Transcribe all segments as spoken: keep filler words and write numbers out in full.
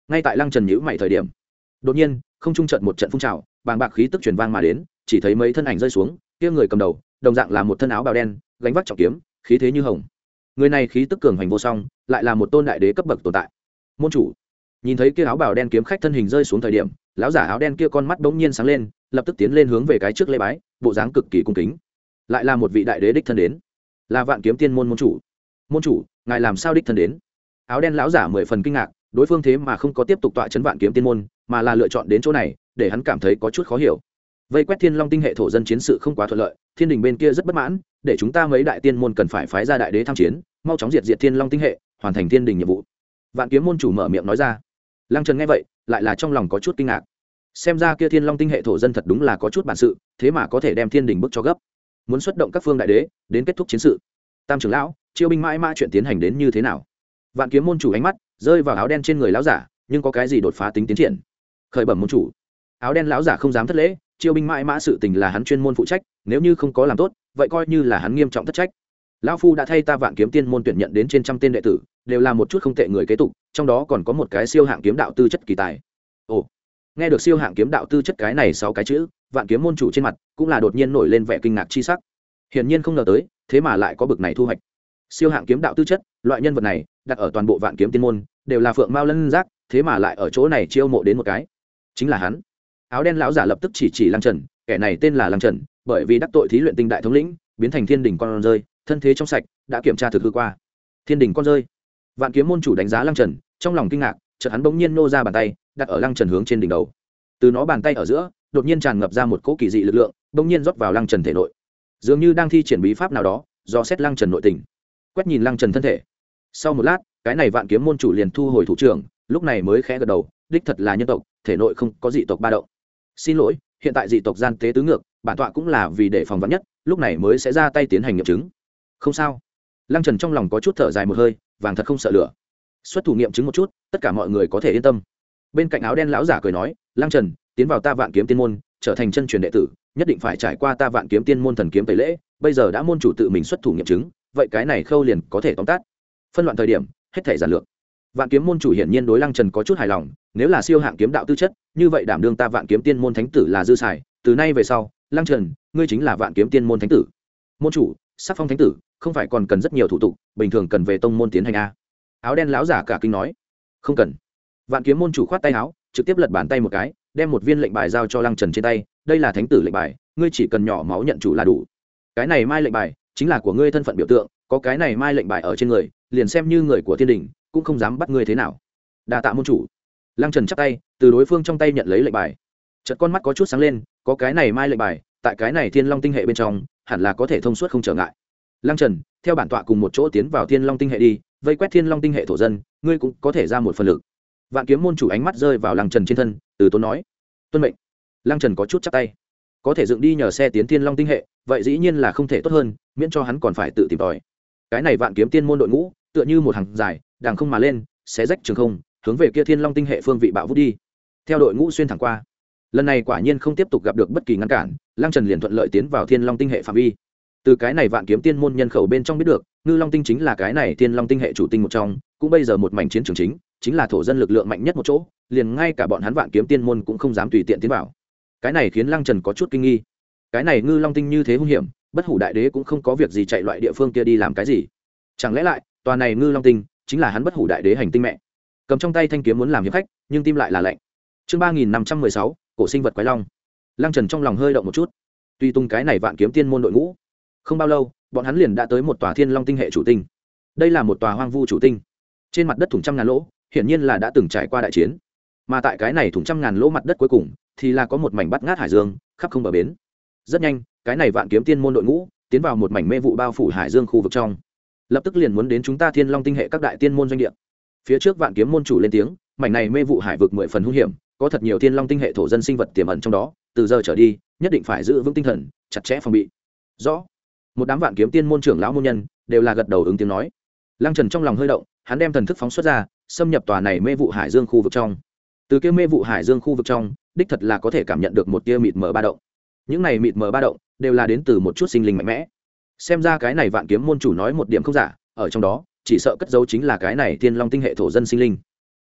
ngay tại Lăng Trần nhíu mày thời điểm, đột nhiên không trung trận một trận phun trào, bàng bạc khí tức truyền vang mà đến, chỉ thấy mấy thân ảnh rơi xuống, kia người cầm đầu đồng dạng là một thân áo bào đen, gánh vác trọng kiếm, khí thế như hồng. Người này khí tức cường hành vô song, lại là một tôn đại đế cấp bậc tồn tại. Môn chủ nhìn thấy kia áo bào đen kiếm khách thân hình rơi xuống thời điểm, lão giả áo đen kia con mắt bỗng nhiên sáng lên, lập tức tiến lên hướng về cái trước lễ bái, bộ dáng cực kỳ cung kính. Lại là một vị đại đế đích thân đến, là Vạn Kiếm Tiên môn môn chủ. Môn chủ, ngài làm sao đích thân đến? Áo đen lão giả mười phần kinh ngạc, đối phương thế mà không có tiếp tục tọa chấn Vạn Kiếm Tiên môn, mà là lựa chọn đến chỗ này, để hắn cảm thấy có chút khó hiểu. Vây quét Thiên Long tinh hệ thổ dân chiến sự không quá thuận lợi, Thiên đình bên kia rất bất mãn, để chúng ta mấy đại tiên môn cần phải phái ra đại đế tham chiến, mau chóng diệt diệt Thiên Long tinh hệ, hoàn thành Thiên đình nhiệm vụ. Vạn Kiếm môn chủ mở miệng nói ra. Lăng Trần nghe vậy, lại là trong lòng có chút kinh ngạc. Xem ra kia Thiên Long tinh hệ thổ dân thật đúng là có chút bản sự, thế mà có thể đem Thiên đình bức cho gấp, muốn xuất động các phương đại đế đến kết thúc chiến sự. Tam trưởng lão, chiêu binh mãi mã chuyện tiến hành đến như thế nào? Vạn Kiếm môn chủ ánh mắt rơi vào áo đen trên người lão giả, nhưng có cái gì đột phá tính tiến triển? Khởi bẩm môn chủ. Áo đen lão giả không dám thất lễ, chiêu binh mãi mã sự tình là hắn chuyên môn phụ trách, nếu như không có làm tốt, vậy coi như là hắn nghiêm trọng thất trách. Lão phu đã thay ta Vạn Kiếm Tiên môn tuyển nhận đến trên trăm tên đệ tử, đều là một chút không tệ người kế tục, trong đó còn có một cái siêu hạng kiếm đạo tư chất kỳ tài. Ồ, nghe được siêu hạng kiếm đạo tư chất cái này sáu cái chữ, Vạn Kiếm môn chủ trên mặt cũng là đột nhiên nổi lên vẻ kinh ngạc chi sắc. Hiển nhiên không ngờ tới, thế mà lại có bực này thu hoạch. Siêu hạng kiếm đạo tư chất, loại nhân vật này đặt ở toàn bộ Vạn Kiếm Tiên môn đều là phượng mao lân giác, thế mà lại ở chỗ này chiêu mộ đến một cái, chính là hắn. Áo đen lão giả lập tức chỉ chỉ Lăng Trần, kẻ này tên là Lăng Trần, bởi vì đắc tội thí luyện tinh đại thống lĩnh, biến thành Thiên đình con rơi, thân thế trong sạch, đã kiểm tra thực hư qua. Thiên đình con rơi. Vạn Kiếm môn chủ đánh giá Lăng Trần, trong lòng kinh ngạc, chợt hắn bỗng nhiên nô ra bàn tay, đặt ở Lăng Trần hướng trên đỉnh đầu. Từ nó bàn tay ở giữa, đột nhiên tràn ngập ra một cỗ kỳ dị lực lượng, bỗng nhiên rót vào Lăng Trần thể nội. Dường như đang thi triển bí pháp nào đó, do xét Lăng Trần nội tình. Quét nhìn Lăng Trần thân thể. Sau một lát, cái này Vạn Kiếm môn chủ liền thu hồi thủ trưởng, lúc này mới khẽ gật đầu, đích thật là nhân tộc, thể nội không có dị tộc ba động. Xin lỗi, hiện tại dị tộc gian tế tứ ngược, bản tọa cũng là vì để phòng vắn nhất, lúc này mới sẽ ra tay tiến hành nghiệm chứng. Không sao. Lăng Trần trong lòng có chút thở dài một hơi, vàng thật không sợ lửa. Xuất thủ nghiệm chứng một chút, tất cả mọi người có thể yên tâm. Bên cạnh áo đen lão giả cười nói, Lăng Trần, tiến vào ta Vạn Kiếm Tiên môn, trở thành chân truyền đệ tử, nhất định phải trải qua ta Vạn Kiếm Tiên môn thần kiếm tẩy lễ, bây giờ đã môn chủ tự mình xuất thủ nghiệm chứng, vậy cái này khâu liền có thể tóm tắt. Phân loạn thời điểm, hết thảy giản lược. Vạn Kiếm môn chủ hiển nhiên đối Lăng Trần có chút hài lòng, nếu là siêu hạng kiếm đạo tư chất, như vậy đảm đương ta Vạn Kiếm Tiên môn thánh tử là dư xài, từ nay về sau, Lăng Trần, ngươi chính là Vạn Kiếm Tiên môn thánh tử. Môn chủ, sắc phong thánh tử, không phải còn cần rất nhiều thủ tục, bình thường cần về tông môn tiến hành a. Áo đen lão giả cả kinh nói, không cần. Vạn Kiếm môn chủ khoát tay áo, trực tiếp lật bàn tay một cái, đem một viên lệnh bài giao cho Lăng Trần trên tay, đây là thánh tử lệnh bài, ngươi chỉ cần nhỏ máu nhận chủ là đủ. Cái này mai lệnh bài chính là của ngươi thân phận biểu tượng, có cái này mai lệnh bài ở trên người, liền xem như người của thiên đình cũng không dám bắt ngươi thế nào. Đa tạ môn chủ. Lăng Trần chắp tay, từ đối phương trong tay nhận lấy lệnh bài. Chợt con mắt có chút sáng lên, có cái này mai lệnh bài, tại cái này Thiên Long tinh hệ bên trong, hẳn là có thể thông suốt không trở ngại. Lăng Trần, theo bản tọa cùng một chỗ tiến vào Thiên Long tinh hệ đi, vây quét Thiên Long tinh hệ thổ dân, ngươi cũng có thể ra một phần lực. Vạn Kiếm môn chủ ánh mắt rơi vào Lăng Trần trên thân, từ tốn nói, tuân mệnh. Lăng Trần có chút chắp tay, có thể dựng đi nhờ xe tiến Thiên Long tinh hệ, vậy dĩ nhiên là không thể tốt hơn, miễn cho hắn còn phải tự tìm tòi. Cái này Vạn Kiếm Tiên môn đội ngũ, tựa như một hàng dài, đằng không mà lên, xé rách trường không, hướng về kia Thiên Long tinh hệ phương vị bạo vút đi. Theo đội ngũ xuyên thẳng qua, lần này quả nhiên không tiếp tục gặp được bất kỳ ngăn cản, Lăng Trần liền thuận lợi tiến vào Thiên Long tinh hệ phạm vi. Từ cái này Vạn Kiếm Tiên môn nhân khẩu bên trong biết được, Ngư Long tinh chính là cái này Thiên Long tinh hệ chủ tinh một trong, cũng bây giờ một mảnh chiến trường chính, chính là thổ dân lực lượng mạnh nhất một chỗ, liền ngay cả bọn hắn Vạn Kiếm Tiên môn cũng không dám tùy tiện tiến vào. Cái này khiến Lăng Trần có chút kinh nghi. Cái này Ngư Long tinh như thế hung hiểm, Bất Hủ đại đế cũng không có việc gì chạy loại địa phương kia đi làm cái gì. Chẳng lẽ lại, tòa này Ngư Long tinh chính là hắn Bất Hủ đại đế hành tinh mẹ? Cầm trong tay thanh kiếm muốn làm hiệp khách, nhưng tim lại là lạnh. Chương ba nghìn năm trăm mười sáu, cổ sinh vật quái long. Lăng Trần trong lòng hơi động một chút. Tuy tung cái này Vạn Kiếm Tiên môn đội ngũ, không bao lâu, bọn hắn liền đã tới một tòa Thiên Long tinh hệ chủ tinh. Đây là một tòa hoang vu chủ tinh. Trên mặt đất thủng trăm ngàn lỗ, hiển nhiên là đã từng trải qua đại chiến. Mà tại cái này thủng trăm ngàn lỗ mặt đất cuối cùng, thì là có một mảnh bát ngát hải dương, khắp không bờ bến. Rất nhanh, cái này Vạn Kiếm Tiên môn đội ngũ tiến vào một mảnh mê vụ bao phủ hải dương khu vực trong. Lập tức liền muốn đến chúng ta Thiên Long tinh hệ các đại tiên môn doanh địa. Phía trước Vạn Kiếm môn chủ lên tiếng, mảnh này mê vụ hải vực mười phần hung hiểm, có thật nhiều Thiên Long tinh hệ thổ dân sinh vật tiềm ẩn trong đó, từ giờ trở đi, nhất định phải giữ vững tinh thần, chặt chẽ phòng bị. Rõ. Một đám Vạn Kiếm Tiên môn trưởng lão môn nhân đều là gật đầu ứng tiếng nói. Lăng Trần trong lòng hơi động, hắn đem thần thức phóng xuất ra, xâm nhập tòa này mê vụ hải dương khu vực trong. Từ kia mê vụ hải dương khu vực trong, đích thật là có thể cảm nhận được một tia mịt mờ ba động. Những này mịt mờ ba động đều là đến từ một chút sinh linh mạnh mẽ. Xem ra cái này Vạn Kiếm môn chủ nói một điểm không giả, ở trong đó chỉ sợ cất giấu chính là cái này Thiên Long tinh hệ thổ dân sinh linh.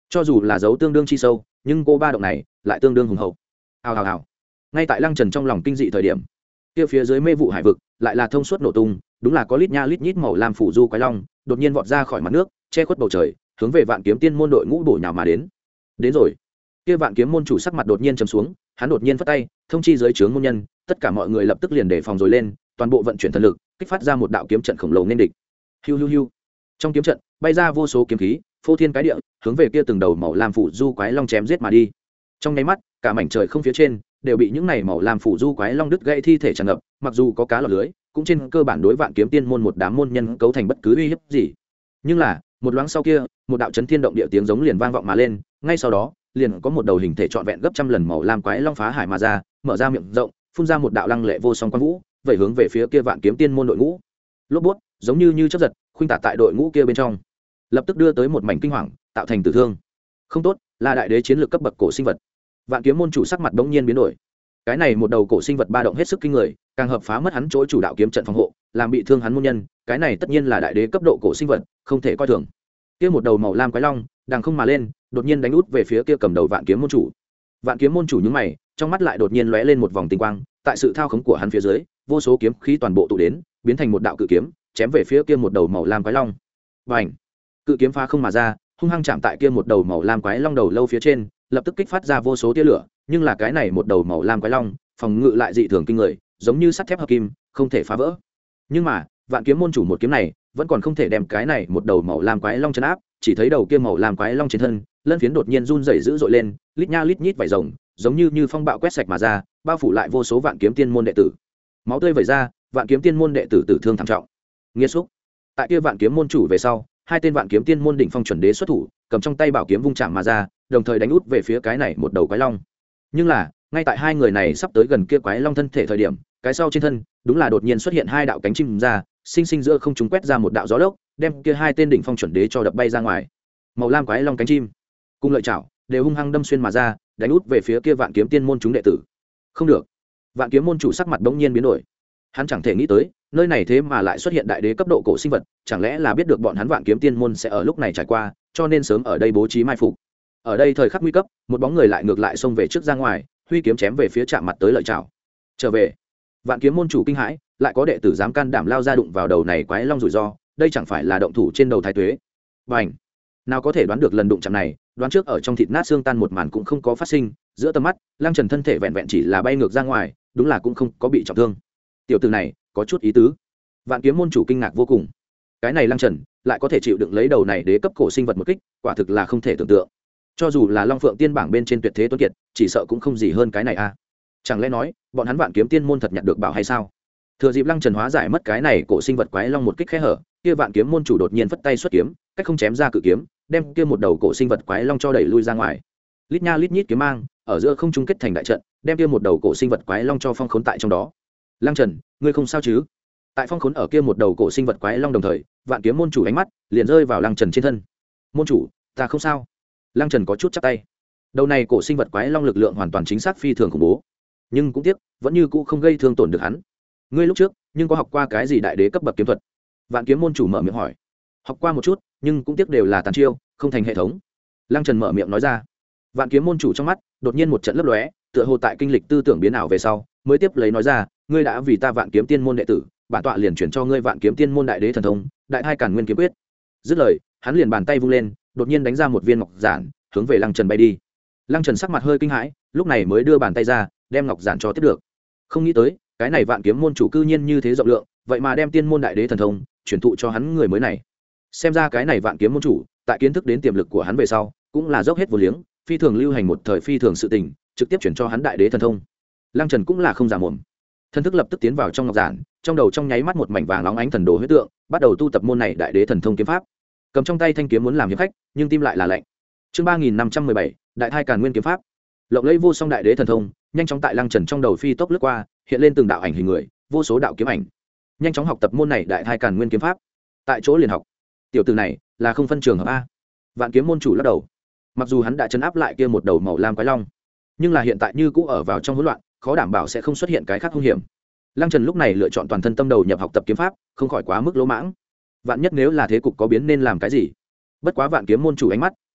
cho dù là dấu tương đương chi sâu nhưng cô ba động này lại tương đương hùng hậu. Hào hào hào. Ngay tại Lăng Trần trong lòng kinh dị thời điểm, kia phía dưới mê vụ hải vực lại là thông suốt nổ tung, đúng là có lít nha lít nhít màu lam phủ du quái long đột nhiên vọt ra khỏi mặt nước, che khuất bầu trời, hướng về Vạn Kiếm Tiên môn đội ngũ bổ nhào mà đến. Đến rồi. Kia Vạn Kiếm môn chủ sắc mặt đột nhiên trầm xuống, hắn đột nhiên phất tay, thông chi dưới trướng môn nhân, tất cả mọi người lập tức liền đề phòng rồi lên, toàn bộ vận chuyển thần lực, kích phát ra một đạo kiếm trận khổng lồ nên địch. Hiu hiu hiu. Trong kiếm trận, bay ra vô số kiếm khí, phô thiên cái địa, hướng về kia từng đầu màu lam phủ du quái long chém giết mà đi. Trong nháy mắt, cả mảnh trời không phía trên đều bị những này màu lam phủ du quái long đứt gãy thi thể tràn ngập, mặc dù có cá lọt lưới, cũng trên cơ bản đối Vạn Kiếm Tiên môn một đám môn nhân cấu thành bất cứ uy hiếp gì. Nhưng là, một loáng sau kia, một đạo chấn thiên động địa tiếng giống liền vang vọng mà lên, ngay sau đó, liền có một đầu hình thể trọn vẹn gấp trăm lần màu lam quái long phá hải mà ra, mở ra miệng rộng, phun ra một đạo lăng lệ vô song quang vũ, vẩy hướng về phía kia Vạn Kiếm Tiên môn đội ngũ. Lốp bút, giống như như chớp giật, khuynh tả tại đội ngũ kia bên trong, lập tức đưa tới một mảnh kinh hoàng, tạo thành tử thương. Không tốt, là đại đế chiến lược cấp bậc cổ sinh vật. Vạn Kiếm môn chủ sắc mặt bỗng nhiên biến đổi. Cái này một đầu cổ sinh vật ba động hết sức kinh người, càng hợp phá mất hắn chỗ chủ đạo kiếm trận phòng hộ, làm bị thương hắn môn nhân, cái này tất nhiên là đại đế cấp độ cổ sinh vật, không thể coi thường. Kia một đầu màu lam quái long, đằng không mà lên, đột nhiên đánh út về phía kia cầm đầu Vạn Kiếm môn chủ. Vạn Kiếm môn chủ nhướng mày, trong mắt lại đột nhiên lóe lên một vòng tinh quang, tại sự thao khống của hắn phía dưới, vô số kiếm khí toàn bộ tụ đến, biến thành một đạo cự kiếm, chém về phía kia một đầu màu lam quái long. Bành! Cự kiếm phá không mà ra, hung hăng chạm tại kia một đầu màu lam quái long đầu lâu phía trên, lập tức kích phát ra vô số tia lửa, nhưng là cái này một đầu màu lam quái long, phòng ngự lại dị thường kinh người, giống như sắt thép hợp kim, không thể phá vỡ. Nhưng mà, Vạn Kiếm môn chủ một kiếm này, vẫn còn không thể đem cái này một đầu màu lam quái long trấn áp, chỉ thấy đầu kia màu lam quái long trên thân, lân phiến đột nhiên run rẩy dữ dội lên, lít nha lít nhít vảy rồng, giống như như phong bạo quét sạch mà ra, bao phủ lại vô số Vạn Kiếm Tiên môn đệ tử. Máu tươi vẩy ra, Vạn Kiếm Tiên môn đệ tử tử thương thảm trọng. Nghiệt xúc. Tại kia Vạn Kiếm môn chủ về sau, hai tên Vạn Kiếm Tiên môn đỉnh phong chuẩn đế xuất thủ, cầm trong tay bảo kiếm vung chạm mà ra, đồng thời đánh út về phía cái này một đầu quái long. Nhưng là, ngay tại hai người này sắp tới gần kia quái long thân thể thời điểm, cái sau trên thân, đúng là đột nhiên xuất hiện hai đạo cánh chim ra, sinh sinh giữa không trung quét ra một đạo gió lốc, đem kia hai tên đỉnh phong chuẩn đế cho đập bay ra ngoài. Màu lam quái long cánh chim, cùng lợi chảo, đều hung hăng đâm xuyên mà ra, đánh út về phía kia Vạn Kiếm Tiên môn chúng đệ tử. Không được. Vạn Kiếm môn chủ sắc mặt bỗng nhiên biến đổi. Hắn chẳng thể nghĩ tới, nơi này thế mà lại xuất hiện đại đế cấp độ cổ sinh vật, chẳng lẽ là biết được bọn hắn Vạn Kiếm Tiên môn sẽ ở lúc này trải qua, cho nên sớm ở đây bố trí mai phục. Ở đây thời khắc nguy cấp, một bóng người lại ngược lại xông về trước ra ngoài, huy kiếm chém về phía chạm mặt tới lợi chảo. Trở về. Vạn Kiếm môn chủ kinh hãi, lại có đệ tử dám can đảm lao ra đụng vào đầu này quái long rủi ro, đây chẳng phải là động thủ trên đầu thái tuế. Bành! Nào có thể đoán được lần đụng chạm này, đoán trước ở trong thịt nát xương tan một màn cũng không có phát sinh, giữa tầm mắt, Lăng Trần thân thể vẹn vẹn chỉ là bay ngược ra ngoài, đúng là cũng không có bị trọng thương. Tiểu tử này, có chút ý tứ. Vạn Kiếm môn chủ kinh ngạc vô cùng. Cái này Lăng Trần, lại có thể chịu đựng lấy đầu này đế cấp cổ sinh vật một kích, quả thực là không thể tưởng tượng. Cho dù là Long Phượng Tiên bảng bên trên tuyệt thế tuấn kiệt, chỉ sợ cũng không gì hơn cái này a. À. Chẳng lẽ nói, bọn hắn Vạn Kiếm Tiên môn thật nhặt được bảo hay sao? Thừa dịp Lăng Trần hóa giải mất cái này cổ sinh vật quái long một kích khẽ hở, kia Vạn Kiếm môn chủ đột nhiên phất tay xuất kiếm, cách không chém ra cự kiếm, đem kia một đầu cổ sinh vật quái long cho đẩy lui ra ngoài. Lít nha lít nhít kiếm mang, ở giữa không trung kết thành đại trận, đem kia một đầu cổ sinh vật quái long cho phong khốn tại trong đó. Lăng Trần, ngươi không sao chứ? Tại phong khốn ở kia một đầu cổ sinh vật quái long đồng thời, Vạn Kiếm môn chủ ánh mắt liền rơi vào Lăng Trần trên thân. Môn chủ, ta không sao. Lăng Trần có chút chắp tay. Đầu này cổ sinh vật quái long lực lượng hoàn toàn chính xác phi thường khủng bố, nhưng cũng tiếc, vẫn như cũ không gây thương tổn được hắn. Ngươi lúc trước, nhưng có học qua cái gì đại đế cấp bậc kiếm thuật? Vạn Kiếm môn chủ mở miệng hỏi. Học qua một chút, nhưng cũng tiếc đều là tàn chiêu, không thành hệ thống. Lăng Trần mở miệng nói ra. Vạn Kiếm môn chủ trong mắt đột nhiên một trận lấp lóe, tựa hồ tại kinh lịch tư tưởng biến ảo về sau, mới tiếp lấy nói ra, ngươi đã vì ta Vạn Kiếm Tiên môn đệ tử, bản tọa liền chuyển cho ngươi Vạn Kiếm Tiên môn đại đế thần thông, đại thai cản nguyên kiếm quyết. Dứt lời, hắn liền bàn tay vung lên, đột nhiên đánh ra một viên ngọc giản, hướng về Lăng Trần bay đi. Lăng Trần sắc mặt hơi kinh hãi, lúc này mới đưa bàn tay ra, đem ngọc giản cho tiếp được. Không nghĩ tới, cái này Vạn Kiếm môn chủ cư nhiên như thế rộng lượng, vậy mà đem tiên môn đại đế thần thông truyền thụ cho hắn người mới này. Xem ra cái này Vạn Kiếm môn chủ, tại kiến thức đến tiềm lực của hắn về sau, cũng là dốc hết vô liếng, phi thường lưu hành một thời phi thường sự tình, trực tiếp chuyển cho hắn đại đế thần thông. Lăng Trần cũng là không giả mồm, thân thức lập tức tiến vào trong ngọc giản, trong đầu trong nháy mắt một mảnh vàng óng ánh thần đồ huyết tượng, bắt đầu tu tập môn này đại đế thần thông kiếm pháp. Cầm trong tay thanh kiếm muốn làm hiệp khách, nhưng tim lại là lạnh. Chương ba nghìn năm trăm mười bảy, đại thai càn nguyên kiếm pháp. Lộng lẫy vô song đại đế thần thông, nhanh chóng tại Lăng Trần trong đầu phi tốc lướt qua, hiện lên từng đạo ảnh hình người, vô số đạo kiếm ảnh. Nhanh chóng học tập môn này đại thai càn nguyên kiếm pháp. Tại chỗ liền học. Tiểu tử này là không phân trường hợp a. Vạn Kiếm môn chủ lắc đầu. Mặc dù hắn đã chấn áp lại kia một đầu màu lam quái long, nhưng là hiện tại như cũ ở vào trong hỗn loạn, khó đảm bảo sẽ không xuất hiện cái khác hung hiểm. Lăng Trần lúc này lựa chọn toàn thân tâm đầu nhập học tập kiếm pháp, không khỏi quá mức lỗ mãng. Vạn nhất nếu là thế cục có biến nên làm cái gì? Bất quá Vạn Kiếm môn chủ ánh mắt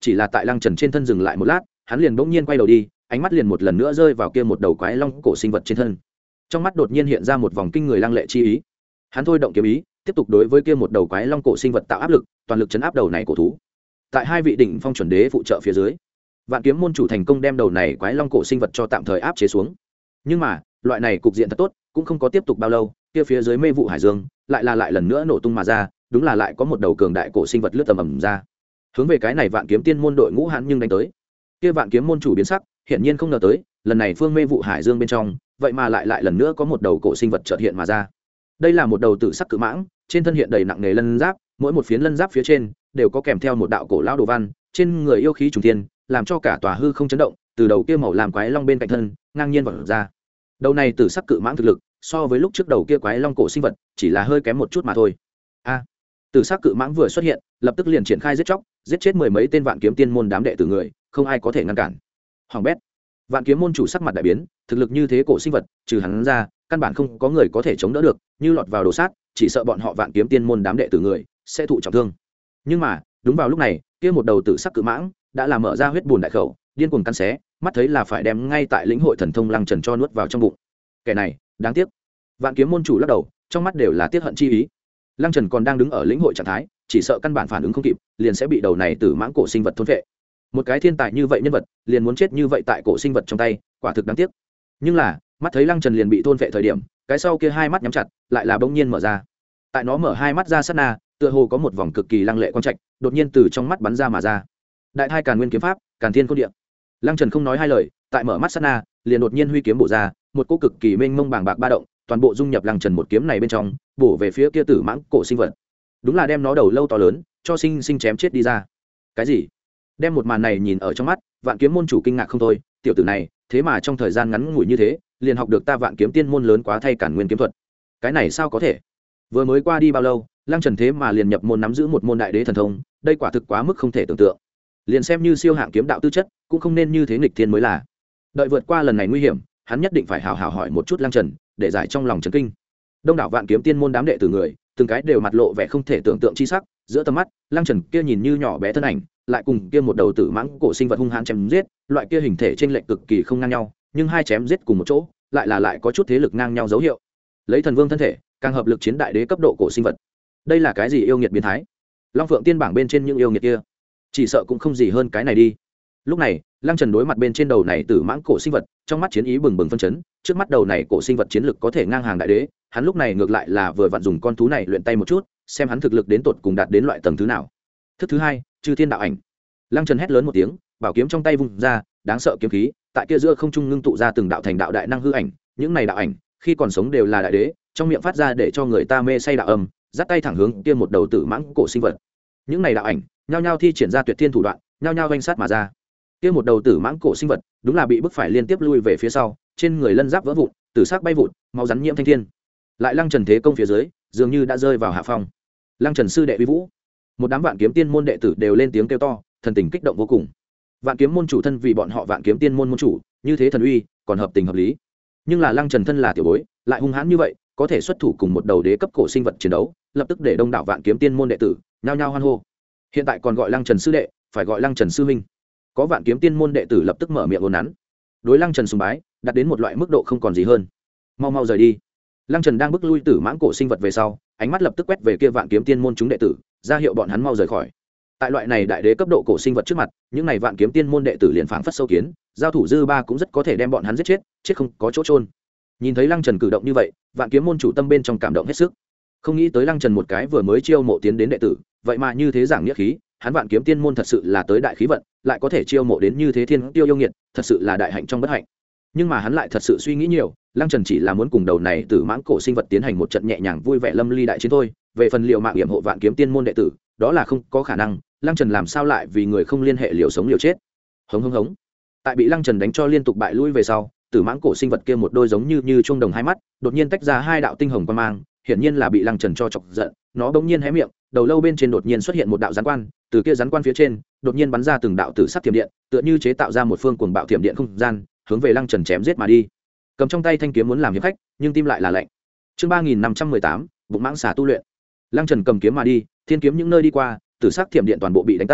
chỉ là tại lăng trần trên thân dừng lại một lát, hắn liền bỗng nhiên quay đầu đi, ánh mắt liền một lần nữa rơi vào kia một đầu quái long cổ sinh vật trên thân. Trong mắt đột nhiên hiện ra một vòng kinh người lăng lệ chi ý. Hắn thôi động kiếm ý, tiếp tục đối với kia một đầu quái long cổ sinh vật tạo áp lực, toàn lực chấn áp đầu này cổ thú. Tại hai vị đỉnh phong chuẩn đế phụ trợ phía dưới, Vạn Kiếm môn chủ thành công đem đầu này quái long cổ sinh vật cho tạm thời áp chế xuống. Nhưng mà, loại này cục diện thật tốt, cũng không có tiếp tục bao lâu, kia phía dưới mê vụ hải dương lại là lại lần nữa nổ tung mà ra, đúng là lại có một đầu cường đại cổ sinh vật lướt tầm ầm ra, hướng về cái này Vạn Kiếm tiên môn đội ngũ hãn nhưng đánh tới. Kia Vạn Kiếm môn chủ biến sắc, hiển nhiên không ngờ tới, lần này phương mê vụ hải dương bên trong, vậy mà lại lại lần nữa có một đầu cổ sinh vật chợt hiện mà ra. Đây là một đầu tử sắc cự mãng, trên thân hiện đầy nặng nề lân giáp, mỗi một phiến lân giáp phía trên đều có kèm theo một đạo cổ lão đồ văn, trên người yêu khí trùng thiên, làm cho cả tòa hư không chấn động, từ đầu kia màu làm quái long bên cạnh thân, ngang nhiên vọt ra. Đầu này tử sắc cự mãng thực lực, so với lúc trước đầu kia quái long cổ sinh vật, chỉ là hơi kém một chút mà thôi. A, à, tử sắc cự mãng vừa xuất hiện, lập tức liền triển khai giết chóc, giết chết mười mấy tên Vạn Kiếm tiên môn đám đệ tử người, không ai có thể ngăn cản. Hoàng bét. Vạn Kiếm môn chủ sắc mặt đại biến, thực lực như thế cổ sinh vật, trừ hắn ra, căn bản không có người có thể chống đỡ được, như lọt vào đồ sát, chỉ sợ bọn họ Vạn Kiếm tiên môn đám đệ tử người sẽ thụ trọng thương. Nhưng mà, đúng vào lúc này, kia một đầu tử sắc cự mãng đã làm mở ra huyết bùn đại khẩu, điên cuồng cắn xé, mắt thấy là phải đem ngay tại lĩnh hội thần thông Lăng Trần cho nuốt vào trong bụng. Kẻ này, đáng tiếc. Vạn Kiếm môn chủ lắc đầu, trong mắt đều là tiếc hận chi ý. Lăng Trần còn đang đứng ở lĩnh hội trạng thái, chỉ sợ căn bản phản ứng không kịp, liền sẽ bị đầu này tử mãng cổ sinh vật thôn phệ. Một cái thiên tài như vậy nhân vật, liền muốn chết như vậy tại cổ sinh vật trong tay, quả thực đáng tiếc. Nhưng là, mắt thấy Lăng Trần liền bị thôn phệ thời điểm, cái sau kia hai mắt nhắm chặt, lại là bỗng nhiên mở ra. Tại nó mở hai mắt ra sát na, tựa hồ có một vòng cực kỳ lăng lệ quang trạch, đột nhiên từ trong mắt bắn ra mà ra. Đại thai Càn Nguyên kiếm pháp, Càn Thiên Côn Địa. Lăng Trần không nói hai lời, tại mở mắt sát na, liền đột nhiên huy kiếm bổ ra, một cỗ cực kỳ mênh mông bàng bạc ba động, toàn bộ dung nhập Lăng Trần một kiếm này bên trong, bổ về phía kia tử mãng cổ sinh vật. Đúng là đem nó đầu lâu to lớn, cho sinh sinh chém chết đi ra. Cái gì? Đem một màn này nhìn ở trong mắt, Vạn Kiếm môn chủ kinh ngạc không thôi, tiểu tử này, thế mà trong thời gian ngắn ngủi như thế, liền học được ta Vạn Kiếm tiên môn lớn quá thay Càn Nguyên kiếm thuật. Cái này sao có thể? Vừa mới qua đi bao lâu, Lăng Trần thế mà liền nhập môn nắm giữ một môn đại đế thần thông, đây quả thực quá mức không thể tưởng tượng. Liền xem như siêu hạng kiếm đạo tư chất, cũng không nên như thế nghịch thiên mới là. Đợi vượt qua lần này nguy hiểm, hắn nhất định phải hào hào hỏi một chút Lăng Trần, để giải trong lòng chấn kinh. Đông đảo Vạn Kiếm tiên môn đám đệ tử người, từng cái đều mặt lộ vẻ không thể tưởng tượng chi sắc, giữa tầm mắt, Lăng Trần kia nhìn như nhỏ bé thân ảnh, lại cùng kia một đầu tử mãng cổ sinh vật hung hãn chém giết, loại kia hình thể chênh lệch cực kỳ không ngang nhau, nhưng hai chém giết cùng một chỗ, lại là lại có chút thế lực ngang nhau dấu hiệu. Lấy thần vương thân thể, càng hợp lực chiến đại đế cấp độ cổ sinh vật. Đây là cái gì yêu nghiệt biến thái? Long Phượng tiên bảng bên trên những yêu nghiệt kia, chỉ sợ cũng không gì hơn cái này đi. Lúc này, Lăng Trần đối mặt bên trên đầu này tử mãng cổ sinh vật, trong mắt chiến ý bừng bừng phân chấn, trước mắt đầu này cổ sinh vật chiến lực có thể ngang hàng đại đế, hắn lúc này ngược lại là vừa vặn dùng con thú này luyện tay một chút, xem hắn thực lực đến tột cùng đạt đến loại tầng thứ nào. Thức thứ hai, Chư Thiên đạo ảnh. Lăng Trần hét lớn một tiếng, bảo kiếm trong tay vung ra, đáng sợ kiếm khí, tại kia giữa không trung ngưng tụ ra từng đạo thành đạo đại năng hư ảnh, những này đạo ảnh, khi còn sống đều là đại đế, trong miệng phát ra để cho người ta mê say đạo âm, dắt tay thẳng hướng kia một đầu tử mãng cổ sinh vật. Những này đạo ảnh, nhao nhao thi triển ra tuyệt thiên thủ đoạn, nhao nhao vanh sát mà ra. Kia một đầu tử mãng cổ sinh vật, đúng là bị bức phải liên tiếp lui về phía sau, trên người lân giáp vỡ vụn, tử sắc bay vụn, máu rắn nhiễm thanh thiên. Lại Lăng Trần thế công phía dưới, dường như đã rơi vào hạ phong. Lăng Trần sư đệ uy vũ, một đám Vạn Kiếm tiên môn đệ tử đều lên tiếng kêu to, thần tình kích động vô cùng. Vạn Kiếm môn chủ thân vì bọn họ Vạn Kiếm tiên môn môn chủ, như thế thần uy, còn hợp tình hợp lý. Nhưng là Lăng Trần thân là tiểu bối, lại hung hãn như vậy, có thể xuất thủ cùng một đầu đế cấp cổ sinh vật chiến đấu, lập tức để đông đảo Vạn Kiếm tiên môn đệ tử nhao nhao hoan hô. Hiện tại còn gọi Lăng Trần sư đệ, phải gọi Lăng Trần sư huynh. Có Vạn Kiếm tiên môn đệ tử lập tức mở miệng ồn nắn. Đối Lăng Trần sùng bái, đạt đến một loại mức độ không còn gì hơn. Mau mau rời đi. Lăng Trần đang bước lui tử mãng cổ sinh vật về sau, ánh mắt lập tức quét về kia Vạn Kiếm tiên môn chúng đệ tử, ra hiệu bọn hắn mau rời khỏi. Tại loại này đại đế cấp độ cổ sinh vật trước mặt, những này Vạn Kiếm tiên môn đệ tử liền phảng phất sâu kiến, giao thủ dư ba cũng rất có thể đem bọn hắn giết chết, chết không có chỗ trôn. Nhìn thấy Lăng Trần cử động như vậy, Vạn Kiếm môn chủ tâm bên trong cảm động hết sức. Không nghĩ tới Lăng Trần một cái vừa mới chiêu mộ tiến đến đệ tử, vậy mà như thế giảng nghĩa khí, hắn Vạn Kiếm tiên môn thật sự là tới đại khí vận, lại có thể chiêu mộ đến như thế thiên tiêu yêu nghiệt, thật sự là đại hạnh trong bất hạnh. Nhưng mà hắn lại thật sự suy nghĩ nhiều, Lăng Trần chỉ là muốn cùng đầu này tử mãng cổ sinh vật tiến hành một trận nhẹ nhàng vui vẻ lâm ly đại chiến thôi, về phần liệu mạng yểm hộ Vạn Kiếm tiên môn đệ tử, đó là không có khả năng. Lăng Trần làm sao lại vì người không liên hệ liều sống liều chết. Hống hống hống. Tại bị Lăng Trần đánh cho liên tục bại lui về sau, tử mãng cổ sinh vật kia một đôi giống như như chuông đồng hai mắt, đột nhiên tách ra hai đạo tinh hồng quang mang, hiển nhiên là bị Lăng Trần cho chọc giận, nó bỗng nhiên hé miệng, đầu lâu bên trên đột nhiên xuất hiện một đạo gián quan, từ kia gián quan phía trên, đột nhiên bắn ra từng đạo tử sắc thiểm điện, tựa như chế tạo ra một phương cuồng bạo thiểm điện không gian, hướng về Lăng Trần chém giết mà đi. Cầm trong tay thanh kiếm muốn làm hiệp khách, nhưng tim lại là lạnh. Chương ba nghìn năm trăm mười tám, bụng mãng xà tu luyện. Lăng Trần cầm kiếm mà đi, thiên kiếm những nơi đi qua, tử sắc thiểm điện toàn bộ bị đánh tan,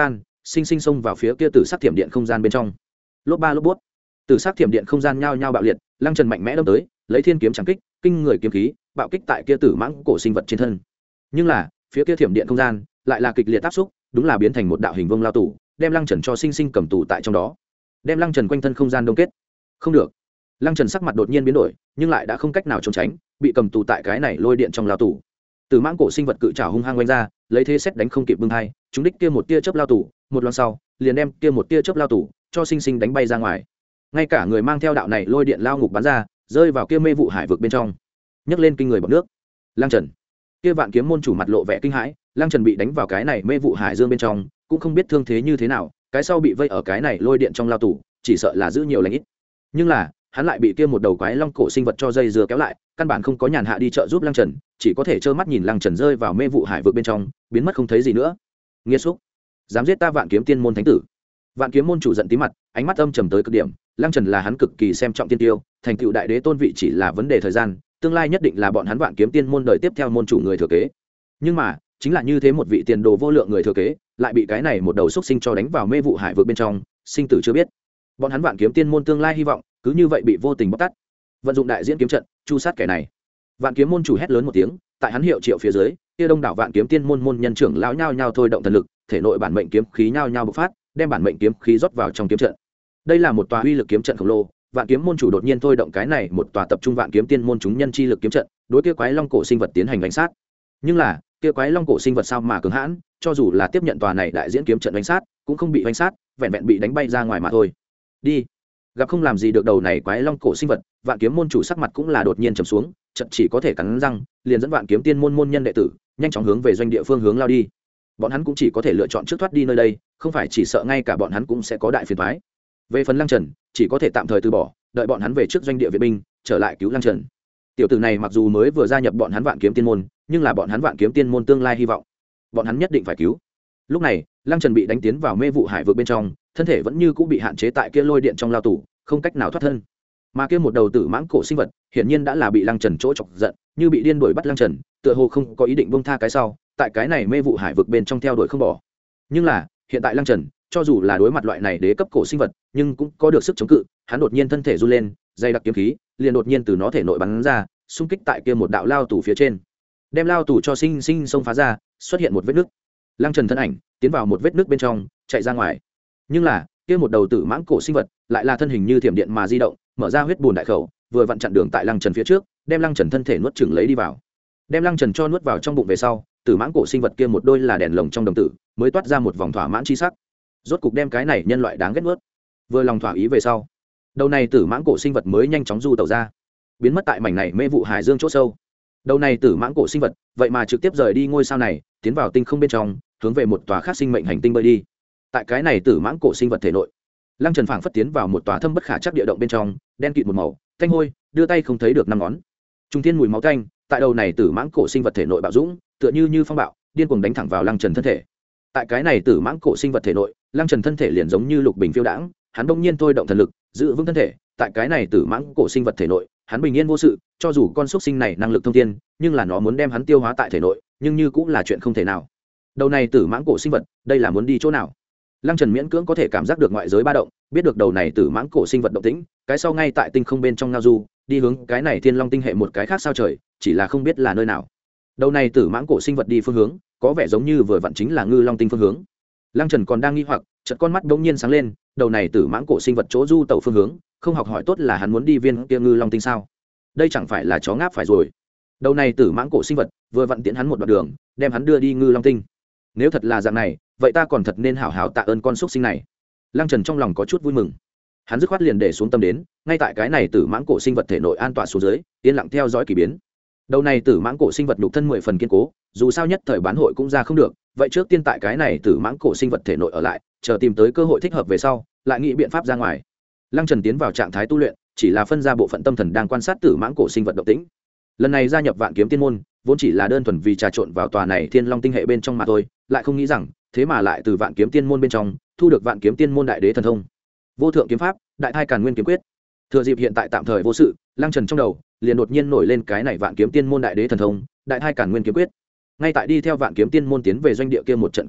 sinh sinh xông vào phía kia tử sắc thiểm điện không gian bên trong. Lốp ba lốp bút, tử sắc thiểm điện không gian nhao nhao bạo liệt, Lăng Trần mạnh mẽ đâm tới, lấy thiên kiếm chẳng kích, kinh người kiếm khí, bạo kích tại kia tử mãng cổ sinh vật trên thân. Nhưng là, phía kia thiểm điện không gian lại là kịch liệt áp xúc, đúng là biến thành một đạo hình vuông lao tù, đem Lăng Trần cho sinh sinh cầm tù tại trong đó. Đem Lăng Trần quanh thân không gian đông kết. Không được. Lăng Trần sắc mặt đột nhiên biến đổi, nhưng lại đã không cách nào trốn tránh, bị cầm tù tại cái này lôi điện trong lao tù. Tử mãng cổ sinh vật cự trảo hung hăng quanh ra, lấy thế xét đánh không kịp bưng hai, chúng đích kia một tia chớp lao tù, một loáng sau, liền đem kia một tia chớp lao tù cho sinh sinh đánh bay ra ngoài. Ngay cả người mang theo đạo này lôi điện lao ngục bắn ra, rơi vào kia mê vụ hải vực bên trong, nhấc lên kinh người bọt nước. Lăng Trần, kia vạn kiếm môn chủ mặt lộ vẻ kinh hãi, Lăng Trần bị đánh vào cái này mê vụ hải dương bên trong, cũng không biết thương thế như thế nào, cái sau bị vây ở cái này lôi điện trong lao tù, chỉ sợ là giữ nhiều lành ít. Nhưng là, hắn lại bị kia một đầu quái long cổ sinh vật cho dây dưa kéo lại, căn bản không có nhàn hạ đi trợ giúp Lăng Trần, chỉ có thể trơ mắt nhìn Lăng Trần rơi vào mê vụ hải vực bên trong, biến mất không thấy gì nữa. Nghĩa xúc, dám giết ta vạn kiếm tiên môn thánh tử! Vạn kiếm môn chủ giận tí mặt, ánh mắt âm trầm tới cực điểm. Lăng Trần là hắn cực kỳ xem trọng tiên tiêu, thành tựu đại đế tôn vị chỉ là vấn đề thời gian, tương lai nhất định là bọn hắn vạn kiếm tiên môn đời tiếp theo môn chủ người thừa kế. Nhưng mà, chính là như thế một vị tiền đồ vô lượng người thừa kế, lại bị cái này một đầu xúc sinh cho đánh vào mê vụ hải vực bên trong, sinh tử chưa biết. Bọn hắn vạn kiếm tiên môn tương lai hy vọng, cứ như vậy bị vô tình bóc tát. Vận dụng đại diễn kiếm trận, chu sát kẻ này. Vạn kiếm môn chủ hét lớn một tiếng, tại hắn hiệu triệu phía dưới, kia đông đảo vạn kiếm tiên môn môn nhân trưởng lão nhao nhao thôi động thần lực, thể nội bản mệnh kiếm khí nhao nhao bộc phát, đem bản mệnh kiếm khí rót vào trong kiếm trận. Đây là một tòa uy lực kiếm trận khổng lồ, vạn kiếm môn chủ đột nhiên thôi động cái này một tòa tập trung vạn kiếm tiên môn chúng nhân chi lực kiếm trận, đối kia quái long cổ sinh vật tiến hành đánh sát. Nhưng là, kia quái long cổ sinh vật sao mà cường hãn, cho dù là tiếp nhận tòa này đại diễn kiếm trận đánh sát, cũng không bị đánh sát, vẹn vẹn bị đánh bay ra ngoài mà thôi. Đi. Gặp không làm gì được đầu này quái long cổ sinh vật, vạn kiếm môn chủ sắc mặt cũng là đột nhiên trầm xuống, chợt chỉ có thể cắn răng, liền dẫn vạn kiếm tiên môn môn nhân đệ tử, nhanh chóng hướng về doanh địa phương hướng lao đi. Bọn hắn cũng chỉ có thể lựa chọn trước thoát đi nơi đây, không phải chỉ sợ ngay cả bọn hắn cũng sẽ có đại phiền toái. Về phần Lăng Trần, chỉ có thể tạm thời từ bỏ, đợi bọn hắn về trước doanh địa viện binh, trở lại cứu Lăng Trần. Tiểu tử này mặc dù mới vừa gia nhập bọn hắn vạn kiếm tiên môn, nhưng là bọn hắn vạn kiếm tiên môn tương lai hy vọng, bọn hắn nhất định phải cứu. Lúc này, Lăng Trần bị đánh tiến vào mê vụ hải vực bên trong, thân thể vẫn như cũ bị hạn chế tại kia lôi điện trong lao tù, không cách nào thoát thân. Mà kia một đầu tử mãng cổ sinh vật, hiển nhiên đã là bị Lăng Trần chỗ chọc giận, như bị điên đuổi bắt Lăng Trần, tựa hồ không có ý định buông tha cái sau, tại cái này mê vụ hải vực bên trong theo đuổi không bỏ. Nhưng là, hiện tại Lăng Trần, cho dù là đối mặt loại này đế cấp cổ sinh vật, nhưng cũng có được sức chống cự, hắn đột nhiên thân thể run lên, dây đặc kiếm khí, liền đột nhiên từ nó thể nội bắn ra, xung kích tại kia một đạo lao tù phía trên. Đem lao tù cho sinh sinh xông phá ra, xuất hiện một vết nứt. Lăng Trần thân ảnh tiến vào một vết nứt bên trong, chạy ra ngoài. Nhưng là, kia một đầu tử mãng cổ sinh vật, lại là thân hình như thiểm điện mà di động, mở ra huyết bùn đại khẩu, vừa vặn chặn đường tại Lăng Trần phía trước, đem Lăng Trần thân thể nuốt chửng lấy đi vào. Đem Lăng Trần cho nuốt vào trong bụng về sau, tử mãng cổ sinh vật kia một đôi là đèn lồng trong đồng tử, mới toát ra một vòng thỏa mãn chi sắc. Rốt cục đem cái này nhân loại đáng ghét nuốt. Vừa lòng thỏa ý về sau, đầu này tử mãng cổ sinh vật mới nhanh chóng du tẩu ra, biến mất tại mảnh này mê vụ hải dương chỗ sâu. Đầu này tử mãng cổ sinh vật, vậy mà trực tiếp rời đi ngôi sao này, tiến vào tinh không bên trong, hướng về một tòa khác sinh mệnh hành tinh bơi đi. Tại cái này tử mãng cổ sinh vật thể nội, Lăng Trần phảng phất tiến vào một tòa thâm bất khả chắc địa động bên trong, đen kịt một màu, tanh hôi, đưa tay không thấy được năm ngón. Trung thiên mùi máu tanh, tại đầu này tử mãng cổ sinh vật thể nội bạo dũng, tựa như như phong bạo, điên cuồng đánh thẳng vào Lăng Trần thân thể. Tại cái này tử mãng cổ sinh vật thể nội, Lăng Trần thân thể liền giống như lục bình phiêu đãng, hắn bỗng nhiên thôi động thần lực, giữ vững thân thể, tại cái này tử mãng cổ sinh vật thể nội, hắn bình yên vô sự, cho dù con xúc sinh này năng lực thông thiên, nhưng là nó muốn đem hắn tiêu hóa tại thể nội, nhưng như cũng là chuyện không thể nào. Đầu này tử mãng cổ sinh vật, đây là muốn đi chỗ nào? Lăng Trần miễn cưỡng có thể cảm giác được ngoại giới ba động, biết được đầu này tử mãng cổ sinh vật động tĩnh, cái sau ngay tại tinh không bên trong ngao du, đi hướng cái này Thiên Long tinh hệ một cái khác sao trời, chỉ là không biết là nơi nào. Đầu này tử mãng cổ sinh vật đi phương hướng, có vẻ giống như vừa vặn chính là Ngư Long tinh phương hướng. Lăng Trần còn đang nghi hoặc, chợt con mắt bỗng nhiên sáng lên, đầu này tử mãng cổ sinh vật chỗ du tẩu phương hướng, không học hỏi tốt là hắn muốn đi viên kia Ngư Long tinh sao? Đây chẳng phải là chó ngáp phải rồi. Đầu này tử mãng cổ sinh vật, vừa vặn tiễn hắn một đoạn đường, đem hắn đưa đi Ngư Long tinh. Nếu thật là dạng này, vậy ta còn thật nên hảo hảo tạ ơn con xúc sinh này. Lăng Trần trong lòng có chút vui mừng, hắn dứt khoát liền để xuống tâm đến, ngay tại cái này tử mãng cổ sinh vật thể nội an tọa xuống dưới, yên lặng theo dõi kỳ biến. Đầu này tử mãng cổ sinh vật nhục thân mười phần kiên cố, dù sao nhất thời bán hội cũng ra không được, vậy trước tiên tại cái này tử mãng cổ sinh vật thể nội ở lại, chờ tìm tới cơ hội thích hợp về sau, lại nghĩ biện pháp ra ngoài. Lăng Trần tiến vào trạng thái tu luyện, chỉ là phân ra bộ phận tâm thần đang quan sát tử mãng cổ sinh vật động tĩnh. Lần này gia nhập Vạn Kiếm Tiên môn, vốn chỉ là đơn thuần vì trà trộn vào tòa này Thiên Long tinh hệ bên trong mà thôi, lại không nghĩ rằng, thế mà lại từ Vạn Kiếm Tiên môn bên trong, thu được Vạn Kiếm Tiên môn đại đế thần thông, Vô Thượng kiếm pháp, Đại Thai Càn Nguyên kiếm quyết. Thừa dịp hiện tại tạm thời vô sự, Lăng Trần trong đầu liền đột nhiên nổi lên cái này Vạn Kiếm Tiên môn đại đế thần thông, Đại Thai Càn Nguyên kiếm quyết. Ngay tại đi theo Vạn Kiếm Tiên môn tiến về doanh địa kia một trận công phu,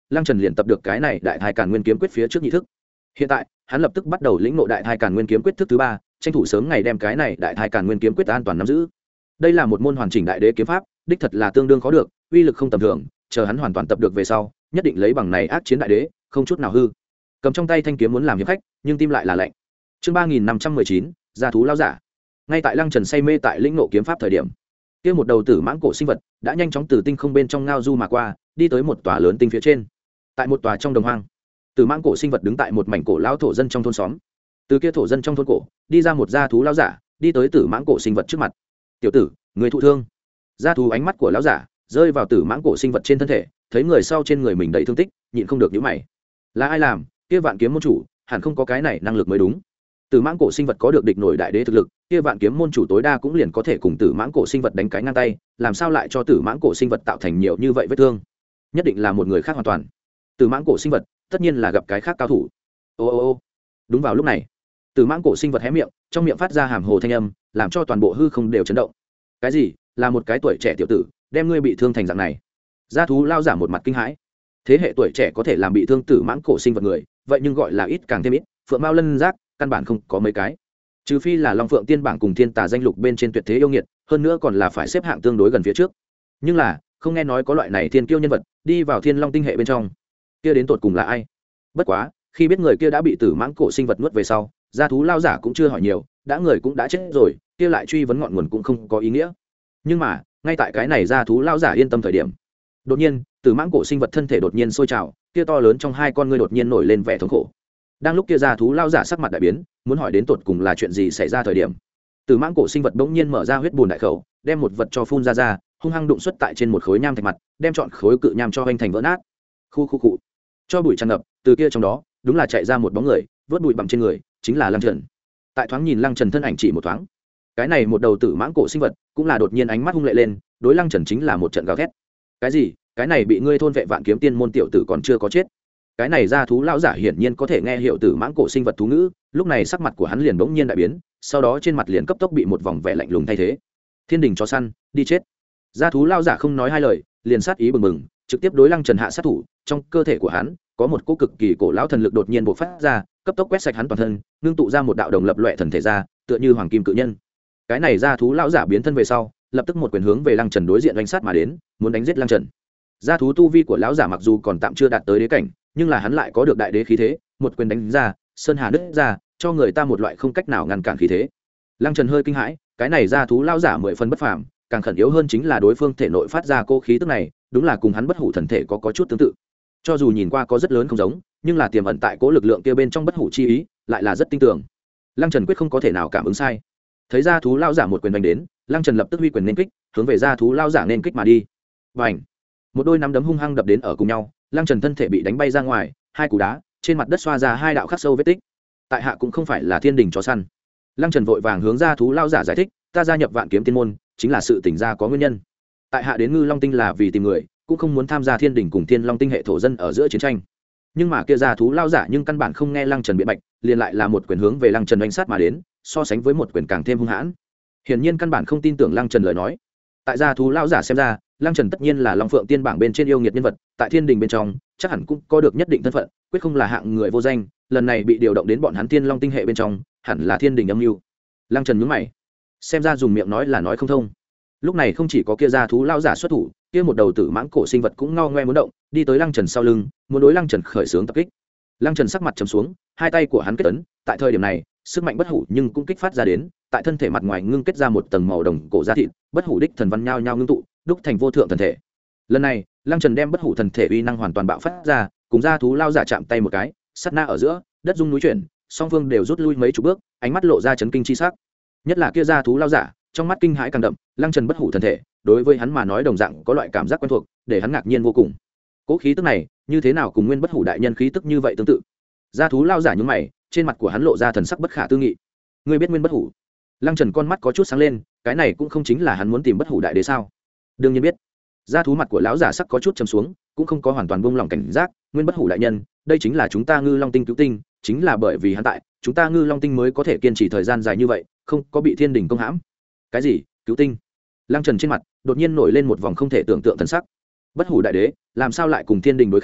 Lăng Trần liền tập được cái này đại thai càn nguyên kiếm quyết phía trước nhị thức. Hiện tại hắn lập tức bắt đầu lĩnh ngộ đại thai càn nguyên kiếm quyết thức thứ ba, tranh thủ sớm ngày đem cái này đại thai càn nguyên kiếm quyết an toàn nắm giữ. Đây là một môn hoàn chỉnh đại đế kiếm pháp, đích thật là tương đương khó được, uy lực không tầm thường, chờ hắn hoàn toàn tập được về sau, nhất định lấy bằng này ác chiến đại đế, không chút nào hư. Cầm trong tay thanh kiếm muốn làm hiệp khách, nhưng tim lại là lạnh. Chương ba nghìn năm trăm mười chín, gia thú lão giả. Ngay tại Lăng Trần say mê tại lĩnh ngộ kiếm pháp thời điểm, kia một đầu tử mãng cổ sinh vật đã nhanh chóng từ tinh không bên trong ngao du mà qua, đi tới một tòa lớn tinh phía trên. Tại một tòa trong đồng hoang, tử mãng cổ sinh vật đứng tại một mảnh cổ lão thổ dân trong thôn xóm. Từ kia thổ dân trong thôn cổ, đi ra một gia thú lão giả, đi tới tử mãng cổ sinh vật trước mặt. "Tiểu tử, người thụ thương." Gia thú ánh mắt của lão giả rơi vào tử mãng cổ sinh vật trên thân thể, thấy người sau trên người mình đầy thương tích, nhịn không được nhíu mày. Là ai làm? Kia Vạn Kiếm môn chủ, hẳn không có cái này năng lực mới đúng. Tử mãng cổ sinh vật có được địch nổi đại đế thực lực, kia Vạn Kiếm môn chủ tối đa cũng liền có thể cùng tử mãng cổ sinh vật đánh cái ngang tay, làm sao lại cho tử mãng cổ sinh vật tạo thành nhiều như vậy vết thương? Nhất định là một người khác hoàn toàn. Tử mãng cổ sinh vật, tất nhiên là gặp cái khác cao thủ. Ô ô ô. Đúng vào lúc này, tử mãng cổ sinh vật hé miệng, trong miệng phát ra hàm hồ thanh âm, làm cho toàn bộ hư không đều chấn động. Cái gì? Là một cái tuổi trẻ tiểu tử, đem ngươi bị thương thành dạng này? Gia thú lao giả một mặt kinh hãi. Thế hệ tuổi trẻ có thể làm bị thương tử mãng cổ sinh vật người, vậy nhưng gọi là ít càng thêm ít, phượng mao lân giác, căn bản không có mấy cái. Trừ phi là Long Phượng Tiên bảng cùng Thiên Tà danh lục bên trên tuyệt thế yêu nghiệt, hơn nữa còn là phải xếp hạng tương đối gần phía trước. Nhưng là, không nghe nói có loại này thiên kiêu nhân vật đi vào Thiên Long tinh hệ bên trong. Kia đến tột cùng là ai? Bất quá, khi biết người kia đã bị tử mãng cổ sinh vật nuốt về sau, gia thú lao giả cũng chưa hỏi nhiều, đã người cũng đã chết rồi, kia lại truy vấn ngọn nguồn cũng không có ý nghĩa. Nhưng mà, ngay tại cái này gia thú lao giả yên tâm thời điểm, đột nhiên, tử mãng cổ sinh vật thân thể đột nhiên sôi trào, kia to lớn trong hai con ngươi đột nhiên nổi lên vẻ thống khổ. Đang lúc kia gia thú lao giả sắc mặt đại biến, muốn hỏi đến tột cùng là chuyện gì xảy ra thời điểm, tử mãng cổ sinh vật bỗng nhiên mở ra huyết bùn đại khẩu, đem một vật cho phun ra ra, hung hăng đụng xuất tại trên một khối nham thạch mặt, đem trọn khối cự nham cho hoành thành vỡ nát. Khu khu cụ, cho bụi tràn ngập, từ kia trong đó, đúng là chạy ra một bóng người, vớt bụi bặm trên người, chính là Lăng Trần. Tại thoáng nhìn Lăng Trần thân ảnh chỉ một thoáng, cái này một đầu tử mãng cổ sinh vật, cũng là đột nhiên ánh mắt hung lệ lên, đối Lăng Trần chính là một trận gào thét. Cái gì? Cái này bị ngươi thôn vệ Vạn Kiếm tiên môn tiểu tử còn chưa có chết? Cái này gia thú lão giả hiển nhiên có thể nghe hiểu tử mãng cổ sinh vật thú ngữ, lúc này sắc mặt của hắn liền bỗng nhiên đại biến, sau đó trên mặt liền cấp tốc bị một vòng vẻ lạnh lùng thay thế. Thiên đình chó săn, đi chết. Gia thú lão giả không nói hai lời, liền sát ý bừng bừng, trực tiếp đối Lăng Trần hạ sát thủ. Trong cơ thể của hắn có một cỗ cực kỳ cổ lão thần lực đột nhiên bộc phát ra, cấp tốc quét sạch hắn toàn thân, ngưng tụ ra một đạo đồng lập loè thần thể ra, tựa như hoàng kim cự nhân. Cái này gia thú lão giả biến thân về sau, lập tức một quyền hướng về Lăng Trần đối diện đánh sát mà đến, muốn đánh giết Lăng Trần. Gia thú tu vi của lão giả mặc dù còn tạm chưa đạt tới đế cảnh, nhưng là hắn lại có được đại đế khí thế, một quyền đánh ra, sơn hà nứt ra, cho người ta một loại không cách nào ngăn cản khí thế. Lăng Trần hơi kinh hãi, cái này gia thú lão giả mười phần bất phàm, càng khẩn yếu hơn chính là đối phương thể nội phát ra cô khí tức này, đúng là cùng hắn bất hủ thần thể có có chút tương tự. Cho dù nhìn qua có rất lớn không giống, nhưng là tiềm ẩn tại cố lực lượng kia bên trong bất hủ chi ý, lại là rất tinh tường. Lăng Trần quyết không có thể nào cảm ứng sai. Thấy gia thú lão giả một quyền đánh đến, Lăng Trần lập tức huy quyền nên kích, hướng về gia thú lão giả nên kích mà đi. Bành! Một đôi nắm đấm hung hăng đập đến ở cùng nhau, Lăng Trần thân thể bị đánh bay ra ngoài, hai cú đá, trên mặt đất xoa ra hai đạo khắc sâu vết tích. Tại hạ cũng không phải là thiên đình chó săn. Lăng Trần vội vàng hướng gia thú lão giả giải thích, ta gia nhập Vạn Kiếm tiên môn, chính là sự tỉnh ra có nguyên nhân. Tại hạ đến Ngư Long tinh là vì tìm người, cũng không muốn tham gia thiên đình cùng thiên long tinh hệ thổ dân ở giữa chiến tranh. Nhưng mà kia gia thú lão giả nhưng căn bản không nghe Lăng Trần biện bạch, liền lại là một quyền hướng về Lăng Trần đánh sát mà đến, so sánh với một quyền càng thêm hung hãn. Hiển nhiên căn bản không tin tưởng Lăng Trần lời nói. Tại gia thú lão giả xem ra, Lăng Trần tất nhiên là Long Phượng Tiên bảng bên trên yêu nghiệt nhân vật, tại thiên đình bên trong, chắc hẳn cũng có được nhất định thân phận, quyết không là hạng người vô danh, lần này bị điều động đến bọn hắn Thiên Long tinh hệ bên trong, hẳn là thiên đình âm mưu. Lăng Trần nhướng mày, xem ra dùng miệng nói là nói không thông. Lúc này không chỉ có kia gia thú lão giả xuất thủ, kia một đầu tử mãng cổ sinh vật cũng ngao ngoe muốn động, đi tới Lăng Trần sau lưng, muốn đối Lăng Trần khởi xướng tập kích. Lăng Trần sắc mặt trầm xuống, hai tay của hắn kết ấn, tại thời điểm này, sức mạnh bất hủ nhưng cũng kích phát ra đến, tại thân thể mặt ngoài ngưng kết ra một tầng màu đồng cổ da thịt, bất hủ đích thần văn nhao nhao ngưng tụ, đúc thành vô thượng thần thể. Lần này, Lăng Trần đem bất hủ thần thể uy năng hoàn toàn bạo phát ra, cùng gia thú lao giả chạm tay một cái, sát na ở giữa, đất rung núi chuyển, song phương đều rút lui mấy chục bước, ánh mắt lộ ra chấn kinh chi sắc. Nhất là kia gia thú lao giả, trong mắt kinh hãi càng đậm, Lăng Trần bất hủ thần thể, đối với hắn mà nói đồng dạng có loại cảm giác quen thuộc, để hắn ngạc nhiên vô cùng. Cố khí tức này, như thế nào cùng nguyên bất hủ đại nhân khí tức như vậy tương tự? Gia thú lao giả nhướng mày, trên mặt của hắn lộ ra thần sắc bất khả tư nghị. Ngươi biết nguyên bất hủ? Lăng Trần con mắt có chút sáng lên, cái này cũng không chính là hắn muốn tìm bất hủ đại đế sao? Đương nhiên biết. Gia thú mặt của lão giả sắc có chút trầm xuống, cũng không có hoàn toàn buông lỏng cảnh giác, nguyên bất hủ đại nhân, đây chính là chúng ta Ngư Long tinh cứu tinh, chính là bởi vì hắn tại, chúng ta Ngư Long tinh mới có thể kiên trì thời gian dài như vậy, không có bị thiên đình công hãm. Cái gì? Cứu tinh? Lăng Trần trên mặt đột nhiên nổi lên một vòng không thể tưởng tượng thần sắc. Bất hủ đại đế, làm sao lại cùng thiên đình đối kháng,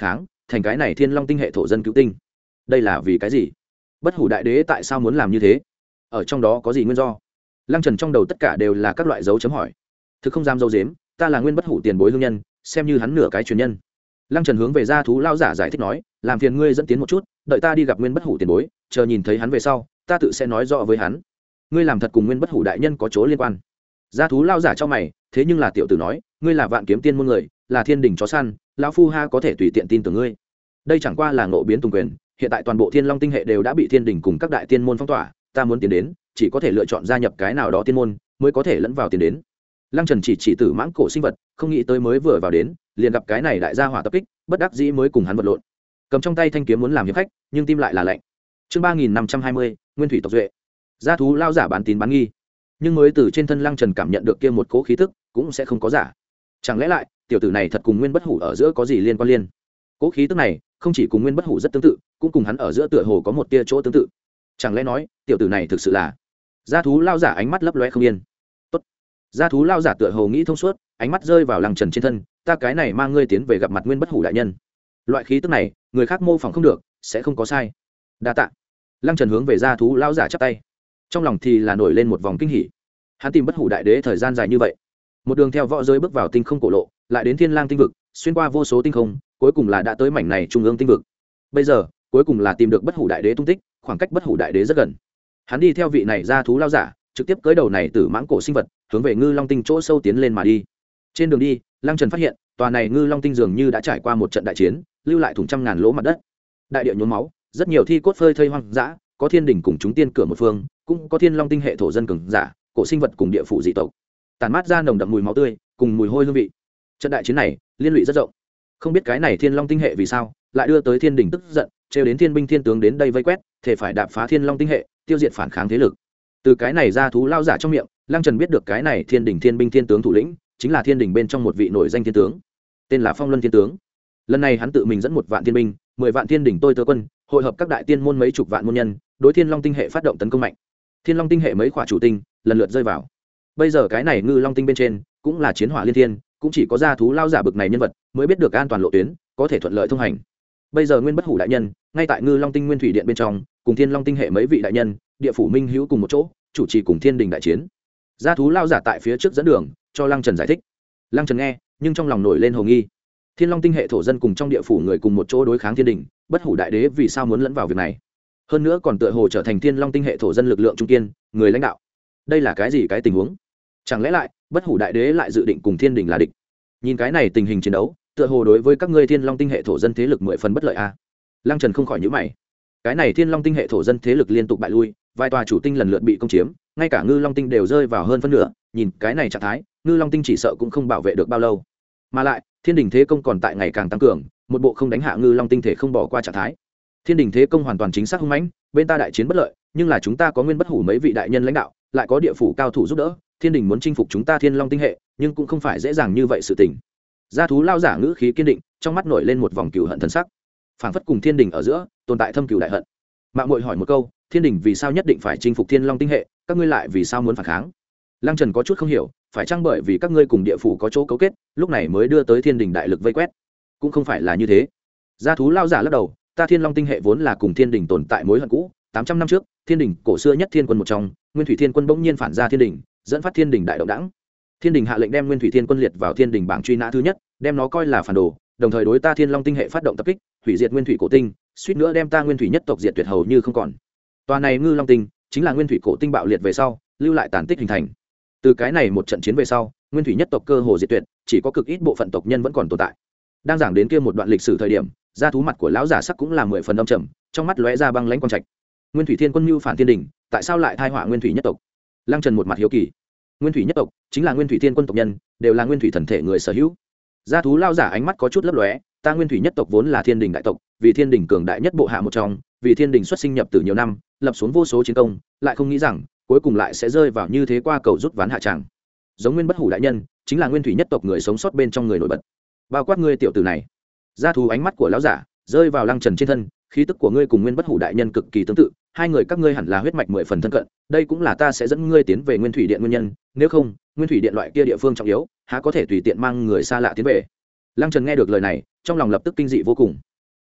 thành cái này thiên long tinh hệ thổ dân cứu tinh. Đây là vì cái gì? Bất hủ đại đế tại sao muốn làm như thế? Ở trong đó có gì nguyên do? Lăng Trần trong đầu tất cả đều là các loại dấu chấm hỏi. Thực không dám dấu dếm, ta là nguyên bất hủ tiền bối hương nhân, xem như hắn nửa cái truyền nhân. Lăng Trần hướng về gia thú lao giả giải thích nói, làm phiền ngươi dẫn tiến một chút, đợi ta đi gặp nguyên bất hủ tiền bối, chờ nhìn thấy hắn về sau, ta tự sẽ nói rõ với hắn. Ngươi làm thật cùng nguyên bất hủ đại nhân có chỗ liên quan. Gia thú lao giả cho mày, thế nhưng là tiểu tử nói, ngươi là vạn kiếm tiên môn người, là thiên đình chó săn, lão phu ha có thể tùy tiện tin tưởng ngươi. Đây chẳng qua là ngộ biến tùng quyền, hiện tại toàn bộ thiên long tinh hệ đều đã bị thiên đình cùng các đại tiên môn phong tỏa, ta muốn tiến đến, chỉ có thể lựa chọn gia nhập cái nào đó tiên môn, mới có thể lẫn vào tiến đến. Lăng Trần chỉ chỉ tử mãng cổ sinh vật, không nghĩ tới mới vừa vào đến, liền gặp cái này đại gia hỏa tập kích, bất đắc dĩ mới cùng hắn vật lộn. Cầm trong tay thanh kiếm muốn làm hiệp khách, nhưng tim lại là lạnh. Chương ba nghìn năm trăm hai mươi, Nguyên thủy tộc duệ. Gia thú lao giả bán tín bán nghi, nhưng mới từ trên thân Lăng Trần cảm nhận được kia một cỗ khí tức, cũng sẽ không có giả. Chẳng lẽ lại, tiểu tử này thật cùng Nguyên Bất Hủ ở giữa có gì liên quan liên? Cỗ khí tức này, không chỉ cùng Nguyên Bất Hủ rất tương tự, cũng cùng hắn ở giữa tựa hồ có một tia chỗ tương tự. Chẳng lẽ nói, tiểu tử này thực sự là? Gia thú lao giả ánh mắt lấp lóe không yên. Tốt. Gia thú lao giả tựa hồ nghĩ thông suốt, ánh mắt rơi vào Lăng Trần trên thân, ta cái này mang ngươi tiến về gặp mặt Nguyên Bất Hủ đại nhân. Loại khí tức này, người khác mô phỏng không được, sẽ không có sai. Đa tạ. Lăng Trần hướng về gia thú lao giả chắp tay, trong lòng thì là nổi lên một vòng kinh hỉ. Hắn tìm Bất Hủ đại đế thời gian dài như vậy, một đường theo võ giới bước vào tinh không cổ lộ, lại đến thiên lang tinh vực, xuyên qua vô số tinh không, cuối cùng là đã tới mảnh này trung ương tinh vực. Bây giờ, cuối cùng là tìm được Bất Hủ đại đế tung tích, khoảng cách Bất Hủ đại đế rất gần. Hắn đi theo vị này gia thú lao giả, trực tiếp cưỡi đầu này tử mãng cổ sinh vật, hướng về ngư long tinh chỗ sâu tiến lên mà đi. Trên đường đi, Lăng Trần phát hiện, tòa này ngư long tinh dường như đã trải qua một trận đại chiến, lưu lại thủng trăm ngàn lỗ mặt đất. Đại địa nhuốm máu, rất nhiều thi cốt phơi thây hoang dã, có thiên đỉnh cùng chúng tiên cửa một phương, cũng có thiên long tinh hệ thổ dân cường giả, cổ sinh vật cùng địa phủ dị tộc. Tàn mát ra nồng đậm mùi máu tươi, cùng mùi hôi hương vị. Trận đại chiến này, liên lụy rất rộng. Không biết cái này thiên long tinh hệ vì sao lại đưa tới thiên đỉnh tức giận, trêu đến thiên binh thiên tướng đến đây vây quét, thể phải đạp phá thiên long tinh hệ, tiêu diệt phản kháng thế lực. Từ cái này ra thú lao giả trong miệng, Lăng Trần biết được cái này thiên đỉnh thiên binh thiên tướng thủ lĩnh chính là thiên đỉnh bên trong một vị nổi danh thiên tướng, tên là Phong Luân thiên tướng. Lần này hắn tự mình dẫn một vạn thiên binh, mười vạn thiên đỉnh tôi tớ quân, hội hợp các đại tiên môn mấy chục vạn môn nhân, đối thiên long tinh hệ phát động tấn công mạnh. Thiên long tinh hệ mấy khỏa chủ tinh lần lượt rơi vào. Bây giờ cái này ngư long tinh bên trên cũng là chiến hỏa liên thiên, cũng chỉ có gia thú lao giả bực này nhân vật mới biết được an toàn lộ tuyến, có thể thuận lợi thông hành. Bây giờ Nguyên Bất Hủ đại nhân ngay tại ngư long tinh nguyên thủy điện bên trong, cùng thiên long tinh hệ mấy vị đại nhân, địa phủ minh hữu cùng một chỗ, chủ trì cùng thiên đình đại chiến. Gia thú lao giả tại phía trước dẫn đường, cho Lăng Trần giải thích. Lăng Trần nghe, nhưng trong lòng nổi lên hồ nghi. Thiên long tinh hệ thổ dân cùng trong địa phủ người cùng một chỗ đối kháng thiên đình, Bất Hủ đại đế vì sao muốn lẫn vào việc này? Hơn nữa còn tựa hồ trở thành thiên long tinh hệ thổ dân lực lượng trung kiên, người lãnh đạo. Đây là cái gì cái tình huống? Chẳng lẽ lại Bất Hủ đại đế lại dự định cùng thiên đình là địch? Nhìn cái này tình hình chiến đấu, tựa hồ đối với các ngươi thiên long tinh hệ thổ dân thế lực mười phần bất lợi a. À? Lăng Trần không khỏi nhíu mày. Cái này thiên long tinh hệ thổ dân thế lực liên tục bại lui, vài tòa chủ tinh lần lượt bị công chiếm, ngay cả ngư long tinh đều rơi vào hơn phân nửa. Nhìn cái này trạng thái, ngư long tinh chỉ sợ cũng không bảo vệ được bao lâu. Mà lại thiên đình thế công còn tại ngày càng tăng cường, một bộ không đánh hạ ngư long tinh thể không bỏ qua trạng thái. Thiên đình thế công hoàn toàn chính xác hung mãnh, bên ta đại chiến bất lợi, nhưng là chúng ta có Nguyên Bất Hủ mấy vị đại nhân lãnh đạo, lại có địa phủ cao thủ giúp đỡ, thiên đình muốn chinh phục chúng ta thiên long tinh hệ, nhưng cũng không phải dễ dàng như vậy sự tình. Gia thú lao giả ngữ khí kiên định, trong mắt nổi lên một vòng cừu hận thần sắc, phảng phất cùng thiên đình ở giữa tồn tại thâm cừu đại hận. Mạng muội hỏi một câu, thiên đình vì sao nhất định phải chinh phục thiên long tinh hệ, các ngươi lại vì sao muốn phản kháng? Lăng Trần có chút không hiểu, phải chăng bởi vì các ngươi cùng địa phủ có chỗ cấu kết, lúc này mới đưa tới thiên đình đại lực vây quét? Cũng không phải là như thế. Gia thú lao giả lắc đầu, ta thiên long tinh hệ vốn là cùng thiên đình tồn tại mối hận cũ. Tám trăm năm trước, thiên đình cổ xưa nhất thiên quân một trong, Nguyên Thủy Thiên Quân bỗng nhiên phản ra thiên đình, dẫn phát thiên đình đại động đẳng. Thiên đình hạ lệnh đem Nguyên Thủy Thiên Quân liệt vào thiên đình bảng truy nã thứ nhất, đem nó coi là phản đồ, đồng thời đối ta thiên long tinh hệ phát động tập kích, hủy diệt nguyên thủy cổ tinh, suýt nữa đem ta nguyên thủy nhất tộc diệt tuyệt hầu như không còn. Tòa này ngư long tinh chính là nguyên thủy cổ tinh bạo liệt về sau lưu lại tàn tích hình thành. Từ cái này một trận chiến về sau, nguyên thủy nhất tộc cơ hồ diệt tuyệt, chỉ có cực ít bộ phận tộc nhân vẫn còn tồn tại. Đang giảng đến kia một đoạn lịch sử thời điểm, da thú mặt của lão giả sắc cũng là mười phần âm trầm, trong mắt lóe ra băng lãnh quang trạch. Nguyên Thủy Thiên Quân mưu phản thiên đình, tại sao lại thai họa nguyên thủy nhất tộc? Lăng Trần một mặt hiếu kỳ. Nguyên thủy nhất tộc chính là Nguyên Thủy Thiên Quân tộc nhân, đều là nguyên thủy thần thể người sở hữu. Da thú lão giả ánh mắt có chút lấp lóe, ta nguyên thủy nhất tộc vốn là thiên đình đại tộc, vì thiên đình cường đại nhất bộ hạ một trong, vì thiên đình xuất sinh nhập từ nhiều năm, lập xuống vô số chiến công, lại không nghĩ rằng cuối cùng lại sẽ rơi vào như thế qua cầu rút ván hạ tràng. Giống Nguyên Bất Hủ đại nhân, chính là nguyên thủy nhất tộc người sống sót bên trong người nổi bật. Bao quát ngươi tiểu tử này. Da thú ánh mắt của lão giả rơi vào Lăng Trần trên thân, khí tức của ngươi cùng Nguyên Bất Hủ đại nhân cực kỳ tương tự, hai người các ngươi hẳn là huyết mạch mười phần thân cận, đây cũng là ta sẽ dẫn ngươi tiến về Nguyên Thủy Điện nguyên nhân, nếu không, Nguyên Thủy Điện loại kia địa phương trọng yếu, há có thể tùy tiện mang người xa lạ tiến về. Lăng Trần nghe được lời này, trong lòng lập tức kinh dị vô cùng.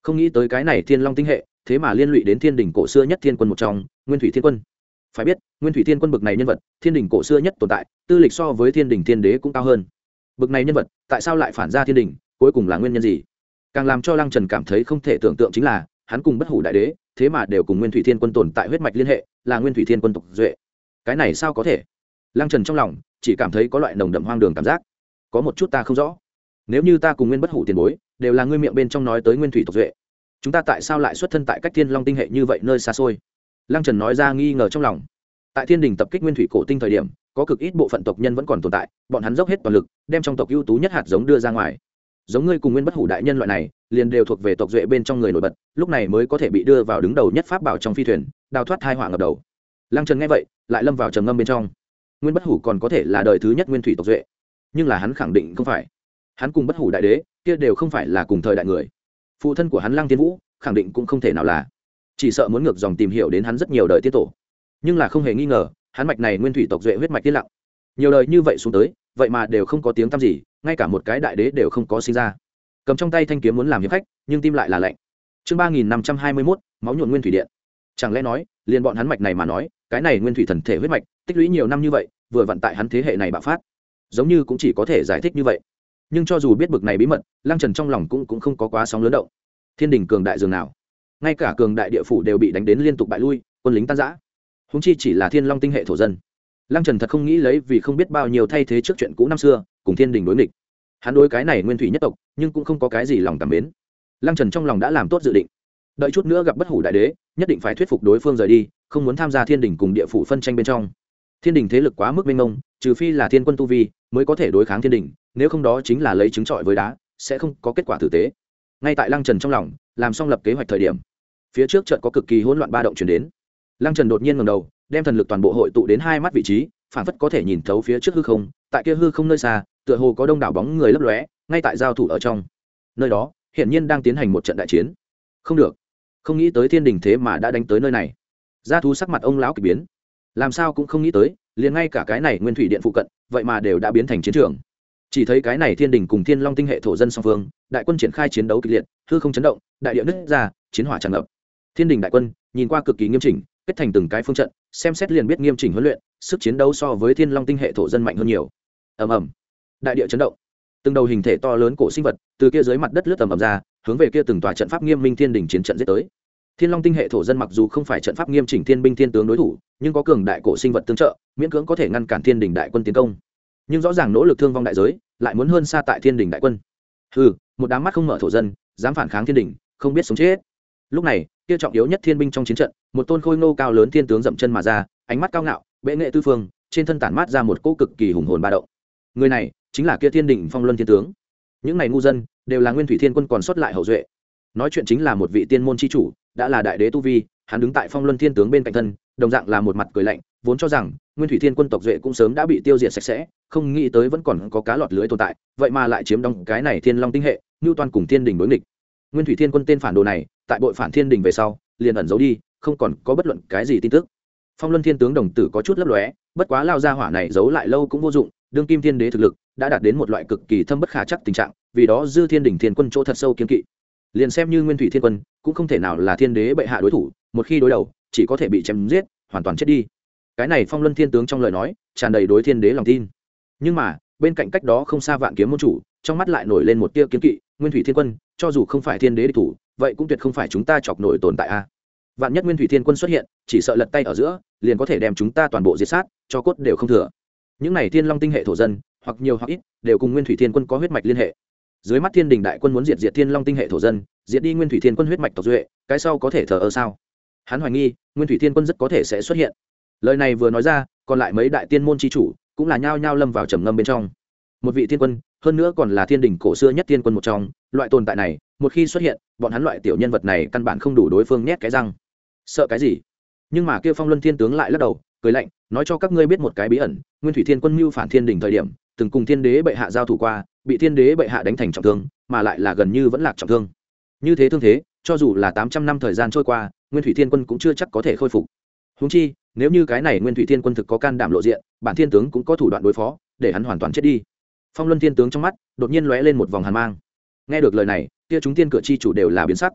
không nghĩ tới cái này thiên long tinh hệ thế mà liên lụy đến thiên đình cổ xưa nhất thiên quân một trong nguyên thủy thiên quân. Phải biết nguyên thủy thiên quân bực này nhân vật thiên đình cổ xưa nhất tồn tại, tư lịch so với thiên đình thiên đế cũng cao hơn. Bực này nhân vật tại sao lại phản ra thiên đình, cuối cùng là nguyên nhân gì? Càng làm cho Lăng Trần cảm thấy không thể tưởng tượng chính là hắn cùng bất hủ đại đế thế mà đều cùng nguyên thủy thiên quân tồn tại huyết mạch liên hệ, là nguyên thủy thiên quân tộc duệ. Cái này sao có thể? Lăng Trần trong lòng chỉ cảm thấy có loại nồng đậm hoang đường cảm giác, có một chút ta không rõ. Nếu như ta cùng nguyên bất hủ tiền bối đều là ngươi miệng bên trong nói tới nguyên thủy tộc duệ, chúng ta tại sao lại xuất thân tại cách thiên long tinh hệ như vậy nơi xa xôi? Lăng Trần nói ra nghi ngờ trong lòng. Tại thiên đình tập kích nguyên thủy cổ tinh thời điểm, có cực ít bộ phận tộc nhân vẫn còn tồn tại, bọn hắn dốc hết toàn lực đem trong tộc ưu tú nhất hạt giống đưa ra ngoài. Giống ngươi cùng nguyên bất hủ đại nhân loại này liền đều thuộc về tộc duệ bên trong người nổi bật, lúc này mới có thể bị đưa vào đứng đầu nhất pháp bảo trong phi thuyền, đào thoát hai họa ngập đầu. Lăng Trần nghe vậy lại lâm vào trầm ngâm bên trong. Nguyên bất hủ còn có thể là đời thứ nhất nguyên thủy tộc duệ, nhưng là hắn khẳng định không phải. Hắn cùng bất hủ đại đế kia đều không phải là cùng thời đại người. Phụ thân của hắn Lăng Tiên Vũ khẳng định cũng không thể nào là. Chỉ sợ muốn ngược dòng tìm hiểu đến hắn rất nhiều đời tiết tổ. Nhưng là không hề nghi ngờ, hắn mạch này nguyên thủy tộc duệ huyết mạch tiết lặng. Nhiều đời như vậy xuống tới, vậy mà đều không có tiếng tăm gì, ngay cả một cái đại đế đều không có sinh ra. Cầm trong tay thanh kiếm muốn làm hiệp khách, nhưng tim lại là lạnh. Chương ba nghìn năm trăm hai mươi mốt, máu nhuộm nguyên thủy điện. Chẳng lẽ nói, liền bọn hắn mạch này mà nói, cái này nguyên thủy thần thể huyết mạch, tích lũy nhiều năm như vậy, vừa vận tại hắn thế hệ này bạo phát. Giống như cũng chỉ có thể giải thích như vậy. Nhưng cho dù biết bực này bí mật, Lăng Trần trong lòng cũng cũng không có quá sóng lớn động. Thiên đình cường đại dường nào, ngay cả cường đại địa phủ đều bị đánh đến liên tục bại lui, quân lính tan rã. Huống chi chỉ là thiên long tinh hệ thổ dân. Lăng Trần thật không nghĩ lấy vì không biết bao nhiêu thay thế trước chuyện cũ năm xưa, cùng thiên đình đối nghịch. Hắn đối cái này nguyên thủy nhất tộc, nhưng cũng không có cái gì lòng cảm mến. Lăng Trần trong lòng đã làm tốt dự định, đợi chút nữa gặp bất hủ đại đế, nhất định phải thuyết phục đối phương rời đi, không muốn tham gia thiên đình cùng địa phủ phân tranh bên trong. Thiên đình thế lực quá mức mênh mông, trừ phi là thiên quân tu vi mới có thể đối kháng thiên đình, nếu không đó chính là lấy trứng trọi với đá, sẽ không có kết quả tử tế. Ngay tại Lăng Trần trong lòng làm xong lập kế hoạch thời điểm, phía trước chợt có cực kỳ hỗn loạn ba động truyền đến. Lăng Trần đột nhiên ngẩng đầu, đem thần lực toàn bộ hội tụ đến hai mắt vị trí, phản phất có thể nhìn thấu phía trước hư không, tại kia hư không nơi xa, tựa hồ có đông đảo bóng người lấp lóe, ngay tại giao thủ ở trong. Nơi đó, hiển nhiên đang tiến hành một trận đại chiến. Không được, không nghĩ tới thiên đình thế mà đã đánh tới nơi này. Gia thú sắc mặt ông lão kỳ biến, làm sao cũng không nghĩ tới, liền ngay cả cái này nguyên thủy điện phụ cận, vậy mà đều đã biến thành chiến trường. Chỉ thấy cái này thiên đình cùng thiên long tinh hệ thổ dân song phương, đại quân triển khai chiến đấu kịch liệt, hư không chấn động, đại địa nứt ra, chiến hỏa tràn ngập. Thiên đình đại quân nhìn qua cực kỳ nghiêm chỉnh, kết thành từng cái phương trận, xem xét liền biết nghiêm chỉnh huấn luyện, sức chiến đấu so với thiên long tinh hệ thổ dân mạnh hơn nhiều. Ầm ầm, đại địa chấn động, từng đầu hình thể to lớn cổ sinh vật từ kia dưới mặt đất lướt tầm ầm ra, hướng về kia từng tòa trận pháp nghiêm minh thiên đình chiến trận giết tới. Thiên long tinh hệ thổ dân mặc dù không phải trận pháp nghiêm chỉnh thiên binh thiên tướng đối thủ, nhưng có cường đại cổ sinh vật tương trợ, miễn cưỡng có thể ngăn cản thiên đình đại quân tiến công. Nhưng rõ ràng nỗ lực thương vong đại giới lại muốn hơn xa tại thiên đình đại quân. Hừ, một đám mắt không mở thổ dân dám phản kháng thiên đình, không biết sống chết. Lúc này kia trọng yếu nhất thiên binh trong chiến trận, một tôn khôi ngô cao lớn thiên tướng dậm chân mà ra, ánh mắt cao ngạo, bệ nghệ tư phương, trên thân tản mát ra một cỗ cực kỳ hùng hồn ba động. Người này chính là kia thiên đình phong luân thiên tướng. Những này ngu dân đều là nguyên thủy thiên quân còn sót lại hậu duệ. Nói chuyện chính là một vị tiên môn chi chủ, đã là đại đế tu vi, hắn đứng tại phong luân thiên tướng bên cạnh thân, đồng dạng là một mặt cười lạnh, vốn cho rằng nguyên thủy thiên quân tộc duệ cũng sớm đã bị tiêu diệt sạch sẽ, không nghĩ tới vẫn còn có cá lọt lưới tồn tại, vậy mà lại chiếm đóng cái này thiên long tinh hệ, nhu toàn cùng thiên đình đối nghịch. Nguyên thủy thiên quân tên phản đồ này tại bội phản thiên đình về sau liền ẩn giấu đi, không còn có bất luận cái gì tin tức. Phong luân thiên tướng đồng tử có chút lấp lóe, bất quá lao ra hỏa này giấu lại lâu cũng vô dụng, đương kim thiên đế thực lực đã đạt đến một loại cực kỳ thâm bất khả chắc tình trạng, vì đó dư thiên đình thiên quân chỗ thật sâu kiên kỵ. Liền xem như nguyên thủy thiên quân cũng không thể nào là thiên đế bệ hạ đối thủ, một khi đối đầu chỉ có thể bị chém giết, hoàn toàn chết đi. Cái này phong luân thiên tướng trong lời nói tràn đầy đối thiên đế lòng tin. Nhưng mà bên cạnh cách đó không xa vạn kiếm môn chủ trong mắt lại nổi lên một tia kiên kỵ, nguyên thủy thiên quân cho dù không phải thiên đế địch thủ, vậy cũng tuyệt không phải chúng ta chọc nổi tồn tại a. Vạn nhất nguyên thủy thiên quân xuất hiện, chỉ sợ lật tay ở giữa liền có thể đem chúng ta toàn bộ diệt sát, cho cốt đều không thừa. Những này thiên long tinh hệ thổ dân hoặc nhiều hoặc ít đều cùng nguyên thủy thiên quân có huyết mạch liên hệ. Dưới mắt thiên đình đại quân muốn diệt diệt thiên long tinh hệ thổ dân, diệt đi nguyên thủy thiên quân huyết mạch tộc duệ, cái sau có thể thờ ơ sao? Hắn hoài nghi nguyên thủy thiên quân rất có thể sẽ xuất hiện. Lời này vừa nói ra, còn lại mấy đại tiên môn chi chủ cũng là nhao nhao lâm vào trầm ngâm bên trong. Một vị thiên quân, hơn nữa còn là thiên đình cổ xưa nhất thiên quân một trong, loại tồn tại này một khi xuất hiện, bọn hắn loại tiểu nhân vật này căn bản không đủ đối phương nhét cái răng. Sợ cái gì? Nhưng mà kia phong luân thiên tướng lại lắc đầu cười lạnh, nói cho các ngươi biết một cái bí ẩn, nguyên thủy thiên quân mưu phản thiên đình thời điểm từng cùng thiên đế bệ hạ giao thủ qua, bị thiên đế bệ hạ đánh thành trọng thương, mà lại là gần như vẫn lạc trọng thương. Như thế thương thế, cho dù là tám trăm năm thời gian trôi qua, nguyên thủy thiên quân cũng chưa chắc có thể khôi phục. Huống chi nếu như cái này nguyên thủy thiên quân thực có can đảm lộ diện, bản thiên tướng cũng có thủ đoạn đối phó, để hắn hoàn toàn chết đi. Phong luân thiên tướng trong mắt đột nhiên lóe lên một vòng hàn mang. Nghe được lời này, kia chúng tiên cửa chi chủ đều là biến sắc.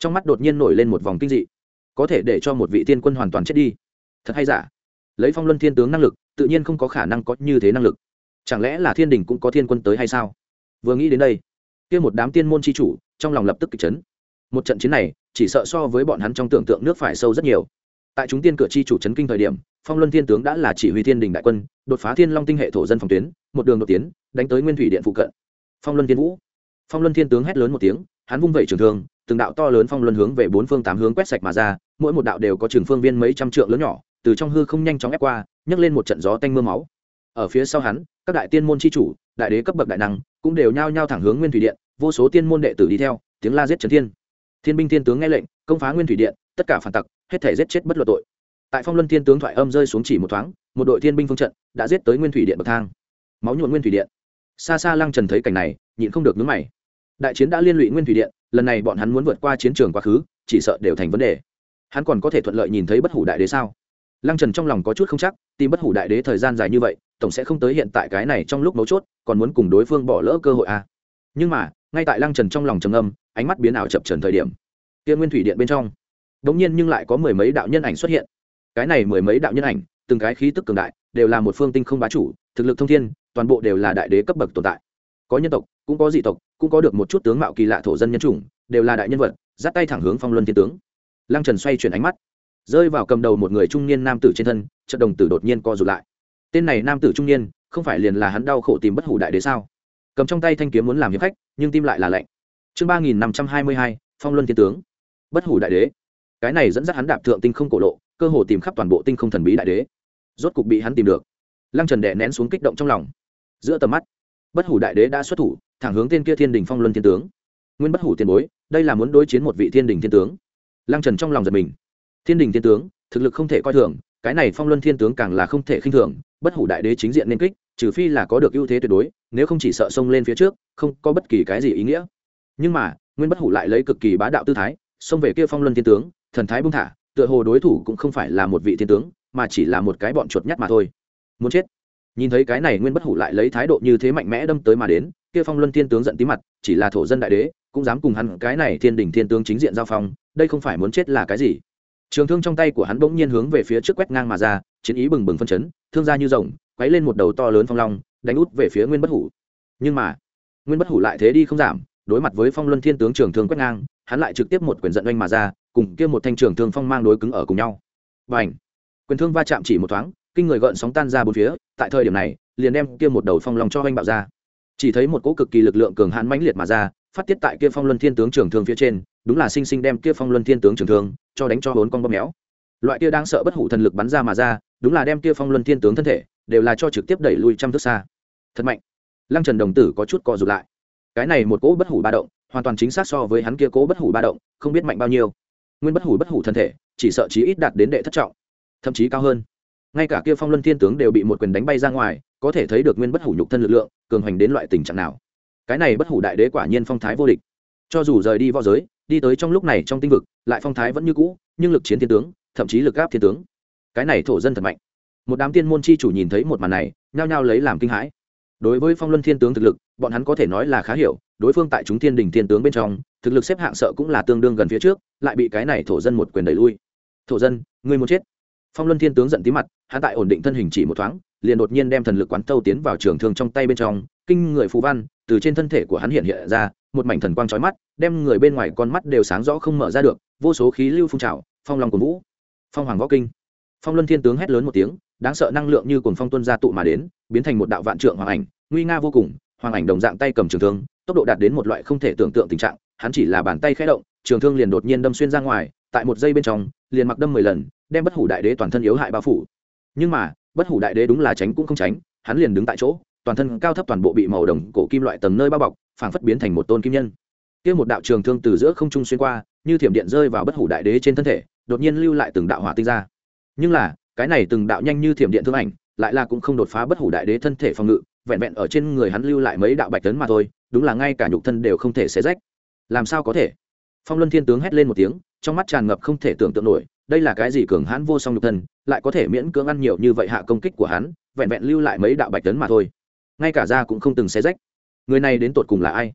trong mắt đột nhiên nổi lên một vòng kinh dị. Có thể để cho một vị thiên quân hoàn toàn chết đi, thật hay giả? Lấy Phong Luân Thiên tướng năng lực, tự nhiên không có khả năng có như thế năng lực. Chẳng lẽ là thiên đình cũng có thiên quân tới hay sao? Vừa nghĩ đến đây, kia một đám tiên môn chi chủ trong lòng lập tức kịch chấn. Một trận chiến này chỉ sợ so với bọn hắn trong tưởng tượng nước phải sâu rất nhiều. Tại chúng tiên cửa chi chủ chấn kinh thời điểm, Phong Luân Thiên tướng đã là chỉ huy thiên đình đại quân, đột phá Thiên Long tinh hệ thổ dân phòng tuyến, một đường đột tiến, đánh tới Nguyên Thủy điện phụ cận. Phong Luân Thiên Vũ, Phong Luân Thiên tướng hét lớn một tiếng, hắn vung vẩy trường thương, từng đạo to lớn phong luân hướng về bốn phương tám hướng quét sạch mà ra, mỗi một đạo đều có trường phương viên mấy trăm trượng lớn nhỏ, từ trong hư không nhanh chóng ép qua, nhấc lên một trận gió tanh mưa máu. Ở phía sau hắn, các đại tiên môn chi chủ, đại đế cấp bậc đại năng, cũng đều nhao nhao thẳng hướng Nguyên Thủy điện, vô số tiên môn đệ tử đi theo, tiếng la giết chấn thiên. Thiên binh thiên tướng nghe lệnh, công phá Nguyên Thủy điện, tất cả phản tặc, hết thể giết chết bất luận tội. Tại Phong Luân Thiên tướng thoại âm rơi xuống chỉ một thoáng, một đội thiên binh phương trận đã giết tới Nguyên Thủy điện bậc thang. Máu nhuộm Nguyên Thủy điện. Xa xa Lăng Trần thấy cảnh này, nhịn không được nhướng mày. Đại chiến đã liên lụy Nguyên Thủy điện, lần này bọn hắn muốn vượt qua chiến trường quá khứ, chỉ sợ đều thành vấn đề. Hắn còn có thể thuận lợi nhìn thấy Bất Hủ đại đế sao? Lăng Trần trong lòng có chút không chắc, tìm Bất Hủ đại đế thời gian dài như vậy, tổng sẽ không tới hiện tại cái này trong lúc mấu chốt, còn muốn cùng đối phương bỏ lỡ cơ hội à? Nhưng mà, ngay tại Lăng Trần trong lòng trầm ngâm, ánh mắt biến ảo chập chờn thời điểm, kia Nguyên Thủy điện bên trong, đột nhiên nhưng lại có mười mấy đạo nhân ảnh xuất hiện. Cái này mười mấy đạo nhân ảnh, từng cái khí tức cường đại, đều là một phương tinh không bá chủ, thực lực thông thiên, toàn bộ đều là đại đế cấp bậc tồn tại. Có nhân tộc, cũng có dị tộc, cũng có được một chút tướng mạo kỳ lạ thổ dân nhân chủng, đều là đại nhân vật, dắt tay thẳng hướng Phong Luân Thiên tướng. Lăng Trần xoay chuyển ánh mắt, rơi vào cầm đầu một người trung niên nam tử trên thân, chợt đồng tử đột nhiên co rụt lại. Tên này nam tử trung niên, không phải liền là hắn đau khổ tìm Bất Hủ đại đế sao? Cầm trong tay thanh kiếm muốn làm hiệp khách, nhưng tim lại là lạnh. Chương ba nghìn năm trăm hai mươi hai, Phong Luân Thiên tướng. Bất Hủ đại đế. Cái này dẫn dắt hắn đạp thượng tinh không cổ lộ, cơ hồ tìm khắp toàn bộ tinh không thần bí đại đế. Rốt cục bị hắn tìm được. Lăng Trần đè nén xuống kích động trong lòng. Giữa tầm mắt, Bất Hủ đại đế đã xuất thủ, thẳng hướng tên kia Thiên Đình Phong Luân Thiên tướng. Nguyên Bất Hủ tiền bối, đây là muốn đối chiến một vị Thiên Đình thiên tướng. Lăng Trần trong lòng giật mình. Thiên Đình thiên tướng, thực lực không thể coi thường, cái này Phong Luân Thiên tướng càng là không thể khinh thường, Bất Hủ đại đế chính diện nên kích, trừ phi là có được ưu thế tuyệt đối, nếu không chỉ sợ xông lên phía trước, không có bất kỳ cái gì ý nghĩa. Nhưng mà, Nguyên Bất Hủ lại lấy cực kỳ bá đạo tư thái, xông về kia Phong Luân Thiên tướng, thần thái buông thả, tựa hồ đối thủ cũng không phải là một vị thiên tướng, mà chỉ là một cái bọn chuột nhắt mà thôi. Muốn chết. Nhìn thấy cái này Nguyên Bất Hủ lại lấy thái độ như thế mạnh mẽ đâm tới mà đến, kia Phong Luân Thiên tướng giận tí mặt, chỉ là thổ dân đại đế, cũng dám cùng hắn cái này Thiên Đình thiên tướng chính diện giao phong, đây không phải muốn chết là cái gì? Trường thương trong tay của hắn bỗng nhiên hướng về phía trước quét ngang mà ra, chiến ý bừng bừng phân chấn, thương ra như rồng, quấy lên một đầu to lớn phong long, đánh út về phía Nguyên Bất Hủ. Nhưng mà, Nguyên Bất Hủ lại thế đi không giảm, đối mặt với Phong Luân Thiên tướng trường thương quét ngang, hắn lại trực tiếp một quyền giận oanh mà ra, cùng kia một thanh trường thương phong mang đối cứng ở cùng nhau. Bành! Quyền thương va chạm chỉ một thoáng, kinh người gợn sóng tan ra bốn phía, tại thời điểm này, liền đem kia một đầu phong long cho oanh bạo ra. Chỉ thấy một cỗ cực kỳ lực lượng cường hãn mãnh liệt mà ra, phát tiết tại kia Phong Luân Thiên tướng trường thương phía trên, đúng là sinh sinh đem kia Phong Luân Thiên tướng trường thương cho đánh cho bốn con bom méo. Loại kia đang sợ bất hủ thần lực bắn ra mà ra, đúng là đem kia Phong Luân Thiên tướng thân thể đều là cho trực tiếp đẩy lui trăm thước xa. Thật mạnh. Lăng Trần đồng tử có chút co rụt lại. Cái này một cỗ bất hủ ba động, hoàn toàn chính xác so với hắn kia cỗ bất hủ ba động, không biết mạnh bao nhiêu. Nguyên bất hủ bất hủ thân thể, chỉ sợ chí ít đạt đến đệ thất trọng, thậm chí cao hơn. Ngay cả kia Phong Luân Thiên tướng đều bị một quyền đánh bay ra ngoài, có thể thấy được Nguyên bất hủ nhục thân lực lượng cường hành đến loại tình trạng nào. Cái này bất hủ đại đế quả nhiên phong thái vô địch. Cho dù rời đi võ giới, đi tới trong lúc này trong tinh vực, lại phong thái vẫn như cũ, nhưng lực chiến thiên tướng, thậm chí lực áp thiên tướng. Cái này thổ dân thật mạnh. Một đám tiên môn chi chủ nhìn thấy một màn này, nhao nhao lấy làm kinh hãi. Đối với Phong Luân Thiên tướng thực lực, bọn hắn có thể nói là khá hiểu, đối phương tại chúng Thiên Đình Thiên tướng bên trong, thực lực xếp hạng sợ cũng là tương đương gần phía trước, lại bị cái này thổ dân một quyền đẩy lui. Thổ dân, ngươi muốn chết. Phong Luân Thiên tướng giận tí mặt, hắn tại ổn định thân hình chỉ một thoáng, liền đột nhiên đem thần lực quán tâu tiến vào trường thương trong tay bên trong, kinh người phù văn từ trên thân thể của hắn hiện hiện ra, một mảnh thần quang chói mắt, đem người bên ngoài con mắt đều sáng rõ không mở ra được, vô số khí lưu phun trào, phong long của vũ, phong hoàng võ kinh. Phong Luân Thiên tướng hét lớn một tiếng, đáng sợ năng lượng như cuồng phong tuôn ra tụ mà đến, biến thành một đạo vạn trượng hoàng ảnh, nguy nga vô cùng. Hoàng ảnh đồng dạng tay cầm trường thương, tốc độ đạt đến một loại không thể tưởng tượng tình trạng, hắn chỉ là bàn tay khẽ động, trường thương liền đột nhiên đâm xuyên ra ngoài, tại một giây bên trong, liền mặc đâm mười lần, đem bất hủ đại đế toàn thân yếu hại bao phủ. Nhưng mà, bất hủ đại đế đúng là tránh cũng không tránh, hắn liền đứng tại chỗ, toàn thân cao thấp toàn bộ bị màu đồng cổ kim loại tầng nơi bao bọc, phảng phất biến thành một tôn kim nhân. Kia một đạo trường thương từ giữa không trung xuyên qua, như thiểm điện rơi vào bất hủ đại đế trên thân thể, đột nhiên lưu lại từng đạo hỏa tinh ra. Nhưng là, cái này từng đạo nhanh như thiểm điện thương ảnh, lại là cũng không đột phá bất hủ đại đế thân thể phòng ngự, vẹn vẹn ở trên người hắn lưu lại mấy đạo bạch tấn mà thôi, đúng là ngay cả nhục thân đều không thể xé rách. Làm sao có thể? Phong Luân Thiên tướng hét lên một tiếng, trong mắt tràn ngập không thể tưởng tượng nổi, đây là cái gì cường hãn vô song nhục thân, lại có thể miễn cưỡng ăn nhiều như vậy hạ công kích của hắn, vẹn vẹn lưu lại mấy đạo bạch tấn mà thôi, ngay cả da cũng không từng xé rách. Người này đến tột cùng là ai?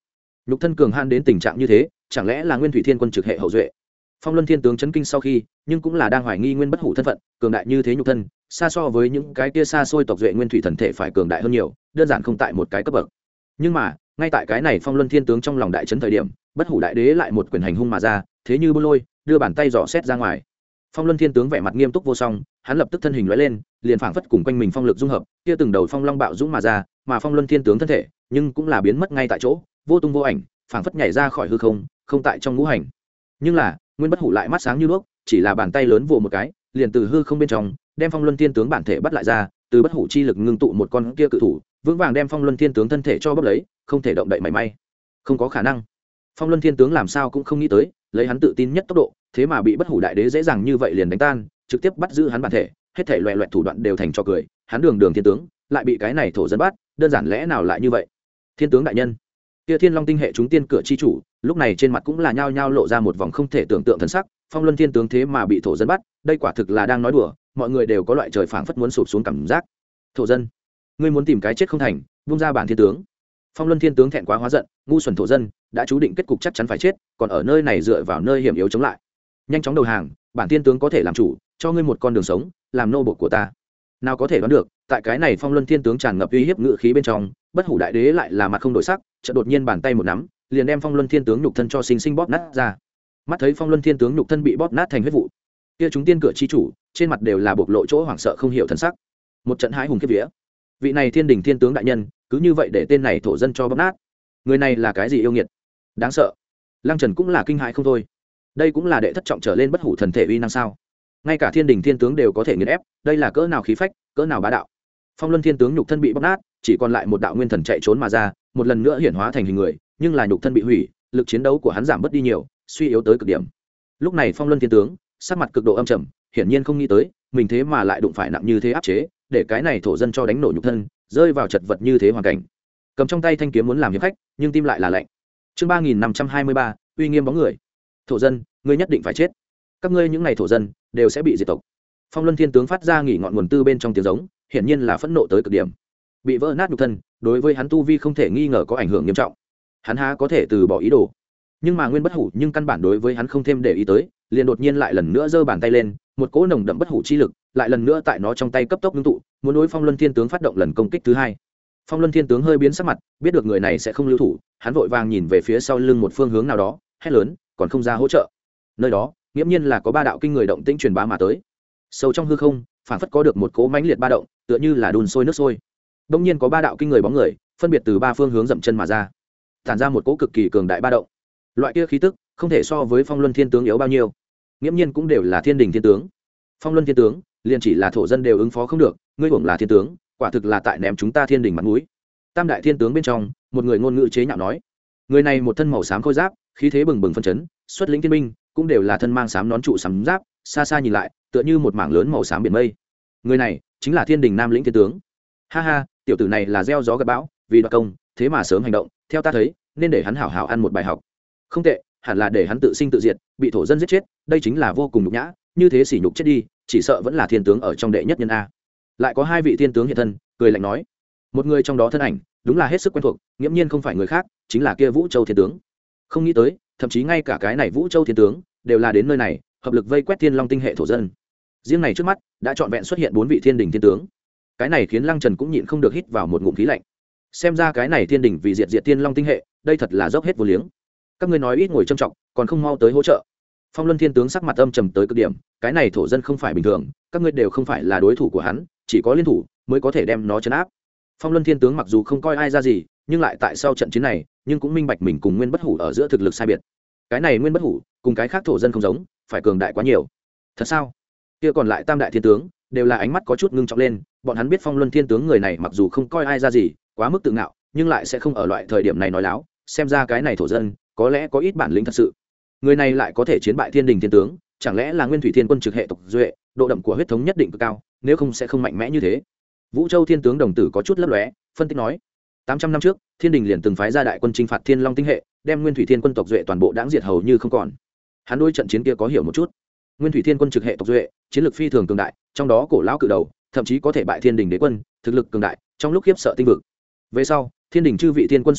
nhục thân cường han đến tình trạng như thế, chẳng lẽ là nguyên thủy thiên quân trực hệ hậu duệ? Phong luân thiên tướng chấn kinh sau khi, nhưng cũng là đang hoài nghi nguyên bất hủ thân phận, cường đại như thế nhục thân, xa so với những cái kia xa xôi tộc duệ nguyên thủy thần thể phải cường đại hơn nhiều, đơn giản không tại một cái cấp bậc. Nhưng mà ngay tại cái này phong luân thiên tướng trong lòng đại chấn thời điểm, bất hủ đại đế lại một quyền hành hung mà ra, thế như bô lôi đưa bàn tay dò xét ra ngoài. Phong luân thiên tướng vẻ mặt nghiêm túc vô song, hắn lập tức thân hình lóe lên, liền phảng phất cùng quanh mình phong lực dung hợp, kia từng đầu phong long bạo dũng mà ra, mà phong luân thiên tướng thân thể nhưng cũng là biến mất ngay tại chỗ, vô tung vô ảnh, phảng phất nhảy ra khỏi hư không, không tại trong ngũ hành. Nhưng là nguyên bất hủ lại mắt sáng như đuốc, chỉ là bàn tay lớn vồ một cái, liền từ hư không bên trong đem phong luân thiên tướng bản thể bắt lại ra, từ bất hủ chi lực ngưng tụ một con kia cự thủ, vững vàng đem phong luân thiên tướng thân thể cho bóp lấy, không thể động đậy mảy may. Không có khả năng. Phong luân thiên tướng làm sao cũng không nghĩ tới, lấy hắn tự tin nhất tốc độ, thế mà bị bất hủ đại đế dễ dàng như vậy liền đánh tan, trực tiếp bắt giữ hắn bản thể, hết thể loè loẹt thủ đoạn đều thành cho cười, hắn đường đường thiên tướng lại bị cái này thổ dân bắt, đơn giản lẽ nào lại như vậy? Thiên tướng đại nhân, kia thiên long tinh hệ chúng tiên cửa chi chủ, lúc này trên mặt cũng là nhao nhao lộ ra một vòng không thể tưởng tượng thần sắc. Phong luân thiên tướng thế mà bị thổ dân bắt, đây quả thực là đang nói đùa, mọi người đều có loại trời phảng phất muốn sụp xuống cảm giác. Thổ dân, ngươi muốn tìm cái chết không thành, buông ra bản thiên tướng. Phong luân thiên tướng thẹn quá hóa giận, ngu xuẩn thổ dân đã chú định kết cục chắc chắn phải chết, còn ở nơi này dựa vào nơi hiểm yếu chống lại, nhanh chóng đầu hàng, bản thiên tướng có thể làm chủ, cho ngươi một con đường sống, làm nô bộc của ta. Nào có thể đoán được, tại cái này phong luân thiên tướng tràn ngập uy hiếp ngự khí bên trong, bất hủ đại đế lại là mặt không đổi sắc, chợt đột nhiên bàn tay một nắm, liền đem phong luân thiên tướng nhục thân cho sinh sinh bóp nát ra. Mắt thấy phong luân thiên tướng nhục thân bị bóp nát thành huyết vụ, kia chúng tiên cửa chi chủ trên mặt đều là bộc lộ chỗ hoảng sợ không hiểu thần sắc. Một trận hãi hùng kiếp vía, vị này thiên đình thiên tướng đại nhân cứ như vậy để tên này thổ dân cho bóp nát, người này là cái gì yêu nghiệt, đáng sợ. Lăng Trần cũng là kinh hãi không thôi, đây cũng là đệ thất trọng trở lên bất hủ thần thể uy năng sao? Ngay cả thiên đình thiên tướng đều có thể nghiền ép, đây là cỡ nào khí phách, cỡ nào bá đạo. Phong luân thiên tướng nhục thân bị bóp nát, chỉ còn lại một đạo nguyên thần chạy trốn mà ra, một lần nữa hiển hóa thành hình người, nhưng là nhục thân bị hủy, lực chiến đấu của hắn giảm bớt đi nhiều, suy yếu tới cực điểm. Lúc này phong luân thiên tướng sắc mặt cực độ âm trầm, hiển nhiên không nghĩ tới mình thế mà lại đụng phải nặng như thế áp chế, để cái này thổ dân cho đánh nổ nhục thân, rơi vào chật vật như thế hoàn cảnh. Cầm trong tay thanh kiếm muốn làm hiệp khách, nhưng tim lại là lạnh. Chương ba nghìn năm trăm hai mươi ba, uy nghiêm bóng người. Thổ dân, ngươi nhất định phải chết. Các ngươi những này thổ dân đều sẽ bị diệt tộc. Phong luân thiên tướng phát ra nghỉ ngọn nguồn tư bên trong tiếng giống, hiển nhiên là phẫn nộ tới cực điểm. Bị vỡ nát nhục thân, đối với hắn tu vi không thể nghi ngờ có ảnh hưởng nghiêm trọng. Hắn há có thể từ bỏ ý đồ. Nhưng mà nguyên bất hủ nhưng căn bản đối với hắn không thêm để ý tới, liền đột nhiên lại lần nữa giơ bàn tay lên, một cỗ nồng đậm bất hủ chi lực lại lần nữa tại nó trong tay cấp tốc ngưng tụ, muốn đối phong luân thiên tướng phát động lần công kích thứ hai. Phong luân thiên tướng hơi biến sắc mặt, biết được người này sẽ không lưu thủ, hắn vội vàng nhìn về phía sau lưng một phương hướng nào đó, hét lớn, còn không ra hỗ trợ. Nơi đó nghiễm nhiên là có ba đạo kinh người động tĩnh truyền bá mà tới. Sâu trong hư không phản phất có được một cỗ mãnh liệt ba động, tựa như là đun sôi nước sôi. Đông nhiên có ba đạo kinh người bóng người phân biệt từ ba phương hướng dậm chân mà ra, tản ra một cỗ cực kỳ cường đại ba động. Loại kia khí tức không thể so với phong luân thiên tướng yếu bao nhiêu, nghiễm nhiên cũng đều là thiên đình thiên tướng. Phong luân thiên tướng liền chỉ là thổ dân đều ứng phó không được, ngươi hưởng là thiên tướng, quả thực là tại ném chúng ta thiên đình mặt mũi. Tam đại thiên tướng bên trong một người ngôn ngữ chế nhạo nói, người này một thân màu xám khôi giáp, khí thế bừng bừng phân chấn, xuất lĩnh thiên binh cũng đều là thân mang xám nón trụ sắm giáp, xa xa nhìn lại tựa như một mảng lớn màu xám biển mây. Người này chính là thiên đình nam lĩnh thiên tướng. Ha ha, tiểu tử này là gieo gió gặt bão, vì đoạt công thế mà sớm hành động, theo ta thấy nên để hắn hảo hảo ăn một bài học. Không tệ, hẳn là để hắn tự sinh tự diệt, bị thổ dân giết chết, đây chính là vô cùng nhục nhã, như thế sỉ nhục chết đi, chỉ sợ vẫn là thiên tướng ở trong đệ nhất nhân a. Lại có hai vị thiên tướng hiện thân, cười lạnh nói, một người trong đó thân ảnh đúng là hết sức quen thuộc, nghiễm nhiên không phải người khác, chính là kia Vũ Châu thiên tướng. Không nghĩ tới, thậm chí ngay cả cái này Vũ Châu thiên tướng đều là đến nơi này, hợp lực vây quét Thiên Long tinh hệ thổ dân. Riêng này trước mắt đã trọn vẹn xuất hiện bốn vị thiên đình thiên tướng, cái này khiến Lăng Trần cũng nhịn không được hít vào một ngụm khí lạnh. Xem ra cái này thiên đình vì diệt diệt Thiên Long tinh hệ, đây thật là dốc hết vô liếng. Các ngươi nói ít ngồi trầm trọng, còn không mau tới hỗ trợ. Phong luân thiên tướng sắc mặt âm trầm tới cực điểm, cái này thổ dân không phải bình thường, các ngươi đều không phải là đối thủ của hắn, chỉ có liên thủ mới có thể đem nó trấn áp. Phong luân thiên tướng mặc dù không coi ai ra gì, nhưng lại tại sau trận chiến này nhưng cũng minh bạch mình cùng nguyên bất hủ ở giữa thực lực sai biệt. Cái này nguyên bất hủ cùng cái khác thổ dân không giống, phải cường đại quá nhiều. Thật sao? Kia còn lại tam đại thiên tướng đều là ánh mắt có chút ngưng trọng lên, bọn hắn biết phong luân thiên tướng người này mặc dù không coi ai ra gì, quá mức tự ngạo, nhưng lại sẽ không ở loại thời điểm này nói láo, xem ra cái này thổ dân có lẽ có ít bản lĩnh thật sự. Người này lại có thể chiến bại thiên đình thiên tướng, chẳng lẽ là nguyên thủy thiên quân trực hệ tộc duệ, độ đậm của huyết thống nhất định cực cao, nếu không sẽ không mạnh mẽ như thế. Vũ Châu thiên tướng đồng tử có chút lấp lóe, phân tích nói, tám trăm năm trước thiên đình liền từng phái ra đại quân chinh phạt Thiên Long tinh hệ, đem nguyên thủy thiên quân tộc duệ toàn bộ đãng diệt hầu như không còn. Hắn đối trận chiến kia có hiểu một chút. Nguyên thủy thiên quân trực hệ tộc duệ chiến lược phi thường cường đại, trong đó cổ lão cự đầu thậm chí có thể bại thiên đình đế quân, thực lực cường đại trong lúc khiếp sợ tinh vực. Về sau thiên đình chư vị thiên quân xuất thủ,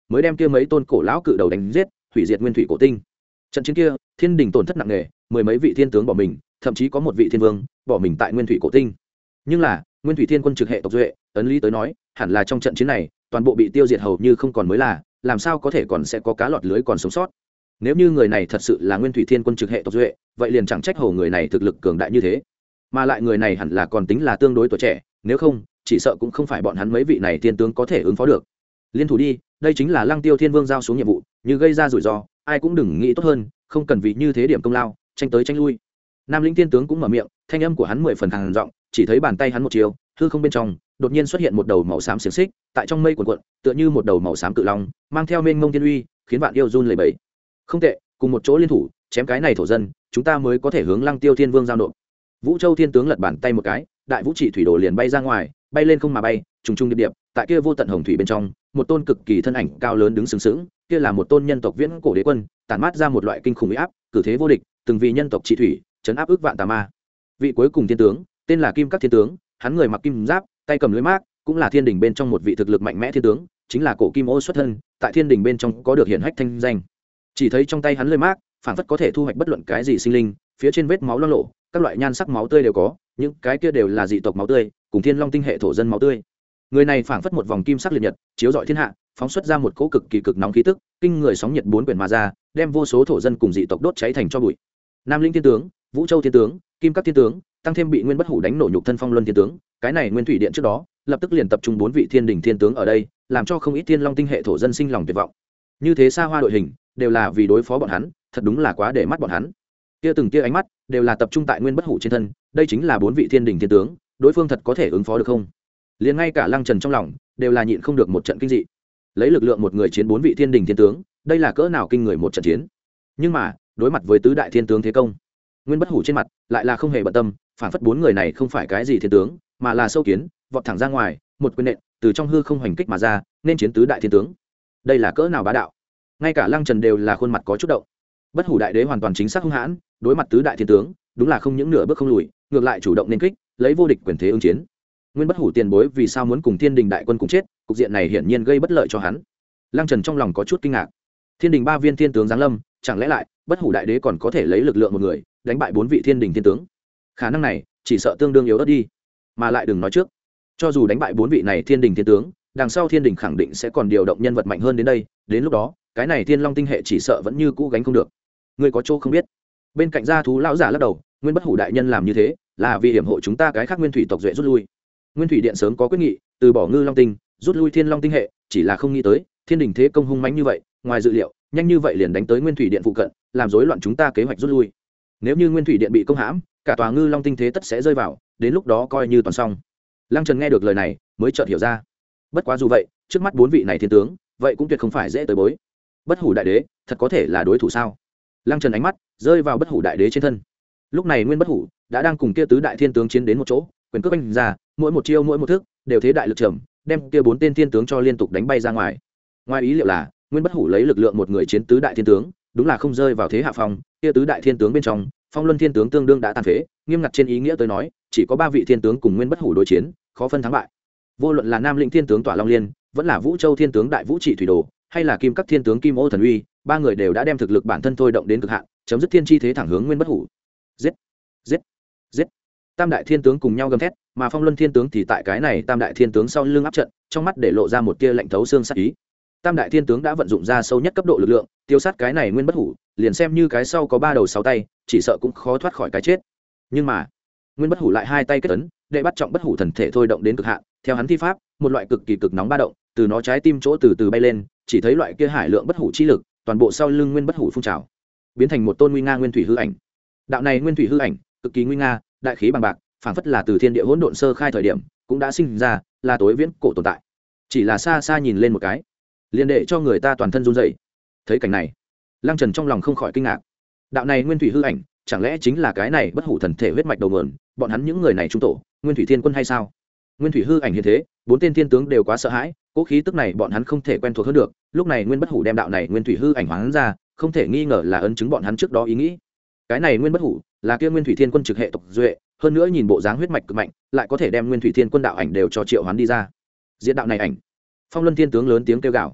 mới đem kia mấy tôn cổ lão cự đầu đánh giết, hủy diệt nguyên thủy cổ tinh. Trận chiến kia thiên đình tổn thất nặng nề, mười mấy vị thiên tướng bỏ mình, thậm chí có một vị thiên vương bỏ mình tại nguyên thủy cổ tinh. Nhưng là nguyên thủy thiên quân trực hệ tộc duệ, ấn lý tới nói hẳn là trong trận chiến này toàn bộ bị tiêu diệt hầu như không còn mới là, làm sao có thể còn sẽ có cá lọt lưới còn sống sót. Nếu như người này thật sự là nguyên thủy thiên quân trực hệ tộc duệ, vậy liền chẳng trách hầu người này thực lực cường đại như thế, mà lại người này hẳn là còn tính là tương đối tuổi trẻ, nếu không chỉ sợ cũng không phải bọn hắn mấy vị này thiên tướng có thể ứng phó được. Liên thủ đi, đây chính là Lăng Tiêu Thiên Vương giao xuống nhiệm vụ, như gây ra rủi ro ai cũng đừng nghĩ tốt hơn, không cần vì như thế điểm công lao tranh tới tranh lui. Nam Lĩnh Thiên tướng cũng mở miệng, thanh âm của hắn mười phần khàn giọng, chỉ thấy bàn tay hắn một chiều, hư không bên trong đột nhiên xuất hiện một đầu màu xám xiềng xích, tại trong mây cuộn cuộn, tựa như một đầu màu xám cự long, mang theo mênh mông thiên uy, khiến vạn yêu run lẩy bẩy. Không tệ, cùng một chỗ liên thủ, chém cái này thổ dân, chúng ta mới có thể hướng Lăng Tiêu Thiên Vương giao nộp. Vũ Châu Thiên tướng lật bàn tay một cái, đại vũ trị thủy đồ liền bay ra ngoài, bay lên không mà bay, trùng trùng điệp điệp, tại kia vô tận hồng thủy bên trong, một tôn cực kỳ thân ảnh cao lớn đứng sừng sững, kia là một tôn nhân tộc viễn cổ đế quân, tản mát ra một loại kinh khủng uy áp, cử thế vô địch, từng vì nhân tộc trị thủy, chấn áp ức vạn tà ma. Vị cuối cùng thiên tướng, tên là Kim Các Thiên tướng, hắn người mặc kim giáp, tay cầm lưỡi mác, cũng là thiên đình bên trong một vị thực lực mạnh mẽ thiên tướng, chính là cổ kim ô xuất thân, tại thiên đình bên trong có được hiển hách thanh danh. Chỉ thấy trong tay hắn lưỡi mác, phản phất có thể thu hoạch bất luận cái gì sinh linh, phía trên vết máu loang lộ, các loại nhan sắc máu tươi đều có, những cái kia đều là dị tộc máu tươi, cùng thiên long tinh hệ thổ dân máu tươi. Người này phảng phất một vòng kim sắc liệt nhật, chiếu rọi thiên hạ, phóng xuất ra một cỗ cực kỳ cực nóng khí tức, kinh người sóng nhiệt bốn quyển mà ra, đem vô số thổ dân cùng dị tộc đốt cháy thành tro bụi. Nam Linh Thiên tướng, Vũ Châu Thiên tướng, Kim Các Thiên tướng, tăng thêm bị Nguyên Bất Hủ đánh nổ nhục thân Phong Luân Thiên tướng, cái này Nguyên Thủy Điện trước đó, lập tức liền tập trung bốn vị Thiên Đình Thiên tướng ở đây, làm cho không ít Thiên Long tinh hệ thổ dân sinh lòng tuyệt vọng. Như thế xa hoa đội hình, đều là vì đối phó bọn hắn, thật đúng là quá để mắt bọn hắn. Kia từng kia ánh mắt, đều là tập trung tại Nguyên Bất Hủ trên thân, đây chính là bốn vị Thiên Đình Thiên tướng, đối phương thật có thể ứng phó được không? Liền ngay cả Lăng Trần trong lòng đều là nhịn không được một trận kinh dị. Lấy lực lượng một người chiến bốn vị Thiên Đình Thiên tướng, đây là cỡ nào kinh người một trận chiến. Nhưng mà, đối mặt với tứ đại thiên tướng thế công, Nguyên Bất Hủ trên mặt lại là không hề bận tâm, phản phất bốn người này không phải cái gì thiên tướng, mà là sâu kiến, vọt thẳng ra ngoài, một quyền nện từ trong hư không hoành kích mà ra, nên chiến tứ đại thiên tướng. Đây là cỡ nào bá đạo. Ngay cả Lăng Trần đều là khuôn mặt có chút động. Bất Hủ đại đế hoàn toàn chính xác hung hãn, đối mặt tứ đại thiên tướng, đúng là không những nửa bước không lùi, ngược lại chủ động nên kích, lấy vô địch quyền thế ứng chiến. Nguyên Bất Hủ tiền bối vì sao muốn cùng Thiên Đình đại quân cùng chết, cục diện này hiển nhiên gây bất lợi cho hắn. Lăng Trần trong lòng có chút kinh ngạc. Thiên Đình ba viên thiên tướng giáng lâm, chẳng lẽ lại Bất Hủ đại đế còn có thể lấy lực lượng một người đánh bại bốn vị Thiên Đình thiên tướng? Khả năng này chỉ sợ tương đương yếu ớt đi. Mà lại đừng nói trước, cho dù đánh bại bốn vị này Thiên Đình thiên tướng, đằng sau Thiên Đình khẳng định sẽ còn điều động nhân vật mạnh hơn đến đây, đến lúc đó, cái này Thiên Long tinh hệ chỉ sợ vẫn như cũ gánh không được. Người có chỗ không biết. Bên cạnh gia thú lão giả lắc đầu, Nguyên Bất Hủ đại nhân làm như thế, là vì hiểm hộ chúng ta cái khác nguyên thủy tộc duệ rút lui. Nguyên Thủy Điện sớm có quyết nghị, từ bỏ Ngư Long tinh, rút lui Thiên Long tinh hệ, chỉ là không nghĩ tới, Thiên Đình thế công hung mãnh như vậy, ngoài dự liệu, nhanh như vậy liền đánh tới Nguyên Thủy Điện phụ cận, làm rối loạn chúng ta kế hoạch rút lui. Nếu như Nguyên Thủy Điện bị công hãm, cả tòa Ngư Long tinh thế tất sẽ rơi vào, đến lúc đó coi như toàn xong. Lăng Trần nghe được lời này, mới chợt hiểu ra. Bất quá dù vậy, trước mắt bốn vị này thiên tướng, vậy cũng tuyệt không phải dễ tới bối. Bất Hủ đại đế, thật có thể là đối thủ sao? Lăng Trần ánh mắt rơi vào Bất Hủ đại đế trên thân. Lúc này Nguyên Bất Hủ đã đang cùng kia tứ đại thiên tướng chiến đến một chỗ, quyền cước anh ra, mỗi một chiêu mỗi một thức đều thế đại lực trầm, đem kia bốn tên thiên tướng cho liên tục đánh bay ra ngoài. Ngoài ý liệu là, Nguyên Bất Hủ lấy lực lượng một người chiến tứ đại thiên tướng, đúng là không rơi vào thế hạ phong, kia tứ đại thiên tướng bên trong, Phong Luân thiên tướng tương đương đã tàn phế, nghiêm ngặt trên ý nghĩa tới nói, chỉ có ba vị thiên tướng cùng Nguyên Bất Hủ đối chiến, khó phân thắng bại. Vô luận là Nam Lĩnh thiên tướng Tỏa Long Liên, vẫn là Vũ Châu thiên tướng Đại Vũ Trị Thủy Đồ, hay là Kim Các thiên tướng Kim Ô Thần Uy, ba người đều đã đem thực lực bản thân thôi động đến cực hạn, chấm dứt thiên chi thế thẳng hướng Nguyên Bất Hủ. Giết, giết, giết. Tam đại thiên tướng cùng nhau gầm thét, mà Phong Luân thiên tướng thì tại cái này tam đại thiên tướng sau lưng áp trận, trong mắt để lộ ra một tia lạnh thấu xương sát ý. Tam đại thiên tướng đã vận dụng ra sâu nhất cấp độ lực lượng, tiêu sát cái này Nguyên Bất Hủ, liền xem như cái sau có ba đầu sáu tay, chỉ sợ cũng khó thoát khỏi cái chết. Nhưng mà, Nguyên Bất Hủ lại hai tay kết ấn, để bắt trọng Bất Hủ thần thể thôi động đến cực hạn, theo hắn thi pháp, một loại cực kỳ cực nóng ba động, từ nó trái tim chỗ từ từ bay lên, chỉ thấy loại kia hải lượng Bất Hủ chi lực, toàn bộ sau lưng Nguyên Bất Hủ phun trào, biến thành một tôn nguy nga nguyên thủy hư ảnh. Đạo này nguyên thủy hư ảnh, cực kỳ nguy nga, đại khí bằng bạc, phảng phất là từ thiên địa hỗn độn sơ khai thời điểm cũng đã sinh ra, là tối viễn cổ tồn tại. Chỉ là xa xa nhìn lên một cái, liền để cho người ta toàn thân run rẩy. Thấy cảnh này, Lăng Trần trong lòng không khỏi kinh ngạc. Đạo này nguyên thủy hư ảnh, chẳng lẽ chính là cái này Bất Hủ thần thể huyết mạch đầu nguồn, bọn hắn những người này trung tổ, Nguyên Thủy Thiên Quân hay sao? Nguyên thủy hư ảnh hiện thế, bốn tên thiên tướng đều quá sợ hãi, cố khí tức này bọn hắn không thể quen thuộc hơn được. Lúc này Nguyên Bất Hủ đem đạo này nguyên thủy hư ảnh hoán ra, không thể nghi ngờ là ấn chứng bọn hắn trước đó ý nghĩ. Cái này Nguyên Bất Hủ là kia Nguyên Thủy Thiên Quân trực hệ tộc duệ, hơn nữa nhìn bộ dáng huyết mạch cực mạnh, lại có thể đem Nguyên Thủy Thiên Quân đạo ảnh đều cho triệu hoán đi ra. Diệt đạo này ảnh. Phong Luân thiên tướng lớn tiếng kêu gào.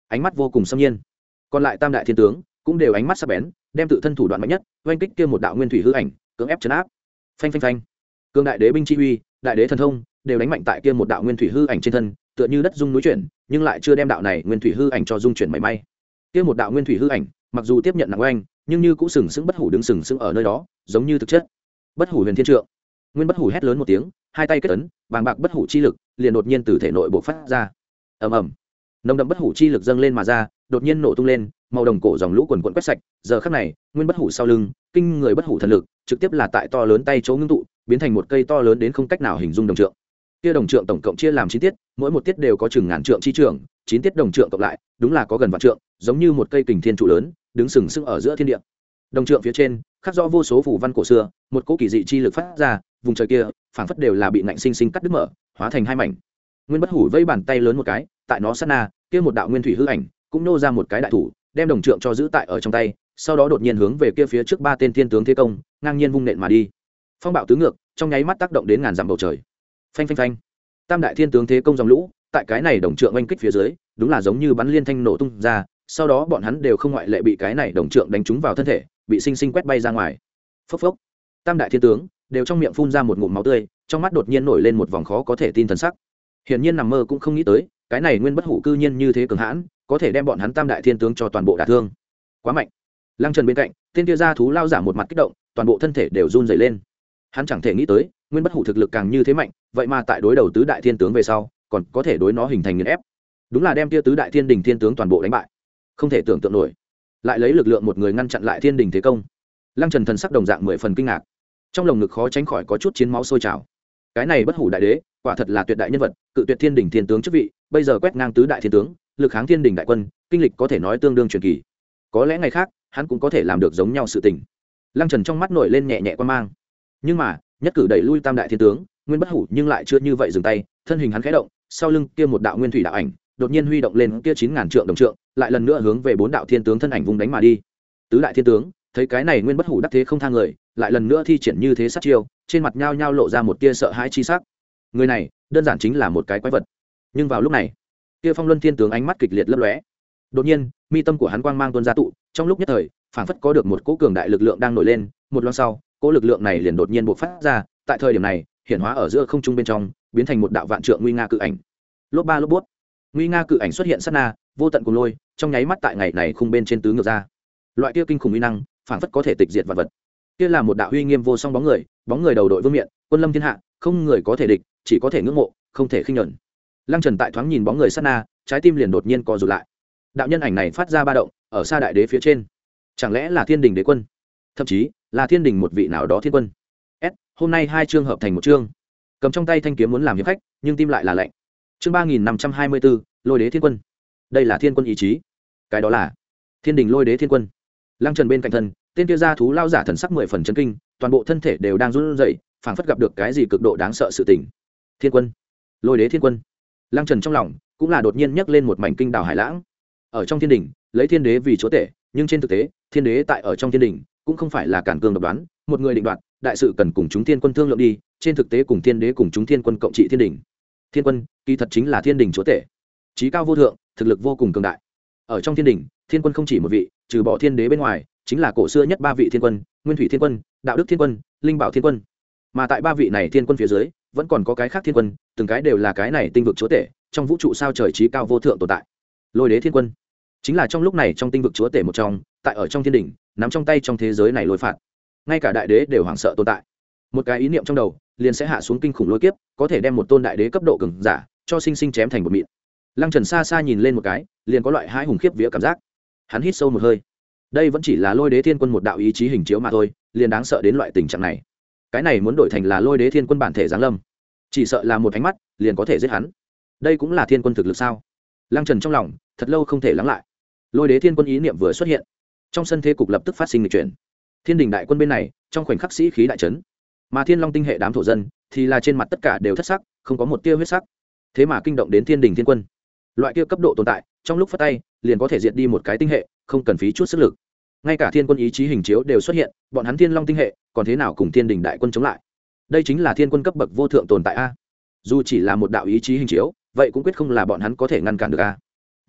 ánh mắt vô cùng xâm nhiên. Còn lại tam đại thiên tướng cũng đều ánh mắt sắc bén, đem tự thân thủ đoạn mạnh nhất oanh kích kia một đạo nguyên thủy hư ảnh, cưỡng ép chấn áp. Phanh phanh phanh. Cương đại đế binh chi uy, đại đế thần thông đều đánh mạnh tại kia một đạo nguyên thủy hư ảnh trên thân, tựa như đất rung núi chuyển, nhưng lại chưa đem đạo này nguyên thủy hư ảnh cho dung chuyển mảy may. Kia một đạo nguyên thủy hư ảnh, mặc dù tiếp nhận nặng oanh, nhưng như cũng sừng sững bất hủ đứng sừng sững ở nơi đó, giống như thực chất. Bất hủ huyền thiên trượng. Nguyên bất hủ hét lớn một tiếng, hai tay kết ấn, bàng bạc bất hủ chi lực liền đột nhiên từ thể nội bộc phát ra. Ầm ầm. Nồng đậm bất hủ chi lực dâng lên mà ra, đột nhiên nổ tung lên, màu đồng cổ dòng lũ quần quần quét sạch. Giờ khắc này, nguyên bất hủ sau lưng, kinh người bất hủ thần lực, trực tiếp là tại to lớn tay chỗ ngưng tụ, biến thành một cây to lớn đến không cách nào hình dung đồng trượng. Kia đồng trượng tổng cộng chia làm chín tiết, mỗi một tiết đều có chừng ngàn trượng chi trường, chín tiết đồng trượng cộng lại, đúng là có gần vạn trượng, giống như một cây kình thiên trụ lớn, đứng sừng sững ở giữa thiên địa. Đồng trượng phía trên, khắc rõ vô số phù văn cổ xưa, một cỗ kỳ dị chi lực phát ra, vùng trời kia, phảng phất đều là bị ngạnh sinh sinh cắt đứt mở, hóa thành hai mảnh. Nguyên bất hủ vẫy bàn tay lớn một cái, tại nó sát na, kia một đạo nguyên thủy hư ảnh, cũng nô ra một cái đại thủ, đem đồng trượng cho giữ tại ở trong tay, sau đó đột nhiên hướng về kia phía trước ba tên thiên tướng thế công, ngang nhiên vung nện mà đi. Phong bạo tứ ngược, trong nháy mắt tác động đến ngàn dặm bầu trời. Phanh phanh phanh. Tam đại thiên tướng thế công dòng lũ, tại cái này đồng trượng oanh kích phía dưới, đúng là giống như bắn liên thanh nổ tung ra, sau đó bọn hắn đều không ngoại lệ bị cái này đồng trượng đánh trúng vào thân thể, bị sinh sinh quét bay ra ngoài. Phốc phốc. Tam đại thiên tướng đều trong miệng phun ra một ngụm máu tươi, trong mắt đột nhiên nổi lên một vòng khó có thể tin thần sắc. Hiển nhiên nằm mơ cũng không nghĩ tới, cái này nguyên bất hủ cư nhiên như thế cường hãn, có thể đem bọn hắn tam đại thiên tướng cho toàn bộ đả thương. Quá mạnh. Lăng Trần bên cạnh, tên kia gia thú lao giả một mặt kích động, toàn bộ thân thể đều run rẩy lên. Hắn chẳng thể nghĩ tới, nguyên bất hủ thực lực càng như thế mạnh, vậy mà tại đối đầu tứ đại thiên tướng về sau, còn có thể đối nó hình thành nghiền ép. Đúng là đem kia tứ đại thiên đình thiên tướng toàn bộ đánh bại. Không thể tưởng tượng nổi. Lại lấy lực lượng một người ngăn chặn lại thiên đình thế công. Lăng Trần thần sắc đồng dạng mười phần kinh ngạc. Trong lồng ngực khó tránh khỏi có chút chiến máu sôi trào. Cái này bất hủ đại đế, quả thật là tuyệt đại nhân vật, cự tuyệt thiên đình thiên tướng chức vị, bây giờ quét ngang tứ đại thiên tướng, lực kháng thiên đình đại quân, kinh lịch có thể nói tương đương truyền kỳ. Có lẽ ngày khác, hắn cũng có thể làm được giống nhau sự tình. Lăng Trần trong mắt nổi lên nhẹ nhẹ quan mang. Nhưng mà, nhất cử đẩy lui tam đại thiên tướng, nguyên bất hủ nhưng lại chưa như vậy dừng tay, thân hình hắn khẽ động, sau lưng kia một đạo nguyên thủy đạo ảnh, đột nhiên huy động lên kia chín ngàn trượng đồng trượng, lại lần nữa hướng về bốn đạo thiên tướng thân ảnh vùng đánh mà đi. Tứ đại thiên tướng, thấy cái này nguyên bất hủ đắc thế không thang người, lại lần nữa thi triển như thế sát chiêu, trên mặt nhao nhao lộ ra một tia sợ hãi chi sắc. Người này, đơn giản chính là một cái quái vật. Nhưng vào lúc này, kia Phong Luân thiên tướng ánh mắt kịch liệt lấp lóe. Đột nhiên, mi tâm của hắn quang mang tuôn ra tụ, trong lúc nhất thời, phảng phất có được một cỗ cường đại lực lượng đang nổi lên, một loáng sau, cỗ lực lượng này liền đột nhiên bộc phát ra, tại thời điểm này, hiện hóa ở giữa không trung bên trong, biến thành một đạo vạn trượng nguy nga cự ảnh. Lốp ba lốp bút, nguy nga cự ảnh xuất hiện sát na, vô tận cuồng lôi, trong nháy mắt tại ngày này khung bên trên tứ ngược ra. Loại kia kinh khủng uy năng, phảng phất có thể tịch diệt vạn vật. Kia là một đạo uy nghiêm vô song bóng người, bóng người đầu đội vương miện, quân lâm thiên hạ, không người có thể địch, chỉ có thể ngưỡng mộ, không thể khinh nhẫn. Lăng Trần tại thoáng nhìn bóng người sát na, trái tim liền đột nhiên co rụt lại. Đạo nhân ảnh này phát ra ba động, ở xa đại đế phía trên, chẳng lẽ là thiên đình đế quân, thậm chí là thiên đình một vị nào đó thiên quân. S, hôm nay hai chương hợp thành một chương. Cầm trong tay thanh kiếm muốn làm hiệp khách, nhưng tim lại là lạnh. Chương ba nghìn năm trăm hai mươi bốn, Lôi Đế Thiên Quân. Đây là thiên quân ý chí. Cái đó là thiên đình Lôi Đế Thiên Quân. Lăng Trần bên cạnh thân, tên kia gia thú lao giả thần sắc mười phần chấn kinh, toàn bộ thân thể đều đang run rẩy, phảng phất gặp được cái gì cực độ đáng sợ sự tình. Thiên Quân, Lôi Đế Thiên Quân. Lăng Trần trong lòng cũng là đột nhiên nhấc lên một mảnh kinh đảo hải lãng. Ở trong thiên đình, lấy thiên đế vì chúa tể, nhưng trên thực tế, thiên đế tại ở trong thiên đình cũng không phải là cản cường độc đoán, một người định đoạt, đại sự cần cùng chúng thiên quân thương lượng đi, trên thực tế cùng thiên đế cùng chúng thiên quân cộng trị thiên đình. Thiên quân, kỳ thật chính là thiên đình chúa tể, chí cao vô thượng, thực lực vô cùng cường đại. Ở trong thiên đình, thiên quân không chỉ một vị, trừ bỏ thiên đế bên ngoài, chính là cổ xưa nhất ba vị thiên quân, Nguyên Thủy Thiên Quân, Đạo Đức Thiên Quân, Linh Bảo Thiên Quân. Mà tại ba vị này thiên quân phía dưới, vẫn còn có cái khác thiên quân, từng cái đều là cái này tinh vực chúa tể, trong vũ trụ sao trời chí cao vô thượng tồn tại. Lôi Đế Thiên Quân chính là trong lúc này trong tinh vực chúa tể một trong, tại ở trong thiên đình, nắm trong tay trong thế giới này lôi phạt, ngay cả đại đế đều hoảng sợ tồn tại. Một cái ý niệm trong đầu, liền sẽ hạ xuống kinh khủng lôi kiếp, có thể đem một tôn đại đế cấp độ cường giả cho sinh sinh chém thành một mịn. Lăng Trần xa xa nhìn lên một cái, liền có loại hãi hùng khiếp vía cảm giác. Hắn hít sâu một hơi. Đây vẫn chỉ là Lôi Đế Thiên Quân một đạo ý chí hình chiếu mà thôi, liền đáng sợ đến loại tình trạng này. Cái này muốn đổi thành là Lôi Đế Thiên Quân bản thể giáng lâm, chỉ sợ là một ánh mắt liền có thể giết hắn. Đây cũng là thiên quân thực lực sao? Lăng Trần trong lòng thật lâu không thể lắng lại. Lôi Đế Thiên Quân ý niệm vừa xuất hiện, trong sân thế cục lập tức phát sinh nghịch chuyển. Thiên đình đại quân bên này, trong khoảnh khắc sĩ khí đại trấn, mà Thiên Long tinh hệ đám thổ dân thì là trên mặt tất cả đều thất sắc, không có một tia huyết sắc. Thế mà kinh động đến Thiên đình Thiên Quân, loại kia cấp độ tồn tại, trong lúc phát tay liền có thể diệt đi một cái tinh hệ, không cần phí chút sức lực. Ngay cả thiên quân ý chí hình chiếu đều xuất hiện, bọn hắn Thiên Long tinh hệ còn thế nào cùng Thiên đình đại quân chống lại? Đây chính là thiên quân cấp bậc vô thượng tồn tại a. Dù chỉ là một đạo ý chí hình chiếu, vậy cũng quyết không là bọn hắn có thể ngăn cản được a. Nhất thời,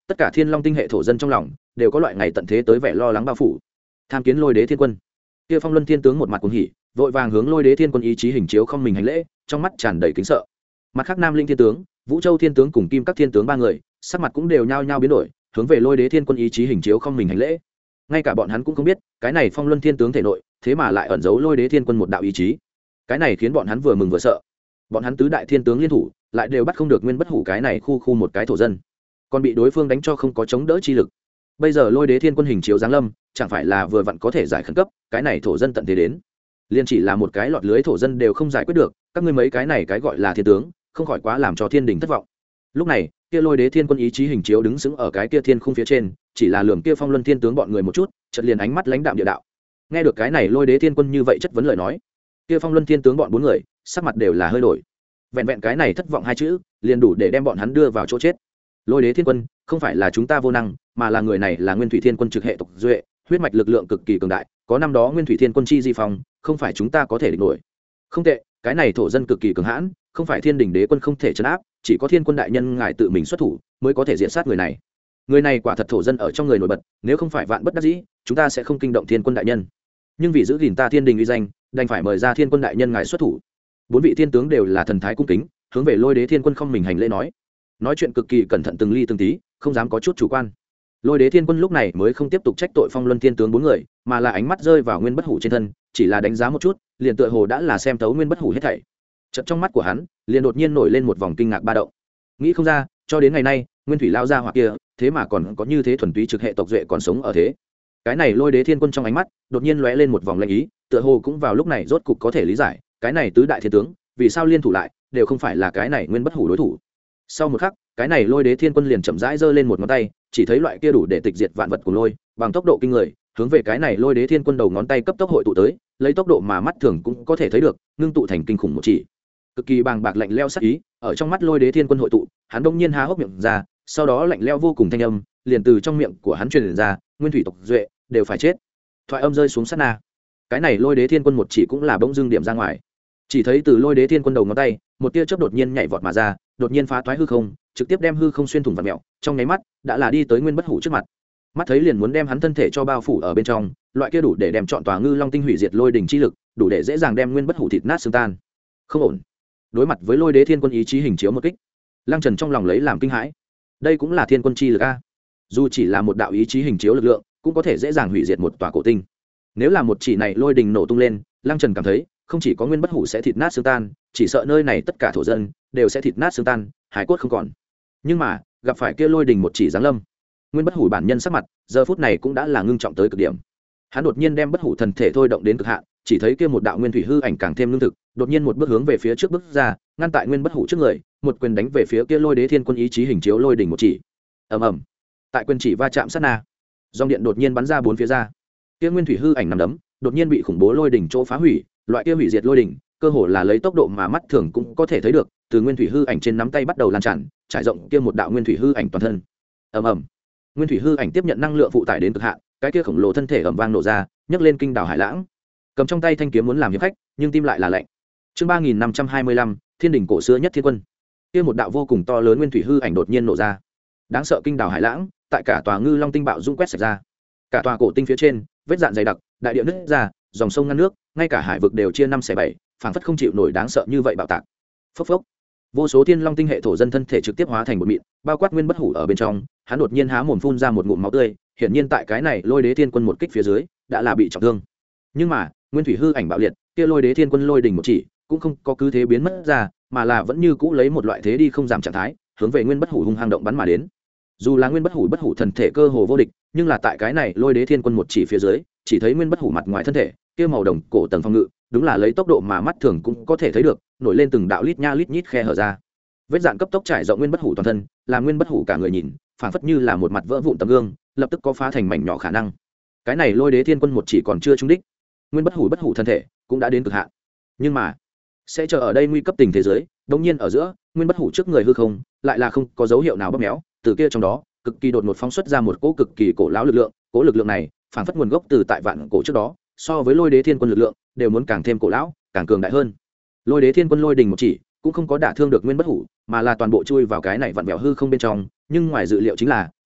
tất cả thiên long tinh hệ thổ dân trong lòng đều có loại ngày tận thế tới vẻ lo lắng bao phủ. Tham kiến lôi đế thiên quân. Kia Phong Luân thiên tướng một mặt cuồng hỉ, vội vàng hướng lôi đế thiên quân ý chí hình chiếu không mình hành lễ, trong mắt tràn đầy kính sợ. Mặt khác Nam Linh thiên tướng, Vũ Châu thiên tướng cùng Kim Các thiên tướng ba người, sắc mặt cũng đều nhao nhao biến đổi, hướng về lôi đế thiên quân ý chí hình chiếu không mình hành lễ. Ngay cả bọn hắn cũng không biết, cái này Phong Luân thiên tướng thể nội, thế mà lại ẩn giấu lôi đế thiên quân một đạo ý chí. Cái này khiến bọn hắn vừa mừng vừa sợ. Bọn hắn tứ đại thiên tướng liên thủ, lại đều bắt không được Nguyên Bất Hủ cái này khu khu một cái thổ dân, còn bị đối phương đánh cho không có chống đỡ chi lực. Bây giờ lôi đế thiên quân hình chiếu giáng lâm, chẳng phải là vừa vặn có thể giải khẩn cấp, cái này thổ dân tận thế đến, liên chỉ là một cái lọt lưới thổ dân đều không giải quyết được, các ngươi mấy cái này cái gọi là thiên tướng, không khỏi quá làm cho thiên đình thất vọng. Lúc này, kia lôi đế thiên quân ý chí hình chiếu đứng sững ở cái kia thiên khung phía trên, chỉ là lườm kia Phong Luân thiên tướng bọn người một chút, chợt liền ánh mắt lãnh đạm địa đạo. Nghe được cái này lôi đế thiên quân như vậy chất vấn lời nói, kia Phong Luân thiên tướng bọn bốn người, sắc mặt đều là hơi đổi. Vẹn vẹn cái này thất vọng hai chữ, liền đủ để đem bọn hắn đưa vào chỗ chết. Lôi đế thiên quân, không phải là chúng ta vô năng, mà là người này là Nguyên Thủy Thiên Quân trực hệ tộc duệ, huyết mạch lực lượng cực kỳ cường đại, có năm đó Nguyên Thủy Thiên Quân chi di phong, không phải chúng ta có thể địch nổi. Không tệ, cái này thổ dân cực kỳ cường hãn, không phải Thiên Đình Đế Quân không thể trấn áp, chỉ có Thiên Quân đại nhân ngài tự mình xuất thủ, mới có thể diện sát người này. Người này quả thật thổ dân ở trong người nổi bật, nếu không phải vạn bất đắc dĩ, chúng ta sẽ không kinh động Thiên Quân đại nhân. Nhưng vì giữ gìn ta Thiên Đình uy danh, đành phải mời ra Thiên Quân đại nhân ngài xuất thủ. Bốn vị thiên tướng đều là thần thái cung kính, hướng về lôi đế thiên quân không mình hành lễ nói. Nói chuyện cực kỳ cẩn thận từng ly từng tí, không dám có chút chủ quan. Lôi đế thiên quân lúc này mới không tiếp tục trách tội Phong Luân thiên tướng bốn người, mà là ánh mắt rơi vào Nguyên Bất Hủ trên thân, chỉ là đánh giá một chút, liền tựa hồ đã là xem thấu Nguyên Bất Hủ hết thảy. Chợt trong mắt của hắn, liền đột nhiên nổi lên một vòng kinh ngạc ba động. Nghĩ không ra, cho đến ngày nay, Nguyên Thủy lao ra hoặc kia, thế mà còn có như thế thuần túy trực hệ tộc duệ còn sống ở thế. Cái này lôi đế thiên quân trong ánh mắt, đột nhiên lóe lên một vòng lạnh ý, tựa hồ cũng vào lúc này rốt cục có thể lý giải, cái này tứ đại thiên tướng, vì sao liên thủ lại, đều không phải là cái này Nguyên Bất Hủ đối thủ. Sau một khắc, cái này lôi đế thiên quân liền chậm rãi giơ lên một ngón tay, chỉ thấy loại kia đủ để tịch diệt vạn vật của lôi, bằng tốc độ kinh người, hướng về cái này lôi đế thiên quân đầu ngón tay cấp tốc hội tụ tới, lấy tốc độ mà mắt thường cũng có thể thấy được, ngưng tụ thành kinh khủng một chỉ. Cực kỳ bàng bạc lạnh lẽo sắc ý, ở trong mắt lôi đế thiên quân hội tụ, hắn đông nhiên há hốc miệng ra, sau đó lạnh lẽo vô cùng thanh âm, liền từ trong miệng của hắn truyền ra, Nguyên Thủy tộc duệ đều phải chết. Thoại âm rơi xuống sát na, cái này lôi đế thiên quân một chỉ cũng là bỗng dưng điểm ra ngoài. Chỉ thấy từ lôi đế thiên quân đầu ngón tay, một tia chớp đột nhiên nhảy vọt mà ra, đột nhiên phá toái hư không, trực tiếp đem hư không xuyên thủng vặn mèo, trong nháy mắt đã là đi tới Nguyên Bất Hủ trước mặt. Mắt thấy liền muốn đem hắn thân thể cho bao phủ ở bên trong, loại kia đủ để đem trọn tòa Ngư Long tinh hủy diệt lôi đỉnh chi lực, đủ để dễ dàng đem Nguyên Bất Hủ thịt nát xương tan. Không ổn. Đối mặt với lôi đế thiên quân ý chí hình chiếu một kích, Lăng Trần trong lòng lấy làm kinh hãi. Đây cũng là thiên quân chi lực a. Dù chỉ là một đạo ý chí hình chiếu lực lượng, cũng có thể dễ dàng hủy diệt một tòa cổ tinh. Nếu là một chỉ này lôi đình nổ tung lên, Lăng Trần cảm thấy, không chỉ có Nguyên Bất Hủ sẽ thịt nát xương tan, chỉ sợ nơi này tất cả thổ dân đều sẽ thịt nát xương tan, hải cốt không còn. Nhưng mà, gặp phải kia lôi đình một chỉ giáng lâm, Nguyên Bất Hủ bản nhân sắc mặt, giờ phút này cũng đã là ngưng trọng tới cực điểm. Hắn đột nhiên đem Bất Hủ thần thể thôi động đến cực hạn, chỉ thấy kia một đạo nguyên thủy hư ảnh càng thêm lương thực, đột nhiên một bước hướng về phía trước bước ra, ngăn tại Nguyên Bất Hủ trước người, một quyền đánh về phía kia lôi đế thiên quân ý chí hình chiếu lôi đình một chỉ. Ầm ầm. Tại quyền chỉ va chạm sát na, dòng điện đột nhiên bắn ra bốn phía ra. Kia nguyên thủy hư ảnh nằm đấm, đột nhiên bị khủng bố lôi đỉnh chỗ phá hủy, loại kia hủy diệt lôi đỉnh, cơ hồ là lấy tốc độ mà mắt thường cũng có thể thấy được, từ nguyên thủy hư ảnh trên nắm tay bắt đầu lan tràn, trải rộng kia một đạo nguyên thủy hư ảnh toàn thân. Ầm ầm. Nguyên thủy hư ảnh tiếp nhận năng lượng phụ tải đến cực hạn, cái kia khổng lồ thân thể ầm vang nổ ra, nhấc lên kinh đảo hải lãng. Cầm trong tay thanh kiếm muốn làm hiệp khách, nhưng tim lại là lạnh. Chương ba nghìn năm trăm hai mươi lăm, Thiên đỉnh cổ xưa nhất thiên quân. Kia một đạo vô cùng to lớn nguyên thủy hư ảnh đột nhiên nổ ra. Đáng sợ kinh đảo hải lãng, tại cả tòa Ngư Long tinh bạo dũng quét sạch ra. Cả tòa cổ tinh phía trên, vết dạn dày đặc, đại địa nứt ra, dòng sông ngăn nước, ngay cả hải vực đều chia năm xẻ bảy, phảng phất không chịu nổi đáng sợ như vậy bạo tạc. Phốc phốc. Vô số Thiên Long tinh hệ thổ dân thân thể trực tiếp hóa thành bột mịn, bao quát Nguyên Bất Hủ ở bên trong, hắn đột nhiên há mồm phun ra một ngụm máu tươi, hiển nhiên tại cái này lôi đế thiên quân một kích phía dưới, đã là bị trọng thương. Nhưng mà, nguyên thủy hư ảnh bạo liệt, kia lôi đế thiên quân lôi đỉnh một chỉ, cũng không có cứ thế biến mất ra, mà là vẫn như cũ lấy một loại thế đi không giảm trạng thái, hướng về Nguyên Bất Hủ hung hăng động bắn mà đến. Dù là Nguyên Bất Hủ bất hủ thần thể cơ hồ vô địch, nhưng là tại cái này lôi đế thiên quân một chỉ phía dưới, chỉ thấy Nguyên Bất Hủ mặt ngoài thân thể, kia màu đồng cổ tầng phòng ngự, đúng là lấy tốc độ mà mắt thường cũng có thể thấy được, nổi lên từng đạo lít nha lít nhít khe hở ra. Vết dạn cấp tốc trải rộng Nguyên Bất Hủ toàn thân, làm Nguyên Bất Hủ cả người nhìn, phảng phất như là một mặt vỡ vụn tấm gương, lập tức có phá thành mảnh nhỏ khả năng. Cái này lôi đế thiên quân một chỉ còn chưa trúng đích, Nguyên Bất Hủ bất hủ thân thể cũng đã đến cực hạn. Nhưng mà, sẽ chờ ở đây nguy cấp tình thế giới, đột nhiên ở giữa, Nguyên Bất Hủ trước người hư không, lại là không có dấu hiệu nào bóp méo, từ kia trong đó, cực kỳ đột ngột phóng xuất ra một cỗ cực kỳ cổ lão lực lượng, cỗ lực lượng này, phảng phất nguồn gốc từ tại vạn cổ trước đó, so với lôi đế thiên quân lực lượng, đều muốn càng thêm cổ lão, càng cường đại hơn. Lôi đế thiên quân lôi đình một chỉ, cũng không có đả thương được Nguyên Bất Hủ, mà là toàn bộ chui vào cái này vặn vẹo hư không bên trong, nhưng ngoài dự liệu chính là,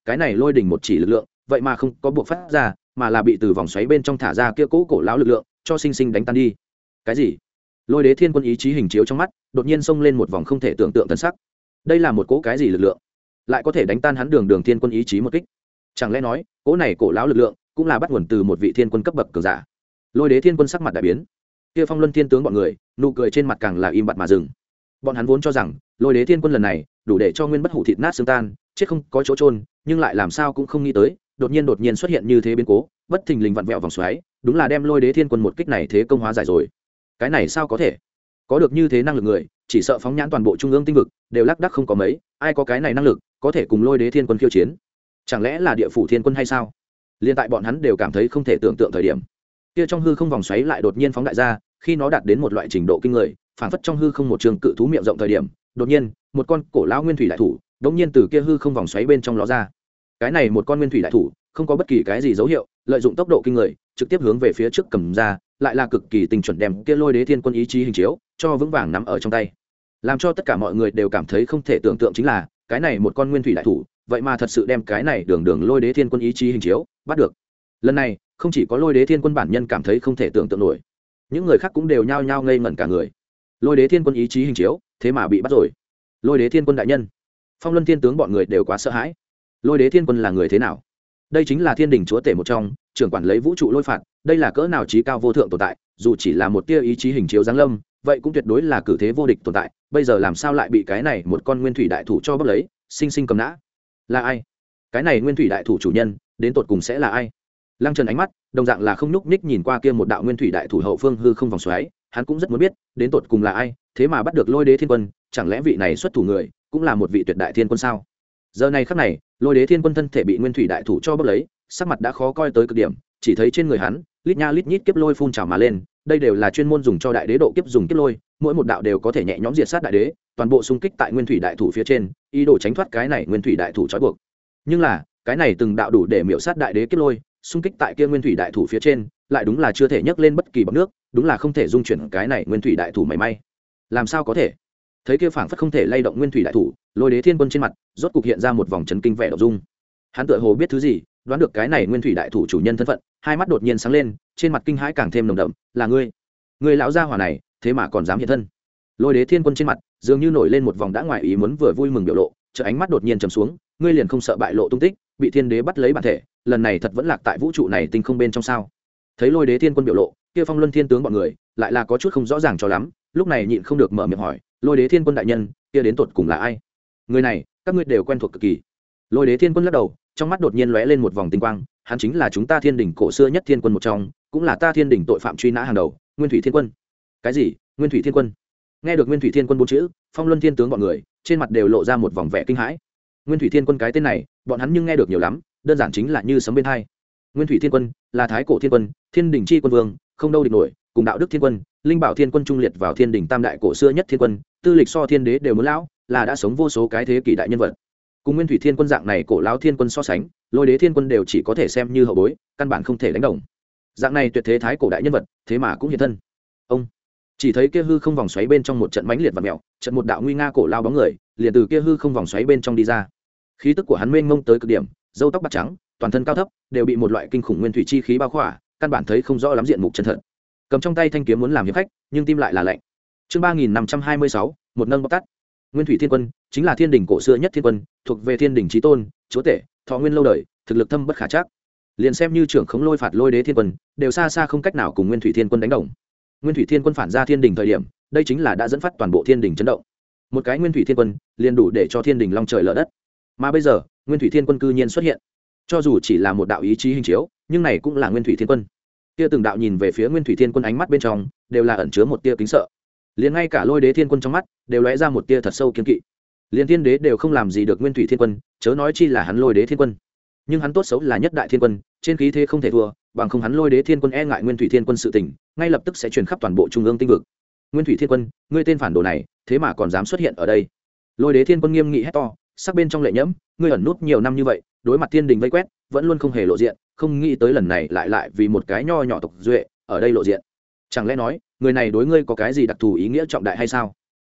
cái này lôi đỉnh một chỉ lực lượng vậy mà không có buộc phát ra, mà là bị từ vòng xoáy bên trong thả ra kia cỗ cổ lão lực lượng cho sinh sinh đánh tan đi. Cái gì? Lôi đế thiên quân ý chí hình chiếu trong mắt đột nhiên xông lên một vòng không thể tưởng tượng tân sắc. Đây là một cỗ cái gì lực lượng lại có thể đánh tan hắn đường đường thiên quân ý chí một kích? Chẳng lẽ nói cỗ này cổ lão lực lượng cũng là bắt nguồn từ một vị thiên quân cấp bậc cường giả? Lôi đế thiên quân sắc mặt đại biến, kia Phong Luân thiên tướng bọn người nụ cười trên mặt càng là im bặt mà dừng. Bọn hắn vốn cho rằng lôi đế thiên quân lần này đủ để cho nguyên bất hủ thịt nát xương tan, chết không có chỗ trôn, nhưng lại làm sao cũng không nghĩ tới đột nhiên đột nhiên xuất hiện như thế biến cố, bất thình lình vặn vẹo vòng xoáy, đúng là đem lôi đế thiên quân một kích này thế công hóa giải rồi. Cái này sao có thể? Có được như thế năng lực người, chỉ sợ phóng nhãn toàn bộ trung ương tinh vực đều lác đác không có mấy, ai có cái này năng lực có thể cùng lôi đế thiên quân khiêu chiến? Chẳng lẽ là địa phủ thiên quân hay sao? Liên tại bọn hắn đều cảm thấy không thể tưởng tượng thời điểm, kia trong hư không vòng xoáy lại đột nhiên phóng đại ra, khi nó đạt đến một loại trình độ kinh người, phản phất trong hư không một trường cự thú miệng rộng thời điểm, đột nhiên một con cổ lão nguyên thủy đại thủ đột nhiên từ kia hư không vòng xoáy bên trong ló ra. Cái này một con nguyên thủy đại thủ không có bất kỳ cái gì dấu hiệu, lợi dụng tốc độ kinh người trực tiếp hướng về phía trước cầm ra, lại là cực kỳ tinh chuẩn đem kia lôi đế thiên quân ý chí hình chiếu cho vững vàng nắm ở trong tay. Làm cho tất cả mọi người đều cảm thấy không thể tưởng tượng chính là cái này một con nguyên thủy đại thủ vậy mà thật sự đem cái này đường đường lôi đế thiên quân ý chí hình chiếu bắt được. Lần này không chỉ có lôi đế thiên quân bản nhân cảm thấy không thể tưởng tượng nổi, những người khác cũng đều nhao nhao ngây ngẩn cả người. Lôi đế thiên quân ý chí hình chiếu thế mà bị bắt rồi. Lôi đế thiên quân đại nhân, Phong Luân thiên tướng bọn người đều quá sợ hãi. Lôi đế thiên quân là người thế nào? Đây chính là thiên đình chúa tể một trong, trưởng quản lấy vũ trụ lôi phạt, đây là cỡ nào trí cao vô thượng tồn tại, dù chỉ là một tia ý chí hình chiếu giáng lâm, vậy cũng tuyệt đối là cử thế vô địch tồn tại, bây giờ làm sao lại bị cái này một con nguyên thủy đại thủ cho bắt lấy, sinh sinh cầm nã? Là ai? Cái này nguyên thủy đại thủ chủ nhân đến tột cùng sẽ là ai? Lăng Trần ánh mắt đồng dạng là không nhúc nhích nhìn qua kia một đạo nguyên thủy đại thủ hậu phương hư không vòng xoáy, hắn cũng rất muốn biết đến tột cùng là ai, thế mà bắt được lôi đế thiên quân, chẳng lẽ vị này xuất thủ người cũng là một vị tuyệt đại thiên quân sao? Giờ này khắc này, lôi đế thiên quân thân thể bị nguyên thủy đại thủ cho bắt lấy, sắc mặt đã khó coi tới cực điểm, chỉ thấy trên người hắn lít nha lít nhít kiếp lôi phun trào mà lên, đây đều là chuyên môn dùng cho đại đế độ kiếp dùng kiếp lôi, mỗi một đạo đều có thể nhẹ nhõm diệt sát đại đế, toàn bộ xung kích tại nguyên thủy đại thủ phía trên, ý đồ tránh thoát cái này nguyên thủy đại thủ trói buộc. Nhưng là cái này từng đạo đủ để miểu sát đại đế kiếp lôi xung kích tại kia nguyên thủy đại thủ phía trên, lại đúng là chưa thể nhấc lên bất kỳ bọt nước, đúng là không thể dung chuyển cái này nguyên thủy đại thủ mảy may. Làm sao có thể? Thấy kia phảng phất không thể lay động nguyên thủy đại thủ, lôi đế thiên quân trên mặt rốt cục hiện ra một vòng chấn kinh vẻ động dung. Hắn tựa hồ biết thứ gì, đoán được cái này nguyên thủy đại thủ chủ nhân thân phận, hai mắt đột nhiên sáng lên, trên mặt kinh hãi càng thêm nồng đậm. Là ngươi? Ngươi lão gia hỏa này thế mà còn dám hiện thân? Lôi đế thiên quân trên mặt dường như nổi lên một vòng đã ngoài ý muốn vừa vui mừng biểu lộ, chợ ánh mắt đột nhiên trầm xuống. Ngươi liền không sợ bại lộ tung tích, bị thiên đế bắt lấy bản thể, lần này thật vẫn lạc tại vũ trụ này tinh không bên trong sao? Thấy lôi đế thiên quân biểu lộ, kia Phong Luân thiên tướng bọn người lại là có chút không rõ ràng cho lắm, lúc này nhịn không được mở miệng hỏi, lôi đế thiên quân đại nhân kia đến tột cùng là ai? Người này các ngươi đều quen thuộc cực kỳ. Lôi đế thiên quân lắc đầu, trong mắt đột nhiên lóe lên một vòng tinh quang, hắn chính là chúng ta thiên đình cổ xưa nhất thiên quân một trong, cũng là ta thiên đình tội phạm truy nã hàng đầu, nguyên thủy thiên quân. Cái gì? Nguyên thủy thiên quân? Nghe được nguyên thủy thiên quân bốn chữ, Phong Luân thiên tướng bọn người trên mặt đều lộ ra một vòng vẻ kinh hãi. Nguyên thủy thiên quân cái tên này bọn hắn nhưng nghe được nhiều lắm, đơn giản chính là như sấm bên hai. Nguyên thủy thiên quân là thái cổ thiên quân, thiên đình chi quân vương, không đâu địch nổi, cùng đạo đức thiên quân, linh bảo thiên quân trung liệt vào thiên đình tam đại cổ xưa nhất thiên quân, tư lịch so thiên đế đều muốn lão, là đã sống vô số cái thế kỷ đại nhân vật. Cùng nguyên thủy thiên quân dạng này cổ lão thiên quân so sánh, lôi đế thiên quân đều chỉ có thể xem như hậu bối, căn bản không thể đánh đồng. Dạng này tuyệt thế thái cổ đại nhân vật, thế mà cũng hiện thân. Ông chỉ thấy kia hư không vòng xoáy bên trong một trận mãnh liệt và mèo, trận một đạo nguy nga cổ lao bóng người liền từ kia hư không vòng xoáy bên trong đi ra. Khí tức của hắn mênh mông tới cực điểm, râu tóc bạc trắng, toàn thân cao thấp đều bị một loại kinh khủng nguyên thủy chi khí bao khỏa, căn bản thấy không rõ lắm diện mục chân thật. Cầm trong tay thanh kiếm muốn làm hiệp khách, nhưng tim lại là lạnh. Chương ba nghìn năm trăm hai mươi sáu, một nâng bóc tắt. Nguyên thủy thiên quân chính là thiên đình cổ xưa nhất thiên quân, thuộc về thiên đình chí tôn, chúa tể, thọ nguyên lâu đời, thực lực thâm bất khả trắc. Liền xem như trưởng khống lôi phạt lôi đế thiên quân, đều xa xa không cách nào cùng nguyên thủy thiên quân đánh đồng. Nguyên thủy thiên quân phản ra thiên đình thời điểm, đây chính là đã dẫn phát toàn bộ thiên đình chấn động. Một cái nguyên thủy thiên quân liền đủ để cho thiên đình long trời lở đất. Mà bây giờ nguyên thủy thiên quân cư nhiên xuất hiện, cho dù chỉ là một đạo ý chí hình chiếu, nhưng này cũng là nguyên thủy thiên quân. Tia từng đạo nhìn về phía nguyên thủy thiên quân ánh mắt bên trong đều là ẩn chứa một tia kính sợ, liền ngay cả lôi đế thiên quân trong mắt đều lóe ra một tia thật sâu kiên kỵ. Liền thiên đế đều không làm gì được nguyên thủy thiên quân, chớ nói chi là hắn lôi đế thiên quân. Nhưng hắn tốt xấu là nhất đại thiên quân, trên khí thế không thể thua, bằng không hắn lôi đế thiên quân e ngại nguyên thủy thiên quân sự tình, ngay lập tức sẽ truyền khắp toàn bộ trung ương tinh vực. Nguyên thủy thiên quân, ngươi tên phản đồ này thế mà còn dám xuất hiện ở đây? Lôi đế thiên quân nghiêm nghị hét to, sắc bên trong lệ nhẫm, ngươi ẩn nút nhiều năm như vậy, đối mặt thiên đình vây quét vẫn luôn không hề lộ diện, không nghĩ tới lần này lại lại vì một cái nho nhỏ tộc duệ ở đây lộ diện. Chẳng lẽ nói người này đối ngươi có cái gì đặc thù ý nghĩa trọng đại hay sao?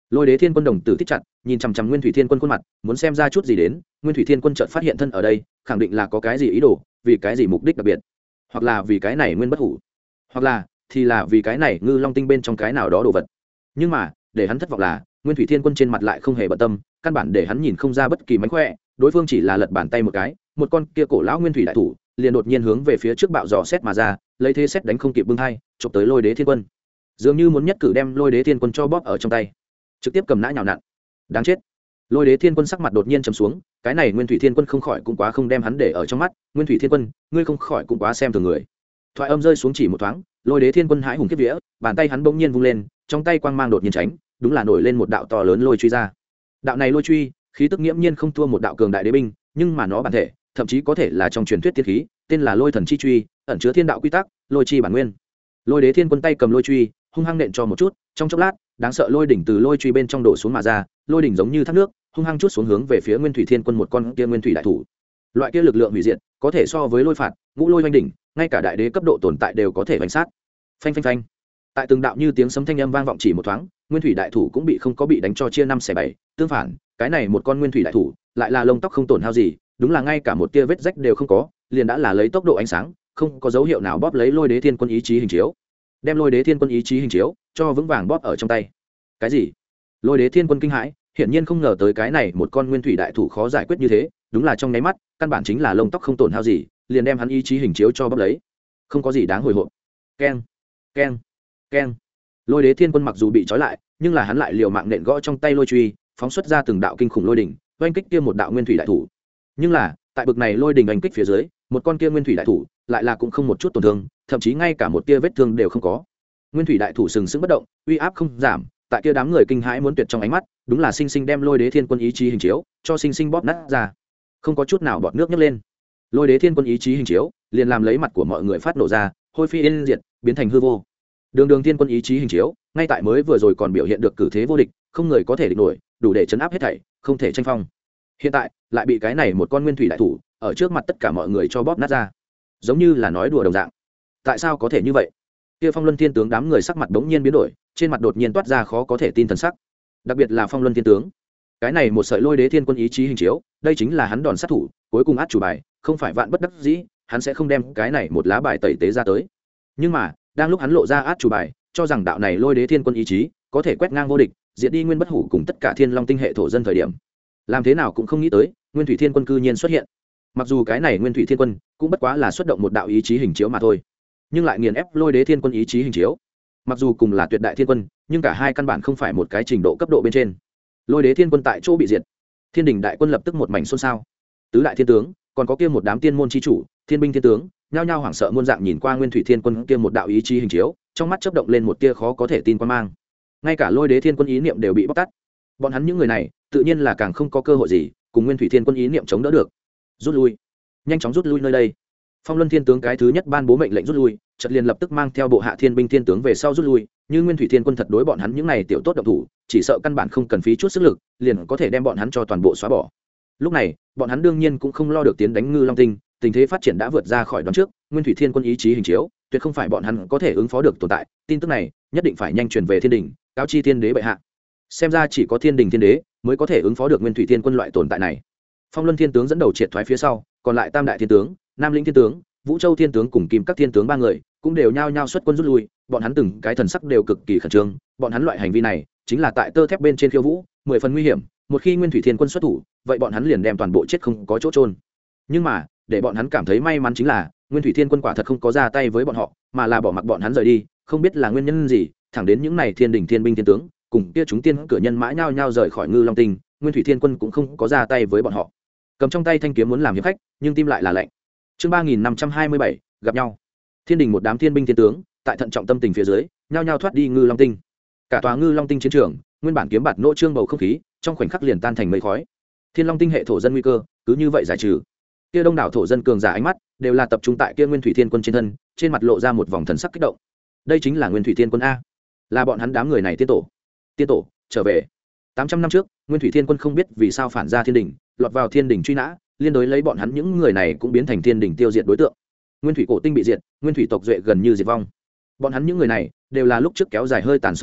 Lôi đế thiên quân đồng tử thích chặt, nhìn chằm chằm nguyên thủy thiên quân khuôn mặt, muốn xem ra chút gì đến. Nguyên thủy thiên quân chợt phát hiện thân ở đây, khẳng định là có cái gì ý đồ, vì cái gì mục đích đặc biệt, hoặc là vì cái này nguyên bất hủ, hoặc là thì là vì cái này ngư long tinh bên trong cái nào đó đồ vật. Nhưng mà để hắn thất vọng là nguyên thủy thiên quân trên mặt lại không hề bận tâm, căn bản để hắn nhìn không ra bất kỳ mánh khỏe. Đối phương chỉ là lật bàn tay một cái, một con kia cổ lão nguyên thủy đại thủ liền đột nhiên hướng về phía trước bạo dò xét mà ra, lấy thế xét đánh không kịp bưng hai, chụp tới lôi đế thiên quân, dường như muốn nhất cử đem lôi đế thiên quân cho bóp ở trong tay, trực tiếp cầm nã nhào nặn. Đáng chết. Lôi đế thiên quân sắc mặt đột nhiên trầm xuống, cái này nguyên thủy thiên quân không khỏi cũng quá không đem hắn để ở trong mắt. Nguyên thủy thiên quân, ngươi không khỏi cũng quá xem thường người. Thoại âm rơi xuống chỉ một thoáng, lôi đế thiên quân hãi hùng kiếp vía, bàn tay hắn bỗng nhiên vung lên, trong tay quang mang đột nhiên tránh, đúng là nổi lên một đạo to lớn lôi truy ra. Đạo này lôi truy khí tức nghiễm nhiên không thua một đạo cường đại đế binh, nhưng mà nó bản thể thậm chí có thể là trong truyền thuyết tiên khí, tên là lôi thần chi truy, ẩn chứa thiên đạo quy tắc, lôi chi bản nguyên. Lôi đế thiên quân tay cầm lôi truy hung hăng nện cho một chút, trong chốc lát đáng sợ lôi đỉnh từ lôi truy bên trong đổ xuống mà ra, lôi đỉnh giống như thác nước hung hăng chút xuống hướng về phía nguyên thủy thiên quân một con kia nguyên thủy đại thủ. Loại kia lực lượng hủy diệt có thể so với lôi phạt, ngũ lôi oanh đỉnh, ngay cả đại đế cấp độ tồn tại đều có thể bánh sát. Phanh phanh phanh. Tại từng đạo như tiếng sấm thanh âm vang vọng chỉ một thoáng, nguyên thủy đại thủ cũng bị không có bị đánh cho chia năm xẻ bảy. Tương phản, cái này một con nguyên thủy đại thủ lại là lông tóc không tổn hao gì, đúng là ngay cả một tia vết rách đều không có, liền đã là lấy tốc độ ánh sáng, không có dấu hiệu nào bóp lấy lôi đế thiên quân ý chí hình chiếu, đem lôi đế thiên quân ý chí hình chiếu cho vững vàng bóp ở trong tay. Cái gì? Lôi đế thiên quân kinh hãi, hiển nhiên không ngờ tới cái này một con nguyên thủy đại thủ khó giải quyết như thế, đúng là trong nháy mắt, căn bản chính là lông tóc không tổn hao gì, liền đem hắn ý chí hình chiếu cho bóp lấy. Không có gì đáng hồi hộp. Keng, keng, keng. Lôi đế thiên quân mặc dù bị trói lại, nhưng là hắn lại liều mạng nện gõ trong tay lôi truy, phóng xuất ra từng đạo kinh khủng lôi đỉnh, oanh kích kia một đạo nguyên thủy đại thủ. Nhưng là, tại bực này lôi đỉnh oanh kích phía dưới, một con kia nguyên thủy đại thủ lại là cũng không một chút tổn thương, thậm chí ngay cả một tia vết thương đều không có. Nguyên thủy đại thủ sừng sững bất động, uy áp không giảm, tại kia đám người kinh hãi muốn tuyệt trong ánh mắt, đúng là sinh sinh đem lôi đế thiên quân ý chí hình chiếu cho sinh sinh bóp nát ra, không có chút nào bọt nước nhấc lên. Lôi đế thiên quân ý chí hình chiếu liền làm lấy mặt của mọi người phát nổ ra, hôi phi yên diệt, biến thành hư vô. Đường đường thiên quân ý chí hình chiếu ngay tại mới vừa rồi còn biểu hiện được cử thế vô địch, không người có thể địch nổi, đủ để chấn áp hết thảy, không thể tranh phong. Hiện tại lại bị cái này một con nguyên thủy đại thủ ở trước mặt tất cả mọi người cho bóp nát ra, giống như là nói đùa đồng dạng. Tại sao có thể như vậy? Kia Phong Luân Thiên tướng đám người sắc mặt đống nhiên biến đổi, trên mặt đột nhiên toát ra khó có thể tin thần sắc. Đặc biệt là Phong Luân Thiên tướng, cái này một sợi lôi đế thiên quân ý chí hình chiếu, đây chính là hắn đòn sát thủ cuối cùng át chủ bài, không phải vạn bất đắc dĩ, hắn sẽ không đem cái này một lá bài tẩy tế ra tới. Nhưng mà đang lúc hắn lộ ra át chủ bài, cho rằng đạo này lôi đế thiên quân ý chí có thể quét ngang vô địch, diệt đi nguyên bất hủ cùng tất cả thiên long tinh hệ thổ dân thời điểm, làm thế nào cũng không nghĩ tới nguyên thủy thiên quân cư nhiên xuất hiện. Mặc dù cái này nguyên thủy thiên quân cũng bất quá là xuất động một đạo ý chí hình chiếu mà thôi, nhưng lại nghiền ép lôi đế thiên quân ý chí hình chiếu. Mặc dù cùng là tuyệt đại thiên quân, nhưng cả hai căn bản không phải một cái trình độ cấp độ bên trên. Lôi đế thiên quân tại chỗ bị diệt, thiên đình đại quân lập tức một mảnh xôn xao. Tứ đại thiên tướng còn có kia một đám tiên môn chi chủ, thiên binh thiên tướng nhao nhao hoảng sợ muôn dạng nhìn qua nguyên thủy thiên quân kia một đạo ý chí hình chiếu, trong mắt chớp động lên một tia khó có thể tin quan mang. Ngay cả lôi đế thiên quân ý niệm đều bị bóc tát. Bọn hắn những người này tự nhiên là càng không có cơ hội gì cùng nguyên thủy thiên quân ý niệm chống đỡ được. Rút lui, nhanh chóng rút lui nơi đây. Phong Luân Thiên tướng cái thứ nhất ban bố mệnh lệnh rút lui, chợt liền lập tức mang theo bộ hạ thiên binh thiên tướng về sau rút lui. Như nguyên thủy thiên quân thật đối bọn hắn những này tiểu tốt động thủ, chỉ sợ căn bản không cần phí chút sức lực, liền có thể đem bọn hắn cho toàn bộ xóa bỏ. Lúc này, bọn hắn đương nhiên cũng không lo được tiến đánh Ngư Long Tinh, tình thế phát triển đã vượt ra khỏi đoán trước, nguyên thủy thiên quân ý chí hình chiếu, tuyệt không phải bọn hắn có thể ứng phó được tồn tại. Tin tức này nhất định phải nhanh truyền về thiên đình, cáo chi thiên đế bệ hạ. Xem ra chỉ có thiên đình thiên đế mới có thể ứng phó được nguyên thủy thiên quân loại tồn tại này. Phong Luân Thiên tướng dẫn đầu triệt thoái phía sau, còn lại Tam đại thiên tướng, Nam Lĩnh thiên tướng, Vũ Châu thiên tướng cùng Kim các thiên tướng ba người cũng đều nhao nhao xuất quân rút lui. Bọn hắn từng cái thần sắc đều cực kỳ khẩn trương, bọn hắn loại hành vi này chính là tại tơ thép bên trên khiêu vũ, mười phần nguy hiểm. Một khi nguyên thủy thiên quân xuất thủ, vậy bọn hắn liền đem toàn bộ chết không có chỗ trôn. Nhưng mà để bọn hắn cảm thấy may mắn chính là nguyên thủy thiên quân quả thật không có ra tay với bọn họ, mà là bỏ mặc bọn hắn rời đi. Không biết là nguyên nhân gì, thẳng đến những này thiên đình thiên binh thiên tướng cùng kia chúng tiên cửa nhân mã nhao nhao rời khỏi Ngư Long Tinh, nguyên thủy thiên quân cũng không có ra tay với bọn họ. Cầm trong tay thanh kiếm muốn làm hiệp khách, nhưng tim lại là lạnh. Chương ba nghìn năm trăm hai mươi bảy, gặp nhau. Thiên đình một đám thiên binh thiên tướng tại thận trọng tâm tình phía dưới nhao nhao thoát đi Ngư Long Tinh. Cả tòa Ngư Long Tinh chiến trường nguyên bản kiếm bạt nỗ trương bầu không khí trong khoảnh khắc liền tan thành mây khói. Thiên Long Tinh hệ thổ dân nguy cơ cứ như vậy giải trừ. Kia đông đảo thổ dân cường giả ánh mắt đều là tập trung tại kia nguyên thủy thiên quân trên thân, trên mặt lộ ra một vòng thần sắc kích động. Đây chính là nguyên thủy thiên quân a, là bọn hắn đám người này tiên tổ. Tiên tổ trở về. tám trăm năm trước, nguyên thủy thiên quân không biết vì sao phản ra thiên đình, lọt vào thiên đình truy nã, liên đối lấy bọn hắn những người này cũng biến thành thiên đình tiêu diệt đối tượng. Nguyên thủy cổ tinh bị diệt, nguyên thủy tộc duệ gần như diệt vong. Bọn hắn những người này đều là lúc trước kéo dài hơi tàn sống sót,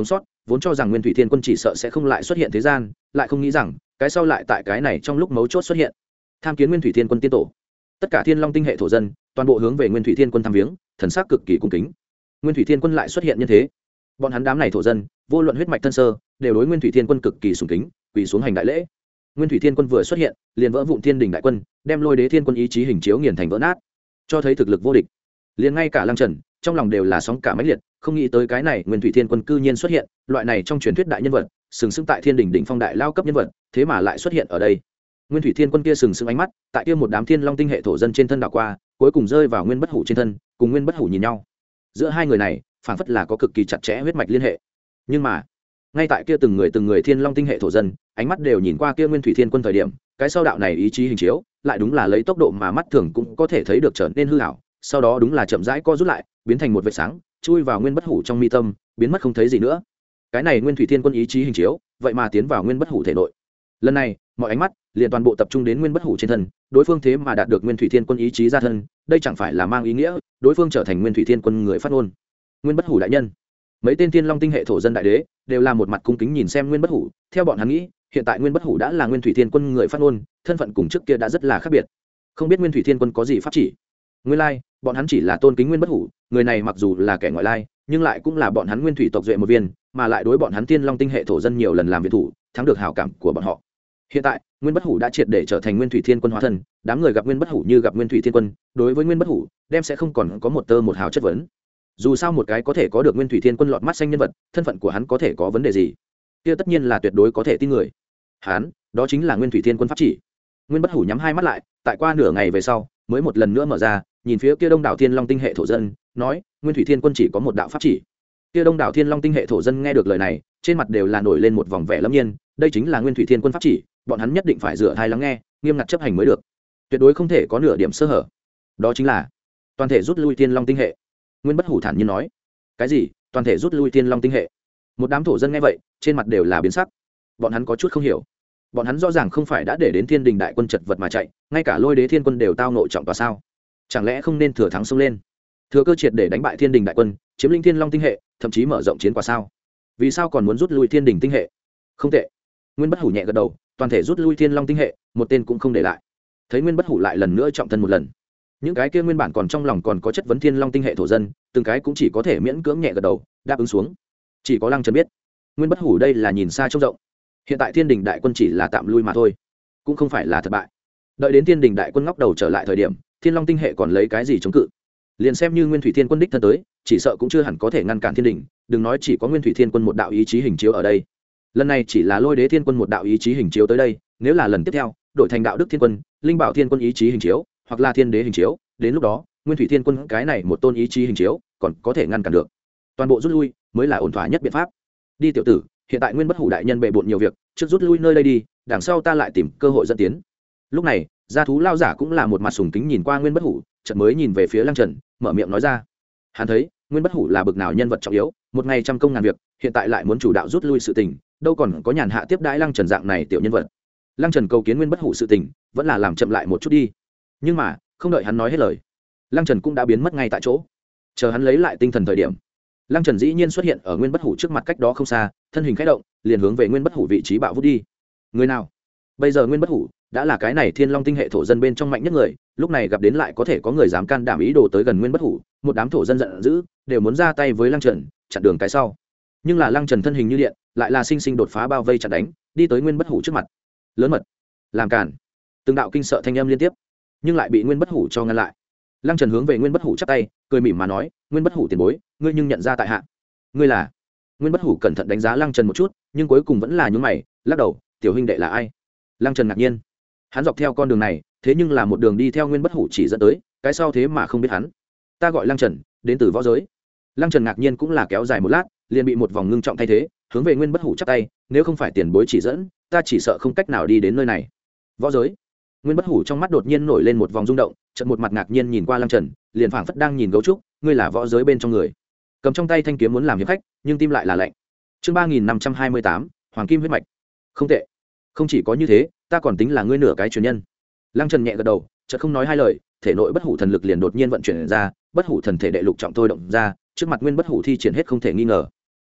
vốn cho rằng nguyên thủy thiên quân chỉ sợ sẽ không lại xuất hiện thế gian, lại không nghĩ rằng cái sau lại tại cái này trong lúc mấu chốt xuất hiện. Tham kiến nguyên thủy thiên quân tiên tổ. Tất cả thiên long tinh hệ thổ dân toàn bộ hướng về nguyên thủy thiên quân thăm viếng, thần sắc cực kỳ cung kính. Nguyên thủy thiên quân lại xuất hiện như thế, bọn hắn đám này thổ dân vô luận huyết mạch thân sơ đều đối nguyên thủy thiên quân cực kỳ sùng kính, quỳ xuống hành đại lễ. Nguyên thủy thiên quân vừa xuất hiện liền vỡ vụn thiên đình đại quân, đem lôi đế thiên quân ý chí hình chiếu nghiền thành vỡ nát, cho thấy thực lực vô địch. Liền ngay cả Lăng Trần trong lòng đều là sóng cả mãnh liệt, không nghĩ tới cái này nguyên thủy thiên quân cư nhiên xuất hiện, loại này trong truyền thuyết đại nhân vật sừng sững tại thiên đình đỉnh phong đại lao cấp nhân vật, thế mà lại xuất hiện ở đây. Nguyên thủy thiên quân kia sừng sững ánh mắt tại kia một đám thiên long tinh hệ thổ dân trên thân đảo qua, cuối cùng rơi vào nguyên bất hủ trên thân, cùng nguyên bất hủ nhìn nhau. Giữa hai người này phảng phất là có cực kỳ chặt chẽ huyết mạch liên hệ. Nhưng mà ngay tại kia từng người từng người thiên long tinh hệ thổ dân ánh mắt đều nhìn qua kia nguyên thủy thiên quân thời điểm, cái sau đạo này ý chí hình chiếu lại đúng là lấy tốc độ mà mắt thường cũng có thể thấy được trở nên hư ảo, sau đó đúng là chậm rãi co rút lại, biến thành một vệt sáng chui vào nguyên bất hủ trong mi tâm, biến mất không thấy gì nữa. Cái này nguyên thủy thiên quân ý chí hình chiếu vậy mà tiến vào nguyên bất hủ thể nội. Lần này mọi ánh mắt liền toàn bộ tập trung đến nguyên bất hủ trên thân, đối phương thế mà đạt được nguyên thủy thiên quân ý chí ra thân, đây chẳng phải là mang ý nghĩa đối phương trở thành nguyên thủy thiên quân người phát ngôn. Nguyên bất hủ đại nhân, mấy tên thiên long tinh hệ thổ dân đại đế đều là một mặt cung kính nhìn xem nguyên bất hủ. Theo bọn hắn nghĩ, hiện tại nguyên bất hủ đã là nguyên thủy thiên quân người phát ngôn, thân phận cùng trước kia đã rất là khác biệt. Không biết nguyên thủy thiên quân có gì pháp chỉ? Nguyên lai bọn hắn chỉ là tôn kính nguyên bất hủ, người này mặc dù là kẻ ngoại lai nhưng lại cũng là bọn hắn nguyên thủy tộc duệ một viên, mà lại đối bọn hắn thiên long tinh hệ thổ dân nhiều lần làm việc thủ, thắng được hảo cảm của bọn họ. Hiện tại nguyên bất hủ đã triệt để trở thành nguyên thủy thiên quân hóa thân, đám người gặp nguyên bất hủ như gặp nguyên thủy thiên quân, đối với nguyên bất hủ đem sẽ không còn có một tơ một hào chất vấn. Dù sao một cái có thể có được nguyên thủy thiên quân lọt mắt xanh nhân vật, thân phận của hắn có thể có vấn đề gì, kia tất nhiên là tuyệt đối có thể tin người. Hắn đó chính là nguyên thủy thiên quân pháp chỉ. Nguyên bất hủ nhắm hai mắt lại, tại qua nửa ngày về sau mới một lần nữa mở ra, nhìn phía kia đông đảo thiên long tinh hệ thổ dân nói, nguyên thủy thiên quân chỉ có một đạo pháp chỉ. Kia đông đảo thiên long tinh hệ thổ dân nghe được lời này, trên mặt đều là nổi lên một vòng vẻ lâm nhiên, đây chính là nguyên thủy thiên quân pháp chỉ, bọn hắn nhất định phải dựa thai lắng nghe, nghiêm ngặt chấp hành mới được, tuyệt đối không thể có nửa điểm sơ hở. Đó chính là toàn thể rút lui thiên long tinh hệ. Nguyên bất hủ thản nhiên nói. Cái gì? Toàn thể rút lui thiên long tinh hệ? Một đám thổ dân nghe vậy trên mặt đều là biến sắc, bọn hắn có chút không hiểu. Bọn hắn rõ ràng không phải đã để đến thiên đình đại quân chật vật mà chạy, ngay cả lôi đế thiên quân đều tao nội trọng tòa sao? Chẳng lẽ không nên thừa thắng xông lên, thừa cơ triệt để đánh bại thiên đình đại quân, chiếm lĩnh thiên long tinh hệ, thậm chí mở rộng chiến quả sao? Vì sao còn muốn rút lui thiên đình tinh hệ? Không tệ. Nguyên bất hủ nhẹ gật đầu, toàn thể rút lui thiên long tinh hệ, một tên cũng không để lại. Thấy nguyên bất hủ lại lần nữa trọng thân một lần, những cái kia nguyên bản còn trong lòng còn có chất vấn thiên long tinh hệ thổ dân, từng cái cũng chỉ có thể miễn cưỡng nhẹ gật đầu đáp ứng xuống. Chỉ có Lăng Trần biết nguyên bất hủ đây là nhìn xa trông rộng, hiện tại thiên đình đại quân chỉ là tạm lui mà thôi, cũng không phải là thất bại. Đợi đến thiên đình đại quân ngóc đầu trở lại thời điểm, thiên long tinh hệ còn lấy cái gì chống cự? Liền xem như nguyên thủy thiên quân đích thân tới, chỉ sợ cũng chưa hẳn có thể ngăn cản thiên đình, đừng nói chỉ có nguyên thủy thiên quân một đạo ý chí hình chiếu ở đây. Lần này chỉ là lôi đế thiên quân một đạo ý chí hình chiếu tới đây, nếu là lần tiếp theo đổi thành đạo đức thiên quân, linh bảo thiên quân ý chí hình chiếu, hoặc là thiên đế hình chiếu, đến lúc đó nguyên thủy thiên quân cái này một tôn ý chí hình chiếu còn có thể ngăn cản được. Toàn bộ rút lui mới là ổn thỏa nhất biện pháp. Đi tiểu tử, hiện tại nguyên bất hủ đại nhân bệ bộn nhiều việc, trước rút lui nơi đây đi, đằng sau ta lại tìm cơ hội dẫn tiến. Lúc này gia thú lao giả cũng là một mặt sùng kính nhìn qua nguyên bất hủ, chợt mới nhìn về phía Lăng Trần, mở miệng nói ra. Hắn thấy nguyên bất hủ là bực nào nhân vật trọng yếu, một ngày trăm công ngàn việc, hiện tại lại muốn chủ đạo rút lui sự tình, đâu còn có nhàn hạ tiếp đãi Lăng Trần dạng này tiểu nhân vật. Lăng Trần cầu kiến nguyên bất hủ sự tình vẫn là làm chậm lại một chút đi. Nhưng mà không đợi hắn nói hết lời, Lăng Trần cũng đã biến mất ngay tại chỗ. Chờ hắn lấy lại tinh thần thời điểm, Lăng Trần dĩ nhiên xuất hiện ở nguyên bất hủ trước mặt cách đó không xa, thân hình khẽ động liền hướng về nguyên bất hủ vị trí bạo vút đi. Người nào? Bây giờ nguyên bất hủ đã là cái này thiên long tinh hệ thổ dân bên trong mạnh nhất người, lúc này gặp đến lại có thể có người dám can đảm ý đồ tới gần nguyên bất hủ, một đám thổ dân giận dữ đều muốn ra tay với Lăng Trần chặn đường cái sau. Nhưng là Lăng Trần thân hình như điện, lại là sinh sinh đột phá bao vây chặn đánh, đi tới nguyên bất hủ trước mặt. Lớn mật, làm cản. Từng đạo kinh sợ thanh âm liên tiếp, nhưng lại bị nguyên bất hủ cho ngăn lại. Lăng Trần hướng về nguyên bất hủ chắp tay, cười mỉm mà nói, nguyên bất hủ tiền bối, ngươi nhưng nhận ra tại hạ. Ngươi là? Nguyên bất hủ cẩn thận đánh giá Lăng Trần một chút, nhưng cuối cùng vẫn là nhún mày lắc đầu, tiểu huynh đệ là ai? Lăng Trần ngạc nhiên, hắn dọc theo con đường này thế nhưng là một đường đi theo nguyên bất hủ chỉ dẫn tới, cái sau thế mà không biết hắn. Ta gọi Lăng Trần, đến từ võ giới. Lăng Trần ngạc nhiên cũng là kéo dài một lát, liền bị một vòng ngưng trọng thay thế, hướng về nguyên bất hủ chắp tay, nếu không phải tiền bối chỉ dẫn, ta chỉ sợ không cách nào đi đến nơi này. Võ giới? Nguyên bất hủ trong mắt đột nhiên nổi lên một vòng rung động, chợt một mặt ngạc nhiên nhìn qua Lăng Trần, liền phảng phất đang nhìn gấu trúc, ngươi là võ giới bên trong người. Cầm trong tay thanh kiếm muốn làm hiệp khách, nhưng tim lại là lạnh. Chương ba nghìn năm trăm hai mươi tám, Hoàng Kim huyết mạch. Không tệ. Không chỉ có như thế, ta còn tính là ngươi nửa cái truyền nhân. Lăng Trần nhẹ gật đầu, chợt không nói hai lời, thể nội bất hủ thần lực liền đột nhiên vận chuyển ra, bất hủ thần thể đệ lục trọng thôi động ra, trước mặt nguyên bất hủ thi triển hết không thể nghi ngờ.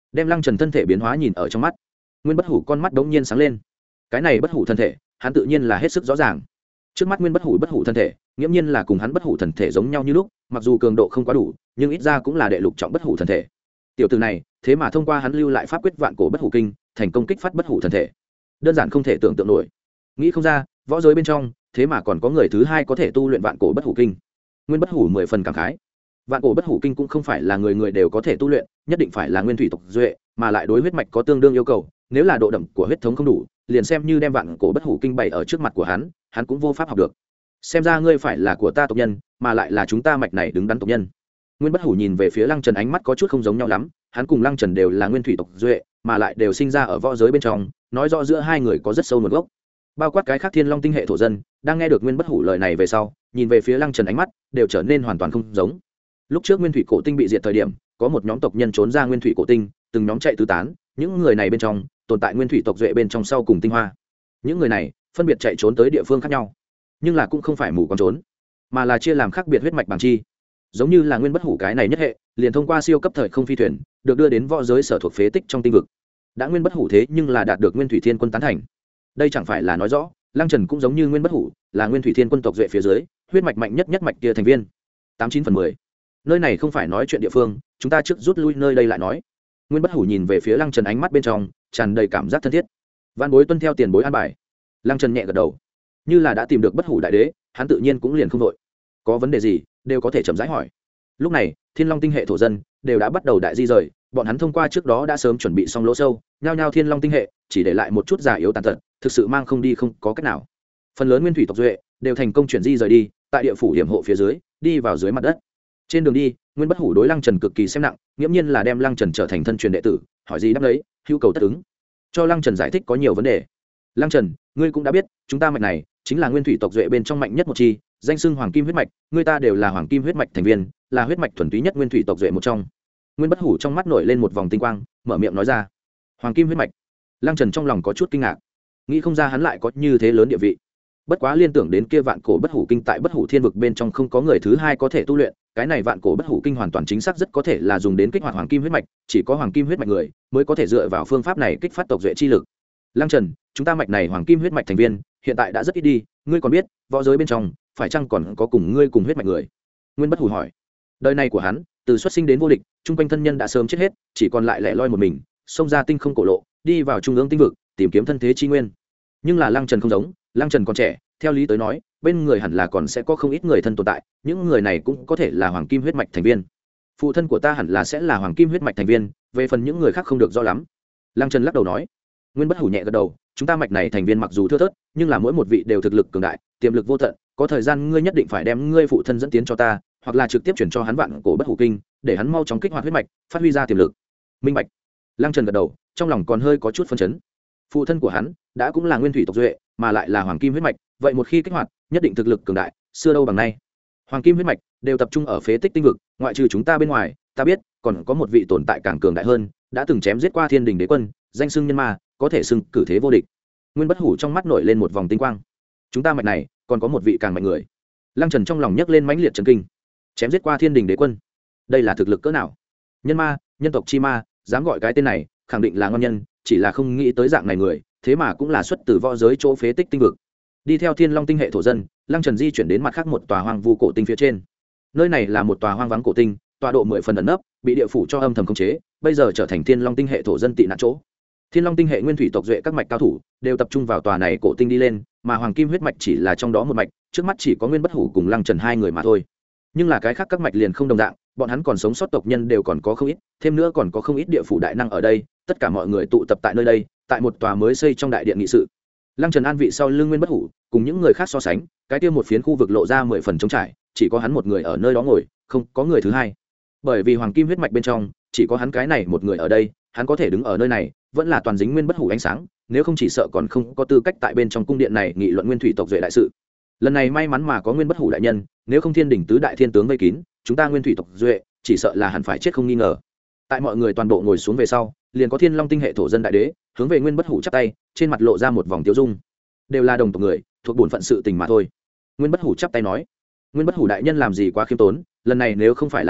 đem lăng trần thân thể biến hóa nhìn ở trong mắt. Nguyên bất hủ con mắt đống nhiên sáng lên. Cái này bất hủ thân thể hắn tự nhiên là hết sức rõ ràng. Trước mắt nguyên bất hủ bất hủ thân thể nghiễm nhiên là cùng hắn bất hủ thần thể giống nhau như lúc, mặc dù cường độ không quá đủ nhưng ít ra cũng là đệ lục trọng bất hủ thần thể. Tiểu tử này thế mà thông qua hắn lưu lại pháp quyết vạn cổ bất hủ kinh thành công kích phát bất hủ thần thể, đơn giản không thể tưởng tượng nổi. Nghĩ không ra võ giới bên trong thế mà còn có người thứ hai có thể tu luyện vạn cổ bất hủ kinh. Nguyên bất hủ mười phần cảm khái. Vạn cổ bất hủ kinh cũng không phải là người người đều có thể tu luyện, nhất định phải là nguyên thủy tộc duệ, mà lại đối huyết mạch có tương đương yêu cầu. Nếu là độ đậm của huyết thống không đủ, liền xem như đem vạn cổ bất hủ kinh bày ở trước mặt của hắn, hắn cũng vô pháp học được. Xem ra ngươi phải là của ta tộc nhân, mà lại là chúng ta mạch này đứng đắn tộc nhân. Nguyên bất hủ nhìn về phía Lăng Trần, ánh mắt có chút không giống nhau lắm. Hắn cùng Lăng Trần đều là nguyên thủy tộc duệ, mà lại đều sinh ra ở võ giới bên trong, nói rõ giữa hai người có rất sâu nguồn gốc. Bao quát cái khác Thiên Long tinh hệ thổ dân, đang nghe được Nguyên bất hủ lời này về sau, nhìn về phía Lăng Trần, ánh mắt đều trở nên hoàn toàn không giống. Lúc trước nguyên thủy cổ tinh bị diệt thời điểm, có một nhóm tộc nhân trốn ra nguyên thủy cổ tinh, từng nhóm chạy tứ tán, những người này bên trong tồn tại nguyên thủy tộc duệ bên trong sau cùng tinh hoa. Những người này phân biệt chạy trốn tới địa phương khác nhau, nhưng là cũng không phải mù quáng trốn, mà là chia làm khác biệt huyết mạch bằng chi. Giống như là Nguyên bất hủ cái này nhất hệ, liền thông qua siêu cấp thời không phi thuyền, được đưa đến võ giới sở thuộc phế tích trong tinh vực. Đã Nguyên bất hủ thế nhưng là đạt được Nguyên thủy thiên quân tán thành. Đây chẳng phải là nói rõ Lăng Trần cũng giống như Nguyên bất hủ, là Nguyên thủy thiên quân tộc duệ phía dưới huyết mạch mạnh nhất nhất mạch kia thành viên. Tám chín phần mười. Nơi này không phải nói chuyện địa phương, chúng ta trước rút lui nơi đây lại nói. Nguyên bất hủ nhìn về phía Lăng Trần, ánh mắt bên trong tràn đầy cảm giác thân thiết. Vạn bối tuân theo tiền bối an bài. Lăng Trần nhẹ gật đầu. Như là đã tìm được bất hủ đại đế, hắn tự nhiên cũng liền không đội. Có vấn đề gì đều có thể chậm rãi hỏi. Lúc này Thiên Long tinh hệ thổ dân đều đã bắt đầu đại di rời, bọn hắn thông qua trước đó đã sớm chuẩn bị xong lỗ sâu, nhao nhao Thiên Long tinh hệ chỉ để lại một chút già yếu tàn tật, thực sự mang không đi không có cách nào. Phần lớn nguyên thủy tộc duệ đều thành công chuyển di rời đi, tại địa phủ hiểm hộ phía dưới đi vào dưới mặt đất. Trên đường đi Nguyên bất hủ đối Lăng Trần cực kỳ xem nặng, nghiễm nhiên là đem Lăng Trần trở thành thân truyền đệ tử, hỏi gì đáp lấy, hữu cầu tất ứng, cho Lăng Trần giải thích có nhiều vấn đề. Lăng Trần, ngươi cũng đã biết chúng ta mạch này chính là nguyên thủy tộc duệ bên trong mạnh nhất một chi, danh xưng hoàng kim huyết mạch, ngươi ta đều là hoàng kim huyết mạch thành viên, là huyết mạch thuần túy nhất nguyên thủy tộc duệ một trong. Nguyên bất hủ trong mắt nổi lên một vòng tinh quang, mở miệng nói ra. Hoàng kim huyết mạch. Lăng Trần trong lòng có chút kinh ngạc, nghĩ không ra hắn lại có như thế lớn địa vị. Bất quá liên tưởng đến kia vạn cổ bất hủ kinh tại bất hủ thiên vực bên trong không có người thứ hai có thể tu luyện, cái này vạn cổ bất hủ kinh hoàn toàn chính xác rất có thể là dùng đến kích hoạt hoàng kim huyết mạch, chỉ có hoàng kim huyết mạch người mới có thể dựa vào phương pháp này kích phát tộc duệ chi lực. Lăng Trần, chúng ta mạch này hoàng kim huyết mạch thành viên hiện tại đã rất ít đi, ngươi còn biết võ giới bên trong phải chăng còn có cùng ngươi cùng huyết mạch người? Nguyên bất hủ hỏi. Đời này của hắn từ xuất sinh đến vô địch, chung quanh thân nhân đã sớm chết hết, chỉ còn lại lẻ loi một mình, xông ra tinh không cổ lộ, đi vào trung ương tinh vực tìm kiếm thân thế chi nguyên. Nhưng là Lăng Trần không giống, Lăng Trần còn trẻ, theo lý tới nói bên người hẳn là còn sẽ có không ít người thân tồn tại, những người này cũng có thể là hoàng kim huyết mạch thành viên. Phụ thân của ta hẳn là sẽ là hoàng kim huyết mạch thành viên, về phần những người khác không được rõ lắm. Lăng Trần lắc đầu nói. Nguyên bất hủ nhẹ gật đầu, chúng ta mạch này thành viên mặc dù thưa thớt, nhưng là mỗi một vị đều thực lực cường đại, tiềm lực vô tận, có thời gian ngươi nhất định phải đem ngươi phụ thân dẫn tiến cho ta, hoặc là trực tiếp chuyển cho hắn vạn cổ bất hủ kinh, để hắn mau chóng kích hoạt huyết mạch, phát huy ra tiềm lực. Minh bạch. Lăng Trần gật đầu, trong lòng còn hơi có chút phân chấn. Phụ thân của hắn đã cũng là nguyên thủy tộc duệ, mà lại là hoàng kim huyết mạch, vậy một khi kích hoạt, nhất định thực lực cường đại, xưa đâu bằng nay. Hoàng kim huyết mạch đều tập trung ở phế tích tinh vực, ngoại trừ chúng ta bên ngoài, ta biết còn có một vị tồn tại càng cường đại hơn, đã từng chém giết qua thiên đình đế quân, danh xưng nhân ma, có thể xưng cử thế vô địch. Nguyên bất hủ trong mắt nổi lên một vòng tinh quang. Chúng ta mạch này còn có một vị càng mạnh người. Lăng Trần trong lòng nhấc lên mãnh liệt chấn kinh. Chém giết qua thiên đình đế quân, đây là thực lực cỡ nào? Nhân ma, nhân tộc chi ma, dám gọi cái tên này, khẳng định là ngon nhân, chỉ là không nghĩ tới dạng này người, thế mà cũng là xuất từ võ giới chỗ phế tích tinh vực. Đi theo Thiên Long tinh hệ thổ dân, Lăng Trần di chuyển đến mặt khác một tòa hoang vu cổ tinh phía trên. Nơi này là một tòa hoang vắng cổ tinh, tọa độ mười phần ẩn nấp, bị địa phủ cho âm thầm khống chế, bây giờ trở thành Thiên Long tinh hệ thổ dân tị nạn chỗ. Thiên Long tinh hệ nguyên thủy tộc duệ các mạch cao thủ đều tập trung vào tòa này cổ tinh đi lên, mà hoàng kim huyết mạch chỉ là trong đó một mạch, trước mắt chỉ có Nguyên bất hủ cùng Lăng Trần hai người mà thôi. Nhưng là cái khác các mạch liền không đồng dạng, bọn hắn còn sống sót tộc nhân đều còn có không ít, thêm nữa còn có không ít địa phủ đại năng ở đây, tất cả mọi người tụ tập tại nơi đây, tại một tòa mới xây trong đại điện nghị sự. Lăng Trần an vị sau lưng Nguyên bất hủ, cùng những người khác so sánh, cái kia một phiến khu vực lộ ra mười phần trống trải, chỉ có hắn một người ở nơi đó ngồi, không có người thứ hai. Bởi vì hoàng kim huyết mạch bên trong chỉ có hắn cái này một người ở đây, hắn có thể đứng ở nơi này, vẫn là toàn dính Nguyên bất hủ ánh sáng, nếu không chỉ sợ còn không có tư cách tại bên trong cung điện này nghị luận nguyên thủy tộc duệ đại sự. Lần này may mắn mà có Nguyên bất hủ đại nhân, nếu không thiên đỉnh tứ đại thiên tướng vây kín, chúng ta nguyên thủy tộc duệ chỉ sợ là hẳn phải chết không nghi ngờ. Tại mọi người toàn bộ ngồi xuống về sau, liền có Thiên Long tinh hệ thổ dân đại đế hướng về Nguyên bất hủ chắp tay, trên mặt lộ ra một vòng tiêu dung. Đều là đồng tộc người, thuộc bổn phận sự tình mà thôi. Nguyên bất hủ chắp tay nói. Nguyên bất hủ đại nhân làm gì quá khiêm tốn, lần này nếu không phải là ngươi,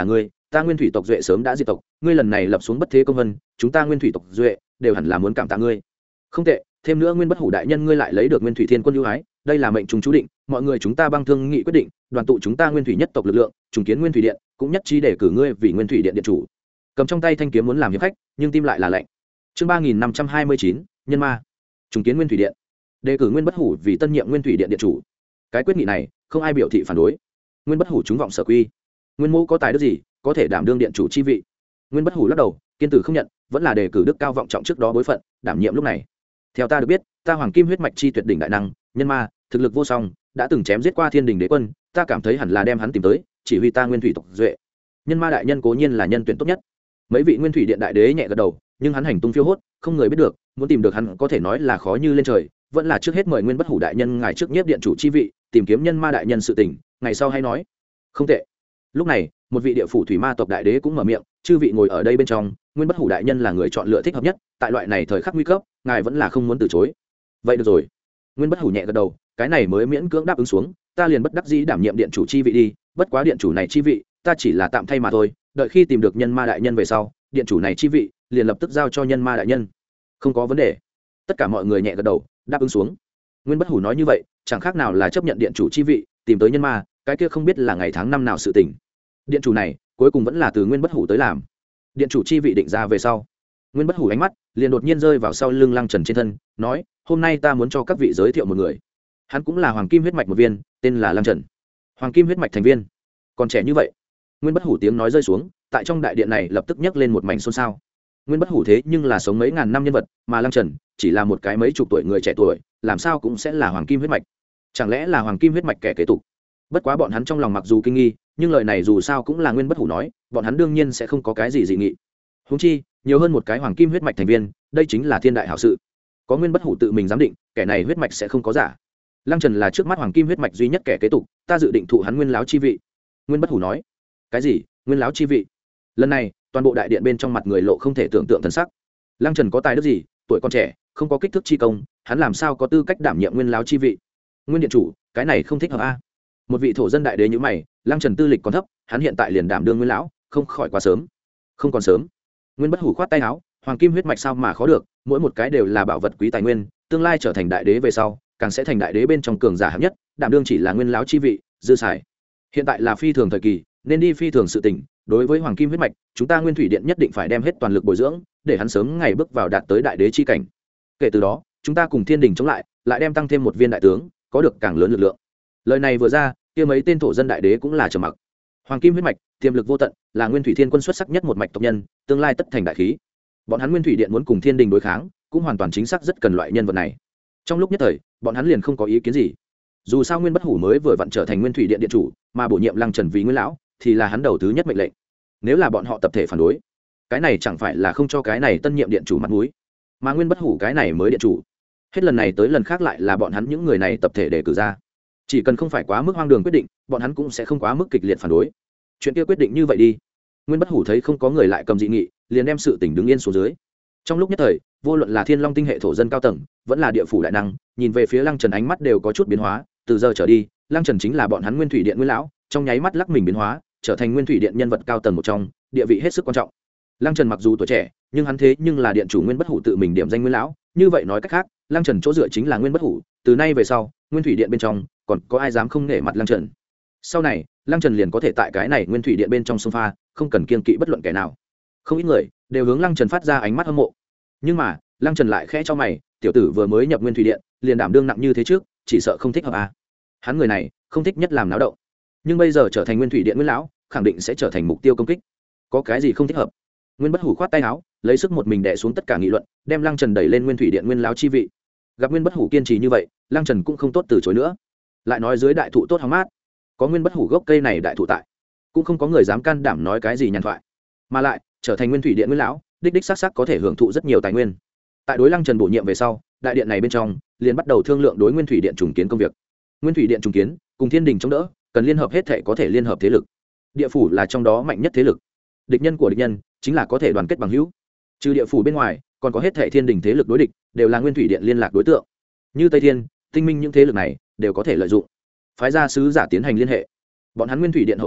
ta nguyên thủy tộc duệ sớm đã diệt tộc, ngươi lần này lập xuống bất thế công vân, chúng ta nguyên thủy tộc duệ đều hẳn là muốn cảm tạ ngươi. Không tệ, thêm nữa nguyên bất hủ đại nhân ngươi lại lấy được nguyên thủy thiên quân ưu ái, đây là mệnh trùng chú định, mọi người chúng ta băng thương nghị quyết định, đoàn tụ chúng ta nguyên thủy nhất tộc lực lượng, trùng kiến nguyên thủy điện, cũng nhất trí để cử ngươi vì nguyên thủy điện điện chủ. Cầm trong tay thanh kiếm muốn làm hiệp khách, nhưng tim lại là lạnh. Chương ba nghìn năm trăm hai mươi chín, nhân ma. Trùng kiến nguyên thủy điện, đề cử nguyên bất hủ vì tân nhiệm nguyên thủy điện điện chủ. Cái quyết nghị này, không ai biểu thị phản đối. Nguyên bất hủ chúng vọng sở quy. Nguyên mẫu có tài đức gì, có thể đảm đương điện chủ chi vị? Nguyên bất hủ lắc đầu, kiên tử không nhận, vẫn là đề cử đức cao vọng trọng trước đó bối phận, đảm nhiệm lúc này. Theo ta được biết, ta hoàng kim huyết mạch chi tuyệt đỉnh đại năng, nhân ma, thực lực vô song, đã từng chém giết qua thiên đình đế quân, ta cảm thấy hẳn là đem hắn tìm tới, chỉ huy ta nguyên thủy tộc duệ. Nhân ma đại nhân cố nhiên là nhân tuyển tốt nhất. Mấy vị nguyên thủy điện đại đế nhẹ gật đầu, nhưng hắn hành tung phiêu hốt, không người biết được, muốn tìm được hắn có thể nói là khó như lên trời, vẫn là trước hết mời nguyên bất hủ đại nhân ngài trước nhiếp điện chủ chi vị, tìm kiếm nhân ma đại nhân sự tình, ngày sau hay nói. Không tệ. Lúc này, một vị địa phủ thủy ma tộc đại đế cũng mở miệng, chư vị ngồi ở đây bên trong, nguyên bất hủ đại nhân là người chọn lựa thích hợp nhất, tại loại này thời khắc nguy cấp, ngài vẫn là không muốn từ chối. Vậy được rồi. Nguyên bất hủ nhẹ gật đầu, cái này mới miễn cưỡng đáp ứng xuống, ta liền bất đắc dĩ đảm nhiệm điện chủ chi vị đi, bất quá điện chủ này chi vị, ta chỉ là tạm thay mà thôi, đợi khi tìm được nhân ma đại nhân về sau, điện chủ này chi vị liền lập tức giao cho nhân ma đại nhân. Không có vấn đề. Tất cả mọi người nhẹ gật đầu, đáp ứng xuống. Nguyên bất hủ nói như vậy, chẳng khác nào là chấp nhận điện chủ chi vị, tìm tới nhân ma, cái kia không biết là ngày tháng năm nào sự tình. Điện chủ này, cuối cùng vẫn là từ nguyên bất hủ tới làm. Điện chủ chi vị định ra về sau, nguyên bất hủ ánh mắt liền đột nhiên rơi vào sau lưng Lăng Trần trên thân, nói: hôm nay ta muốn cho các vị giới thiệu một người, hắn cũng là hoàng kim huyết mạch một viên, tên là Lăng Trần. Hoàng kim huyết mạch thành viên, còn trẻ như vậy. Nguyên bất hủ tiếng nói rơi xuống, tại trong đại điện này lập tức nhấc lên một mảnh xôn xao. Nguyên bất hủ thế nhưng là sống mấy ngàn năm nhân vật, mà Lăng Trần chỉ là một cái mấy chục tuổi người trẻ tuổi, làm sao cũng sẽ là hoàng kim huyết mạch? Chẳng lẽ là hoàng kim huyết mạch kẻ kế tục? Bất quá bọn hắn trong lòng mặc dù kinh nghi, nhưng lời này dù sao cũng là nguyên bất hủ nói, bọn hắn đương nhiên sẽ không có cái gì dị nghị. Huống chi, nhiều hơn một cái hoàng kim huyết mạch thành viên, đây chính là thiên đại hảo sự. Có nguyên bất hủ tự mình giám định, kẻ này huyết mạch sẽ không có giả. Lăng Trần là trước mắt hoàng kim huyết mạch duy nhất kẻ kế tục, ta dự định thụ hắn nguyên láo chi vị. Nguyên bất hủ nói. Cái gì? Nguyên láo chi vị? Lần này, toàn bộ đại điện bên trong mặt người lộ không thể tưởng tượng thần sắc. Lăng Trần có tài đức gì, tuổi còn trẻ, không có kích thước chi công, hắn làm sao có tư cách đảm nhiệm nguyên láo chi vị? Nguyên điện chủ, cái này không thích hợp a. Một vị thổ dân đại đế như mày, Lăng Trần tư lịch còn thấp, hắn hiện tại liền đảm đương nguyên lão, không khỏi quá sớm. Không còn sớm. Nguyên bất hủ khoát tay áo, hoàng kim huyết mạch sao mà khó được, mỗi một cái đều là bảo vật quý tài nguyên, tương lai trở thành đại đế về sau, càng sẽ thành đại đế bên trong cường giả hạng nhất, đảm đương chỉ là nguyên lão chi vị, dư xài. Hiện tại là phi thường thời kỳ, nên đi phi thường sự tình, đối với hoàng kim huyết mạch, chúng ta nguyên thủy điện nhất định phải đem hết toàn lực bồi dưỡng, để hắn sớm ngày bước vào đạt tới đại đế chi cảnh. Kể từ đó, chúng ta cùng thiên đình chống lại, lại đem tăng thêm một viên đại tướng, có được càng lớn lực lượng. Lời này vừa ra, kia mấy tên thổ dân đại đế cũng là trầm mặc. Hoàng kim huyết mạch, tiềm lực vô tận, là nguyên thủy thiên quân xuất sắc nhất một mạch tộc nhân, tương lai tất thành đại khí. Bọn hắn nguyên thủy điện muốn cùng thiên đình đối kháng, cũng hoàn toàn chính xác rất cần loại nhân vật này. Trong lúc nhất thời, bọn hắn liền không có ý kiến gì. Dù sao nguyên bất hủ mới vừa vặn trở thành nguyên thủy điện điện chủ, mà bổ nhiệm Lăng Trần vì nguyên lão, thì là hắn đầu thứ nhất mệnh lệnh. Nếu là bọn họ tập thể phản đối, cái này chẳng phải là không cho cái này tân nhiệm điện chủ mặt mũi, mà nguyên bất hủ cái này mới điện chủ. Hết lần này tới lần khác lại là bọn hắn những người này tập thể đề cử ra. Chỉ cần không phải quá mức hoang đường quyết định, bọn hắn cũng sẽ không quá mức kịch liệt phản đối. Chuyện kia quyết định như vậy đi. Nguyên bất hủ thấy không có người lại cầm dị nghị, liền đem sự tình đứng yên xuống dưới. Trong lúc nhất thời, vô luận là thiên long tinh hệ thổ dân cao tầng, vẫn là địa phủ đại năng, nhìn về phía Lăng Trần ánh mắt đều có chút biến hóa. Từ giờ trở đi, Lăng Trần chính là bọn hắn nguyên thủy điện nguyên lão, trong nháy mắt lắc mình biến hóa, trở thành nguyên thủy điện nhân vật cao tầng một trong, địa vị hết sức quan trọng. Lăng Trần mặc dù tuổi trẻ, nhưng hắn thế nhưng là điện chủ nguyên bất hủ tự mình điểm danh nguyên lão, như vậy nói cách khác, Lăng Trần chỗ dựa chính là nguyên bất hủ, từ nay về sau, nguyên thủy điện bên trong còn có ai dám không nể mặt Lăng Trần. Sau này, Lăng Trần liền có thể tại cái này nguyên thủy điện bên trong xông pha, không cần kiêng kỵ bất luận kẻ nào. Không ít người đều hướng Lăng Trần phát ra ánh mắt hâm mộ. Nhưng mà, Lăng Trần lại khẽ cho mày, tiểu tử vừa mới nhập nguyên thủy điện, liền đảm đương nặng như thế trước, chỉ sợ không thích hợp à? Hắn người này, không thích nhất làm náo động. Nhưng bây giờ trở thành nguyên thủy điện nguyên lão, khẳng định sẽ trở thành mục tiêu công kích. Có cái gì không thích hợp? Nguyên bất hủ khoát tay áo, lấy sức một mình đè xuống tất cả nghị luận, đem Lăng Trần đẩy lên nguyên thủy điện nguyên lão chi vị. Gặp nguyên bất hủ kiên trì như vậy, Lăng Trần cũng không tốt từ chối nữa. Lại nói dưới đại thụ tốt hóng mát, có nguyên bất hủ gốc cây này đại thụ tại, cũng không có người dám can đảm nói cái gì nhàn thoại. Mà lại, trở thành nguyên thủy điện nguyên lão, đích đích xác xác có thể hưởng thụ rất nhiều tài nguyên. Tại đối Lăng Trần bổ nhiệm về sau, đại điện này bên trong liền bắt đầu thương lượng đối nguyên thủy điện trùng kiến công việc. Nguyên thủy điện trùng kiến, cùng thiên đình chống đỡ, cần liên hợp hết thể có thể liên hợp thế lực. Địa phủ là trong đó mạnh nhất thế lực. Địch nhân của địch nhân chính là có thể đoàn kết bằng hữu. Trừ địa phủ bên ngoài, còn có hết thể thiên đình thế lực đối địch, đều là nguyên thủy điện liên lạc đối tượng. Như Tây Thiên, Tinh Minh những thế lực này đều có thể lợi dụng, phái ra sứ giả tiến hành liên hệ. Bọn hắn nguyên thủy điện hậu trường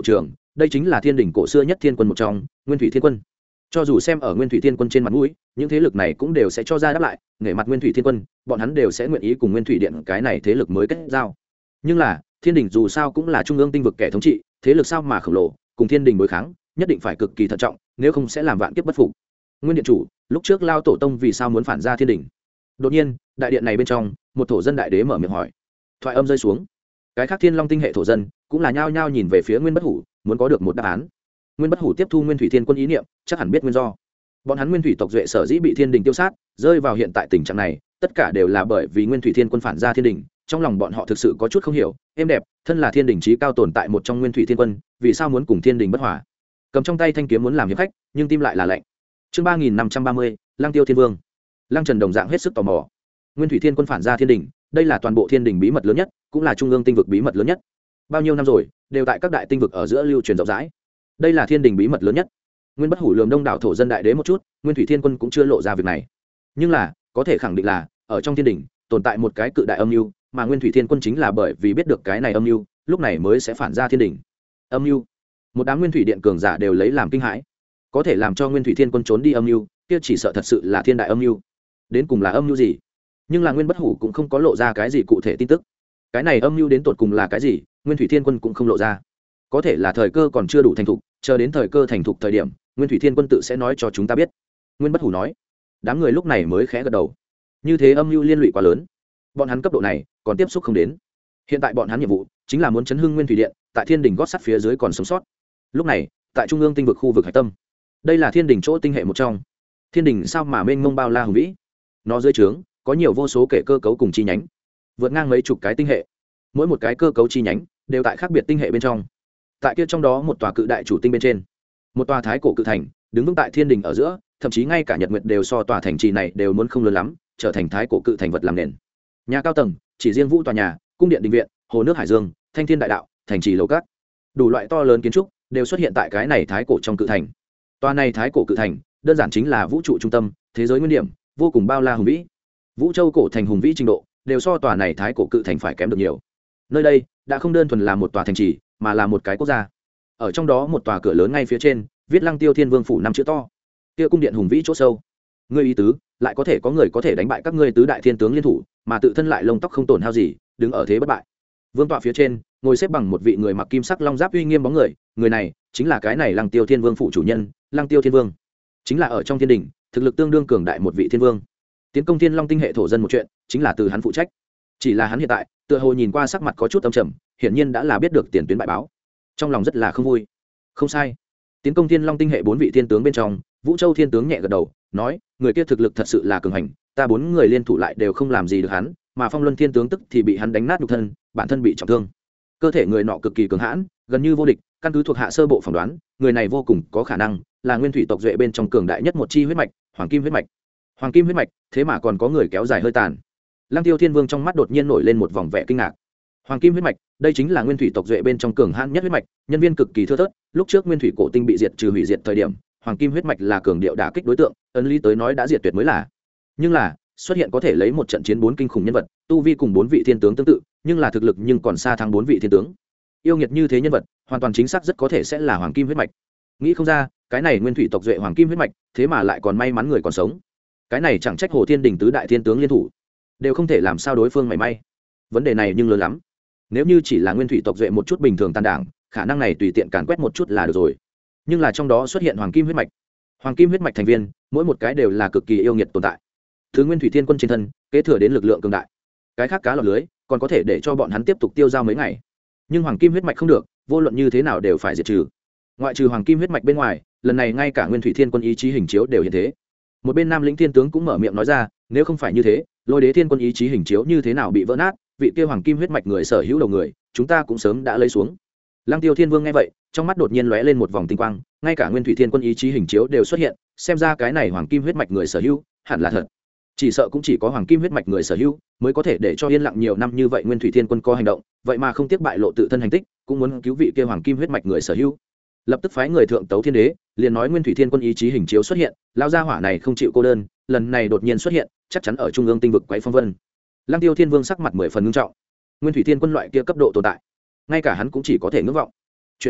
đây chính là thiên đình cổ xưa nhất thiên quân một trong Nguyên Thủy Thiên Quân. Cho dù xem ở Nguyên Thủy Thiên Quân trên mặt mũi, những thế lực này cũng đều sẽ cho ra đáp lại, nể mặt Nguyên Thủy Thiên Quân, bọn hắn đều sẽ nguyện ý cùng Nguyên Thủy Điện cái này thế lực mới kết giao. Nhưng là, thiên đình dù sao cũng là trung ương tinh vực kẻ thống trị, thế lực sao mà khổng lồ, cùng thiên đình đối kháng, nhất định phải cực kỳ thận trọng, nếu không sẽ làm vạn kiếp bất phục. Nguyên điện chủ, lúc trước Lao tổ tông vì sao muốn phản ra thiên đình? Đột nhiên, đại điện này bên trong, một thổ dân đại đế mở miệng hỏi. Thoại âm rơi xuống, cái khác Thiên Long tinh hệ thổ dân cũng là nhao nhao nhìn về phía Nguyên Bất Hủ, muốn có được một đáp án. Nguyên Bất Hủ tiếp thu Nguyên Thủy Thiên Quân ý niệm, chắc hẳn biết nguyên do. Bọn hắn Nguyên Thủy tộc duệ sở dĩ bị thiên đình tiêu sát, rơi vào hiện tại tình trạng này, tất cả đều là bởi vì Nguyên Thủy Thiên Quân phản ra thiên đình. Trong lòng bọn họ thực sự có chút không hiểu, êm đẹp, thân là thiên đình chí cao tồn tại một trong Nguyên Thủy Thiên Quân, vì sao muốn cùng thiên đình bất hòa? Cầm trong tay thanh kiếm muốn làm hiệp khách, nhưng tim lại là lạnh. Chương ba nghìn năm trăm ba mươi, Lăng Tiêu Thiên Vương. Lăng Trần đồng dạng hết sức tò mò. Nguyên Thủy Thiên Quân phản ra thiên đình, đây là toàn bộ thiên đình bí mật lớn nhất, cũng là trung ương tinh vực bí mật lớn nhất. Bao nhiêu năm rồi, đều tại các đại tinh vực ở giữa lưu truyền rộng rãi. Đây là thiên đình bí mật lớn nhất. Nguyên Bất Hủ lườm đông đảo thổ dân đại đế một chút, Nguyên Thủy Thiên Quân cũng chưa lộ ra việc này. Nhưng là, có thể khẳng định là, ở trong thiên đình tồn tại một cái cự đại âm mưu, mà Nguyên Thủy Thiên Quân chính là bởi vì biết được cái này âm mưu, lúc này mới sẽ phản ra thiên đình. Âm mưu? Một đám Nguyên Thủy Điện cường giả đều lấy làm kinh hãi. Có thể làm cho Nguyên Thủy Thiên Quân trốn đi âm mưu, kia chỉ sợ thật sự là thiên đại âm mưu. Đến cùng là âm mưu gì? Nhưng là Nguyên Bất Hủ cũng không có lộ ra cái gì cụ thể tin tức. Cái này âm mưu đến tột cùng là cái gì, Nguyên Thủy Thiên Quân cũng không lộ ra. Có thể là thời cơ còn chưa đủ thành thục, chờ đến thời cơ thành thục thời điểm, Nguyên Thủy Thiên Quân tự sẽ nói cho chúng ta biết. Nguyên Bất Hủ nói. Đám người lúc này mới khẽ gật đầu. Như thế âm mưu liên lụy quá lớn, bọn hắn cấp độ này còn tiếp xúc không đến. Hiện tại bọn hắn nhiệm vụ chính là muốn chấn hưng Nguyên Thủy Điện, tại thiên đình gót sắt phía dưới còn sống sót. Lúc này, tại trung ương tinh vực khu vực hải tâm, đây là thiên đình chỗ tinh hệ một trong. Thiên đình sao mà mênh mông bao la hùng vĩ, nó dưới trướng có nhiều vô số kể cơ cấu cùng chi nhánh, vượt ngang mấy chục cái tinh hệ. Mỗi một cái cơ cấu chi nhánh đều tại khác biệt tinh hệ bên trong. Tại kia trong đó một tòa cự đại chủ tinh bên trên, một tòa thái cổ cự thành đứng vững tại thiên đình ở giữa, thậm chí ngay cả nhật nguyệt đều so tòa thành trì này đều muốn không lớn lắm, trở thành thái cổ cự thành vật làm nền. Nhà cao tầng, chỉ riêng vũ tòa nhà, cung điện đình viện, hồ nước hải dương, thanh thiên đại đạo, thành trì lầu cát, đủ loại to lớn kiến trúc đều xuất hiện tại cái này thái cổ trong cự thành. Tòa này thái cổ cự thành đơn giản chính là vũ trụ trung tâm, thế giới nguyên điểm, vô cùng bao la hùng vĩ. Vũ châu cổ thành hùng vĩ trình độ đều so tòa này thái cổ cự thành phải kém được nhiều. Nơi đây đã không đơn thuần là một tòa thành trì, mà là một cái quốc gia. Ở trong đó một tòa cửa lớn ngay phía trên viết Lăng Tiêu Thiên Vương phủ năm chữ to. Kia cung điện hùng vĩ chỗ sâu, ngươi ý tứ lại có thể có người có thể đánh bại các ngươi tứ đại thiên tướng liên thủ, mà tự thân lại lông tóc không tổn hao gì, đứng ở thế bất bại. Vương tọa phía trên ngồi xếp bằng một vị người mặc kim sắc long giáp uy nghiêm bóng người, người này chính là cái này Lăng Tiêu Thiên Vương phủ chủ nhân, Lăng Tiêu Thiên Vương. Chính là ở trong thiên đình thực lực tương đương cường đại một vị thiên vương. Tiến công Thiên Long tinh hệ thổ dân một chuyện chính là từ hắn phụ trách. Chỉ là hắn hiện tại tựa hồ nhìn qua sắc mặt có chút âm trầm, hiển nhiên đã là biết được tiền tuyến bại báo, trong lòng rất là không vui. Không sai, tiến công Thiên Long tinh hệ bốn vị thiên tướng bên trong, Vũ Châu thiên tướng nhẹ gật đầu, nói, người kia thực lực thật sự là cường hành, ta bốn người liên thủ lại đều không làm gì được hắn, mà Phong Luân thiên tướng tức thì bị hắn đánh nát nhục thân, bản thân bị trọng thương. Cơ thể người nọ cực kỳ cường hãn, gần như vô địch, căn cứ thuộc hạ sơ bộ phỏng đoán, người này vô cùng có khả năng là Nguyên Thủy tộc duệ bên trong cường đại nhất một chi huyết mạch, Hoàng Kim huyết mạch. Hoàng Kim huyết mạch, thế mà còn có người kéo dài hơi tàn. Lăng Tiêu Thiên Vương trong mắt đột nhiên nổi lên một vòng vẻ kinh ngạc. Hoàng Kim huyết mạch, đây chính là Nguyên Thủy tộc duệ bên trong cường hãn nhất huyết mạch, nhân viên cực kỳ thưa thớt, lúc trước Nguyên Thủy cổ tinh bị diệt trừ hủy diệt thời điểm, Hoàng Kim huyết mạch là cường điệu đả kích đối tượng, ấn lý tới nói đã diệt tuyệt mới là. Nhưng là, xuất hiện có thể lấy một trận chiến bốn kinh khủng nhân vật, tu vi cùng bốn vị thiên tướng tương tự, nhưng là thực lực nhưng còn xa thắng bốn vị thiên tướng. Yêu nghiệt như thế nhân vật, hoàn toàn chính xác rất có thể sẽ là Hoàng Kim huyết mạch. Nghĩ không ra, cái này Nguyên Thủy tộc duệ Hoàng Kim huyết mạch, thế mà lại còn may mắn người còn sống. Cái này chẳng trách Hồ Thiên Đình tứ đại thiên tướng liên thủ, đều không thể làm sao đối phương mảy may. Vấn đề này nhưng lớn lắm. Nếu như chỉ là Nguyên Thủy tộc duệ một chút bình thường tàn đảng, khả năng này tùy tiện càn quét một chút là được rồi. Nhưng là trong đó xuất hiện Hoàng Kim huyết mạch. Hoàng Kim huyết mạch thành viên, mỗi một cái đều là cực kỳ yêu nghiệt tồn tại. Thứ Nguyên Thủy Thiên Quân trên thân, kế thừa đến lực lượng cường đại. Cái khác cá lọt lưới, còn có thể để cho bọn hắn tiếp tục tiêu dao mấy ngày. Nhưng Hoàng Kim huyết mạch không được, vô luận như thế nào đều phải diệt trừ. Ngoại trừ Hoàng Kim huyết mạch bên ngoài, lần này ngay cả Nguyên Thủy Thiên Quân ý chí hình chiếu đều hiện thế. Một bên Nam Lĩnh Thiên tướng cũng mở miệng nói ra, nếu không phải như thế, Lôi Đế Thiên Quân ý chí hình chiếu như thế nào bị vỡ nát, vị kia Hoàng Kim huyết mạch người sở hữu đầu người, chúng ta cũng sớm đã lấy xuống. Lăng Tiêu Thiên Vương nghe vậy, trong mắt đột nhiên lóe lên một vòng tinh quang, ngay cả Nguyên Thủy Thiên Quân ý chí hình chiếu đều xuất hiện, xem ra cái này Hoàng Kim huyết mạch người sở hữu, hẳn là thật. Chỉ sợ cũng chỉ có Hoàng Kim huyết mạch người sở hữu mới có thể để cho yên lặng nhiều năm như vậy Nguyên Thủy Thiên Quân có hành động, vậy mà không tiếc bại lộ tự thân hành tích, cũng muốn cứu vị kia Hoàng Kim huyết mạch người sở hữu. Lập tức phái người thượng tấu Thiên Đế, liền nói Nguyên Thủy Thiên Quân ý chí hình chiếu xuất hiện, lão gia hỏa này không chịu cô đơn, lần này đột nhiên xuất hiện, chắc chắn ở trung ương tinh vực quấy phong vân. Lăng Tiêu Thiên Vương sắc mặt mười phần nghiêm trọng. Nguyên Thủy Thiên Quân loại kia cấp độ tồn tại, ngay cả hắn cũng chỉ có thể ngưỡng vọng. Chuyện này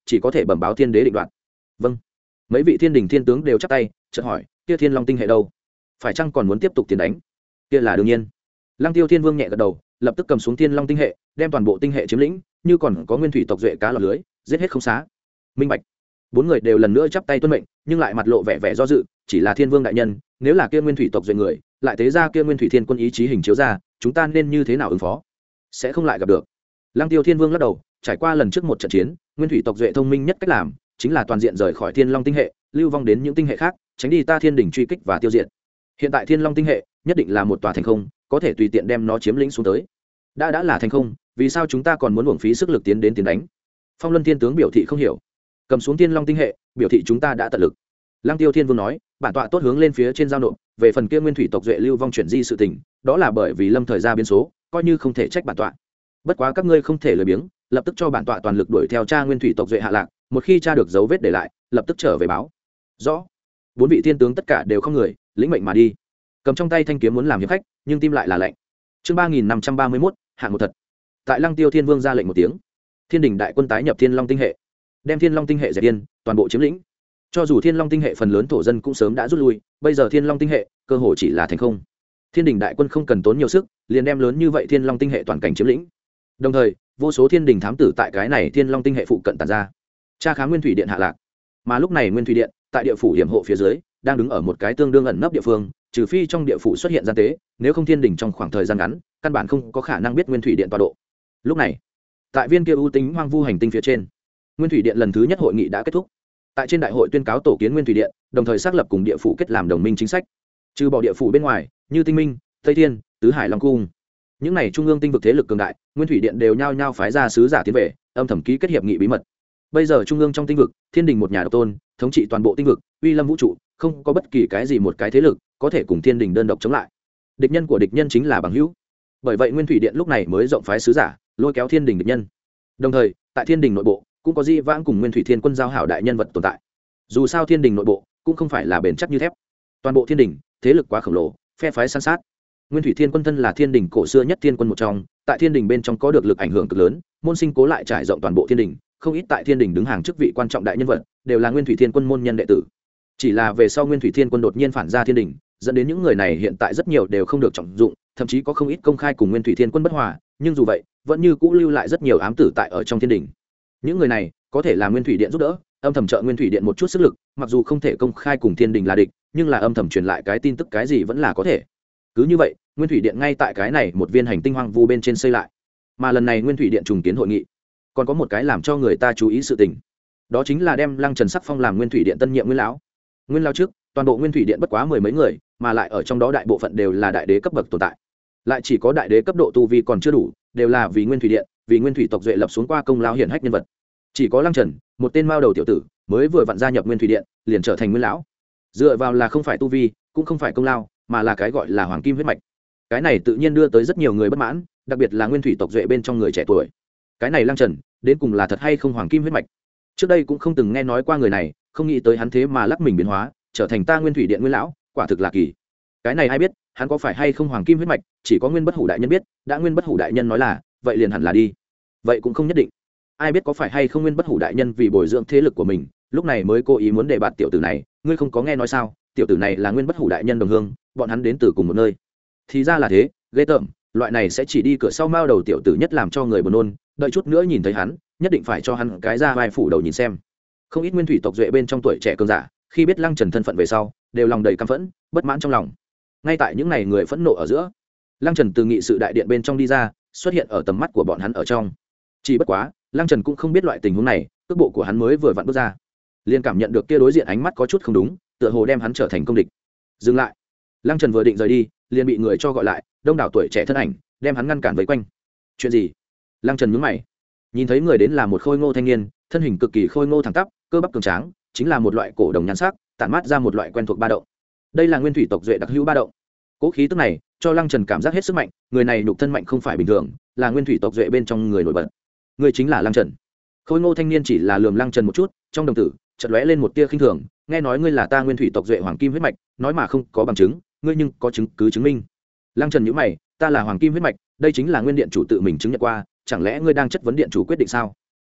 chỉ có thể bẩm báo thiên đế định đoạt. Vâng. Mấy vị thiên đình thiên tướng đều chắp tay chợt hỏi, kia thiên long tinh hệ đâu, phải chăng còn muốn tiếp tục tiến đánh? Kia là đương nhiên. Lăng Tiêu Thiên Vương nhẹ gật đầu, lập tức cầm xuống thiên long tinh hệ, đem toàn bộ tinh hệ chiếm lĩnh, như còn có nguyên thủy tộc duệ cá lọt lưới, giết hết không xá. Minh bạch. Bốn người đều lần nữa chắp tay tuân mệnh, nhưng lại mặt lộ vẻ vẻ do dự, chỉ là thiên vương đại nhân, nếu là kia nguyên thủy tộc duệ người lại tế ra kia nguyên thủy thiên quân ý chí hình chiếu ra, chúng ta nên như thế nào ứng phó? Sẽ không lại gặp được. Lăng Tiêu Thiên Vương lắc đầu, trải qua lần trước một trận chiến, nguyên thủy tộc duệ thông minh nhất cách làm chính là toàn diện rời khỏi thiên long tinh hệ, lưu vong đến những tinh hệ khác, tránh đi ta thiên đỉnh truy kích và tiêu diệt. Hiện tại thiên long tinh hệ nhất định là một tòa thành không, có thể tùy tiện đem nó chiếm lĩnh xuống tới. Đã đã là thành không, vì sao chúng ta còn muốn uổng phí sức lực tiến đến tiến đánh? Phong Luân Thiên tướng biểu thị không hiểu. Cầm xuống thiên long tinh hệ, biểu thị chúng ta đã tận lực. Lăng Tiêu Thiên Vương nói, bản tọa tốt hướng lên phía trên giao nộp, về phần kia nguyên thủy tộc duệ lưu vong chuyển di sự tình, đó là bởi vì lâm thời ra biến số, coi như không thể trách bản tọa. Bất quá các ngươi không thể lười biếng, lập tức cho bản tọa toàn lực đuổi theo tra nguyên thủy tộc duệ hạ lạc, một khi tra được dấu vết để lại, lập tức trở về báo. Rõ. Bốn vị thiên tướng tất cả đều không người, lĩnh mệnh mà đi. Cầm trong tay thanh kiếm muốn làm hiệp khách, nhưng tim lại là lạnh. Chương ba nghìn năm trăm ba mươi mốt, hạng một thật. Tại Lăng Tiêu Thiên Vương ra lệnh một tiếng, thiên đình đại quân tái nhập thiên long tinh hệ, đem thiên long tinh hệ dẹp yên, toàn bộ chiếm lĩnh. Cho dù thiên long tinh hệ phần lớn thổ dân cũng sớm đã rút lui, bây giờ thiên long tinh hệ cơ hồ chỉ là thành không. Thiên đình đại quân không cần tốn nhiều sức, liền đem lớn như vậy thiên long tinh hệ toàn cảnh chiếm lĩnh. Đồng thời, vô số thiên đình thám tử tại cái này thiên long tinh hệ phụ cận tản ra, tra khám nguyên thủy điện hạ lạc. Mà lúc này nguyên thủy điện tại địa phủ hiểm hộ phía dưới, đang đứng ở một cái tương đương ẩn nấp địa phương, trừ phi trong địa phủ xuất hiện gian tế, nếu không thiên đình trong khoảng thời gian ngắn căn bản không có khả năng biết nguyên thủy điện tọa độ. Lúc này, tại viên kia ưu tính hoang vu hành tinh phía trên, nguyên thủy điện lần thứ nhất hội nghị đã kết thúc. Tại trên đại hội tuyên cáo tổ kiến nguyên thủy điện, đồng thời xác lập cùng địa phủ kết làm đồng minh chính sách. Trừ bỏ địa phủ bên ngoài, như tinh minh, tây thiên, tứ hải long cung, những này trung ương tinh vực thế lực cường đại, nguyên thủy điện đều nhao nhao phái ra sứ giả tiến về, âm thầm ký kết hiệp nghị bí mật. Bây giờ trung ương trong tinh vực, thiên đình một nhà độc tôn, thống trị toàn bộ tinh vực, uy lâm vũ trụ, không có bất kỳ cái gì một cái thế lực có thể cùng thiên đình đơn độc chống lại. Địch nhân của địch nhân chính là bằng hữu. Bởi vậy nguyên thủy điện lúc này mới rộng phái sứ giả, lôi kéo thiên đình địch nhân. Đồng thời, tại thiên đình nội bộ cũng có di vãng cùng nguyên thủy thiên quân giao hảo đại nhân vật tồn tại. Dù sao thiên đình nội bộ cũng không phải là bền chắc như thép, toàn bộ thiên đình thế lực quá khổng lồ, phe phái san sát. Nguyên thủy thiên quân thân là thiên đình cổ xưa nhất thiên quân một trong, tại thiên đình bên trong có được lực ảnh hưởng cực lớn, môn sinh cố lại trải rộng toàn bộ thiên đình, không ít tại thiên đình đứng hàng chức vị quan trọng đại nhân vật đều là nguyên thủy thiên quân môn nhân đệ tử. Chỉ là về sau nguyên thủy thiên quân đột nhiên phản ra thiên đình, dẫn đến những người này hiện tại rất nhiều đều không được trọng dụng, thậm chí có không ít công khai cùng nguyên thủy thiên quân bất hòa, nhưng dù vậy vẫn như cũ lưu lại rất nhiều ám tử tại ở trong thiên đình. Những người này có thể là nguyên thủy điện giúp đỡ, âm thầm trợ nguyên thủy điện một chút sức lực, mặc dù không thể công khai cùng thiên đình là địch, nhưng là âm thầm truyền lại cái tin tức cái gì vẫn là có thể. Cứ như vậy, nguyên thủy điện ngay tại cái này một viên hành tinh hoang vu bên trên xây lại. Mà lần này nguyên thủy điện trùng kiến hội nghị, còn có một cái làm cho người ta chú ý sự tình, đó chính là đem Lăng Trần Sắc Phong làm nguyên thủy điện tân nhiệm nguyên lão. Nguyên lão trước, toàn bộ nguyên thủy điện bất quá mười mấy người, mà lại ở trong đó đại bộ phận đều là đại đế cấp bậc tồn tại, lại chỉ có đại đế cấp độ tu vi còn chưa đủ, đều là vì nguyên thủy điện, vì nguyên thủy tộc duệ lập xuống qua công lao hiển hách nhân vật. Chỉ có Lăng Trần, một tên mao đầu tiểu tử, mới vừa vặn gia nhập nguyên thủy điện, liền trở thành nguyên lão. Dựa vào là không phải tu vi, cũng không phải công lao, mà là cái gọi là hoàng kim huyết mạch. Cái này tự nhiên đưa tới rất nhiều người bất mãn, đặc biệt là nguyên thủy tộc duệ bên trong người trẻ tuổi. Cái này Lăng Trần, đến cùng là thật hay không hoàng kim huyết mạch? Trước đây cũng không từng nghe nói qua người này, không nghĩ tới hắn thế mà lắc mình biến hóa, trở thành ta nguyên thủy điện nguyên lão, quả thực là kỳ. Cái này ai biết, hắn có phải hay không hoàng kim huyết mạch, chỉ có nguyên bất hủ đại nhân biết, đã nguyên bất hủ đại nhân nói là, vậy liền hẳn là đi. Vậy cũng không nhất định. Ai biết có phải hay không nguyên bất hủ đại nhân vì bồi dưỡng thế lực của mình, lúc này mới cố ý muốn đề bạt tiểu tử này, ngươi không có nghe nói sao? Tiểu tử này là nguyên bất hủ đại nhân đồng hương, bọn hắn đến từ cùng một nơi. Thì ra là thế, ghê tởm, loại này sẽ chỉ đi cửa sau mao đầu tiểu tử nhất làm cho người buồn nôn, đợi chút nữa nhìn thấy hắn, nhất định phải cho hắn cái ra vai phủ đầu nhìn xem. Không ít nguyên thủy tộc duệ bên trong tuổi trẻ cường giả, khi biết Lăng Trần thân phận về sau, đều lòng đầy căm phẫn, bất mãn trong lòng. Ngay tại những ngày người phẫn nộ ở giữa, Lăng Trần từ nghị sự đại điện bên trong đi ra, xuất hiện ở tầm mắt của bọn hắn ở trong. Chỉ bất quá, Lăng Trần cũng không biết loại tình huống này, cước bộ của hắn mới vừa vặn bước ra, liền cảm nhận được kia đối diện ánh mắt có chút không đúng, tựa hồ đem hắn trở thành công địch. Dừng lại. Lăng Trần vừa định rời đi, liền bị người cho gọi lại, đông đảo tuổi trẻ thân ảnh, đem hắn ngăn cản vây quanh. Chuyện gì? Lăng Trần nhướng mày, nhìn thấy người đến là một khôi ngô thanh niên, thân hình cực kỳ khôi ngô thẳng tắp, cơ bắp cường tráng, chính là một loại cổ đồng nhan sắc, tản mát ra một loại quen thuộc ba động. Đây là nguyên thủy tộc duệ đặc hữu ba động. Cố khí tức này cho Lăng Trần cảm giác hết sức mạnh, người này nhục thân mạnh không phải bình thường, là nguyên thủy tộc duệ bên trong người nổi bật. Người chính là Lăng Trần. Khôi ngô thanh niên chỉ là lườm Lăng Trần một chút, trong đồng tử chợt lóe lên một tia khinh thường, nghe nói ngươi là ta nguyên thủy tộc duệ hoàng kim huyết mạch, nói mà không có bằng chứng, ngươi nhưng có chứng cứ chứng minh. Lăng Trần nhíu mày, ta là hoàng kim huyết mạch, đây chính là nguyên điện chủ tự mình chứng nhận qua, chẳng lẽ ngươi đang chất vấn điện chủ quyết định sao?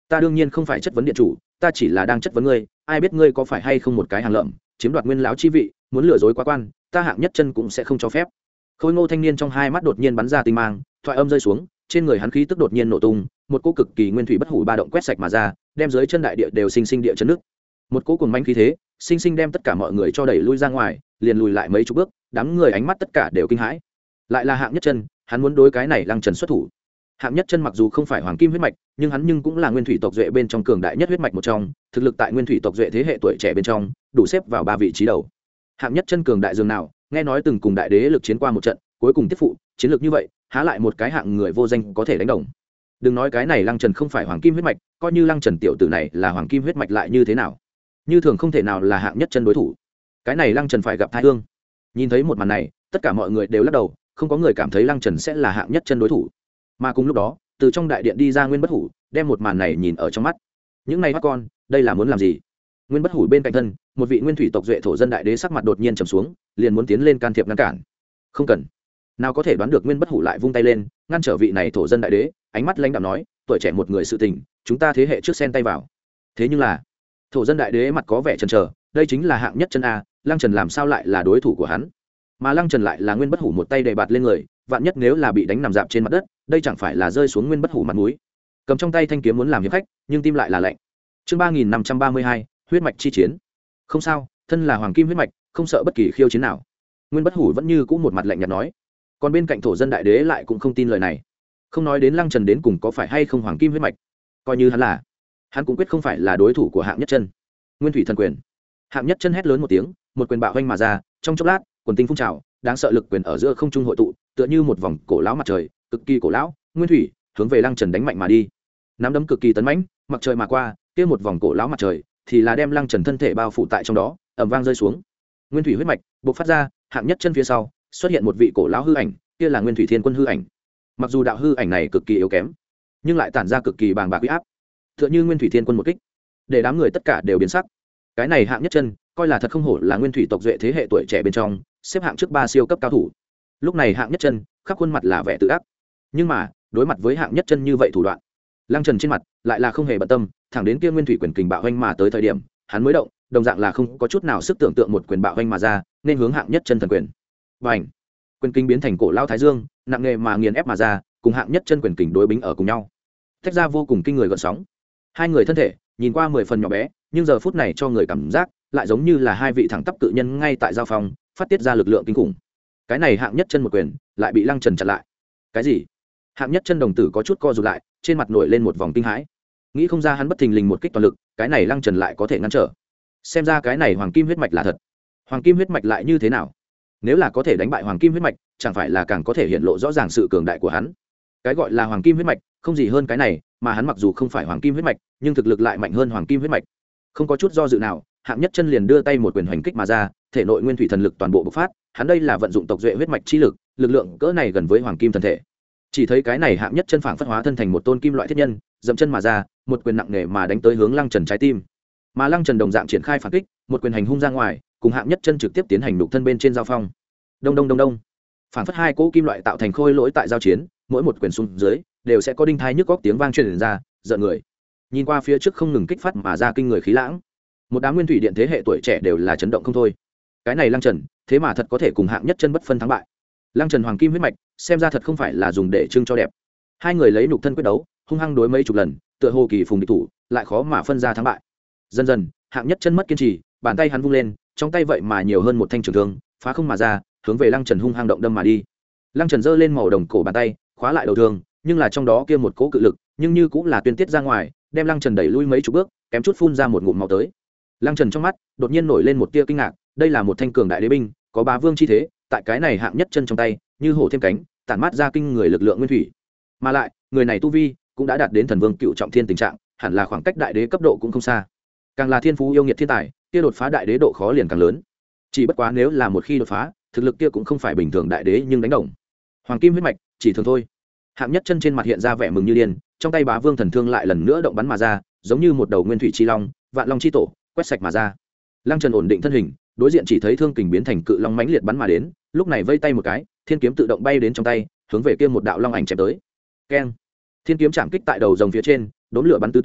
ta đương nhiên không phải chất vấn điện chủ, ta chỉ là đang chất vấn ngươi, ai biết ngươi có phải hay không một cái hàng lợm chiếm đoạt nguyên lão chi vị, muốn lừa dối quá quan, ta hạng nhất chân cũng sẽ không cho phép. Khôi ngô thanh niên trong hai mắt đột nhiên bắn ra tinh mang, thoại âm rơi xuống, trên người hắn khí tức đột nhiên nổ tung, một cỗ cực kỳ nguyên thủy bất hủ ba động quét sạch mà ra, đem dưới chân đại địa đều sinh sinh địa chấn nước. Một cỗ cuồng mãnh khí thế, sinh sinh đem tất cả mọi người cho đẩy lui ra ngoài, liền lùi lại mấy chục bước, đám người ánh mắt tất cả đều kinh hãi. Lại là hạng nhất chân, hắn muốn đối cái này Lăng Trần xuất thủ. Hạng nhất chân mặc dù không phải hoàng kim huyết mạch, nhưng hắn nhưng cũng là nguyên thủy tộc duệ bên trong cường đại nhất huyết mạch một trong, thực lực tại nguyên thủy tộc duệ thế hệ tuổi trẻ bên trong, đủ xếp vào ba vị trí đầu. Hạng nhất chân cường đại dường nào, nghe nói từng cùng đại đế lực chiến qua một trận, cuối cùng tiếp phụ, chiến lược như vậy, há lại một cái hạng người vô danh có thể đánh đồng. Đừng nói cái này Lăng Trần không phải hoàng kim huyết mạch, coi như Lăng Trần tiểu tử này là hoàng kim huyết mạch lại như thế nào? Như thường không thể nào là hạng nhất chân đối thủ. Cái này Lăng Trần phải gặp tai ương. Nhìn thấy một màn này, tất cả mọi người đều lắc đầu, không có người cảm thấy Lăng Trần sẽ là hạng nhất chân đối thủ. Mà cùng lúc đó, từ trong đại điện đi ra Nguyên Bất Hủ, đem một màn này nhìn ở trong mắt. Những này các con, đây là muốn làm gì? Nguyên Bất Hủ bên cạnh thân, một vị nguyên thủy tộc duệ thổ dân đại đế sắc mặt đột nhiên trầm xuống, liền muốn tiến lên can thiệp ngăn cản. Không cần. Nào có thể đoán được Nguyên Bất Hủ lại vung tay lên, ngăn trở vị này thổ dân đại đế, ánh mắt lãnh đạm nói, tuổi trẻ một người sự tình, chúng ta thế hệ trước xen tay vào. Thế nhưng là, thổ dân đại đế mặt có vẻ chần chờ, đây chính là hạng nhất chân a, Lăng Trần làm sao lại là đối thủ của hắn? Mà Lăng Trần lại là Nguyên Bất Hủ một tay đè bạt lên người, vạn nhất nếu là bị đánh nằm dạp trên mặt đất, đây chẳng phải là rơi xuống Nguyên Bất Hủ mặt mũi. Cầm trong tay thanh kiếm muốn làm hiệp khách, nhưng tim lại là lạnh. Chương ba nghìn năm trăm ba mươi hai, huyết mạch chi chiến. Không sao, thân là hoàng kim huyết mạch, không sợ bất kỳ khiêu chiến nào. Nguyên Bất Hủ vẫn như cũ một mặt lạnh nhạt nói. Còn bên cạnh thổ dân đại đế lại cũng không tin lời này. Không nói đến Lăng Trần đến cùng có phải hay không hoàng kim huyết mạch, coi như hắn là, hắn cũng quyết không phải là đối thủ của hạng nhất chân. Nguyên thủy thần quyền. Hạng nhất chân hét lớn một tiếng, một quyền bạo vênh mà ra, trong chốc lát, quần tinh phun trào, đáng sợ lực quyền ở giữa không trung hội tụ, tựa như một vòng cổ lão mặt trời, cực kỳ cổ lão, nguyên thủy, hướng về Lăng Trần đánh mạnh mà đi. Nắm đấm cực kỳ tấn mãnh, mặt trời mà qua, kia một vòng cổ lão mặt trời, thì là đem Lăng Trần thân thể bao phủ tại trong đó, ầm vang rơi xuống. Nguyên thủy huyết mạch bộc phát ra, hạng nhất chân phía sau, xuất hiện một vị cổ lão hư ảnh, kia là Nguyên Thủy Thiên Quân hư ảnh. Mặc dù đạo hư ảnh này cực kỳ yếu kém, nhưng lại tản ra cực kỳ bàng bạc uy áp, tựa như Nguyên Thủy Thiên Quân một kích, để đám người tất cả đều biến sắc. Cái này hạng nhất chân, coi là thật không hổ là nguyên thủy tộc duệ thế hệ tuổi trẻ bên trong, xếp hạng trước ba siêu cấp cao thủ. Lúc này hạng nhất chân, khắp khuôn mặt là vẻ tự ác, nhưng mà đối mặt với hạng nhất chân như vậy thủ đoạn, Lăng Trần trên mặt lại là không hề bận tâm, thẳng đến kia nguyên thủy quyền kình bạo hoành mà tới thời điểm, hắn mới động, đồng dạng là không có chút nào sức tưởng tượng một quyền bạo hoành mà ra, nên hướng hạng nhất chân thần quyền. Bành! Quyền kình biến thành cổ lao thái dương, nặng nghề mà nghiền ép mà ra, cùng hạng nhất chân quyền kình đối bính ở cùng nhau, tách ra vô cùng kinh người gợn sóng. Hai người thân thể nhìn qua mười phần nhỏ bé, nhưng giờ phút này cho người cảm giác lại giống như là hai vị thẳng tắp cự nhân ngay tại giao phòng, phát tiết ra lực lượng kinh khủng. Cái này hạng nhất chân một quyền lại bị Lăng Trần chặn lại. Cái gì? Hạng nhất chân đồng tử có chút co rụt lại, trên mặt nổi lên một vòng kinh hãi. Nghĩ không ra hắn bất thình lình một kích toàn lực, cái này Lăng Trần lại có thể ngăn trở. Xem ra cái này hoàng kim huyết mạch là thật. Hoàng kim huyết mạch lại như thế nào? Nếu là có thể đánh bại hoàng kim huyết mạch, chẳng phải là càng có thể hiện lộ rõ ràng sự cường đại của hắn. Cái gọi là hoàng kim huyết mạch, không gì hơn cái này, mà hắn mặc dù không phải hoàng kim huyết mạch, nhưng thực lực lại mạnh hơn hoàng kim huyết mạch. Không có chút do dự nào, hạng nhất chân liền đưa tay một quyền hoành kích mà ra, thể nội nguyên thủy thần lực toàn bộ bộc phát, hắn đây là vận dụng tộc duệ huyết mạch chi lực, lực lượng cỡ này gần với hoàng kim thần thể. Chỉ thấy cái này hạng nhất chân phảng phất hóa thân thành một tôn kim loại thiết nhân, dậm chân mà ra, một quyền nặng nề mà đánh tới hướng Lăng Trần trái tim. Mà Lăng Trần đồng dạng triển khai phản kích, một quyền hành hung ra ngoài, cùng hạng nhất chân trực tiếp tiến hành đục thân bên trên giao phong. Đông đông đông đông. Phảng phất hai cỗ kim loại tạo thành khôi lỗi tại giao chiến, mỗi một quyền xuống dưới đều sẽ có đinh thai nhức góc tiếng vang truyền ra, giận người. Nhìn qua phía trước không ngừng kích phát mà ra kinh người khí lãng, một đám nguyên thủy điện thế hệ tuổi trẻ đều là chấn động không thôi. Cái này Lăng Trần, thế mà thật có thể cùng hạng nhất chân bất phân thắng bại. Lăng Trần hoàng kim huyết mạch, xem ra thật không phải là dùng để trưng cho đẹp. Hai người lấy nhục thân quyết đấu, hung hăng đối mấy chục lần, tựa hồ kỳ phùng địch thủ, lại khó mà phân ra thắng bại. Dần dần, hạng nhất chân mất kiên trì, bàn tay hắn vung lên, trong tay vậy mà nhiều hơn một thanh trường thương, phá không mà ra, hướng về Lăng Trần hung hăng động đâm mà đi. Lăng Trần giơ lên màu đồng cổ bàn tay, khóa lại đầu thương, nhưng là trong đó kia một cỗ cự lực, nhưng như cũng là tuyên tiết ra ngoài, đem Lăng Trần đẩy lui mấy chục bước, kém chút phun ra một ngụm máu tới. Lăng Trần trong mắt đột nhiên nổi lên một tia kinh ngạc, đây là một thanh cường đại đế binh, có bá vương chi thế, tại cái này hạng nhất chân trong tay, như hổ thêm cánh, tản mát ra kinh người lực lượng nguyên thủy. Mà lại, người này tu vi cũng đã đạt đến thần vương cựu trọng thiên tình trạng, hẳn là khoảng cách đại đế cấp độ cũng không xa. Càng là thiên phú yêu nghiệt thiên tài, kia đột phá đại đế độ khó liền càng lớn. Chỉ bất quá nếu là một khi đột phá, thực lực kia cũng không phải bình thường đại đế nhưng đánh đồng. Hoàng kim huyết mạch, chỉ thường thôi. Hạng nhất chân trên mặt hiện ra vẻ mừng như điên, trong tay bá vương thần thương lại lần nữa động bắn mà ra, giống như một đầu nguyên thủy chi long, vạn long chi tổ, quét sạch mà ra. Lăng Trần ổn định thân hình, đối diện chỉ thấy thương kình biến thành cự long mãnh liệt bắn mà đến, lúc này vây tay một cái, thiên kiếm tự động bay đến trong tay, hướng về kia một đạo long ảnh chém tới. Keng! Thiên kiếm chạm kích tại đầu rồng phía trên, đốm lửa bắn tứ tung,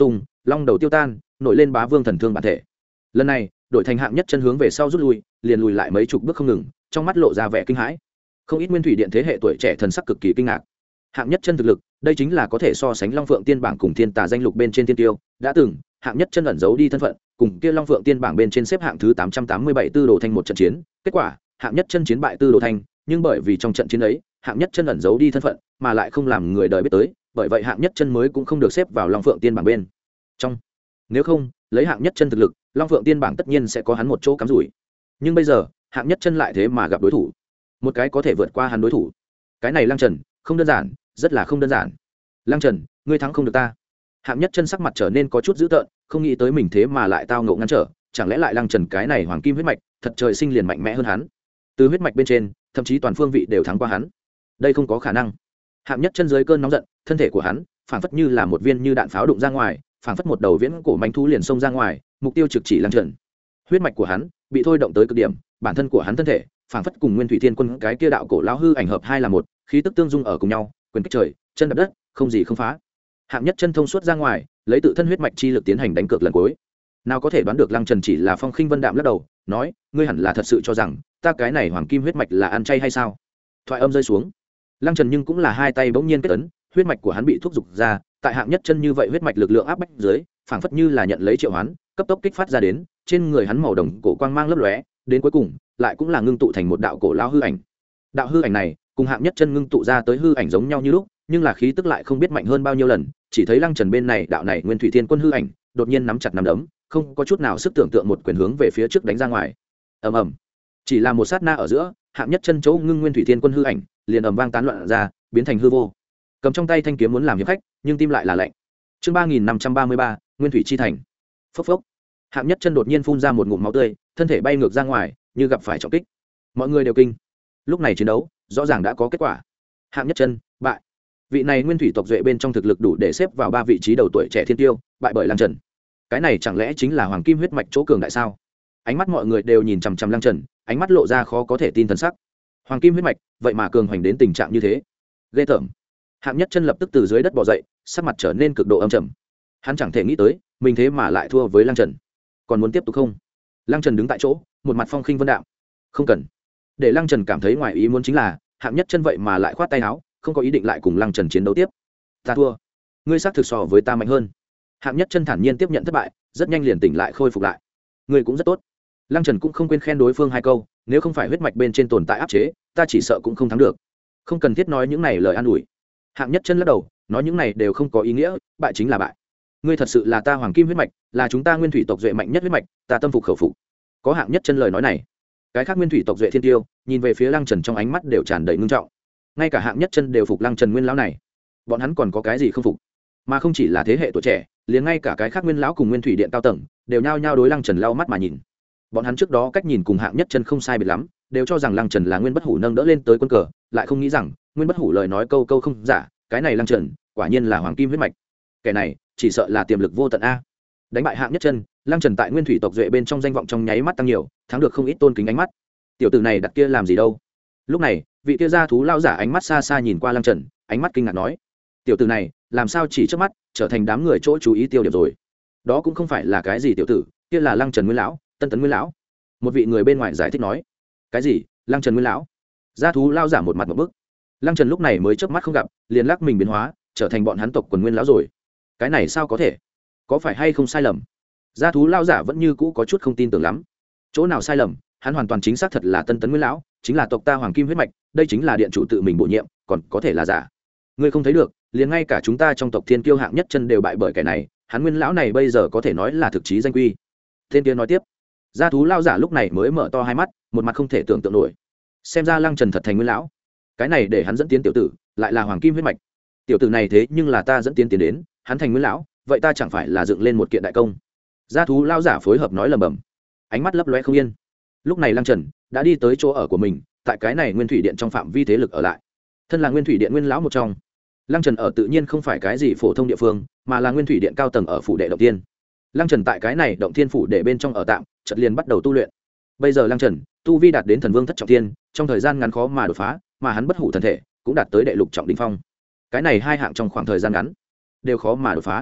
long đầu tiêu tan, nổi lên bá vương thần thương bản thể. Lần này đổi thành hạng nhất chân hướng về sau rút lui, liền lùi lại mấy chục bước không ngừng, trong mắt lộ ra vẻ kinh hãi. Không ít nguyên thủy điện thế hệ tuổi trẻ thần sắc cực kỳ kinh ngạc. Hạng nhất chân thực lực, đây chính là có thể so sánh long phượng tiên bảng cùng thiên tà danh lục bên trên tiên tiêu. Đã từng hạng nhất chân ẩn giấu đi thân phận, cùng kia long phượng tiên bảng bên trên xếp hạng thứ tám trăm tám mươi bảy tư đồ thanh một trận chiến. Kết quả hạng nhất chân chiến bại tư đồ thanh, nhưng bởi vì trong trận chiến ấy hạng nhất chân ẩn giấu đi thân phận, mà lại không làm người đời biết tới, bởi vậy hạng nhất chân mới cũng không được xếp vào long phượng tiên bảng bên trong. Nếu không lấy hạng nhất chân thực lực, long phượng tiên bảng tất nhiên sẽ có hắn một chỗ cắm rủi. Nhưng bây giờ hạng nhất chân lại thế mà gặp đối thủ, một cái có thể vượt qua hắn đối thủ. Cái này Lăng Trần không đơn giản, rất là không đơn giản. Lăng Trần, ngươi thắng không được ta. Hạng nhất chân sắc mặt trở nên có chút dữ tợn, không nghĩ tới mình thế mà lại tao ngộ ngăn trở, chẳng lẽ lại Lăng Trần cái này hoàng kim huyết mạch thật trời sinh liền mạnh mẽ hơn hắn, từ huyết mạch bên trên thậm chí toàn phương vị đều thắng qua hắn. Đây không có khả năng. Hạng nhất chân dưới cơn nóng giận, thân thể của hắn phảng phất như là một viên như đạn pháo đụng ra ngoài, phảng phất một đầu viễn cổ manh thú liền xông ra ngoài, mục tiêu trực chỉ Lăng Trần. Huyết mạch của hắn bị thôi động tới cực điểm, bản thân của hắn thân thể phảng phất cùng Nguyên Thủy Thiên Quân cái kia đạo cổ lão hư ảnh hợp hai là một, khí tức tương dung ở cùng nhau, quyền kích trời, chân đập đất, không gì không phá. Hạng nhất chân thông suốt ra ngoài, lấy tự thân huyết mạch chi lực tiến hành đánh cược lần cuối. Nào có thể đoán được Lăng Trần chỉ là phong khinh vân đạm lắc đầu, nói, ngươi hẳn là thật sự cho rằng ta cái này hoàng kim huyết mạch là ăn chay hay sao? Thoại âm rơi xuống, Lăng Trần nhưng cũng là hai tay bỗng nhiên kết ấn, huyết mạch của hắn bị thúc giục ra, tại hạng nhất chân như vậy huyết mạch lực lượng áp bách dưới, phảng phất như là nhận lấy triệu hoán, cấp tốc kích phát ra đến, trên người hắn màu đồng cổ quang mang lấp lóe, đến cuối cùng lại cũng là ngưng tụ thành một đạo cổ lao hư ảnh. Đạo hư ảnh này cùng hạng nhất chân ngưng tụ ra tới hư ảnh giống nhau như lúc, nhưng là khí tức lại không biết mạnh hơn bao nhiêu lần. Chỉ thấy Lăng Trần bên này đạo này Nguyên Thủy Thiên Quân hư ảnh đột nhiên nắm chặt nắm đấm, không có chút nào sức tưởng tượng, một quyền hướng về phía trước đánh ra ngoài. Ầm ầm. Chỉ là một sát na ở giữa, hạng nhất chân chỗ ngưng Nguyên Thủy Thiên Quân hư ảnh liền ầm vang tán loạn ra, biến thành hư vô. Cầm trong tay thanh kiếm muốn làm hiệp khách, nhưng tim lại là lạnh. Chương ba nghìn năm trăm ba mươi ba, Nguyên Thủy chi thành. Phốc phốc. Hạng nhất chân đột nhiên phun ra một ngụm máu tươi, thân thể bay ngược ra ngoài, như gặp phải trọng kích. Mọi người đều kinh. Lúc này chiến đấu rõ ràng đã có kết quả. Hạng nhất chân bại. Vị này Nguyên Thủy tộc duệ bên trong thực lực đủ để xếp vào ba vị trí đầu tuổi trẻ thiên tiêu, bại bởi Lăng Trần. Cái này chẳng lẽ chính là hoàng kim huyết mạch chỗ cường đại sao? Ánh mắt mọi người đều nhìn chằm chằm Lăng Trần, ánh mắt lộ ra khó có thể tin thần sắc. Hoàng kim huyết mạch, vậy mà cường hoành đến tình trạng như thế. Ghê tởm. Hạng nhất chân lập tức từ dưới đất bò dậy, sắc mặt trở nên cực độ âm trầm. Hắn chẳng thể nghĩ tới, mình thế mà lại thua với Lăng Trần. Còn muốn tiếp tục không? Lăng Trần đứng tại chỗ, một mặt phong khinh vân đạm. Không cần. Để Lăng Trần cảm thấy ngoài ý muốn chính là, hạng nhất chân vậy mà lại khoát tay áo, không có ý định lại cùng Lăng Trần chiến đấu tiếp. Ta thua. Ngươi xác thực so với ta mạnh hơn. Hạng nhất chân thản nhiên tiếp nhận thất bại, rất nhanh liền tỉnh lại khôi phục lại. Ngươi cũng rất tốt. Lăng Trần cũng không quên khen đối phương hai câu, nếu không phải huyết mạch bên trên tồn tại áp chế, ta chỉ sợ cũng không thắng được. Không cần thiết nói những này lời an ủi. Hạng nhất chân lắc đầu, nói những này đều không có ý nghĩa, bại chính là bại. Ngươi thật sự là ta hoàng kim huyết mạch, là chúng ta Nguyên Thủy tộc duệ mạnh nhất huyết mạch, ta tâm phục khẩu phục. Có hạng nhất chân lời nói này, cái khác Nguyên Thủy tộc duệ thiên tiêu nhìn về phía Lăng Trần trong ánh mắt đều tràn đầy ngưng trọng. Ngay cả hạng nhất chân đều phục Lăng Trần nguyên lão này, bọn hắn còn có cái gì không phục? Mà không chỉ là thế hệ tuổi trẻ, liền ngay cả cái khác nguyên lão cùng Nguyên Thủy điện cao tầng đều nhao nhao đối Lăng Trần lau mắt mà nhìn. Bọn hắn trước đó cách nhìn cùng hạng nhất chân không sai biệt lắm, đều cho rằng Lăng Trần là Nguyên Bất Hủ nâng đỡ lên tới quân cờ, lại không nghĩ rằng Nguyên Bất Hủ lời nói câu câu không giả, cái này Lăng Trần quả nhiên là hoàng kim huyết mạch. Kẻ này chỉ sợ là tiềm lực vô tận a. Đánh bại hạng nhất chân, Lăng Trần tại Nguyên Thủy tộc duệ bên trong danh vọng trong nháy mắt tăng nhiều, thắng được không ít tôn kính ánh mắt. Tiểu tử này đặt kia làm gì đâu? Lúc này, vị kia gia thú lao giả ánh mắt xa xa nhìn qua Lăng Trần, ánh mắt kinh ngạc nói: tiểu tử này làm sao chỉ trước mắt trở thành đám người chỗ chú ý tiêu điểm rồi? Đó cũng không phải là cái gì tiểu tử, kia là Lăng Trần nguyên lão, Tân Tấn nguyên lão. Một vị người bên ngoài giải thích nói: cái gì? Lăng Trần nguyên lão? Gia thú lao giả một mặt một bức. Lăng Trần lúc này mới chớp mắt không gặp, liền lắc mình biến hóa, trở thành bọn hắn tộc quần nguyên lão rồi. Cái này sao có thể? Có phải hay không sai lầm? Gia thú lao giả vẫn như cũ có chút không tin tưởng lắm. Chỗ nào sai lầm? Hắn hoàn toàn chính xác thật là Tân Tấn nguyên lão, chính là tộc ta hoàng kim huyết mạch, đây chính là điện chủ tự mình bổ nhiệm, còn có thể là giả? Ngươi không thấy được, liền ngay cả chúng ta trong tộc thiên kiêu hạng nhất chân đều bại bởi cái này, hắn nguyên lão này bây giờ có thể nói là thực chí danh quy. Tên kia nói tiếp. Gia thú lao giả lúc này mới mở to hai mắt, một mặt không thể tưởng tượng nổi. Xem ra Lăng Trần thật thành nguyên lão, cái này để hắn dẫn tiến tiểu tử, lại là hoàng kim huyết mạch. Tiểu tử này thế nhưng là ta dẫn tiến tiến đến, hắn thành nguyên lão, vậy ta chẳng phải là dựng lên một kiện đại công? Gia thú lao giả phối hợp nói lầm bầm, ánh mắt lấp lóe không yên. Lúc này Lăng Trần đã đi tới chỗ ở của mình, tại cái này Nguyên Thủy điện trong phạm vi thế lực ở lại. Thân là Nguyên Thủy điện nguyên lão một trong, Lăng Trần ở tự nhiên không phải cái gì phổ thông địa phương, mà là Nguyên Thủy điện cao tầng ở phủ đệ động tiên. Lăng Trần tại cái này động thiên phủ đệ bên trong ở tạm, chợt liền bắt đầu tu luyện. Bây giờ Lăng Trần tu vi đạt đến thần vương thất trọng thiên, trong thời gian ngắn khó mà đột phá, mà hắn bất hủ thần thể cũng đạt tới đệ lục trọng đỉnh phong. Cái này hai hạng trong khoảng thời gian ngắn đều khó mà đột phá.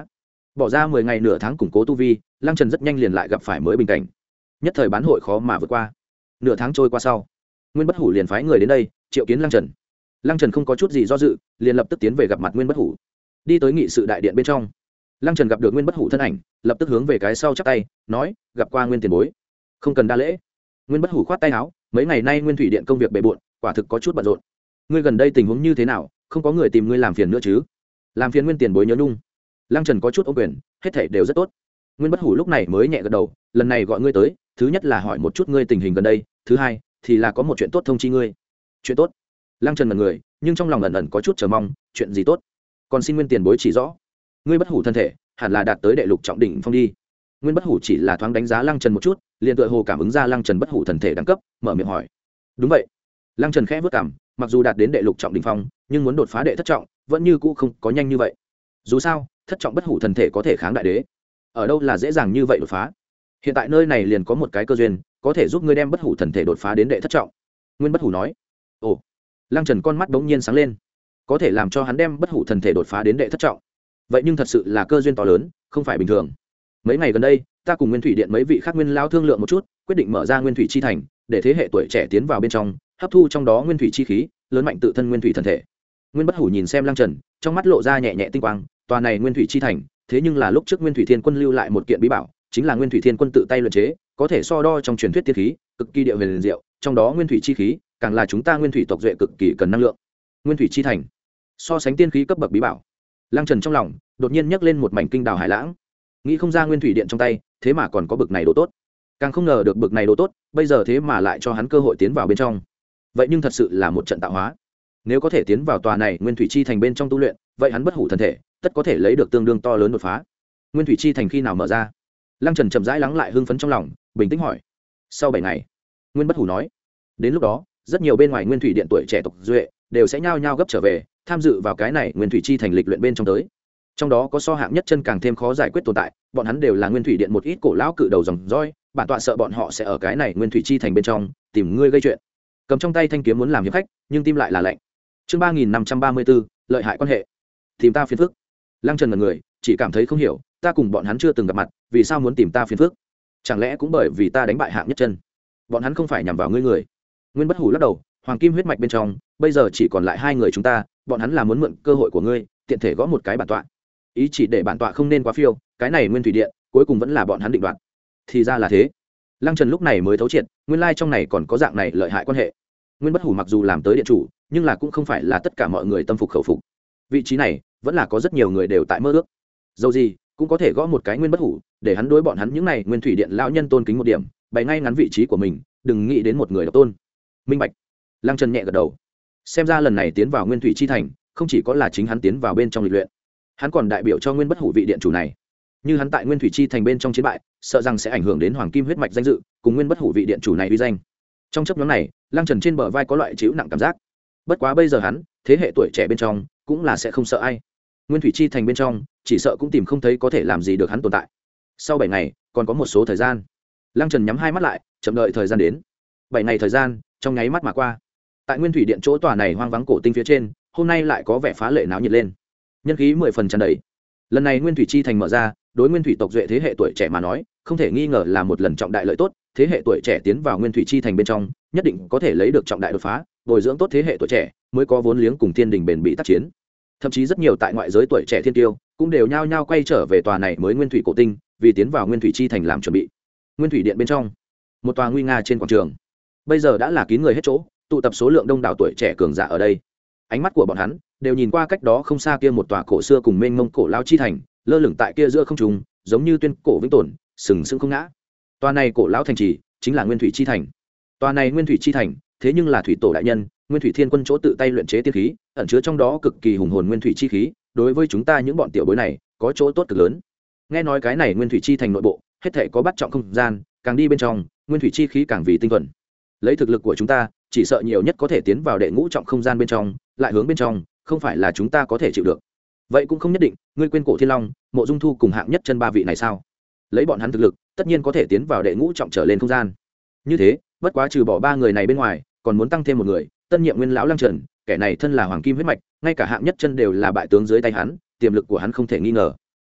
bỏ ra mười ngày nửa tháng củng cố tu vi, Lăng Trần rất nhanh liền lại gặp phải mới bình cảnh, nhất thời bán hội khó mà vượt qua. Nửa tháng trôi qua sau, Nguyên Bất Hủ liền phái người đến đây triệu kiến Lăng Trần. Lăng Trần không có chút gì do dự, liền lập tức tiến về gặp mặt Nguyên Bất Hủ. Đi tới nghị sự đại điện bên trong, Lăng Trần gặp được Nguyên Bất Hủ thân ảnh, lập tức hướng về cái sau chắp tay nói: gặp qua Nguyên tiền bối. Không cần đa lễ. Nguyên Bất Hủ khoát tay áo, mấy ngày nay Nguyên thủy điện công việc bề bộn, quả thực có chút bận rộn. Ngươi gần đây tình huống như thế nào, không có người tìm ngươi làm phiền nữa chứ? Làm phiền Nguyên tiền bối nhớ nhung. Lăng Trần có chút ôm quyền, hết thảy đều rất tốt. Nguyên Bất Hủ lúc này mới nhẹ gật đầu, lần này gọi ngươi tới, thứ nhất là hỏi một chút ngươi tình hình gần đây, thứ hai thì là có một chuyện tốt thông chi ngươi. Chuyện tốt? Lăng Trần mật người, nhưng trong lòng ẩn ẩn có chút chờ mong, chuyện gì tốt? Còn xin Nguyên tiền bối chỉ rõ. Ngươi Bất Hủ thân thể hẳn là đạt tới đệ lục trọng đỉnh phong đi. Nguyên Bất Hủ chỉ là thoáng đánh giá Lăng Trần một chút, liền tựa hồ cảm ứng ra Lăng Trần Bất Hủ thần thể đẳng cấp, mở miệng hỏi. Đúng vậy. Lăng Trần khẽ vất cảm, mặc dù đạt đến đệ lục trọng đỉnh phong, nhưng muốn đột phá đệ thất trọng, vẫn như cũ không có nhanh như vậy. Dù sao, thất trọng Bất Hủ thần thể có thể kháng đại đế, ở đâu là dễ dàng như vậy đột phá. Hiện tại nơi này liền có một cái cơ duyên, có thể giúp ngươi đem Bất Hủ thần thể đột phá đến đệ thất trọng. Nguyên Bất Hủ nói. Ồ. Lăng Trần con mắt bỗng nhiên sáng lên, có thể làm cho hắn đem Bất Hủ thần thể đột phá đến đệ thất trọng, vậy nhưng thật sự là cơ duyên to lớn, không phải bình thường. Mấy ngày gần đây, ta cùng Nguyên Thủy Điện mấy vị khác nguyên lao thương lượng một chút, quyết định mở ra Nguyên Thủy chi thành, để thế hệ tuổi trẻ tiến vào bên trong, hấp thu trong đó Nguyên Thủy chi khí, lớn mạnh tự thân Nguyên Thủy thần thể. Nguyên Bất Hủ nhìn xem Lăng Trần, trong mắt lộ ra nhẹ nhẹ tinh quang, tòa này Nguyên Thủy chi thành, thế nhưng là lúc trước Nguyên Thủy Thiên Quân lưu lại một kiện bí bảo, chính là Nguyên Thủy Thiên Quân tự tay luyện chế, có thể so đo trong truyền thuyết tiên khí, cực kỳ địa huyền liền diệu, trong đó Nguyên Thủy chi khí, càng là chúng ta Nguyên Thủy tộc duệ cực kỳ cần năng lượng. Nguyên Thủy chi thành, so sánh tiên khí cấp bậc bí bảo. Lăng Trần trong lòng đột nhiên nhấc lên một mảnh kinh đào hải lãng, nghĩ không ra Nguyên Thủy Điện trong tay thế mà còn có bực này đồ tốt, càng không ngờ được bực này đồ tốt bây giờ thế mà lại cho hắn cơ hội tiến vào bên trong. Vậy nhưng thật sự là một trận tạo hóa. Nếu có thể tiến vào tòa này Nguyên Thủy chi thành bên trong tu luyện, vậy hắn Bất Hủ thần thể tất có thể lấy được tương đương to lớn đột phá. Nguyên Thủy chi thành khi nào mở ra? Lăng Trần chậm rãi lắng lại hưng phấn trong lòng, bình tĩnh hỏi. Sau bảy ngày. Nguyên Bất Hủ nói. Đến lúc đó, rất nhiều bên ngoài Nguyên Thủy Điện tuổi trẻ tộc duệ đều sẽ nhao nhao gấp trở về, tham dự vào cái này Nguyên Thủy chi thành lịch luyện bên trong tới. Trong đó có so hạng nhất chân càng thêm khó giải quyết tồn tại, bọn hắn đều là Nguyên Thủy Điện một ít cổ lão cự đầu dòng dõi, bản tọa sợ bọn họ sẽ ở cái này Nguyên Thủy chi thành bên trong tìm ngươi gây chuyện. Cầm trong tay thanh kiếm muốn làm hiệp khách, nhưng tim lại là lạnh. Chương ba nghìn năm trăm ba mươi 34, lợi hại quan hệ. Tìm ta phiền phức. Lăng Trần là người, chỉ cảm thấy không hiểu, ta cùng bọn hắn chưa từng gặp mặt, vì sao muốn tìm ta phiền phức? Chẳng lẽ cũng bởi vì ta đánh bại hạng nhất chân? Bọn hắn không phải nhằm vào ngươi người. Nguyên Bất Hủ lắc đầu, hoàng kim huyết mạch bên trong, bây giờ chỉ còn lại hai người chúng ta, bọn hắn là muốn mượn cơ hội của ngươi, tiện thể gõ một cái bản tọa. Ý chỉ để bản tọa không nên quá phiêu, cái này Nguyên Thủy Điện, cuối cùng vẫn là bọn hắn định đoạt. Thì ra là thế. Lăng Trần lúc này mới thấu triệt, nguyên lai trong này còn có dạng này lợi hại quan hệ. Nguyên Bất Hủ mặc dù làm tới điện chủ, nhưng là cũng không phải là tất cả mọi người tâm phục khẩu phục. Vị trí này, vẫn là có rất nhiều người đều tại mơ ước. Dẫu gì, cũng có thể gõ một cái Nguyên Bất Hủ, để hắn đối bọn hắn những này Nguyên Thủy Điện lão nhân tôn kính một điểm, bày ngay ngắn vị trí của mình, đừng nghĩ đến một người độc tôn. Minh bạch. Lăng Trần nhẹ gật đầu. Xem ra lần này tiến vào Nguyên Thủy chi thành, không chỉ có là chính hắn tiến vào bên trong lịch luyện, hắn còn đại biểu cho Nguyên Bất Hủ vị điện chủ này. Như hắn tại Nguyên Thủy chi thành bên trong chiến bại, sợ rằng sẽ ảnh hưởng đến hoàng kim huyết mạch danh dự, cùng Nguyên Bất Hủ vị điện chủ này uy danh. Trong chấp nhóm này, Lăng Trần trên bờ vai có loại chịu nặng cảm giác. Bất quá bây giờ hắn, thế hệ tuổi trẻ bên trong, cũng là sẽ không sợ ai. Nguyên Thủy chi thành bên trong, chỉ sợ cũng tìm không thấy có thể làm gì được hắn tồn tại. Sau bảy ngày, còn có một số thời gian. Lăng Trần nhắm hai mắt lại, chậm đợi thời gian đến. Bảy ngày thời gian, trong nháy mắt mà qua. Tại Nguyên Thủy Điện chỗ tòa này hoang vắng cổ tinh phía trên, hôm nay lại có vẻ phá lệ náo nhiệt lên. Nhân khí mười phần tràn đầy. Lần này Nguyên Thủy chi thành mở ra, đối Nguyên Thủy tộc duệ thế hệ tuổi trẻ mà nói, không thể nghi ngờ là một lần trọng đại lợi tốt. Thế hệ tuổi trẻ tiến vào Nguyên Thủy chi thành bên trong, nhất định có thể lấy được trọng đại đột phá, bồi dưỡng tốt thế hệ tuổi trẻ, mới có vốn liếng cùng thiên đình bền bỉ tác chiến. Thậm chí rất nhiều tại ngoại giới tuổi trẻ thiên tiêu, cũng đều nhao nhao quay trở về tòa này mới Nguyên Thủy cổ tinh, vì tiến vào Nguyên Thủy chi thành làm chuẩn bị. Nguyên Thủy Điện bên trong, một tòa nguy nga trên quảng trường, bây giờ đã là kín người hết chỗ, tụ tập số lượng đông đảo tuổi trẻ cường giả ở đây. Ánh mắt của bọn hắn đều nhìn qua cách đó không xa kia một tòa cổ xưa cùng mênh mông cổ lao chi thành, lơ lửng tại kia giữa không trung, giống như tuyên cổ vĩnh tồn, sừng sững không ngã. Tòa này cổ lão thành trì chính là Nguyên Thủy chi thành. Tòa này Nguyên Thủy chi thành, thế nhưng là thủy tổ đại nhân, Nguyên Thủy Thiên Quân chỗ tự tay luyện chế tiên khí, ẩn chứa trong đó cực kỳ hùng hồn nguyên thủy chi khí, đối với chúng ta những bọn tiểu bối này, có chỗ tốt cực lớn. Nghe nói cái này Nguyên Thủy chi thành nội bộ, hết thảy có bắt trọng không gian, càng đi bên trong, nguyên thủy chi khí càng vì tinh thuần. Lấy thực lực của chúng ta, chỉ sợ nhiều nhất có thể tiến vào đệ ngũ trọng không gian bên trong, lại hướng bên trong, không phải là chúng ta có thể chịu được. Vậy cũng không nhất định, ngươi quên Cổ Thiên Long, Mộ Dung Thu cùng hạng nhất chân ba vị này sao? Lấy bọn hắn thực lực, tất nhiên có thể tiến vào đệ ngũ trọng trở lên không gian. Như thế, bất quá trừ bỏ ba người này bên ngoài, còn muốn tăng thêm một người, tân nhiệm Nguyên lão Lăng Trần, kẻ này thân là hoàng kim huyết mạch, ngay cả hạng nhất chân đều là bại tướng dưới tay hắn, tiềm lực của hắn không thể nghi ngờ.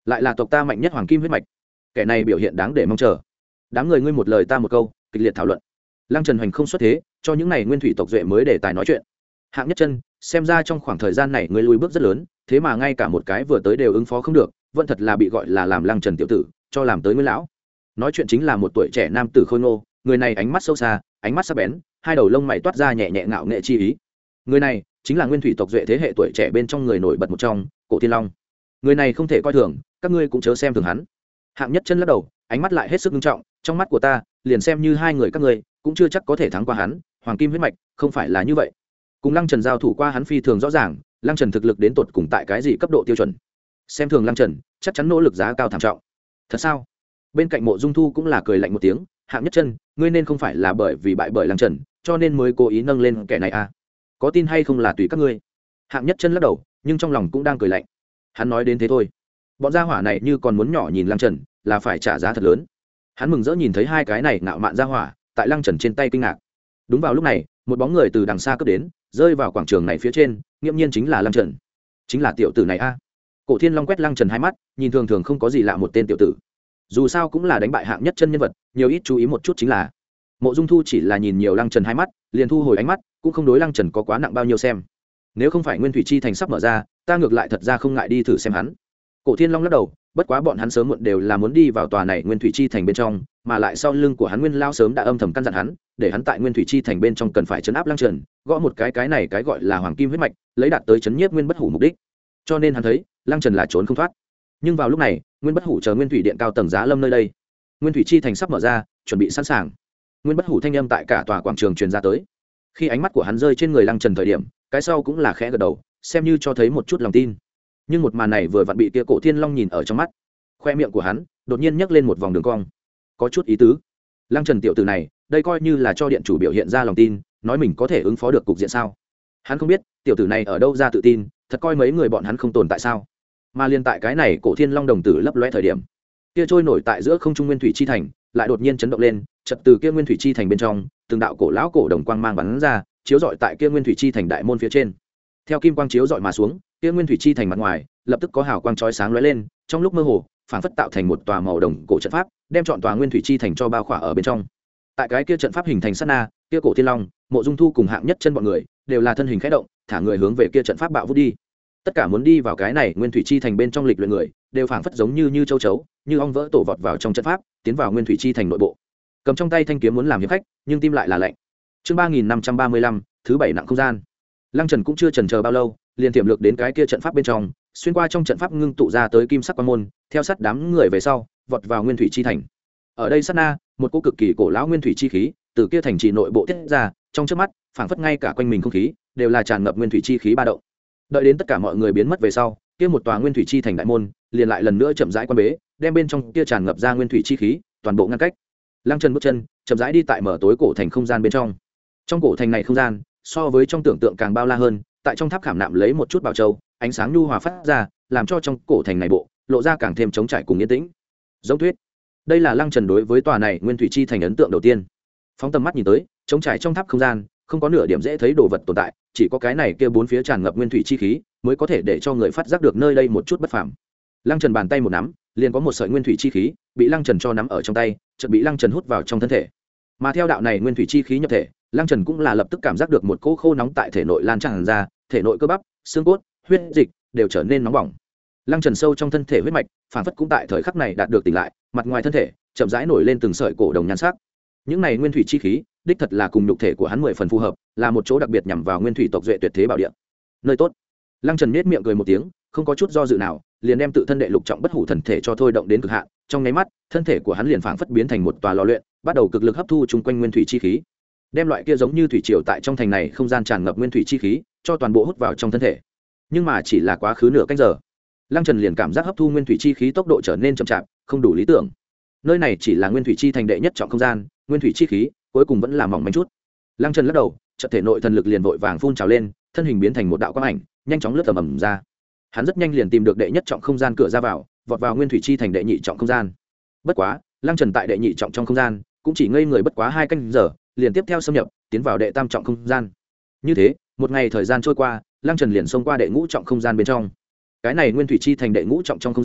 lại là tộc ta mạnh nhất hoàng kim huyết mạch, kẻ này biểu hiện đáng để mong chờ. Đám người ngươi một lời ta một câu, kịch liệt thảo luận. Lăng Trần Hoành không xuất thế, cho những này nguyên thủy tộc duệ mới để tài nói chuyện. Hạng Nhất Chân, xem ra trong khoảng thời gian này ngươi lùi bước rất lớn, thế mà ngay cả một cái vừa tới đều ứng phó không được, vẫn thật là bị gọi là làm Lăng Trần tiểu tử, cho làm tới nguyên lão. Nói chuyện chính là một tuổi trẻ nam tử khôi ngô, người này ánh mắt sâu xa, ánh mắt sắc bén, hai đầu lông mày toát ra nhẹ nhẹ ngạo nghệ chi ý. Người này chính là nguyên thủy tộc duệ thế hệ tuổi trẻ bên trong người nổi bật một trong, Cổ Thiên Long. Người này không thể coi thường, các ngươi cũng chớ xem thường hắn. Hạng Nhất Chân lắc đầu, ánh mắt lại hết sức nghiêm trọng, trong mắt của ta, liền xem như hai người các ngươi, cũng chưa chắc có thể thắng qua hắn, hoàng kim huyết mạch, không phải là như vậy. Cùng Lăng Trần giao thủ qua hắn phi thường rõ ràng, Lăng Trần thực lực đến tột cùng tại cái gì cấp độ tiêu chuẩn. Xem thường Lăng Trần, chắc chắn nỗ lực giá cao thảm trọng. Thật sao? Bên cạnh Mộ Dung Thu cũng là cười lạnh một tiếng, Hạng Nhất Chân, ngươi nên không phải là bởi vì bại bởi Lăng Trần, cho nên mới cố ý nâng lên kẻ này à? Có tin hay không là tùy các ngươi. Hạng Nhất Chân lắc đầu, nhưng trong lòng cũng đang cười lạnh. Hắn nói đến thế thôi. Bọn gia hỏa này như còn muốn nhỏ nhìn Lăng Trần, là phải trả giá thật lớn. Hắn mừng rỡ nhìn thấy hai cái này ngạo mạn gia hỏa, tại Lăng Trần trên tay kinh ngạc. Đúng vào lúc này, một bóng người từ đằng xa cướp đến, rơi vào quảng trường này phía trên, nghiễm nhiên chính là Lăng Trần. Chính là tiểu tử này a. Cổ Thiên Long quét Lăng Trần hai mắt, nhìn thường thường không có gì lạ một tên tiểu tử. Dù sao cũng là đánh bại Hạng Nhất Chân nhân vật, nhiều ít chú ý một chút chính là. Mộ Dung Thu chỉ là nhìn nhiều Lăng Trần hai mắt, liền thu hồi ánh mắt, cũng không đối Lăng Trần có quá nặng bao nhiêu xem. Nếu không phải Nguyên Thủy Chi Thành sắp mở ra, ta ngược lại thật ra không ngại đi thử xem hắn. Cổ Thiên Long lắc đầu, bất quá bọn hắn sớm muộn đều là muốn đi vào tòa này Nguyên Thủy Chi Thành bên trong, mà lại sau lưng của hắn Nguyên Lao sớm đã âm thầm căn dặn hắn, để hắn tại Nguyên Thủy Chi Thành bên trong cần phải trấn áp Lăng Trần, gõ một cái cái này cái gọi là hoàng kim huyết mạch, lấy đạt tới trấn nhiếp Nguyên Bất Hủ mục đích. Cho nên hắn thấy, Lăng Trần là trốn không thoát. Nhưng vào lúc này, Nguyên Bất Hủ chờ Nguyên Thủy Điện cao tầng giá lâm nơi đây. Nguyên Thủy Chi Thành sắp mở ra, chuẩn bị sẵn sàng. Nguyên Bất Hủ thanh âm tại cả tòa quảng trường truyền ra tới. Khi ánh mắt của hắn rơi trên người Lăng Trần thời điểm, cái sau cũng là khẽ gật đầu, xem như cho thấy một chút lòng tin. Nhưng một màn này vừa vặn bị kia Cổ Thiên Long nhìn ở trong mắt, khoe miệng của hắn đột nhiên nhấc lên một vòng đường cong, có chút ý tứ. Lăng Trần tiểu tử này, đây coi như là cho điện chủ biểu hiện ra lòng tin, nói mình có thể ứng phó được cục diện sao? Hắn không biết, tiểu tử này ở đâu ra tự tin, thật coi mấy người bọn hắn không tồn tại sao? Mà liên tại cái này, Cổ Thiên Long đồng tử lấp lóe thời điểm, kia trôi nổi tại giữa không trung Nguyên Thủy Chi Thành, lại đột nhiên chấn động lên, chợt từ kia Nguyên Thủy Chi Thành bên trong, từng đạo cổ lão cổ đồng quang mang bắn ra, chiếu rọi tại kia Nguyên Thủy Chi Thành đại môn phía trên. Theo kim quang chiếu rọi mà xuống, kia Nguyên Thủy Chi Thành mặt ngoài, lập tức có hào quang chói sáng lóe lên, trong lúc mơ hồ, phảng phất tạo thành một tòa màu đồng cổ trận pháp, đem trọn tòa Nguyên Thủy Chi Thành cho bao khỏa ở bên trong. Tại cái kia trận pháp hình thành sát na, kia Cổ Thiên Long, Mộ Dung Thu cùng Hạng Nhất Chân bọn người, đều là thân hình khẽ động, thả người hướng về kia trận pháp bạo vút đi. Tất cả muốn đi vào cái này Nguyên Thủy Chi Thành bên trong lịch luyện người, đều phảng phất giống như như châu chấu, như ong vỡ tổ vọt vào trong trận pháp, tiến vào Nguyên Thủy Chi Thành nội bộ. Cầm trong tay thanh kiếm muốn làm hiệp khách, nhưng tim lại là lạnh. Chương ba nghìn năm trăm ba mươi lăm, thứ bảy nặng không gian. Lăng Trần cũng chưa chần chờ bao lâu, liền tiềm lược đến cái kia trận pháp bên trong, xuyên qua trong trận pháp ngưng tụ ra tới kim sắc quan môn, theo sát đám người về sau, vọt vào Nguyên Thủy Chi Thành. Ở đây sát na, một cỗ cực kỳ cổ lão nguyên thủy chi khí từ kia thành trì nội bộ tiết ra, trong chớp mắt, phảng phất ngay cả quanh mình không khí đều là tràn ngập nguyên thủy chi khí ba động. Đợi đến tất cả mọi người biến mất về sau, kia một tòa nguyên thủy chi thành đại môn liền lại lần nữa chậm rãi quan bế, đem bên trong kia tràn ngập ra nguyên thủy chi khí toàn bộ ngăn cách. Lăng Trần bước chân chậm rãi đi tại mở tối cổ thành không gian bên trong. Trong cổ thành này không gian so với trong tưởng tượng càng bao la hơn, tại trong tháp khảm nạm lấy một chút bảo châu, ánh sáng nhu hòa phát ra, làm cho trong cổ thành này bộ lộ ra càng thêm trống trải cùng yên tĩnh. Giống thuyết, đây là Lăng Trần đối với tòa này nguyên thủy chi thành ấn tượng đầu tiên. Phóng tầm mắt nhìn tới, trống trải trong tháp không gian không có nửa điểm dễ thấy đồ vật tồn tại, chỉ có cái này kia bốn phía tràn ngập nguyên thủy chi khí mới có thể để cho người phát giác được nơi đây một chút bất phàm. Lăng Trần bàn tay một nắm, liền có một sợi nguyên thủy chi khí bị Lăng Trần cho nắm ở trong tay, chợt bị Lăng Trần hút vào trong thân thể. Mà theo đạo này nguyên thủy chi khí nhập thể, Lăng Trần cũng là lập tức cảm giác được một cỗ khô nóng tại thể nội lan tràn ra, thể nội cơ bắp, xương cốt, huyết dịch đều trở nên nóng bỏng. Lăng Trần sâu trong thân thể huyết mạch, phản phất cũng tại thời khắc này đạt được tỉnh lại, mặt ngoài thân thể chậm rãi nổi lên từng sợi cổ đồng nhan sắc. Những này nguyên thủy chi khí, đích thật là cùng nhục thể của hắn mười phần phù hợp, là một chỗ đặc biệt nhằm vào nguyên thủy tộc duệ tuyệt thế bảo địa. Nơi tốt. Lăng Trần nhếch miệng cười một tiếng, không có chút do dự nào, liền đem tự thân đệ lục trọng bất hủ thần thể cho thôi động đến cực hạn, trong nháy mắt, thân thể của hắn liền phảng phất biến thành một tòa lò luyện, bắt đầu cực lực hấp thu chung quanh nguyên thủy chi khí. Đem loại kia giống như thủy triều tại trong thành này không gian tràn ngập nguyên thủy chi khí, cho toàn bộ hút vào trong thân thể. Nhưng mà chỉ là quá khứ nửa canh giờ, Lăng Trần liền cảm giác hấp thu nguyên thủy chi khí tốc độ trở nên chậm chạp, không đủ lý tưởng. Nơi này chỉ là nguyên thủy chi thành đệ nhất trọng không gian, nguyên thủy chi khí cuối cùng vẫn là mỏng manh chút. Lăng Trần lắc đầu, chợt thể nội thần lực liền vội vàng phun trào lên, thân hình biến thành một đạo quang ảnh, nhanh chóng lướt tầm ầm ra. Hắn rất nhanh liền tìm được đệ nhất trọng không gian cửa ra vào, vọt vào nguyên thủy chi thành đệ nhị trọng không gian. Bất quá, Lăng Trần tại đệ nhị trọng trong không gian cũng chỉ ngây người bất quá hai canh giờ, liền tiếp theo xâm nhập tiến vào đệ tam trọng không gian. Như thế, một ngày thời gian trôi qua, Lăng Trần liền xông qua đệ ngũ trọng không gian bên trong. Cái này nguyên thủy chi thành đệ ngũ trọng trong không gian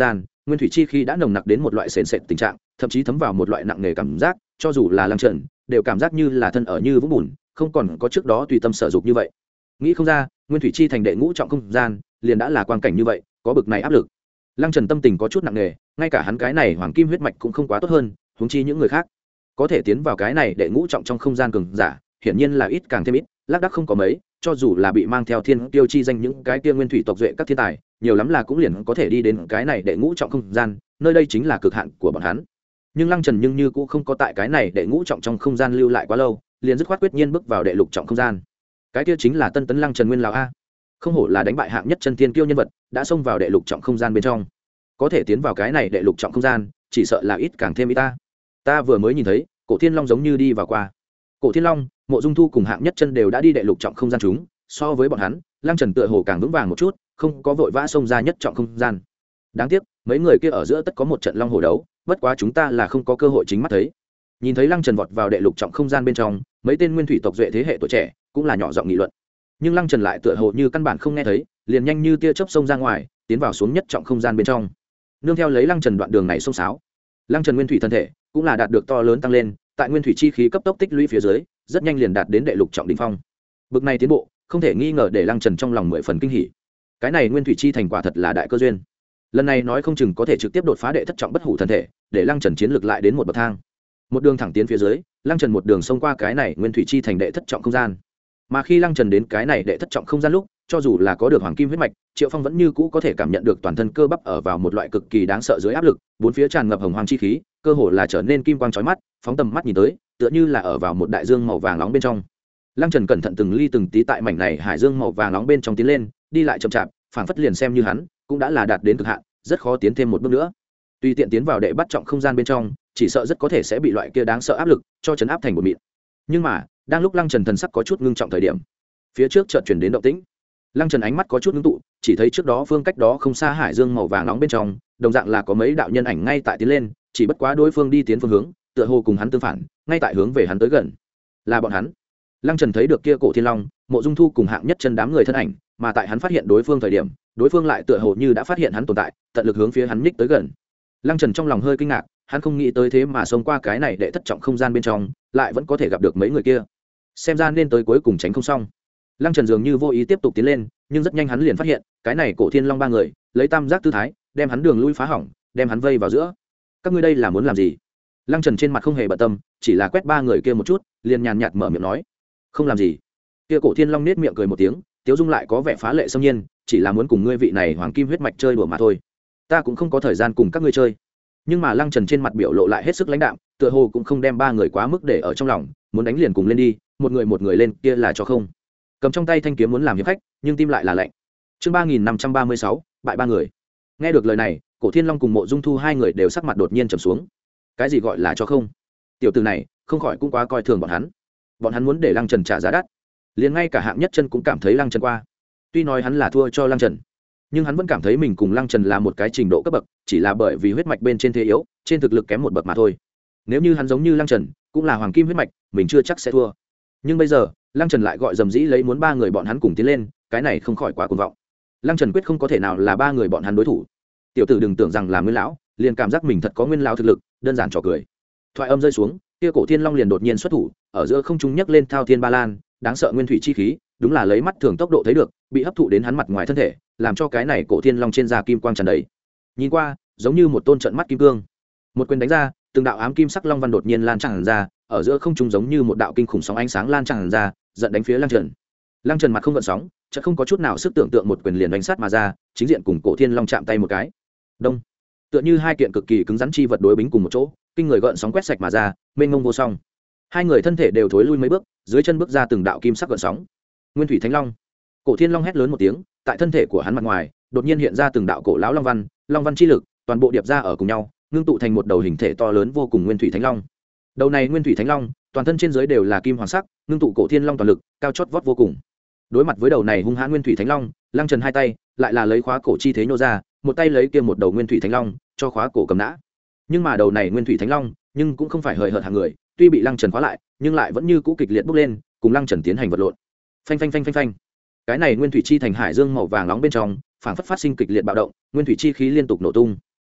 nguyên thủy chi khí đã nồng nặc đến một loại sền sệt tình trạng, thậm chí thấm vào một loại nặng nề cảm giác, cho dù là Lăng Trần đều cảm giác như là thân ở như vũng bùn, không còn có trước đó tùy tâm sở dục như vậy. Nghĩ không ra nguyên thủy chi thành đệ ngũ trọng không gian liền đã là quang cảnh như vậy, có bực này áp lực. Lăng Trần tâm tình có chút nặng nề, ngay cả hắn cái này hoàng kim huyết mạch cũng không quá tốt hơn, huống chi những người khác có thể tiến vào cái này đệ ngũ trọng trong không gian cường giả hiển nhiên là ít càng thêm ít, lác đác không có mấy, cho dù là bị mang theo thiên tiêu chi danh những cái kia nguyên thủy tộc duệ các thiên tài, nhiều lắm là cũng liền có thể đi đến cái này đệ ngũ trọng không gian, nơi đây chính là cực hạn của bọn hắn. Nhưng Lăng Trần nhưng như cũng không có tại cái này đệ ngũ trọng trong không gian lưu lại quá lâu, liền dứt khoát quyết nhiên bước vào đệ lục trọng không gian. Cái kia chính là tân tấn Lăng Trần nguyên lão a. Không hổ là đánh bại hạng nhất chân tiên kiêu nhân vật, đã xông vào đệ lục trọng không gian bên trong. Có thể tiến vào cái này đệ lục trọng không gian, chỉ sợ là ít càng thêm ít ta. Ta vừa mới nhìn thấy, Cổ Thiên Long giống như đi vào qua. Cổ Thiên Long, Mộ Dung Thu cùng hạng nhất chân đều đã đi đệ lục trọng không gian chúng, so với bọn hắn, Lăng Trần tựa hồ càng vững vàng một chút, không có vội vã xông ra nhất trọng không gian. Đáng tiếc, mấy người kia ở giữa tất có một trận long hổ đấu, bất quá chúng ta là không có cơ hội chính mắt thấy. Nhìn thấy Lăng Trần vọt vào đệ lục trọng không gian bên trong, mấy tên nguyên thủy tộc duệ thế hệ tuổi trẻ cũng là nhỏ giọng nghị luận. Nhưng Lăng Trần lại tựa hồ như căn bản không nghe thấy, liền nhanh như tia chớp xông ra ngoài, tiến vào xuống nhất trọng không gian bên trong. Nương theo lấy Lăng Trần đoạn đường này xông xáo, Lăng Trần nguyên thủy thân thể cũng là đạt được to lớn tăng lên, tại nguyên thủy chi khí cấp tốc tích lũy phía dưới, rất nhanh liền đạt đến đệ lục trọng đỉnh phong. Bực này tiến bộ, không thể nghi ngờ để Lăng Trần trong lòng mười phần kinh hỉ. Cái này nguyên thủy chi thành quả thật là đại cơ duyên. Lần này nói không chừng có thể trực tiếp đột phá đệ thất trọng bất hủ thân thể, để Lăng Trần chiến lược lại đến một bậc thang. Một đường thẳng tiến phía dưới, Lăng Trần một đường xông qua cái này nguyên thủy chi thành đệ thất trọng không gian. Mà khi Lăng Trần đến cái này đệ thất trọng không gian lúc, cho dù là có được hoàng kim huyết mạch, Triệu Phong vẫn như cũ có thể cảm nhận được toàn thân cơ bắp ở vào một loại cực kỳ đáng sợ dưới áp lực, bốn phía tràn ngập hồng hoàng chi khí, cơ hồ là trở nên kim quang chói mắt, phóng tầm mắt nhìn tới, tựa như là ở vào một đại dương màu vàng nóng bên trong. Lăng Trần cẩn thận từng ly từng tí tại mảnh này hải dương màu vàng nóng bên trong tiến lên, đi lại chậm chạp, phảng phất liền xem như hắn cũng đã là đạt đến cực hạn, rất khó tiến thêm một bước nữa. Tùy tiện tiến vào đệ bắt trọng không gian bên trong, chỉ sợ rất có thể sẽ bị loại kia đáng sợ áp lực cho chấn áp thành một mịn. Nhưng mà, đang lúc Lăng Trần thần sắc có chút ngưng trọng thời điểm, phía trước chợt truyền đến động tĩnh. Lăng Trần ánh mắt có chút ngưng tụ, chỉ thấy trước đó phương cách đó không xa hải dương màu vàng nóng bên trong, đồng dạng là có mấy đạo nhân ảnh ngay tại tiến lên, chỉ bất quá đối phương đi tiến phương hướng, tựa hồ cùng hắn tương phản, ngay tại hướng về hắn tới gần. Là bọn hắn. Lăng Trần thấy được kia Cổ Thiên Long, Mộ Dung Thu cùng hạng nhất chân đám người thân ảnh, mà tại hắn phát hiện đối phương thời điểm, đối phương lại tựa hồ như đã phát hiện hắn tồn tại, tận lực hướng phía hắn nhích tới gần. Lăng Trần trong lòng hơi kinh ngạc, hắn không nghĩ tới thế mà xông qua cái này đệ thất trọng không gian bên trong, lại vẫn có thể gặp được mấy người kia. Xem ra nên tới cuối cùng tránh không xong. Lăng Trần dường như vô ý tiếp tục tiến lên, nhưng rất nhanh hắn liền phát hiện, cái này Cổ Thiên Long ba người, lấy tam giác tư thái, đem hắn đường lui phá hỏng, đem hắn vây vào giữa. Các ngươi đây là muốn làm gì? Lăng Trần trên mặt không hề bận tâm, chỉ là quét ba người kia một chút, liền nhàn nhạt mở miệng nói, không làm gì. Kia Cổ Thiên Long nết miệng cười một tiếng, tiếu dung lại có vẻ phá lệ xâm nhiên, chỉ là muốn cùng ngươi vị này hoàng kim huyết mạch chơi đùa mà thôi. Ta cũng không có thời gian cùng các ngươi chơi. Nhưng mà Lăng Trần trên mặt biểu lộ lại hết sức lãnh đạm, tựa hồ cũng không đem ba người quá mức để ở trong lòng, muốn đánh liền cùng lên đi, một người một người lên, kia là cho không. Cầm trong tay thanh kiếm muốn làm hiệp khách, nhưng tim lại là lạnh. Chương ba nghìn năm trăm ba mươi sáu, bại ba người. Nghe được lời này, Cổ Thiên Long cùng Mộ Dung Thu hai người đều sắc mặt đột nhiên trầm xuống. Cái gì gọi là cho không? Tiểu tử này, không khỏi cũng quá coi thường bọn hắn. Bọn hắn muốn để Lăng Trần trả giá đắt. Liền ngay cả hạng nhất chân cũng cảm thấy Lăng Trần qua. Tuy nói hắn là thua cho Lăng Trần, nhưng hắn vẫn cảm thấy mình cùng Lăng Trần là một cái trình độ cấp bậc, chỉ là bởi vì huyết mạch bên trên thế yếu, trên thực lực kém một bậc mà thôi. Nếu như hắn giống như Lăng Trần, cũng là hoàng kim huyết mạch, mình chưa chắc sẽ thua. Nhưng bây giờ, Lăng Trần lại gọi dầm dĩ lấy muốn ba người bọn hắn cùng tiến lên, cái này không khỏi quá cuồng vọng. Lăng Trần quyết không có thể nào là ba người bọn hắn đối thủ. Tiểu tử đừng tưởng rằng là nguyên lão, liền cảm giác mình thật có nguyên lão thực lực, đơn giản trò cười. Thoại âm rơi xuống, kia Cổ Thiên Long liền đột nhiên xuất thủ, ở giữa không trung nhấc lên thao thiên ba lan, đáng sợ nguyên thủy chi khí, đúng là lấy mắt thường tốc độ thấy được, bị hấp thụ đến hắn mặt ngoài thân thể, làm cho cái này Cổ Thiên Long trên da kim quang tràn đầy. Nhìn qua, giống như một tôn trận mắt kim cương. Một quyền đánh ra, từng đạo ám kim sắc long văn đột nhiên lan tràn ra, ở giữa không trung giống như một đạo kinh khủng sóng ánh sáng lan tràn ra, giận đánh phía Lăng Trần. Lăng Trần mặt không gợn sóng, chợt không có chút nào sức tưởng tượng một quyền liền đánh sát mà ra, chính diện cùng Cổ Thiên Long chạm tay một cái. Đông. Tựa như hai kiện cực kỳ cứng rắn chi vật đối bính cùng một chỗ, kinh người gợn sóng quét sạch mà ra, mênh mông vô song. Hai người thân thể đều thối lui mấy bước, dưới chân bước ra từng đạo kim sắc gợn sóng. Nguyên thủy thánh long. Cổ Thiên Long hét lớn một tiếng, tại thân thể của hắn mặt ngoài, đột nhiên hiện ra từng đạo cổ lão long văn, long văn chi lực, toàn bộ điệp ra ở cùng nhau, ngưng tụ thành một đầu hình thể to lớn vô cùng nguyên thủy thánh long. Đầu này nguyên thủy thánh long, toàn thân trên dưới đều là kim hoàng sắc, ngưng tụ Cổ Thiên Long toàn lực, cao chót vót vô cùng. Đối mặt với đầu này hung hãn nguyên thủy thánh long, Lăng Trần hai tay lại là lấy khóa cổ chi thế nhô ra, một tay lấy kia một đầu nguyên thủy thánh long cho khóa cổ cầm nã. Nhưng mà đầu này nguyên thủy thánh long, nhưng cũng không phải hời hợt hàng người, tuy bị Lăng Trần khóa lại, nhưng lại vẫn như cũ kịch liệt bốc lên, cùng Lăng Trần tiến hành vật lộn. Phanh phanh phanh phanh phanh. Cái này nguyên thủy chi thành hải dương màu vàng nóng bên trong, phảng phất phát sinh kịch liệt bạo động, nguyên thủy chi khí liên tục nổ tung.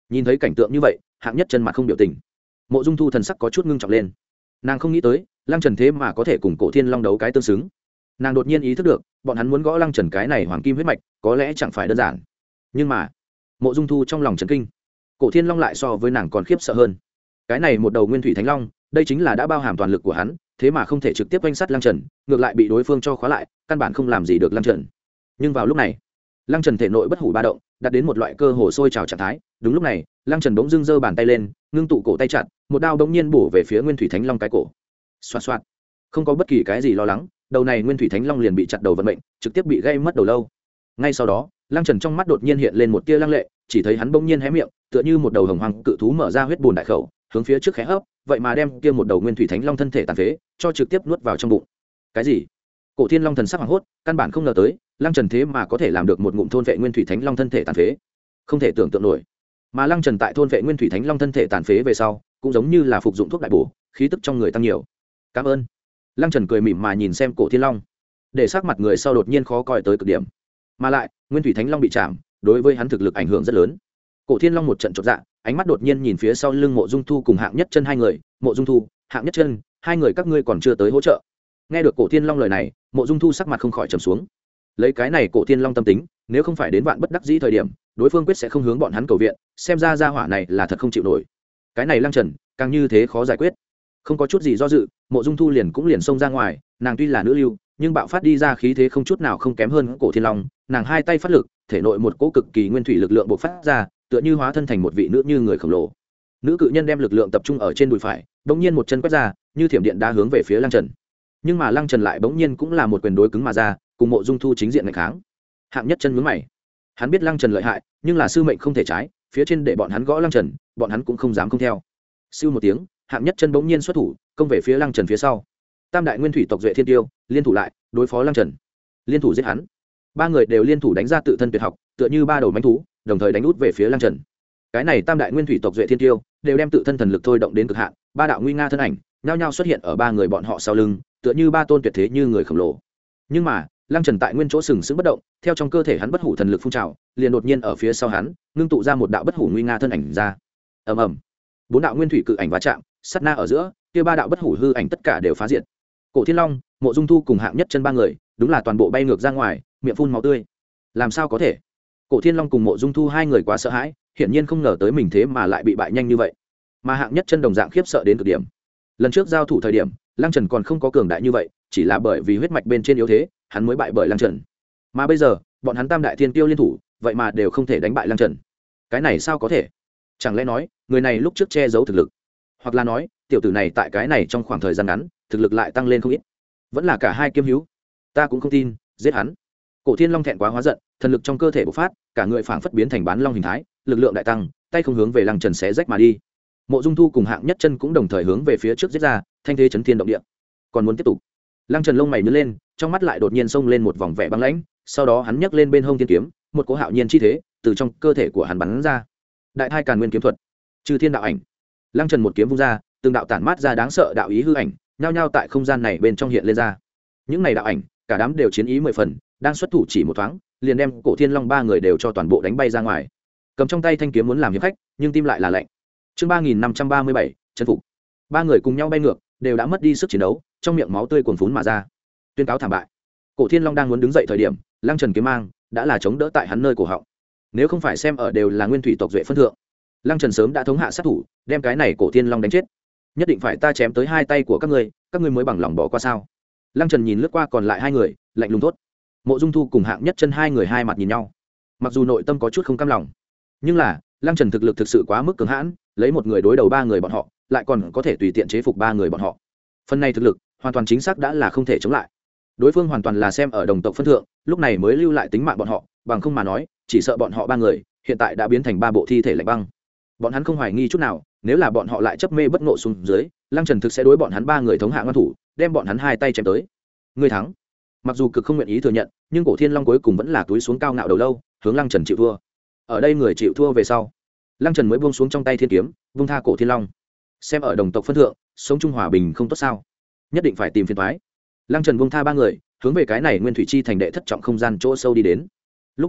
Nhìn thấy cảnh tượng như vậy, hạng nhất chân mặt không biểu tình. Mộ Dung Thu thần sắc có chút ngưng trọng lên. Nàng không nghĩ tới Lăng Trần thế mà có thể cùng Cổ Thiên Long đấu cái tương xứng. Nàng đột nhiên ý thức được bọn hắn muốn gõ Lăng Trần cái này hoàng kim huyết mạch có lẽ chẳng phải đơn giản. Nhưng mà Mộ Dung Thu trong lòng chấn kinh, Cổ Thiên Long lại so với nàng còn khiếp sợ hơn. Cái này một đầu nguyên thủy thánh long, đây chính là đã bao hàm toàn lực của hắn, thế mà không thể trực tiếp oanh sát Lăng Trần, ngược lại bị đối phương cho khóa lại, căn bản không làm gì được Lăng Trần. Nhưng vào lúc này, Lăng Trần thể nội bất hủ ba động, đạt đến một loại cơ hồ sôi trào trạng thái. Đúng lúc này, Lăng Trần bỗng dưng giơ bàn tay lên, ngưng tụ cổ tay chặt, một đao bỗng nhiên bổ về phía Nguyên Thủy Thánh Long cái cổ. Xoạt xoạt. Không có bất kỳ cái gì lo lắng, đầu này Nguyên Thủy Thánh Long liền bị chặt đầu vận mệnh, trực tiếp bị gây mất đầu lâu. Ngay sau đó, Lăng Trần trong mắt đột nhiên hiện lên một tia lăng lệ, chỉ thấy hắn bỗng nhiên hé miệng, tựa như một đầu hồng hoàng cự thú mở ra huyết bùn đại khẩu, hướng phía trước khẽ hấp, vậy mà đem kia một đầu Nguyên Thủy Thánh Long thân thể tàn phế, cho trực tiếp nuốt vào trong bụng. Cái gì? Cổ Thiên Long thần sắc hoảng hốt, căn bản không ngờ tới, Lăng Trần thế mà có thể làm được một ngụm thôn vệ Nguyên Thủy Thánh Long thân thể tàn phế, không thể tưởng tượng nổi. Mà Lăng Trần tại thôn vệ Nguyên Thủy Thánh Long thân thể tàn phế về sau, cũng giống như là phục dụng thuốc đại bổ, khí tức trong người tăng nhiều. Cảm ơn. Lăng Trần cười mỉm mà nhìn xem Cổ Thiên Long, để sắc mặt người sau đột nhiên khó coi tới cực điểm. Mà lại, Nguyên Thủy Thánh Long bị chạm, đối với hắn thực lực ảnh hưởng rất lớn. Cổ Thiên Long một trận chột dạ, ánh mắt đột nhiên nhìn phía sau lưng Mộ Dung Thu cùng Hạng Nhất Chân hai người, Mộ Dung Thu, Hạng Nhất Chân, hai người các ngươi còn chưa tới hỗ trợ. Nghe được Cổ Thiên Long lời này, Mộ Dung Thu sắc mặt không khỏi trầm xuống. Lấy cái này Cổ Thiên Long tâm tính, nếu không phải đến vạn bất đắc dĩ thời điểm, đối phương quyết sẽ không hướng bọn hắn cầu viện, xem ra gia hỏa này là thật không chịu nổi. Cái này Lăng Trần, càng như thế khó giải quyết. Không có chút gì do dự, Mộ Dung Thu liền cũng liền xông ra ngoài, nàng tuy là nữ lưu, nhưng bạo phát đi ra khí thế không chút nào không kém hơn Cổ Thiên Long, nàng hai tay phát lực, thể nội một cỗ cực kỳ nguyên thủy lực lượng bộc phát ra, tựa như hóa thân thành một vị nữ như người khổng lồ. Nữ cự nhân đem lực lượng tập trung ở trên đùi phải, bỗng nhiên một chân quét ra, như thiểm điện đá hướng về phía Lăng Trần. Nhưng mà Lăng Trần lại bỗng nhiên cũng là một quyền đối cứng mà ra, cùng Mộ Dung Thu chính diện nghịch kháng. Hạng Nhất Chân nhướng mày. Hắn biết Lăng Trần lợi hại, nhưng là sư mệnh không thể trái, phía trên để bọn hắn gõ Lăng Trần, bọn hắn cũng không dám không theo. Siêu một tiếng, Hạng Nhất Chân bỗng nhiên xuất thủ, công về phía Lăng Trần phía sau. Tam đại nguyên thủy tộc duệ thiên tiêu, liên thủ lại, đối phó Lăng Trần. Liên thủ giết hắn. Ba người đều liên thủ đánh ra tự thân tuyệt học, tựa như ba đầu mãnh thú, đồng thời đánh út về phía Lăng Trần. Cái này tam đại nguyên thủy tộc duệ thiên tiêu, đều đem tự thân thần lực thôi động đến cực hạn, ba đạo nguy nga thân ảnh, nhao nhao xuất hiện ở ba người bọn họ sau lưng, tựa như ba tôn tuyệt thế như người khổng lồ. Nhưng mà, Lăng Trần tại nguyên chỗ sừng sững bất động, theo trong cơ thể hắn bất hủ thần lực phun trào, liền đột nhiên ở phía sau hắn, ngưng tụ ra một đạo bất hủ nguy nga thân ảnh ra. Ầm ầm. Bốn đạo nguyên thủy cự ảnh va chạm, sát na ở giữa, kia ba đạo bất hủ hư ảnh tất cả đều phá diệt. Cổ Thiên Long, Mộ Dung Thu cùng Hạng Nhất Chân ba người, đúng là toàn bộ bay ngược ra ngoài, miệng phun máu tươi. Làm sao có thể? Cổ Thiên Long cùng Mộ Dung Thu hai người quá sợ hãi, hiển nhiên không ngờ tới mình thế mà lại bị bại nhanh như vậy. Mà Hạng Nhất Chân đồng dạng khiếp sợ đến cực điểm. Lần trước giao thủ thời điểm, Lăng Trần còn không có cường đại như vậy, chỉ là bởi vì huyết mạch bên trên yếu thế, hắn mới bại bởi Lăng Trần. Mà bây giờ, bọn hắn tam đại thiên tiêu liên thủ, vậy mà đều không thể đánh bại Lăng Trần. Cái này sao có thể? Chẳng lẽ nói, người này lúc trước che giấu thực lực, hoặc là nói, tiểu tử này tại cái này trong khoảng thời gian ngắn, thực lực lại tăng lên không ít. Vẫn là cả hai kiêm hữu. Ta cũng không tin, giết hắn. Cổ Thiên Long thẹn quá hóa giận, thần lực trong cơ thể bộc phát, cả người phảng phất biến thành bán long hình thái, lực lượng đại tăng, tay không hướng về Lăng Trần xé rách mà đi. Mộ Dung Thu cùng Hạng Nhất Chân cũng đồng thời hướng về phía trước giết ra, thanh thế chấn thiên động địa. Còn muốn tiếp tục? Lăng Trần lông mày nhướng lên, trong mắt lại đột nhiên xông lên một vòng vẻ băng lãnh, sau đó hắn nhấc lên bên hông thiên kiếm, một cỗ hạo nhiên chi thế từ trong cơ thể của hắn bắn ra. Đại Thai Càn Nguyên kiếm thuật, Chư Thiên đạo ảnh. Lăng Trần một kiếm vung ra, từng đạo tản mát ra đáng sợ đạo ý hư ảnh, nhao nhao tại không gian này bên trong hiện lên ra. Những này đạo ảnh, cả đám đều chiến ý mười phần, đang xuất thủ chỉ một thoáng, liền đem Cổ Thiên Long ba người đều cho toàn bộ đánh bay ra ngoài. Cầm trong tay thanh kiếm muốn làm hiệp khách, nhưng tim lại là lạnh. Chương ba nghìn năm trăm ba mươi bảy, chân phục. Ba người cùng nhau bay ngược, đều đã mất đi sức chiến đấu, trong miệng máu tươi cuồn phún mà ra. Tuyên cáo thảm bại. Cổ Thiên Long đang muốn đứng dậy thời điểm, Lăng Trần kiếm mang đã là chống đỡ tại hắn nơi cổ họng. Nếu không phải xem ở đều là nguyên thủy tộc duệ phân thượng, Lăng Trần sớm đã thống hạ sát thủ, đem cái này Cổ Thiên Long đánh chết. Nhất định phải ta chém tới hai tay của các ngươi, các ngươi mới bằng lòng bỏ qua sao? Lăng Trần nhìn lướt qua còn lại hai người, lạnh lùng thốt. Mộ Dung Thu cùng Hạng Nhất Chân hai người hai mặt nhìn nhau, mặc dù nội tâm có chút không cam lòng, nhưng là Lăng Trần thực lực thực sự quá mức cường hãn, lấy một người đối đầu ba người bọn họ, lại còn có thể tùy tiện chế phục ba người bọn họ. Phần này thực lực hoàn toàn chính xác đã là không thể chống lại. Đối phương hoàn toàn là xem ở đồng tộc phân thượng, lúc này mới lưu lại tính mạng bọn họ, bằng không mà nói, chỉ sợ bọn họ ba người hiện tại đã biến thành ba bộ thi thể lạnh băng. Bọn hắn không hoài nghi chút nào, nếu là bọn họ lại chấp mê bất ngộ xuống dưới, Lăng Trần thực sẽ đối bọn hắn ba người thống hạ ngoan thủ, đem bọn hắn hai tay chém tới. Người thắng. Mặc dù cực không nguyện ý thừa nhận, nhưng Cổ Thiên Long cuối cùng vẫn là túi xuống cao ngạo đầu lâu, hướng Lăng Trần chịu thua. Ở đây người chịu thua về sau, Lăng Trần mới buông xuống trong tay thiên kiếm, buông tha Cổ Thiên Long. Xem ở đồng tộc phân thượng, sống chung hòa bình không tốt sao? Nhất định phải tìm phiền toái. Lăng Trần buông tha ba người, hướng về cái này Nguyên Thủy Chi thành đệ thất trọng không gian chỗ sâu đi đến. Lúc này,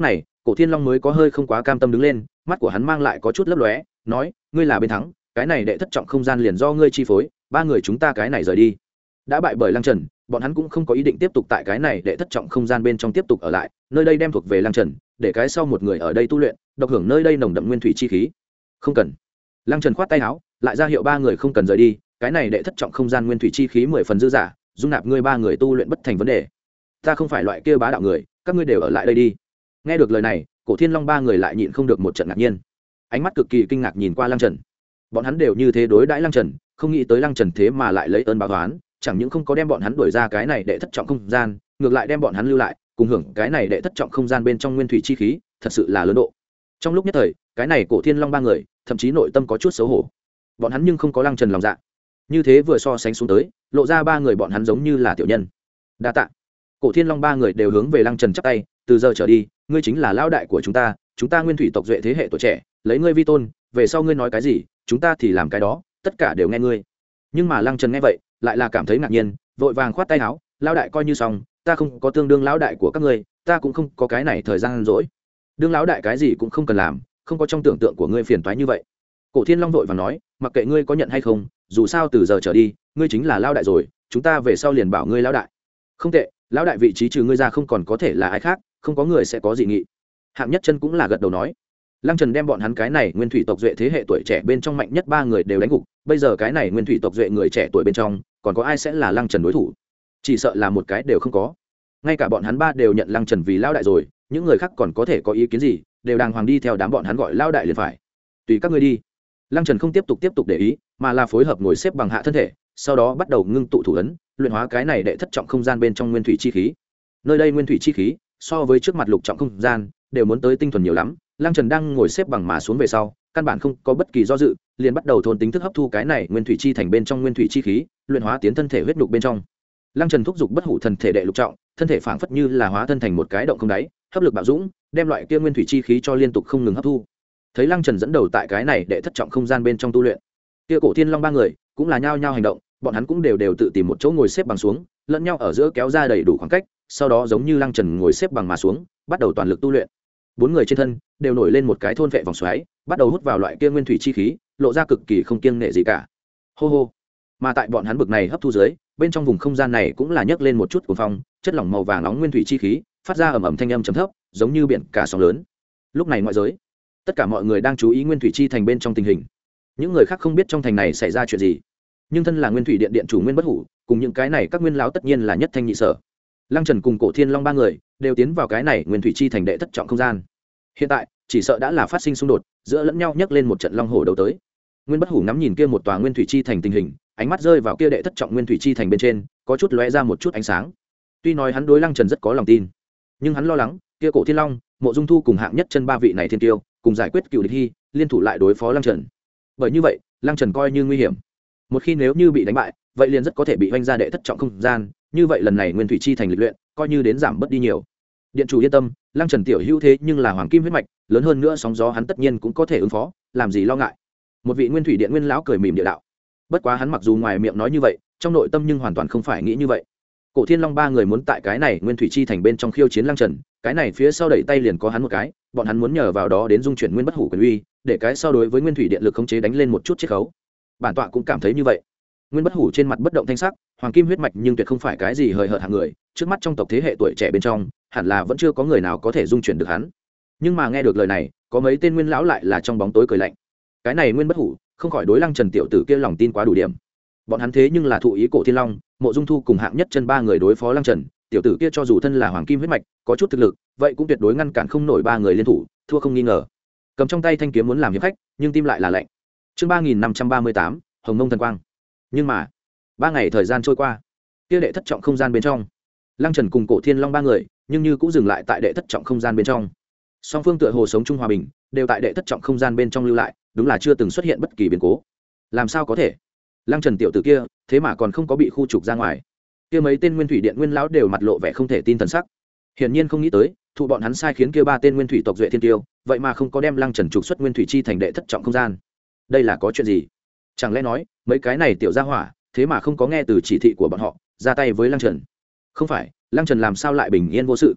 Cổ Thiên Long mới có hơi không quá cam tâm đứng lên, mắt của hắn mang lại có chút lấp lóe, nói, ngươi là bên thắng, cái này đệ thất trọng không gian liền do ngươi chi phối, ba người chúng ta cái này rời đi. Đã bại bởi Lăng Trần, bọn hắn cũng không có ý định tiếp tục tại cái này đệ thất trọng không gian bên trong tiếp tục ở lại, nơi đây đem thuộc về Lăng Trần, để cái sau một người ở đây tu luyện, độc hưởng nơi đây nồng đậm nguyên thủy chi khí. Không cần. Lăng Trần khoát tay áo, lại ra hiệu ba người không cần rời đi, cái này đệ thất trọng không gian nguyên thủy chi khí mười phần dư giả, dung nạp ngươi ba người tu luyện bất thành vấn đề. Ta không phải loại kia bá đạo người, các ngươi đều ở lại đây đi. Nghe được lời này, Cổ Thiên Long ba người lại nhịn không được một trận ngạc nhiên, ánh mắt cực kỳ kinh ngạc nhìn qua Lăng Trần. Bọn hắn đều như thế đối đãi Lăng Trần, không nghĩ tới Lăng Trần thế mà lại lấy ơn báo oán, chẳng những không có đem bọn hắn đuổi ra cái này đệ thất trọng không gian, ngược lại đem bọn hắn lưu lại, cùng hưởng cái này đệ thất trọng không gian bên trong nguyên thủy chi khí, thật sự là lớn độ. Trong lúc nhất thời, cái này Cổ Thiên Long ba người, thậm chí nội tâm có chút xấu hổ. Bọn hắn nhưng không có Lăng Trần lòng dạ. Như thế vừa so sánh xuống tới, lộ ra ba người bọn hắn giống như là tiểu nhân. Đa tạ. Cổ Thiên Long ba người đều hướng về Lăng Trần chắp tay, từ giờ trở đi, ngươi chính là lão đại của chúng ta, chúng ta nguyên thủy tộc duệ thế hệ tuổi trẻ, lấy ngươi vi tôn, về sau ngươi nói cái gì, chúng ta thì làm cái đó, tất cả đều nghe ngươi. Nhưng mà Lăng Trần nghe vậy, lại là cảm thấy ngạc nhiên, vội vàng khoát tay áo, lão đại coi như xong, ta không có tương đương lão đại của các ngươi, ta cũng không có cái này thời gian rỗi. Đương lão đại cái gì cũng không cần làm, không có trong tưởng tượng của ngươi phiền toái như vậy. Cổ Thiên Long vội vàng nói, mặc kệ ngươi có nhận hay không, dù sao từ giờ trở đi, ngươi chính là lão đại rồi, chúng ta về sau liền bảo ngươi lão đại. Không tệ, lão đại vị trí trừ ngươi ra không còn có thể là ai khác, không có người sẽ có dị nghị. Hạng Nhất Chân cũng là gật đầu nói. Lăng Trần đem bọn hắn cái này nguyên thủy tộc duệ thế hệ tuổi trẻ bên trong mạnh nhất ba người đều đánh gục, bây giờ cái này nguyên thủy tộc duệ người trẻ tuổi bên trong, còn có ai sẽ là Lăng Trần đối thủ? Chỉ sợ là một cái đều không có. Ngay cả bọn hắn ba đều nhận Lăng Trần vì lão đại rồi, những người khác còn có thể có ý kiến gì, đều đàng hoàng đi theo đám bọn hắn gọi lão đại liền phải. Tùy các ngươi đi. Lăng Trần không tiếp tục tiếp tục để ý, mà là phối hợp ngồi xếp bằng hạ thân thể, sau đó bắt đầu ngưng tụ thủ ấn, luyện hóa cái này đệ thất trọng không gian bên trong nguyên thủy chi khí. Nơi đây nguyên thủy chi khí, so với trước mặt lục trọng không gian, đều muốn tới tinh thuần nhiều lắm. Lăng Trần đang ngồi xếp bằng mà xuống về sau, căn bản không có bất kỳ do dự, liền bắt đầu thôn tính thức hấp thu cái này nguyên thủy chi thành bên trong nguyên thủy chi khí, luyện hóa tiến thân thể huyết nhục bên trong. Lăng Trần thúc giục bất hủ thần thể đệ lục trọng, thân thể phảng phất như là hóa thân thành một cái động không đáy, hấp lực bạo dũng, đem loại kia nguyên thủy chi khí cho liên tục không ngừng hấp thu. Thấy Lăng Trần dẫn đầu tại cái này đệ thất trọng không gian bên trong tu luyện, kia Cổ Thiên Long ba người cũng là nhao nhao hành động, bọn hắn cũng đều đều tự tìm một chỗ ngồi xếp bằng xuống, lẫn nhau ở giữa kéo ra đầy đủ khoảng cách, sau đó giống như Lăng Trần ngồi xếp bằng mà xuống, bắt đầu toàn lực tu luyện. Bốn người trên thân đều nổi lên một cái thôn vệ vòng xoáy, bắt đầu hút vào loại kia nguyên thủy chi khí, lộ ra cực kỳ không kiêng nể gì cả. Hô hô. Mà tại bọn hắn bực này hấp thu dưới, bên trong vùng không gian này cũng là nhấc lên một chút cuồng phong, chất lỏng màu vàng nóng nguyên thủy chi khí, phát ra ầm ầm thanh âm trầm thấp, giống như biển cả sóng lớn. Lúc này ngoại giới, tất cả mọi người đang chú ý nguyên thủy chi thành bên trong tình hình. Những người khác không biết trong thành này xảy ra chuyện gì, nhưng thân là nguyên thủy điện điện chủ Nguyên Bất Hủ, cùng những cái này các nguyên lão tất nhiên là nhất thanh nhị sở. Lăng Trần cùng Cổ Thiên Long ba người đều tiến vào cái này nguyên thủy chi thành đệ thất trọng không gian. Hiện tại chỉ sợ đã là phát sinh xung đột, giữa lẫn nhau nhấc lên một trận long hổ đấu tới. Nguyên Bất Hủ ngắm nhìn kia một tòa nguyên thủy chi thành tình hình, ánh mắt rơi vào kia đệ thất trọng nguyên thủy chi thành bên trên, có chút lóe ra một chút ánh sáng. Tuy nói hắn đối Lăng Trần rất có lòng tin, nhưng hắn lo lắng kia Cổ Thiên Long, Mộ Dung Thu cùng Hạng Nhất Chân ba vị này thiên tiêu, cùng giải quyết cựu địch hy, liên thủ lại đối phó Lăng Trần. Bởi như vậy, Lăng Trần coi như nguy hiểm. Một khi nếu như bị đánh bại, vậy liền rất có thể bị hoành ra đệ thất trọng không gian, như vậy lần này nguyên thủy chi thành lịch luyện, coi như đến giảm bớt đi nhiều. Điện chủ yên tâm, Lăng Trần tiểu hữu thế nhưng là hoàng kim huyết mạch, lớn hơn nữa sóng gió hắn tất nhiên cũng có thể ứng phó, làm gì lo ngại. Một vị nguyên thủy điện nguyên lão cười mỉm địa đạo. Bất quá hắn mặc dù ngoài miệng nói như vậy, trong nội tâm nhưng hoàn toàn không phải nghĩ như vậy. Cổ Thiên Long ba người muốn tại cái này nguyên thủy chi thành bên trong khiêu chiến Lăng Trần, cái này phía sau đẩy tay liền có hắn một cái, bọn hắn muốn nhờ vào đó đến dung chuyển Nguyên Bất Hủ quyền uy, để cái sau đối với nguyên thủy điện lực khống chế đánh lên một chút chiết khấu. Bản tọa cũng cảm thấy như vậy. Nguyên Bất Hủ trên mặt bất động thanh sắc, hoàng kim huyết mạch nhưng tuyệt không phải cái gì hời hợt hạng người, trước mắt trong tộc thế hệ tuổi trẻ bên trong, hẳn là vẫn chưa có người nào có thể dung chuyển được hắn. Nhưng mà nghe được lời này, có mấy tên nguyên lão lại là trong bóng tối cười lạnh. Cái này Nguyên Bất Hủ, không khỏi đối Lăng Trần tiểu tử kia lòng tin quá đủ điểm. Bọn hắn thế nhưng là thụ ý Cổ Thiên Long, Mộ Dung Thu cùng Hạng Nhất Chân ba người đối phó Lăng Trần, tiểu tử kia cho dù thân là hoàng kim huyết mạch, có chút thực lực, vậy cũng tuyệt đối ngăn cản không nổi ba người liên thủ, thua không nghi ngờ. Cầm trong tay thanh kiếm muốn làm hiệp khách, nhưng tim lại là lạnh. Chương ba nghìn năm trăm ba mươi tám, Hồng Mông thần quang. Nhưng mà, ba ngày thời gian trôi qua, kia đệ thất trọng không gian bên trong, Lăng Trần cùng Cổ Thiên Long ba người, nhưng như cũng dừng lại tại đệ thất trọng không gian bên trong. Song phương tựa hồ sống chung hòa bình, đều tại đệ thất trọng không gian bên trong lưu lại, đúng là chưa từng xuất hiện bất kỳ biến cố. Làm sao có thể? Lăng Trần tiểu tử kia, thế mà còn không có bị khu trục ra ngoài. Kia mấy tên nguyên thủy điện nguyên lão đều mặt lộ vẻ không thể tin thần sắc. Hiển nhiên không nghĩ tới, thụ bọn hắn sai khiến kia ba tên nguyên thủy tộc duệ thiên tiêu, vậy mà không có đem Lăng Trần trục xuất nguyên thủy chi thành đệ thất trọng không gian. Đây là có chuyện gì? Chẳng lẽ nói, mấy cái này tiểu gia hỏa, thế mà không có nghe từ chỉ thị của bọn họ, ra tay với Lăng Trần? Không phải, Lăng Trần làm sao lại bình yên vô sự?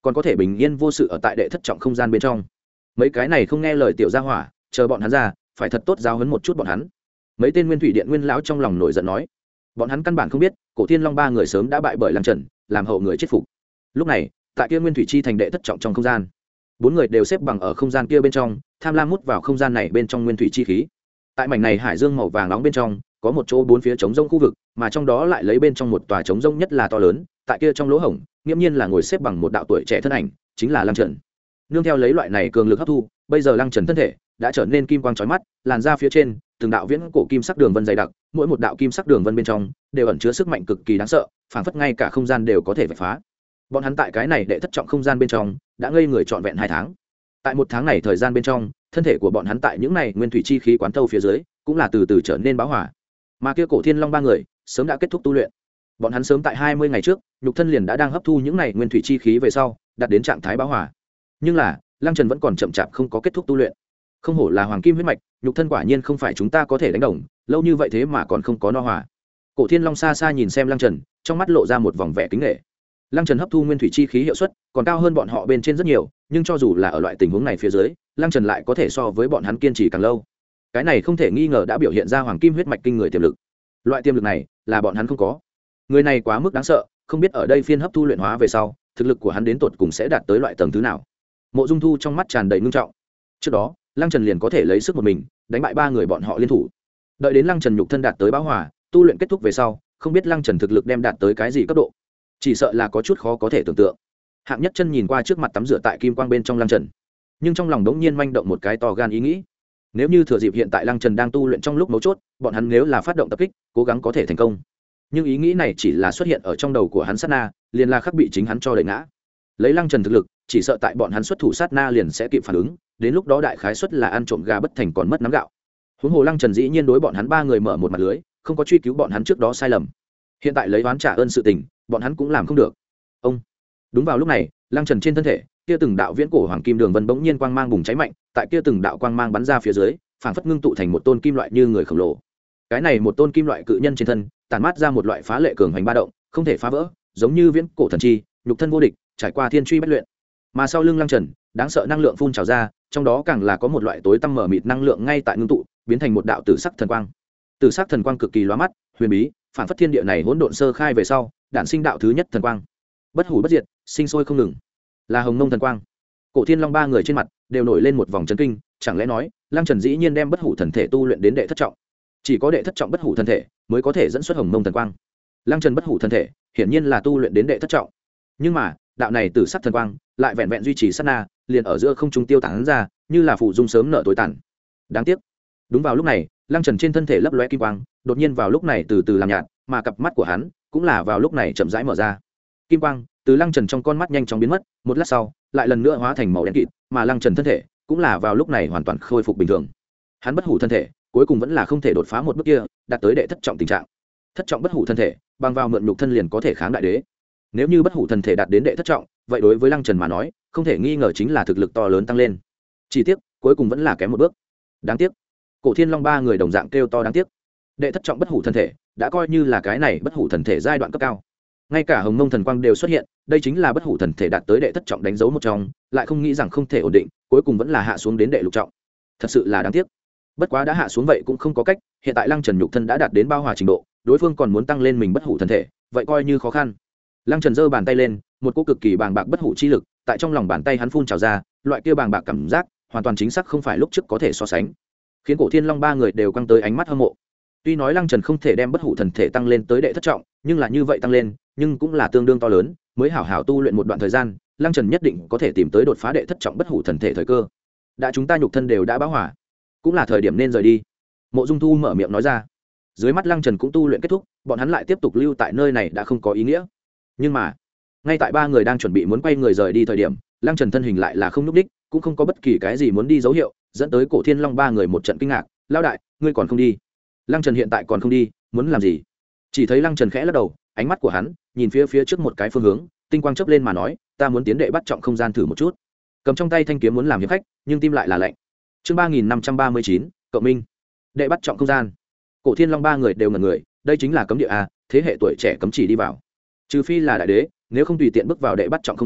còn có thể bình yên vô sự ở tại đệ thất trọng không gian bên trong. Mấy cái này không nghe lời tiểu gia hỏa, chờ bọn hắn ra phải thật tốt giáo huấn một chút bọn hắn. Mấy tên nguyên thủy điện nguyên lão trong lòng nổi giận nói, bọn hắn căn bản không biết cổ thiên long ba người sớm đã bại bởi Lăng Trần, làm hậu người chết phục. Lúc này tại kia nguyên thủy chi thành đệ thất trọng trong không gian, bốn người đều xếp bằng ở không gian kia bên trong, tham lam mút vào không gian này bên trong nguyên thủy chi khí. Tại mảnh này hải dương màu vàng nóng bên trong có một chỗ bốn phía trống rông khu vực, mà trong đó lại lấy bên trong một tòa trống rông nhất là to lớn, tại kia trong lỗ hổng nghiễm nhiên là ngồi xếp bằng một đạo tuổi trẻ thân ảnh, chính là Lăng Trần. Nương theo lấy loại này cường lực hấp thu, bây giờ Lăng Trần thân thể đã trở nên kim quang chói mắt, làn da phía trên từng đạo viễn cổ kim sắc đường vân dày đặc, mỗi một đạo kim sắc đường vân bên trong đều ẩn chứa sức mạnh cực kỳ đáng sợ, phảng phất ngay cả không gian đều có thể vạch phá. Bọn hắn tại cái này đệ thất trọng không gian bên trong đã ngây người trọn vẹn hai tháng. Tại một tháng này thời gian bên trong, thân thể của bọn hắn tại những này nguyên thủy chi khí quán thâu phía dưới, cũng là từ từ trở nên bão hỏa. Mà kia cổ thiên long ba người sớm đã kết thúc tu luyện. Bọn hắn sớm tại hai mươi ngày trước, nhục thân liền đã đang hấp thu những này nguyên thủy chi khí về sau, đạt đến trạng thái bão hỏa. Nhưng là, Lăng Trần vẫn còn chậm chạp không có kết thúc tu luyện. Không hổ là hoàng kim huyết mạch, nhục thân quả nhiên không phải chúng ta có thể đánh đồng, lâu như vậy thế mà còn không có no hòa. Cổ Thiên Long xa xa nhìn xem Lăng Trần, trong mắt lộ ra một vòng vẻ kính nể. Lăng Trần hấp thu nguyên thủy chi khí hiệu suất còn cao hơn bọn họ bên trên rất nhiều, nhưng cho dù là ở loại tình huống này phía dưới, Lăng Trần lại có thể so với bọn hắn kiên trì càng lâu. Cái này không thể nghi ngờ đã biểu hiện ra hoàng kim huyết mạch kinh người tiềm lực. Loại tiềm lực này là bọn hắn không có. Người này quá mức đáng sợ, không biết ở đây phiên hấp thu luyện hóa về sau, thực lực của hắn đến tột cùng sẽ đạt tới loại tầng thứ nào. Mộ Dung Thu trong mắt tràn đầy ngưng trọng. Trước đó, Lăng Trần liền có thể lấy sức một mình đánh bại ba người bọn họ liên thủ. Đợi đến Lăng Trần nhục thân đạt tới bão hỏa, tu luyện kết thúc về sau, không biết Lăng Trần thực lực đem đạt tới cái gì cấp độ, chỉ sợ là có chút khó có thể tưởng tượng. Hạng Nhất Chân nhìn qua trước mặt tắm rửa tại kim quang bên trong Lăng Trần, nhưng trong lòng đống nhiên manh động một cái to gan ý nghĩ. Nếu như thừa dịp hiện tại Lăng Trần đang tu luyện trong lúc mấu chốt, bọn hắn nếu là phát động tập kích, cố gắng có thể thành công. Nhưng ý nghĩ này chỉ là xuất hiện ở trong đầu của hắn sát na, liền là khắc bị chính hắn cho đẩy ngã. Lấy Lăng Trần thực lực, chỉ sợ tại bọn hắn xuất thủ sát na liền sẽ kịp phản ứng, đến lúc đó đại khái suất là ăn trộm gà bất thành còn mất nắm gạo. Huống hồ Lăng Trần dĩ nhiên đối bọn hắn ba người mở một mặt lưới, không có truy cứu bọn hắn trước đó sai lầm. Hiện tại lấy oán trả ơn sự tình, bọn hắn cũng làm không được. Ông. Đúng vào lúc này, Lăng Trần trên thân thể, kia từng đạo viễn cổ hoàng kim đường vân bỗng nhiên quang mang bùng cháy mạnh, tại kia từng đạo quang mang bắn ra phía dưới, phảng phất ngưng tụ thành một tôn kim loại như người khổng lồ. Cái này một tôn kim loại cự nhân trên thân, tản mát ra một loại phá lệ cường hành ba động, không thể phá vỡ, giống như viễn cổ thần chi, nhục thân vô địch, trải qua thiên truy bất luyện. Mà sau lưng Lăng Trần, đáng sợ năng lượng phun trào ra, trong đó càng là có một loại tối tăm mở mịt năng lượng ngay tại ngưng tụ, biến thành một đạo tử sắc thần quang. Tử sắc thần quang cực kỳ lóa mắt, huyền bí, phản phất thiên địa này hỗn độn sơ khai về sau, đản sinh đạo thứ nhất thần quang. Bất hủ bất diệt, sinh sôi không ngừng. Là Hồng Mông thần quang. Cổ Thiên Long ba người trên mặt đều nổi lên một vòng chấn kinh, chẳng lẽ nói, Lăng Trần dĩ nhiên đem bất hủ thần thể tu luyện đến đệ thất trọng. Chỉ có đệ thất trọng bất hủ thần thể mới có thể dẫn xuất Hồng Mông thần quang. Lăng Trần bất hủ thần thể, hiển nhiên là tu luyện đến đệ thất trọng. Nhưng mà, đạo này tử sắc thần quang lại vẹn vẹn duy trì sát na, liền ở giữa không trung tiêu tán ra, như là phụ dung sớm nợ tối tàn. Đáng tiếc. Đúng vào lúc này, Lăng Trần trên thân thể lấp lóe kim quang, đột nhiên vào lúc này từ từ làm nhạt, mà cặp mắt của hắn cũng là vào lúc này chậm rãi mở ra. Kim quang từ Lăng Trần trong con mắt nhanh chóng biến mất, một lát sau, lại lần nữa hóa thành màu đen kịt, mà Lăng Trần thân thể cũng là vào lúc này hoàn toàn khôi phục bình thường. Hắn bất hủ thân thể, cuối cùng vẫn là không thể đột phá một bước kia, đạt tới đệ thất trọng tình trạng. Thất trọng bất hủ thân thể, bằng vào mượn nhục thân liền có thể kháng đại đế. Nếu như bất hủ thân thể đạt đến đệ thất trọng, vậy đối với Lăng Trần mà nói, không thể nghi ngờ chính là thực lực to lớn tăng lên. Chỉ tiếc, cuối cùng vẫn là kém một bước. Đáng tiếc. Cổ Thiên Long ba người đồng dạng kêu to đáng tiếc. Đệ thất trọng bất hủ thân thể, đã coi như là cái này bất hủ thần thể giai đoạn cấp cao. Ngay cả Hồng Mông thần quang đều xuất hiện, đây chính là bất hủ thần thể đạt tới đệ thất trọng đánh dấu một trong, lại không nghĩ rằng không thể ổn định, cuối cùng vẫn là hạ xuống đến đệ lục trọng. Thật sự là đáng tiếc. Bất quá đã hạ xuống vậy cũng không có cách, hiện tại Lăng Trần nhục thân đã đạt đến bao hòa trình độ, đối phương còn muốn tăng lên mình bất hủ thần thể, vậy coi như khó khăn. Lăng Trần giơ bàn tay lên, một cỗ cực kỳ bàng bạc bất hủ chi lực, tại trong lòng bàn tay hắn phun trào ra, loại kia bàng bạc cảm giác, hoàn toàn chính xác không phải lúc trước có thể so sánh, khiến Cổ Thiên Long ba người đều căng tới ánh mắt hâm mộ. Tuy nói Lăng Trần không thể đem bất hủ thần thể tăng lên tới đệ thất trọng, nhưng là như vậy tăng lên, nhưng cũng là tương đương to lớn, mới hảo hảo tu luyện một đoạn thời gian, Lăng Trần nhất định có thể tìm tới đột phá đệ thất trọng bất hủ thần thể thời cơ. Đã chúng ta nhục thân đều đã bão hỏa, cũng là thời điểm nên rời đi. Mộ Dung Thu mở miệng nói ra. Dưới mắt Lăng Trần cũng tu luyện kết thúc, bọn hắn lại tiếp tục lưu tại nơi này đã không có ý nghĩa. Nhưng mà, ngay tại ba người đang chuẩn bị muốn quay người rời đi thời điểm, Lăng Trần thân hình lại là không nhúc đích, cũng không có bất kỳ cái gì muốn đi dấu hiệu, dẫn tới Cổ Thiên Long ba người một trận kinh ngạc. Lão đại, ngươi còn không đi? Lăng Trần hiện tại còn không đi, muốn làm gì? Chỉ thấy Lăng Trần khẽ lắc đầu, ánh mắt của hắn nhìn phía phía trước một cái phương hướng, tinh quang chớp lên mà nói, ta muốn tiến đệ bắt trọng không gian thử một chút. Cầm trong tay thanh kiếm muốn làm hiệp khách, nhưng tim lại là lạnh. Chương ba nghìn năm trăm ba mươi chín, Cộng Minh. Đệ bắt trọng không gian. Cổ Thiên Long ba người đều ngẩn người, đây chính là cấm địa a, thế hệ tuổi trẻ cấm chỉ đi vào. Trừ phi là đại đế, nếu không tùy tiện bước vào đệ bắt trọng không gian,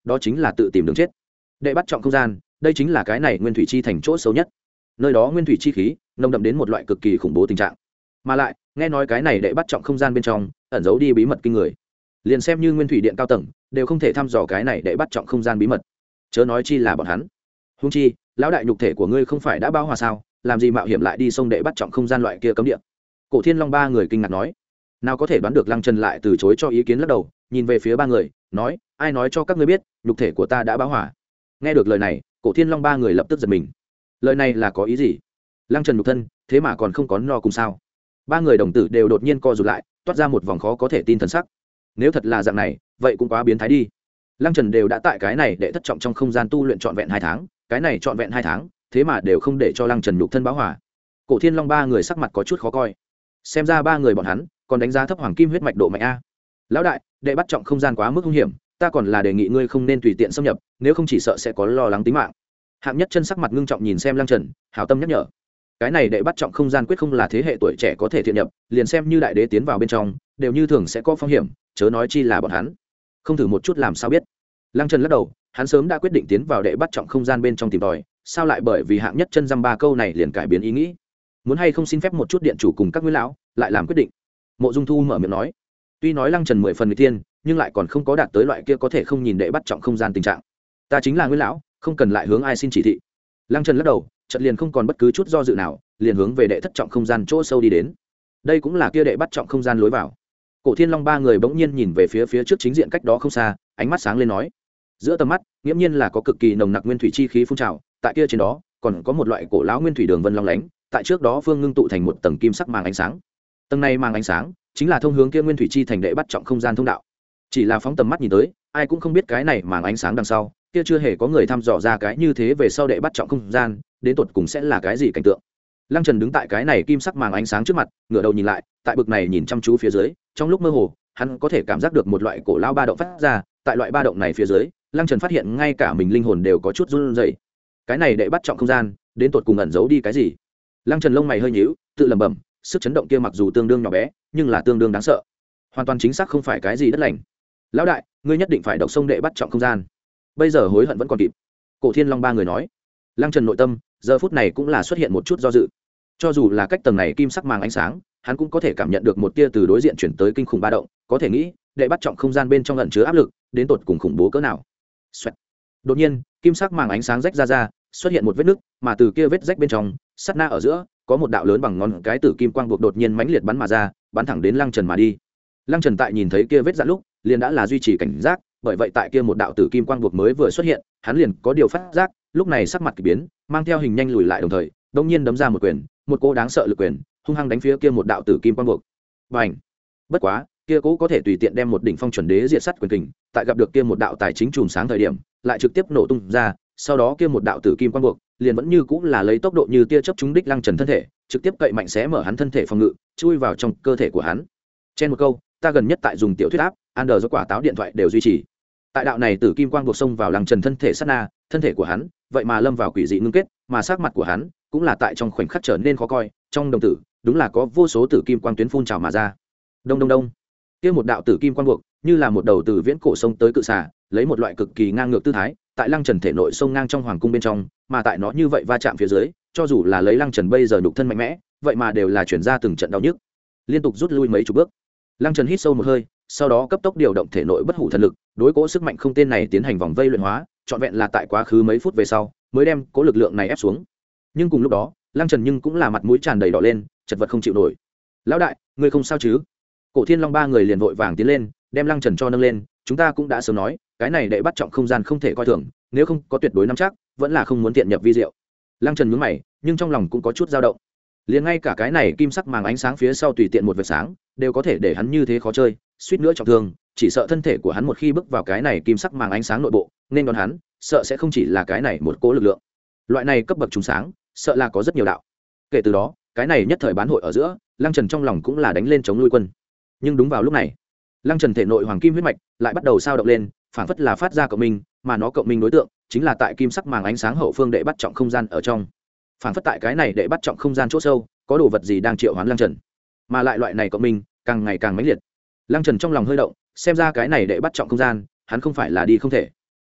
đó chính là tự tìm đường chết. Đệ bắt trọng không gian, đây chính là cái này nguyên thủy chi thành chỗ xấu nhất. Nơi đó nguyên thủy chi khí nồng đậm đến một loại cực kỳ khủng bố tình trạng, mà lại nghe nói cái này đệ bắt trọng không gian bên trong ẩn giấu đi bí mật kinh người, liền xem như nguyên thủy điện cao tầng đều không thể thăm dò cái này đệ bắt trọng không gian bí mật, chớ nói chi là bọn hắn. Hung chi lão đại nhục thể của ngươi không phải đã bao hòa sao, làm gì mạo hiểm lại đi sông đệ bắt trọng không gian loại kia cấm địa? Cổ Thiên Long ba người kinh ngạc nói. Nào có thể đoán được Lăng Trần lại từ chối cho ý kiến, lắc đầu nhìn về phía ba người nói, ai nói cho các ngươi biết nhục thể của ta đã báo hỏa? Nghe được lời này, Cổ Thiên Long ba người lập tức giật mình. Lời này là có ý gì? Lăng Trần nhục thân thế mà còn không có no cùng sao? Ba người đồng tử đều đột nhiên co rụt lại, toát ra một vòng khó có thể tin thần sắc. Nếu thật là dạng này, vậy cũng quá biến thái đi. Lăng Trần đều đã tại cái này để thất trọng trong không gian tu luyện trọn vẹn hai tháng, cái này trọn vẹn hai tháng, thế mà đều không để cho Lăng Trần nhục thân báo hỏa. Cổ Thiên Long ba người sắc mặt có chút khó coi. Xem ra ba người bọn hắn còn đánh giá thấp hoàng kim huyết mạch độ mạnh a. Lão đại, đệ bắt trọng không gian quá mức nguy hiểm, ta còn là đề nghị ngươi không nên tùy tiện xâm nhập, nếu không chỉ sợ sẽ có lo lắng tính mạng. Hạng Nhất Chân sắc mặt ngưng trọng nhìn xem Lăng Trần, hảo tâm nhắc nhở. Cái này đệ bắt trọng không gian quyết không là thế hệ tuổi trẻ có thể thiện nhập, liền xem như đại đế tiến vào bên trong, đều như thường sẽ có phong hiểm, chớ nói chi là bọn hắn. Không thử một chút làm sao biết. Lăng Trần lắc đầu, hắn sớm đã quyết định tiến vào đệ bắt trọng không gian bên trong tìm tòi, sao lại bởi vì Hạng Nhất Chân dăm ba câu này liền cải biến ý nghĩ? Muốn hay không xin phép một chút điện chủ cùng các nguyên lão lại làm quyết định. Mộ Dung Thu mở miệng nói. Tuy nói Lăng Trần mười phần người tiên, nhưng lại còn không có đạt tới loại kia có thể không nhìn đệ bắt trọng không gian tình trạng. Ta chính là nguyên lão, không cần lại hướng ai xin chỉ thị. Lăng Trần lắc đầu, chợt liền không còn bất cứ chút do dự nào, liền hướng về đệ thất trọng không gian chỗ sâu đi đến. Đây cũng là kia đệ bắt trọng không gian lối vào. Cổ Thiên Long ba người bỗng nhiên nhìn về phía phía trước chính diện cách đó không xa, ánh mắt sáng lên nói. Giữa tầm mắt, nghiễm nhiên là có cực kỳ nồng nặc nguyên thủy chi khí phun trào, tại kia trên đó, còn có một loại cổ lão nguyên thủy đường vân long lánh, tại trước đó phương ngưng tụ thành một tầng kim sắc màng ánh sáng. Tầng này màng ánh sáng chính là thông hướng kia nguyên thủy chi thành đệ bắt trọng không gian thông đạo. Chỉ là phóng tầm mắt nhìn tới, ai cũng không biết cái này màng ánh sáng đằng sau, kia chưa hề có người thăm dò ra cái như thế về sau đệ bắt trọng không gian, đến tột cùng sẽ là cái gì cảnh tượng. Lăng Trần đứng tại cái này kim sắc màng ánh sáng trước mặt, ngửa đầu nhìn lại, tại bực này nhìn chăm chú phía dưới, trong lúc mơ hồ, hắn có thể cảm giác được một loại cổ lao ba động phát ra, tại loại ba động này phía dưới, Lăng Trần phát hiện ngay cả mình linh hồn đều có chút run rẩy. Cái này đệ bắt trọng không gian, đến tột cùng ẩn giấu đi cái gì? Lăng Trần lông mày hơi nhíu, tự lẩm bẩm, sức chấn động kia mặc dù tương đương nhỏ bé, nhưng là tương đương đáng sợ. Hoàn toàn chính xác không phải cái gì đất lành. Lão đại, ngươi nhất định phải độc sông đệ bắt trọng không gian. Bây giờ hối hận vẫn còn kịp. Cổ Thiên Long ba người nói. Lăng Trần nội tâm, giờ phút này cũng là xuất hiện một chút do dự. Cho dù là cách tầng này kim sắc màng ánh sáng, hắn cũng có thể cảm nhận được một tia từ đối diện chuyển tới kinh khủng ba động, có thể nghĩ, đệ bắt trọng không gian bên trong ẩn chứa áp lực, đến tột cùng khủng bố cỡ nào. Xoẹt. Đột nhiên, kim sắc màng ánh sáng rách ra ra, xuất hiện một vết nứt, mà từ kia vết rách bên trong, sát na ở giữa, có một đạo lớn bằng ngón cái tử kim quang buộc đột nhiên mãnh liệt bắn mà ra, bắn thẳng đến Lăng Trần mà đi. Lăng Trần tại nhìn thấy kia vết rạn lúc, liền đã là duy trì cảnh giác, bởi vậy tại kia một đạo tử kim quang buộc mới vừa xuất hiện, hắn liền có điều phát giác, lúc này sắc mặt kỳ biến, mang theo hình nhanh lùi lại đồng thời, đột nhiên đấm ra một quyền, một cỗ đáng sợ lực quyền, hung hăng đánh phía kia một đạo tử kim quang buộc. Bành! Bất quá, kia cỗ có thể tùy tiện đem một đỉnh phong chuẩn đế diệt sát quyền kình, tại gặp được kia một đạo tài chính chùm sáng thời điểm, lại trực tiếp nổ tung ra, sau đó kia một đạo tử kim quang buộc, liền vẫn như cũng là lấy tốc độ như tia chớp trúng đích Lăng Trần thân thể, trực tiếp cậy mạnh xé mở hắn thân thể phòng ngự, chui vào trong cơ thể của hắn. Trên một câu, ta gần nhất tại dùng tiểu thuyết áp, Ander do quả táo điện thoại đều duy trì. Tại đạo này tử kim quang buộc xông vào Lăng Trần thân thể sát na, thân thể của hắn, vậy mà lâm vào quỷ dị ngưng kết, mà sắc mặt của hắn cũng là tại trong khoảnh khắc trở nên khó coi, trong đồng tử, đúng là có vô số tử kim quang tuyến phun trào mà ra. Đông đông đông. Kia một đạo tử kim quang buộc, như là một đầu từ viễn cổ sông tới cự xà, lấy một loại cực kỳ ngang ngược tư thái, tại Lăng Trần thể nội sông ngang trong hoàng cung bên trong, mà tại nó như vậy va chạm phía dưới, cho dù là lấy Lăng Trần bây giờ nhục thân mạnh mẽ, vậy mà đều là chuyển ra từng trận đau nhức, liên tục rút lui mấy chục bước. Lăng Trần hít sâu một hơi, sau đó cấp tốc điều động thể nội bất hủ thần lực, đối cố sức mạnh không tên này tiến hành vòng vây luyện hóa, trọn vẹn là tại quá khứ mấy phút về sau, mới đem cố lực lượng này ép xuống. Nhưng cùng lúc đó, Lăng Trần nhưng cũng là mặt mũi tràn đầy đỏ lên, chật vật không chịu nổi. "Lão đại, ngươi không sao chứ?" Cổ Thiên Long ba người liền vội vàng tiến lên, đem Lăng Trần cho nâng lên, "Chúng ta cũng đã sớm nói, cái này đệ bắt trọng không gian không thể coi thường, nếu không có tuyệt đối nắm chắc, vẫn là không muốn tiện nhập vi diệu." Lăng Trần nhướng mày, nhưng trong lòng cũng có chút dao động. Liền ngay cả cái này kim sắc màng ánh sáng phía sau tùy tiện một vệt sáng, đều có thể để hắn như thế khó chơi, suýt nữa trọng thương, chỉ sợ thân thể của hắn một khi bước vào cái này kim sắc màng ánh sáng nội bộ, nên đón hắn, sợ sẽ không chỉ là cái này một cỗ lực lượng. Loại này cấp bậc trùng sáng, sợ là có rất nhiều đạo. Kể từ đó, cái này nhất thời bán hội ở giữa, Lăng Trần trong lòng cũng là đánh lên chống nuôi quân. Nhưng đúng vào lúc này, Lăng Trần thể nội hoàng kim huyết mạch lại bắt đầu sao động lên, phảng phất là phát ra cộng minh, mà nó cộng minh đối tượng chính là tại kim sắc màng ánh sáng hậu phương đệ bắt trọng không gian ở trong. Phảng phất tại cái này đệ bắt trọng không gian chỗ sâu, có đồ vật gì đang triệu hoán Lăng Trần, mà lại loại này cộng minh càng ngày càng mãnh liệt. Lăng Trần trong lòng hơi động, xem ra cái này đệ bắt trọng không gian, hắn không phải là đi không thể.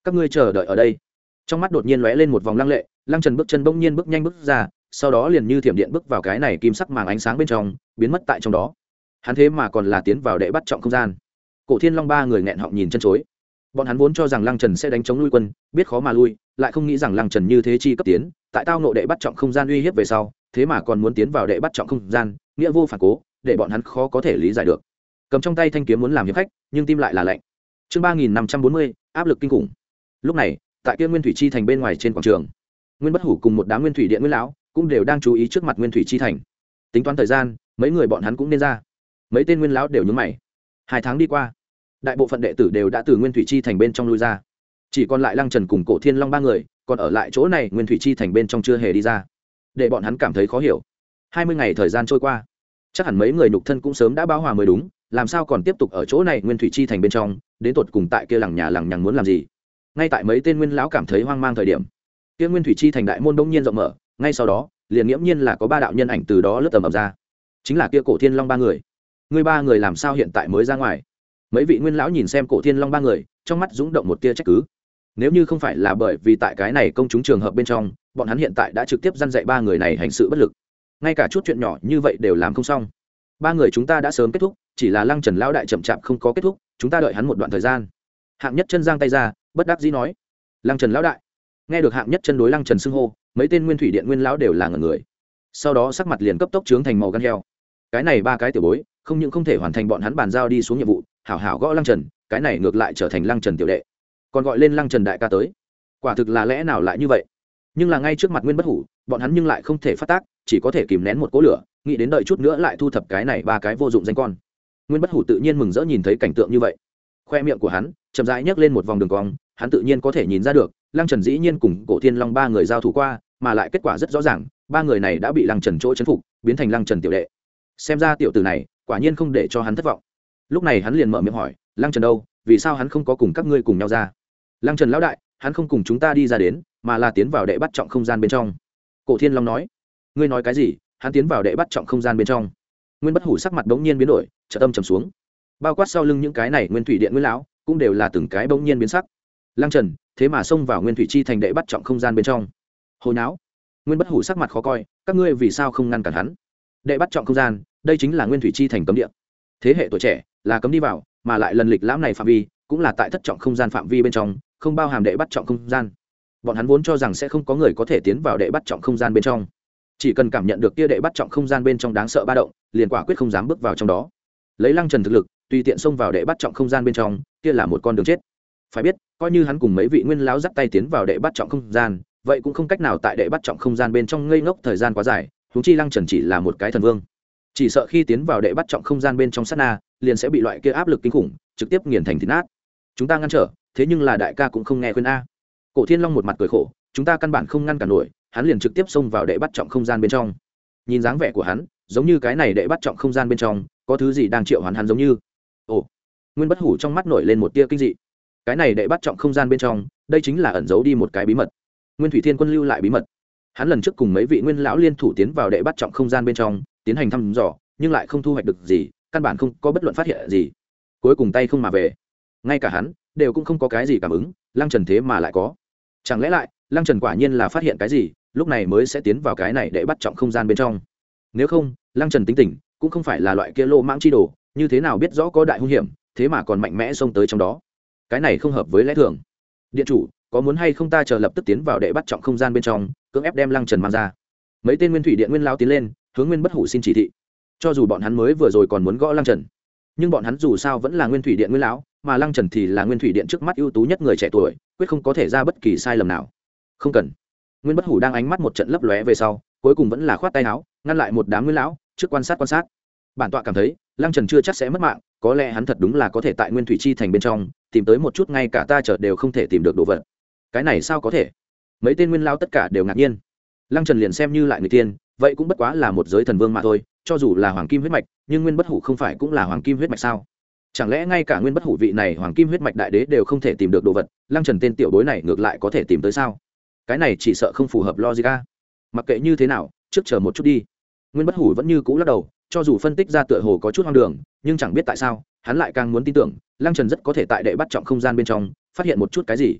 các ngươi chờ đợi ở đây. Trong mắt đột nhiên lóe lên một vòng lăng lệ, Lăng Trần bước chân bỗng nhiên bước nhanh bước ra, sau đó liền như thiểm điện bước vào cái này kim sắc màng ánh sáng bên trong, biến mất tại trong đó. Hắn thế mà còn là tiến vào đệ bắt trọng không gian. Cổ Thiên Long ba người nghẹn họng nhìn chân chối. Bọn hắn vốn cho rằng Lăng Trần sẽ đánh chống lui quân, biết khó mà lui, lại không nghĩ rằng Lăng Trần như thế chi cấp tiến, tại tao ngộ đệ bắt trọng không gian uy hiếp về sau, thế mà còn muốn tiến vào đệ bắt trọng không gian, nghĩa vô phản cố, để bọn hắn khó có thể lý giải được. Cầm trong tay thanh kiếm muốn làm hiệp khách, nhưng tim lại là lạnh. Chương ba nghìn năm trăm bốn mươi, áp lực kinh khủng. Lúc này, tại kia Nguyên Thủy Chi thành bên ngoài trên quảng trường, Nguyên Bất Hủ cùng một đám Nguyên Thủy Điện Nguyên lão cũng đều đang chú ý trước mặt Nguyên Thủy Chi thành. Tính toán thời gian, mấy người bọn hắn cũng nên ra. Mấy tên nguyên lão đều nhướng mày. Hai tháng đi qua, đại bộ phận đệ tử đều đã từ Nguyên Thủy Chi thành bên trong lui ra, chỉ còn lại Lăng Trần cùng Cổ Thiên Long ba người còn ở lại chỗ này Nguyên Thủy Chi thành bên trong chưa hề đi ra, để bọn hắn cảm thấy khó hiểu. Hai mươi ngày thời gian trôi qua, chắc hẳn mấy người nhục thân cũng sớm đã báo hòa mới đúng, làm sao còn tiếp tục ở chỗ này Nguyên Thủy Chi thành bên trong, đến tột cùng tại kia lằng nhà lằng nhằng muốn làm gì? Ngay tại mấy tên nguyên lão cảm thấy hoang mang thời điểm, kia Nguyên Thủy Chi thành đại môn đông nhiên rộng mở, ngay sau đó liền nghiễm nhiên là có ba đạo nhân ảnh từ đó lướt tầm ập ra, chính là kia Cổ Thiên Long ba người. Người ba người làm sao hiện tại mới ra ngoài? Mấy vị nguyên lão nhìn xem Cổ Thiên Long ba người, trong mắt dũng động một tia trách cứ. Nếu như không phải là bởi vì tại cái này công chúng trường hợp bên trong, bọn hắn hiện tại đã trực tiếp răn dạy ba người này hành sự bất lực, ngay cả chút chuyện nhỏ như vậy đều làm không xong. Ba người chúng ta đã sớm kết thúc, chỉ là Lăng Trần lão đại chậm chạp không có kết thúc, chúng ta đợi hắn một đoạn thời gian. Hạng Nhất Chân giang tay ra, bất đắc dĩ nói. Lăng Trần lão đại. Nghe được Hạng Nhất Chân đối Lăng Trần xưng hô, mấy tên Nguyên Thủy Điện nguyên lão đều là ngẩn người, sau đó sắc mặt liền cấp tốc trướng thành màu gan heo. Cái này ba cái tiểu bối, không những không thể hoàn thành bọn hắn bàn giao đi xuống nhiệm vụ, hảo hảo gõ Lăng Trần, cái này ngược lại trở thành Lăng Trần tiểu đệ, còn gọi lên Lăng Trần đại ca tới. Quả thực là lẽ nào lại như vậy? Nhưng là ngay trước mặt Nguyên Bất Hủ, bọn hắn nhưng lại không thể phát tác, chỉ có thể kìm nén một cỗ lửa, nghĩ đến đợi chút nữa lại thu thập cái này ba cái vô dụng danh con. Nguyên Bất Hủ tự nhiên mừng rỡ nhìn thấy cảnh tượng như vậy, khoe miệng của hắn chậm rãi nhấc lên một vòng đường cong, hắn tự nhiên có thể nhìn ra được, Lăng Trần dĩ nhiên cùng Cổ Thiên Long ba người giao thủ qua, mà lại kết quả rất rõ ràng, ba người này đã bị Lăng Trần chỗ chấn phục, biến thành Lăng Trần tiểu đệ. Xem ra tiểu tử này quả nhiên không để cho hắn thất vọng. Lúc này hắn liền mở miệng hỏi, Lăng Trần đâu, vì sao hắn không có cùng các ngươi cùng nhau ra? Lăng Trần lão đại, hắn không cùng chúng ta đi ra đến, mà là tiến vào đệ bắt trọng không gian bên trong. Cổ Thiên Long nói. Ngươi nói cái gì? Hắn tiến vào đệ bắt trọng không gian bên trong? Nguyên Bất Hủ sắc mặt bỗng nhiên biến đổi, chợt âm trầm xuống. Bao quát sau lưng những cái này Nguyên Thủy Điện nguyên lão cũng đều là từng cái bỗng nhiên biến sắc. Lăng Trần thế mà xông vào Nguyên Thủy Chi thành đệ bắt trọng không gian bên trong? Hồi náo. Nguyên Bất Hủ sắc mặt khó coi, các ngươi vì sao không ngăn cản hắn? Đệ bắt trọng không gian, đây chính là Nguyên Thủy Chi thành cấm địa, thế hệ tuổi trẻ là cấm đi vào, mà lại lần lịch lãm này phạm vi cũng là tại thất trọng không gian phạm vi bên trong, không bao hàm đệ bắt trọng không gian. Bọn hắn vốn cho rằng sẽ không có người có thể tiến vào đệ bắt trọng không gian bên trong, chỉ cần cảm nhận được kia đệ bắt trọng không gian bên trong đáng sợ ba động, liền quả quyết không dám bước vào trong đó. Lấy Lăng Trần thực lực, tùy tiện xông vào đệ bắt trọng không gian bên trong, kia là một con đường chết. Phải biết, coi như hắn cùng mấy vị nguyên lão dắt tay tiến vào đệ bắt trọng không gian, vậy cũng không cách nào tại đệ bắt trọng không gian bên trong ngây ngốc thời gian quá dài, huống chi Lăng Trần chỉ là một cái thần vương, chỉ sợ khi tiến vào đệ bắt trọng không gian bên trong sát na, liền sẽ bị loại kia áp lực kinh khủng trực tiếp nghiền thành thịt nát. Chúng ta ngăn trở, thế nhưng là đại ca cũng không nghe khuyên a. Cổ Thiên Long một mặt cười khổ, chúng ta căn bản không ngăn cản nổi, hắn liền trực tiếp xông vào đệ bắt trọng không gian bên trong. Nhìn dáng vẻ của hắn, giống như cái này đệ bắt trọng không gian bên trong có thứ gì đang triệu hoán hắn giống như. Ồ. Nguyên Bất Hủ trong mắt nổi lên một tia kinh dị. Cái này đệ bắt trọng không gian bên trong, đây chính là ẩn giấu đi một cái bí mật. Nguyên Thủy Thiên Quân lưu lại bí mật. Hắn lần trước cùng mấy vị nguyên lão liên thủ tiến vào đệ bắt trọng không gian bên trong, tiến hành thăm dò, nhưng lại không thu hoạch được gì, căn bản không có bất luận phát hiện gì. Cuối cùng tay không mà về. Ngay cả hắn đều cũng không có cái gì cảm ứng, Lăng Trần thế mà lại có. Chẳng lẽ lại, Lăng Trần quả nhiên là phát hiện cái gì, lúc này mới sẽ tiến vào cái này để bắt trọng không gian bên trong. Nếu không, Lăng Trần tính tình cũng không phải là loại kia lô mãng chi đồ, như thế nào biết rõ có đại hung hiểm, thế mà còn mạnh mẽ xông tới trong đó. Cái này không hợp với lẽ thường. Điện chủ, có muốn hay không ta chờ lập tức tiến vào đệ bắt trọng không gian bên trong, cưỡng ép đem Lăng Trần mang ra? Mấy tên Nguyên Thủy Điện nguyên lão tiến lên, hướng Nguyên Bất Hủ xin chỉ thị. Cho dù bọn hắn mới vừa rồi còn muốn gõ Lăng Trần, nhưng bọn hắn dù sao vẫn là Nguyên Thủy Điện nguyên lão, mà Lăng Trần thì là Nguyên Thủy Điện trước mắt ưu tú nhất người trẻ tuổi, quyết không có thể ra bất kỳ sai lầm nào. Không cần. Nguyên Bất Hủ đang ánh mắt một trận lấp lóe về sau, cuối cùng vẫn là khoát tay áo, ngăn lại một đám nguyên lão, trước quan sát quan sát. Bản tọa cảm thấy, Lăng Trần chưa chắc sẽ mất mạng, có lẽ hắn thật đúng là có thể tại Nguyên Thủy Chi thành bên trong tìm tới một chút ngay cả ta chợt đều không thể tìm được đồ vật. Cái này sao có thể? Mấy tên nguyên lão tất cả đều ngạc nhiên. Lăng Trần liền xem như lại người tiên, vậy cũng bất quá là một giới thần vương mà thôi, cho dù là hoàng kim huyết mạch, nhưng Nguyên Bất Hủ không phải cũng là hoàng kim huyết mạch sao? Chẳng lẽ ngay cả Nguyên Bất Hủ vị này hoàng kim huyết mạch đại đế đều không thể tìm được đồ vật, Lăng Trần tên tiểu bối này ngược lại có thể tìm tới sao? Cái này chỉ sợ không phù hợp logic a. Mặc kệ như thế nào, trước chờ một chút đi. Nguyên Bất Hủ vẫn như cũ lắc đầu, cho dù phân tích ra tựa hồ có chút hoang đường, nhưng chẳng biết tại sao, hắn lại càng muốn tin tưởng, Lăng Trần rất có thể tại đệ bắt trọng không gian bên trong phát hiện một chút cái gì.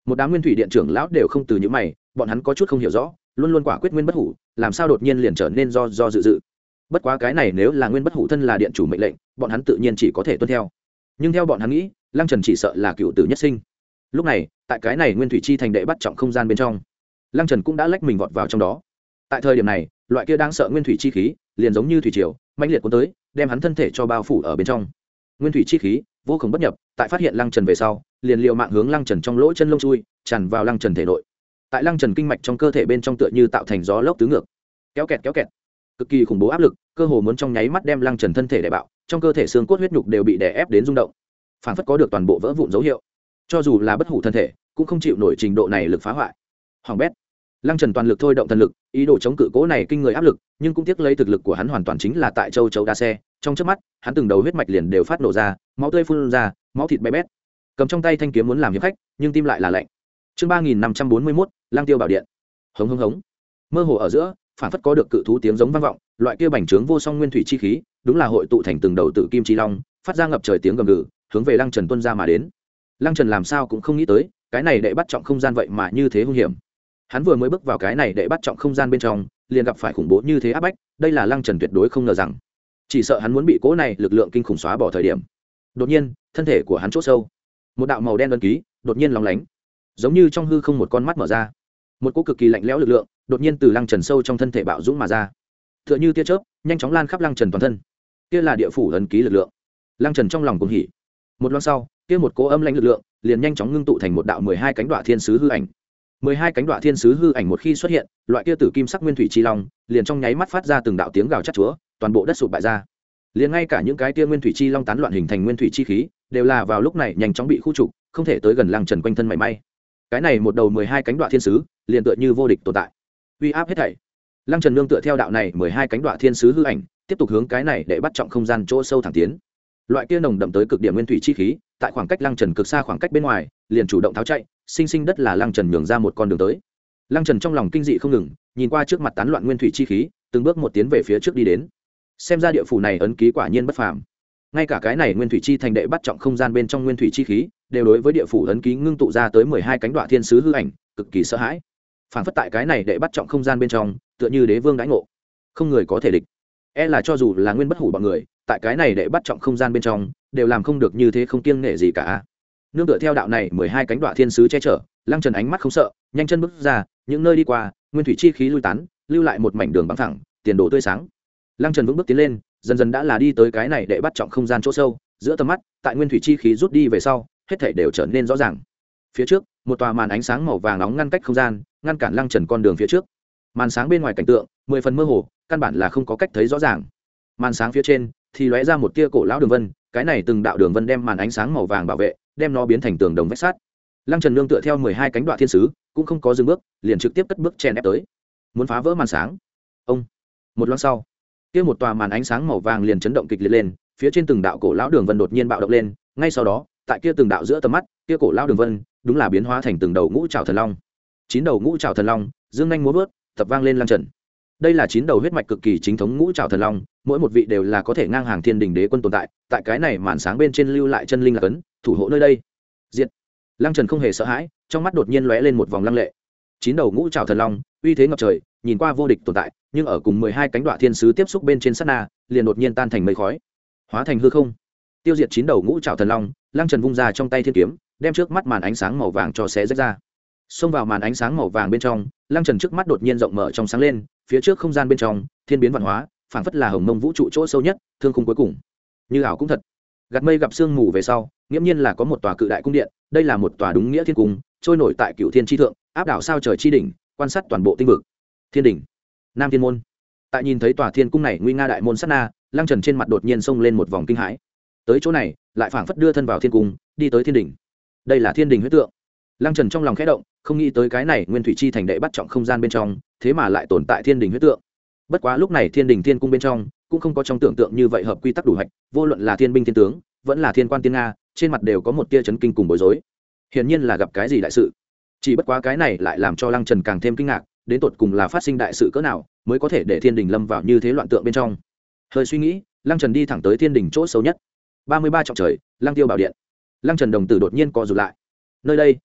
một đám nguyên thủy điện trưởng lão đều không từ những mày, bọn hắn có chút không hiểu rõ, luôn luôn quả quyết nguyên bất hủ làm sao đột nhiên liền trở nên do do dự dự. Bất quá cái này nếu là nguyên bất hủ thân là điện chủ mệnh lệnh, bọn hắn tự nhiên chỉ có thể tuân theo. Nhưng theo bọn hắn nghĩ, Lăng Trần chỉ sợ là cựu tử nhất sinh. Lúc này, tại cái này nguyên thủy chi thành đệ bắt trọng không gian bên trong, Lăng Trần cũng đã lách mình vọt vào trong đó. Tại thời điểm này, loại kia đáng sợ nguyên thủy chi khí liền giống như thủy triều mãnh liệt cuốn tới, đem hắn thân thể cho bao phủ ở bên trong. Nguyên thủy chi khí vô cùng bất nhập, tại phát hiện Lăng Trần về sau, liền liều mạng hướng Lăng Trần trong lỗ chân lông chui, tràn vào Lăng Trần thể nội. Tại Lăng Trần kinh mạch trong cơ thể bên trong tựa như tạo thành gió lốc tứ ngược, kéo kẹt kéo kẹt, cực kỳ khủng bố áp lực, cơ hồ muốn trong nháy mắt đem Lăng Trần thân thể đè bạo, trong cơ thể xương cốt huyết nhục đều bị đè ép đến rung động, phản phất có được toàn bộ vỡ vụn dấu hiệu. Cho dù là bất hủ thân thể, cũng không chịu nổi trình độ này lực phá hoại. Hoàng bét. Lăng Trần toàn lực thôi động thần lực, ý đồ chống cự cố này kinh người áp lực, nhưng cũng tiếc lấy thực lực của hắn hoàn toàn chính là tại châu chấu đa xe, trong chớp mắt, hắn từng đầu huyết mạch liền đều phát nổ ra, máu tươi phun ra, máu thịt bé bét. Cầm trong tay thanh kiếm muốn làm hiệp khách, nhưng tim lại là lạnh. Chương ba nghìn năm trăm bốn mươi mốt, Lang Tiêu Bảo Điện. Hống hống hống. Mơ hồ ở giữa, phản phất có được cự thú tiếng giống vang vọng, loại kia bành trướng vô song nguyên thủy chi khí, đúng là hội tụ thành từng đầu tự kim chi long, phát ra ngập trời tiếng gầm gừ, hướng về Lăng Trần tuôn ra mà đến. Lăng Trần làm sao cũng không nghĩ tới, cái này đệ bắt trọng không gian vậy mà như thế hung hiểm. Hắn vừa mới bước vào cái này đệ bắt trọng không gian bên trong, liền gặp phải khủng bố như thế áp bách, đây là Lăng Trần tuyệt đối không ngờ rằng. Chỉ sợ hắn muốn bị cỗ này lực lượng kinh khủng xóa bỏ thời điểm. Đột nhiên, thân thể của hắn chốt sâu, một đạo màu đen ấn ký đột nhiên lóng lánh, giống như trong hư không một con mắt mở ra. Một cỗ cực kỳ lạnh lẽo lực lượng đột nhiên từ Lăng Trần sâu trong thân thể bạo dũng mà ra, tựa như tia chớp, nhanh chóng lan khắp Lăng Trần toàn thân. Kia là địa phủ ấn ký lực lượng. Lăng Trần trong lòng cuồng hỉ. Một lát sau, kia một cỗ âm lãnh lực lượng liền nhanh chóng ngưng tụ thành một đạo mười hai cánh đoạ thiên sứ hư ảnh. mười hai cánh đoạ thiên sứ hư ảnh một khi xuất hiện, loại kia tử kim sắc nguyên thủy chi long liền trong nháy mắt phát ra từng đạo tiếng gào chát chúa, toàn bộ đất sụp bại ra. Liền ngay cả những cái kia nguyên thủy chi long tán loạn hình thành nguyên thủy chi khí, đều là vào lúc này nhanh chóng bị khu trục, không thể tới gần Lăng Trần quanh thân mảy may. Cái này một đầu mười hai cánh đoạ thiên sứ, liền tựa như vô địch tồn tại, uy áp hết thảy. Lăng Trần nương tựa theo đạo này mười hai cánh đoạ thiên sứ hư ảnh, tiếp tục hướng cái này để bắt trọng không gian chỗ sâu thẳng tiến. Loại kia nồng đậm tới cực điểm nguyên thủy chi khí, tại khoảng cách Lăng Trần cực xa khoảng cách bên ngoài, liền chủ động tháo chạy, sinh sinh đất là Lăng Trần nhường ra một con đường tới. Lăng Trần trong lòng kinh dị không ngừng, nhìn qua trước mặt tán loạn nguyên thủy chi khí, từng bước một tiến về phía trước đi đến. Xem ra địa phủ này ấn ký quả nhiên bất phàm. Ngay cả cái này nguyên thủy chi thành đệ bắt trọng không gian bên trong nguyên thủy chi khí, đều đối với địa phủ ấn ký ngưng tụ ra tới mười hai cánh đoạ thiên sứ hư ảnh, cực kỳ sợ hãi. Phản phất tại cái này đệ bắt trọng không gian bên trong, tựa như đế vương đãi ngộ, không người có thể địch. E là cho dù là nguyên bất hủ bọn người, tại cái này đệ bắt trọng không gian bên trong, đều làm không được như thế, không kiêng nể gì cả. Nương tựa theo đạo này mười hai cánh đoạ thiên sứ che chở, Lăng Trần ánh mắt không sợ, nhanh chân bước ra, những nơi đi qua, nguyên thủy chi khí lui tán, lưu lại một mảnh đường bằng thẳng, tiền đồ tươi sáng. Lăng Trần vững bước tiến lên, dần dần đã là đi tới cái này để bắt trọng không gian chỗ sâu, giữa tầm mắt, tại nguyên thủy chi khí rút đi về sau, hết thảy đều trở nên rõ ràng. Phía trước, một tòa màn ánh sáng màu vàng nóng ngăn cách không gian, ngăn cản Lăng Trần con đường phía trước. Màn sáng bên ngoài cảnh tượng, mười phần mơ hồ, căn bản là không có cách thấy rõ ràng. Màn sáng phía trên thì lóe ra một tia cổ lão đường vân, cái này từng đạo đường vân đem màn ánh sáng màu vàng bảo vệ, đem nó biến thành tường đồng vách sắt. Lăng Trần nương tựa theo mười hai cánh đoạ thiên sứ, cũng không có dừng bước, liền trực tiếp cất bước chen ép tới, muốn phá vỡ màn sáng. Ông, một lát sau, kia một tòa màn ánh sáng màu vàng liền chấn động kịch liệt lên, phía trên từng đạo cổ lão đường vân đột nhiên bạo động lên, ngay sau đó, tại kia từng đạo giữa tầm mắt, kia cổ lão đường vân, đúng là biến hóa thành từng đầu ngũ trảo thần long. Chín đầu ngũ trảo thần long, dương nhanh múa vớt, tập vang lên Lăng Trần. Đây là chín đầu huyết mạch cực kỳ chính thống ngũ trảo thần long, mỗi một vị đều là có thể ngang hàng thiên đình đế quân tồn tại, tại cái này màn sáng bên trên lưu lại chân linh là cấn, thủ hộ nơi đây. Diệt. Lăng Trần không hề sợ hãi, trong mắt đột nhiên lóe lên một vòng lăng lệ. Chín đầu ngũ trảo thần long, uy thế ngập trời, nhìn qua vô địch tồn tại, nhưng ở cùng mười hai cánh đoạ thiên sứ tiếp xúc bên trên sát na, liền đột nhiên tan thành mây khói, hóa thành hư không. Tiêu diệt chín đầu ngũ trảo thần long, Lăng Trần vung ra trong tay thiên kiếm, đem trước mắt màn ánh sáng màu vàng cho xé rách ra. Xông vào màn ánh sáng màu vàng bên trong, Lăng Trần trước mắt đột nhiên rộng mở trong sáng lên, phía trước không gian bên trong, thiên biến vạn hóa, phảng phất là hồng mông vũ trụ chỗ sâu nhất, thương khung cuối cùng. Như ảo cũng thật. Gạt mây gặp sương mù về sau, nghiễm nhiên là có một tòa cự đại cung điện, đây là một tòa đúng nghĩa thiên cung, trôi nổi tại cựu thiên chi thượng, áp đảo sao trời chi đỉnh, quan sát toàn bộ tinh vực. Thiên đỉnh, Nam Thiên môn. Tại nhìn thấy tòa thiên cung này nguy nga đại môn sát na, Lăng Trần trên mặt đột nhiên xông lên một vòng kinh hãi. Tới chỗ này, lại phảng phất đưa thân vào thiên cung, đi tới thiên đỉnh. Đây là thiên đỉnh huyết tượng. Lăng Trần trong lòng khẽ động, không nghĩ tới cái này nguyên thủy chi thành đệ bắt trọng không gian bên trong, thế mà lại tồn tại thiên đỉnh huyết tượng. Bất quá lúc này thiên đỉnh thiên cung bên trong, cũng không có trong tưởng tượng như vậy hợp quy tắc đủ hạch, vô luận là thiên binh thiên tướng, vẫn là thiên quan tiên nga, trên mặt đều có một tia chấn kinh cùng bối rối. Hiển nhiên là gặp cái gì đại sự. Chỉ bất quá cái này lại làm cho Lăng Trần càng thêm kinh ngạc, đến tột cùng là phát sinh đại sự cỡ nào, mới có thể để thiên đình lâm vào như thế loạn tượng bên trong. Hơi suy nghĩ, Lăng Trần đi thẳng tới thiên đình chỗ xấu nhất. ba mươi ba trọng trời, Lăng Tiêu Bảo Điện. Lăng Trần đồng tử đột nhiên co rụt lại. Nơi đây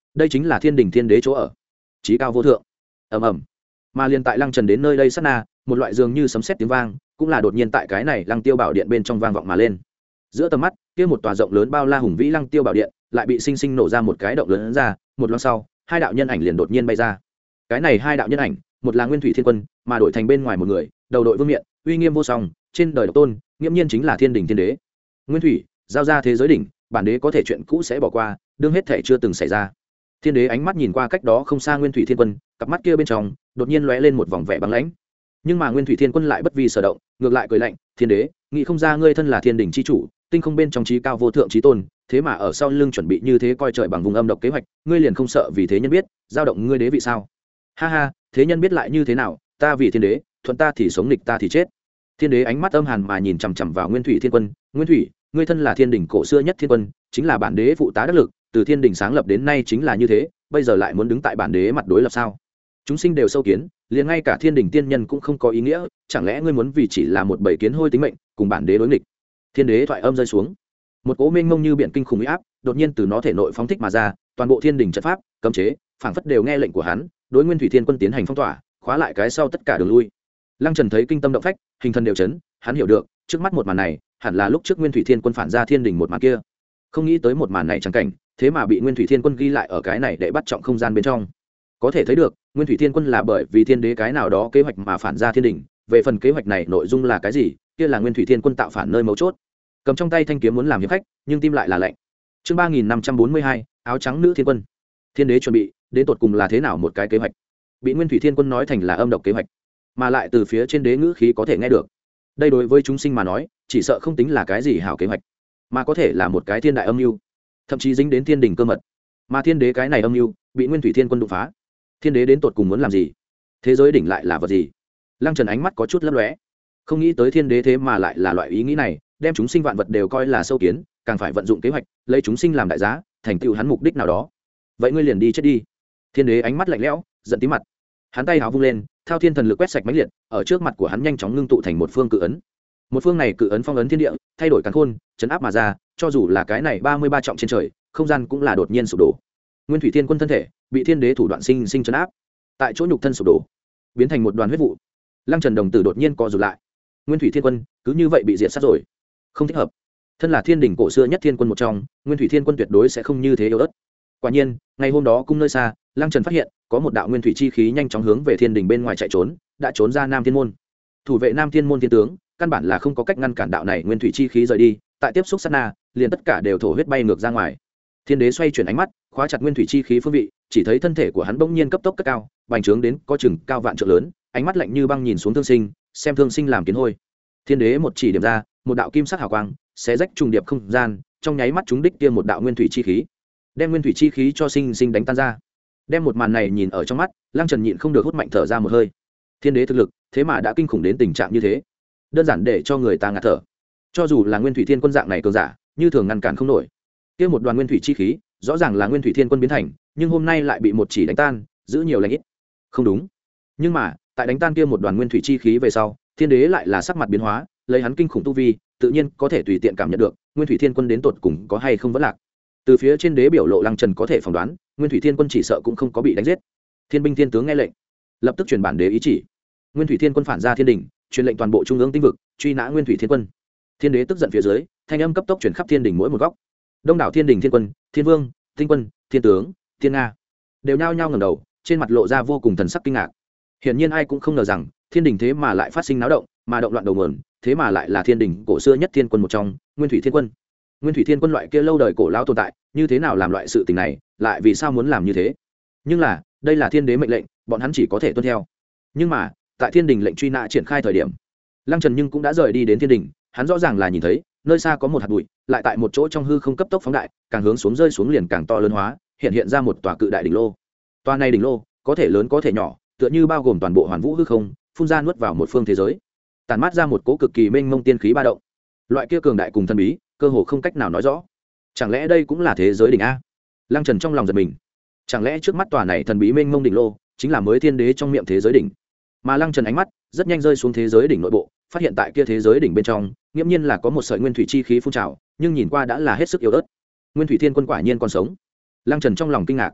đây chính là thiên đình thiên đế chỗ ở, trí cao vô thượng. Ầm ầm. Mà liền tại Lăng Trần đến nơi đây sát na, một loại dường như sấm sét tiếng vang cũng là đột nhiên tại cái này Lăng Tiêu Bảo Điện bên trong vang vọng mà lên. Giữa tầm mắt kia một tòa rộng lớn bao la hùng vĩ Lăng Tiêu Bảo Điện lại bị sinh sinh nổ ra một cái động lớn ra, một lát sau hai đạo nhân ảnh liền đột nhiên bay ra. Cái này hai đạo nhân ảnh, một là Nguyên Thủy Thiên Quân, mà đổi thành bên ngoài một người, đầu đội vương miện, uy nghiêm vô song, trên đời độc tôn, nghiễm nhiên chính là Thiên Đình Thiên Đế. Nguyên Thủy, giao ra thế giới đỉnh, bản đế có thể chuyện cũ sẽ bỏ qua, đương hết thể chưa từng xảy ra. Thiên Đế ánh mắt nhìn qua cách đó không xa Nguyên Thủy Thiên Quân, cặp mắt kia bên trong đột nhiên lóe lên một vòng vẻ băng lãnh. Nhưng mà Nguyên Thủy Thiên Quân lại bất vi sở động, ngược lại cười lạnh, "Thiên Đế, nghĩ không ra ngươi thân là Thiên Đình chi chủ, tinh không bên trong trí cao vô thượng trí tôn, thế mà ở sau lưng chuẩn bị như thế coi trời bằng vùng âm độc kế hoạch, ngươi liền không sợ vì thế nhân biết, dao động ngươi đế vị sao?" "Ha ha, thế nhân biết lại như thế nào, ta vì Thiên Đế, thuận ta thì sống, nghịch ta thì chết." Thiên Đế ánh mắt âm hàn mà nhìn chằm chằm vào Nguyên Thủy Thiên Quân, "Nguyên Thủy, ngươi thân là Thiên Đình cổ xưa nhất thiên quân, chính là bản đế phụ tá đắc lực, từ Thiên Đình sáng lập đến nay chính là như thế, bây giờ lại muốn đứng tại bản đế mặt đối lập sao? Chúng sinh đều sâu kiến, liền ngay cả Thiên Đình tiên nhân cũng không có ý nghĩa, chẳng lẽ ngươi muốn vì chỉ là một bầy kiến hôi tính mệnh, cùng bản đế đối nghịch?" Thiên Đế thoại âm rơi xuống, một cỗ mênh mông như biển kinh khủng uy áp đột nhiên từ nó thể nội phóng thích mà ra, toàn bộ Thiên Đình trận pháp, cấm chế, phảng phất đều nghe lệnh của hắn, đối Nguyên Thủy Thiên Quân tiến hành phong tỏa, khóa lại cái sau tất cả đường lui. Lăng Trần thấy kinh tâm động phách, hình thần đều chấn, hắn hiểu được, trước mắt một màn này, hẳn là lúc trước Nguyên Thủy Thiên Quân phản ra Thiên Đình một màn kia. Không nghĩ tới một màn này chẳng cảnh, thế mà bị Nguyên Thủy Thiên Quân ghi lại ở cái này để bắt trọng không gian bên trong. Có thể thấy được, Nguyên Thủy Thiên Quân là bởi vì Thiên Đế cái nào đó kế hoạch mà phản ra Thiên Đình, về phần kế hoạch này nội dung là cái gì, kia là Nguyên Thủy Thiên Quân tạo phản nơi mấu chốt. Cầm trong tay thanh kiếm muốn làm hiệp khách, nhưng tim lại là lạnh. Chương ba nghìn năm trăm bốn mươi hai, áo trắng nữ thiên quân. Thiên Đế chuẩn bị, đến tột cùng là thế nào một cái kế hoạch? Bị Nguyên Thủy Thiên Quân nói thành là âm độc kế hoạch, mà lại từ phía trên đế ngữ khí có thể nghe được. Đây đối với chúng sinh mà nói, chỉ sợ không tính là cái gì hảo kế hoạch, mà có thể là một cái thiên đại âm mưu, thậm chí dính đến Thiên Đình cơ mật. Mà Thiên Đế cái này âm mưu bị Nguyên Thủy Thiên Quân đụng phá. Thiên Đế đến tột cùng muốn làm gì? Thế giới đỉnh lại là vật gì? Lăng Trần ánh mắt có chút lấp lóe, không nghĩ tới Thiên Đế thế mà lại là loại ý nghĩ này, đem chúng sinh vạn vật đều coi là sâu kiến, càng phải vận dụng kế hoạch, lấy chúng sinh làm đại giá, thành tựu hắn mục đích nào đó. Vậy ngươi liền đi chết đi. Thiên Đế ánh mắt lạnh lẽo, giận tí mặt. Hắn tay háo vung lên, thao thiên thần lực quét sạch mãnh liệt, ở trước mặt của hắn nhanh chóng ngưng tụ thành một phương cự ấn. Một phương này cự ấn phong ấn thiên địa, thay đổi càn khôn, chấn áp mà ra, cho dù là cái này ba mươi ba trọng trên trời, không gian cũng là đột nhiên sụp đổ. Nguyên Thủy Thiên Quân thân thể bị Thiên Đế thủ đoạn sinh sinh chấn áp, tại chỗ nhục thân sụp đổ, biến thành một đoàn huyết vụ. Lăng Trần đồng tử đột nhiên co rụt lại. Nguyên Thủy Thiên Quân cứ như vậy bị diệt sát rồi. Không thích hợp. Thân là Thiên Đình cổ xưa nhất thiên quân một trong, Nguyên Thủy Thiên Quân tuyệt đối sẽ không như thế yếu ớt. Quả nhiên, ngày hôm đó cung nơi xa, Lăng Trần phát hiện có một đạo nguyên thủy chi khí nhanh chóng hướng về Thiên Đình bên ngoài chạy trốn, đã trốn ra Nam Thiên môn. Thủ vệ Nam Thiên môn thiên tướng, căn bản là không có cách ngăn cản đạo này nguyên thủy chi khí rời đi, tại tiếp xúc sát na, liền tất cả đều thổ huyết bay ngược ra ngoài. Thiên Đế xoay chuyển ánh mắt, khóa chặt nguyên thủy chi khí phương vị, chỉ thấy thân thể của hắn bỗng nhiên cấp tốc cất cao, bành trướng đến có chừng cao vạn trượng lớn, ánh mắt lạnh như băng nhìn xuống Thương Sinh, xem Thương Sinh làm kiến hôi. Thiên Đế một chỉ điểm ra, một đạo kim sắc hào quang, xé rách trùng điệp không gian, trong nháy mắt trúng đích kia một đạo nguyên thủy chi khí, đem nguyên thủy chi khí cho Sinh Sinh đánh tan ra. Đem một màn này nhìn ở trong mắt, Lăng Trần nhịn không được hút mạnh thở ra một hơi. Thiên Đế thực lực, thế mà đã kinh khủng đến tình trạng như thế, đơn giản để cho người ta ngạt thở. Cho dù là Nguyên Thủy Thiên Quân dạng này cường giả, như thường ngăn cản không nổi. Kia một đoàn nguyên thủy chi khí, rõ ràng là Nguyên Thủy Thiên Quân biến thành, nhưng hôm nay lại bị một chỉ đánh tan, giữ nhiều lành ít. Không đúng. Nhưng mà, tại đánh tan kia một đoàn nguyên thủy chi khí về sau, Thiên Đế lại là sắc mặt biến hóa, lấy hắn kinh khủng tu vi, tự nhiên có thể tùy tiện cảm nhận được, Nguyên Thủy Thiên Quân đến tột cùng có hay không vẫn lạc. Từ phía trên đế biểu lộ Lăng Trần có thể phỏng đoán, Nguyên Thủy Thiên Quân chỉ sợ cũng không có bị đánh giết. Thiên binh thiên tướng nghe lệnh, lập tức truyền bản đế ý chỉ. Nguyên Thủy Thiên Quân phản ra Thiên Đình, truyền lệnh toàn bộ trung ương tinh vực truy nã Nguyên Thủy Thiên Quân. Thiên Đế tức giận phía dưới, thanh âm cấp tốc truyền khắp Thiên Đình mỗi một góc. Đông đảo Thiên Đình thiên quân, thiên vương, tinh quân, thiên tướng, thiên nga đều nhao nhao ngẩng đầu, trên mặt lộ ra vô cùng thần sắc kinh ngạc. Hiển nhiên ai cũng không ngờ rằng Thiên Đình thế mà lại phát sinh náo động, mà động loạn đầu nguồn, thế mà lại là Thiên Đình cổ xưa nhất thiên quân một trong, Nguyên Thủy Thiên Quân. Nguyên Thủy Thiên Quân loại kia lâu đời cổ lão tồn tại, như thế nào làm loại sự tình này, lại vì sao muốn làm như thế? Nhưng là, đây là Thiên Đế mệnh lệnh, bọn hắn chỉ có thể tuân theo. Nhưng mà, tại Thiên Đình lệnh truy nã triển khai thời điểm, Lăng Trần nhưng cũng đã rời đi đến Thiên Đình, hắn rõ ràng là nhìn thấy, nơi xa có một hạt bụi, lại tại một chỗ trong hư không cấp tốc phóng đại, càng hướng xuống rơi xuống liền càng to lớn hóa, hiện hiện ra một tòa cự đại đỉnh lô. Tòa này đỉnh lô, có thể lớn có thể nhỏ, tựa như bao gồm toàn bộ hoàn vũ hư không, phun ra nuốt vào một phương thế giới, tàn mát ra một cỗ cực kỳ mênh mông tiên khí ba động. Loại kia cường đại cùng thần bí, cơ hồ không cách nào nói rõ. Chẳng lẽ đây cũng là thế giới đỉnh a? Lăng Trần trong lòng giật mình. Chẳng lẽ trước mắt tòa này thần bí mênh mông đỉnh lô chính là mới Thiên Đế trong miệng thế giới đỉnh? Mà Lăng Trần ánh mắt rất nhanh rơi xuống thế giới đỉnh nội bộ, phát hiện tại kia thế giới đỉnh bên trong, nghiễm nhiên là có một sợi nguyên thủy chi khí phun trào, nhưng nhìn qua đã là hết sức yếu ớt. Nguyên Thủy Thiên Quân quả nhiên còn sống. Lăng Trần trong lòng kinh ngạc.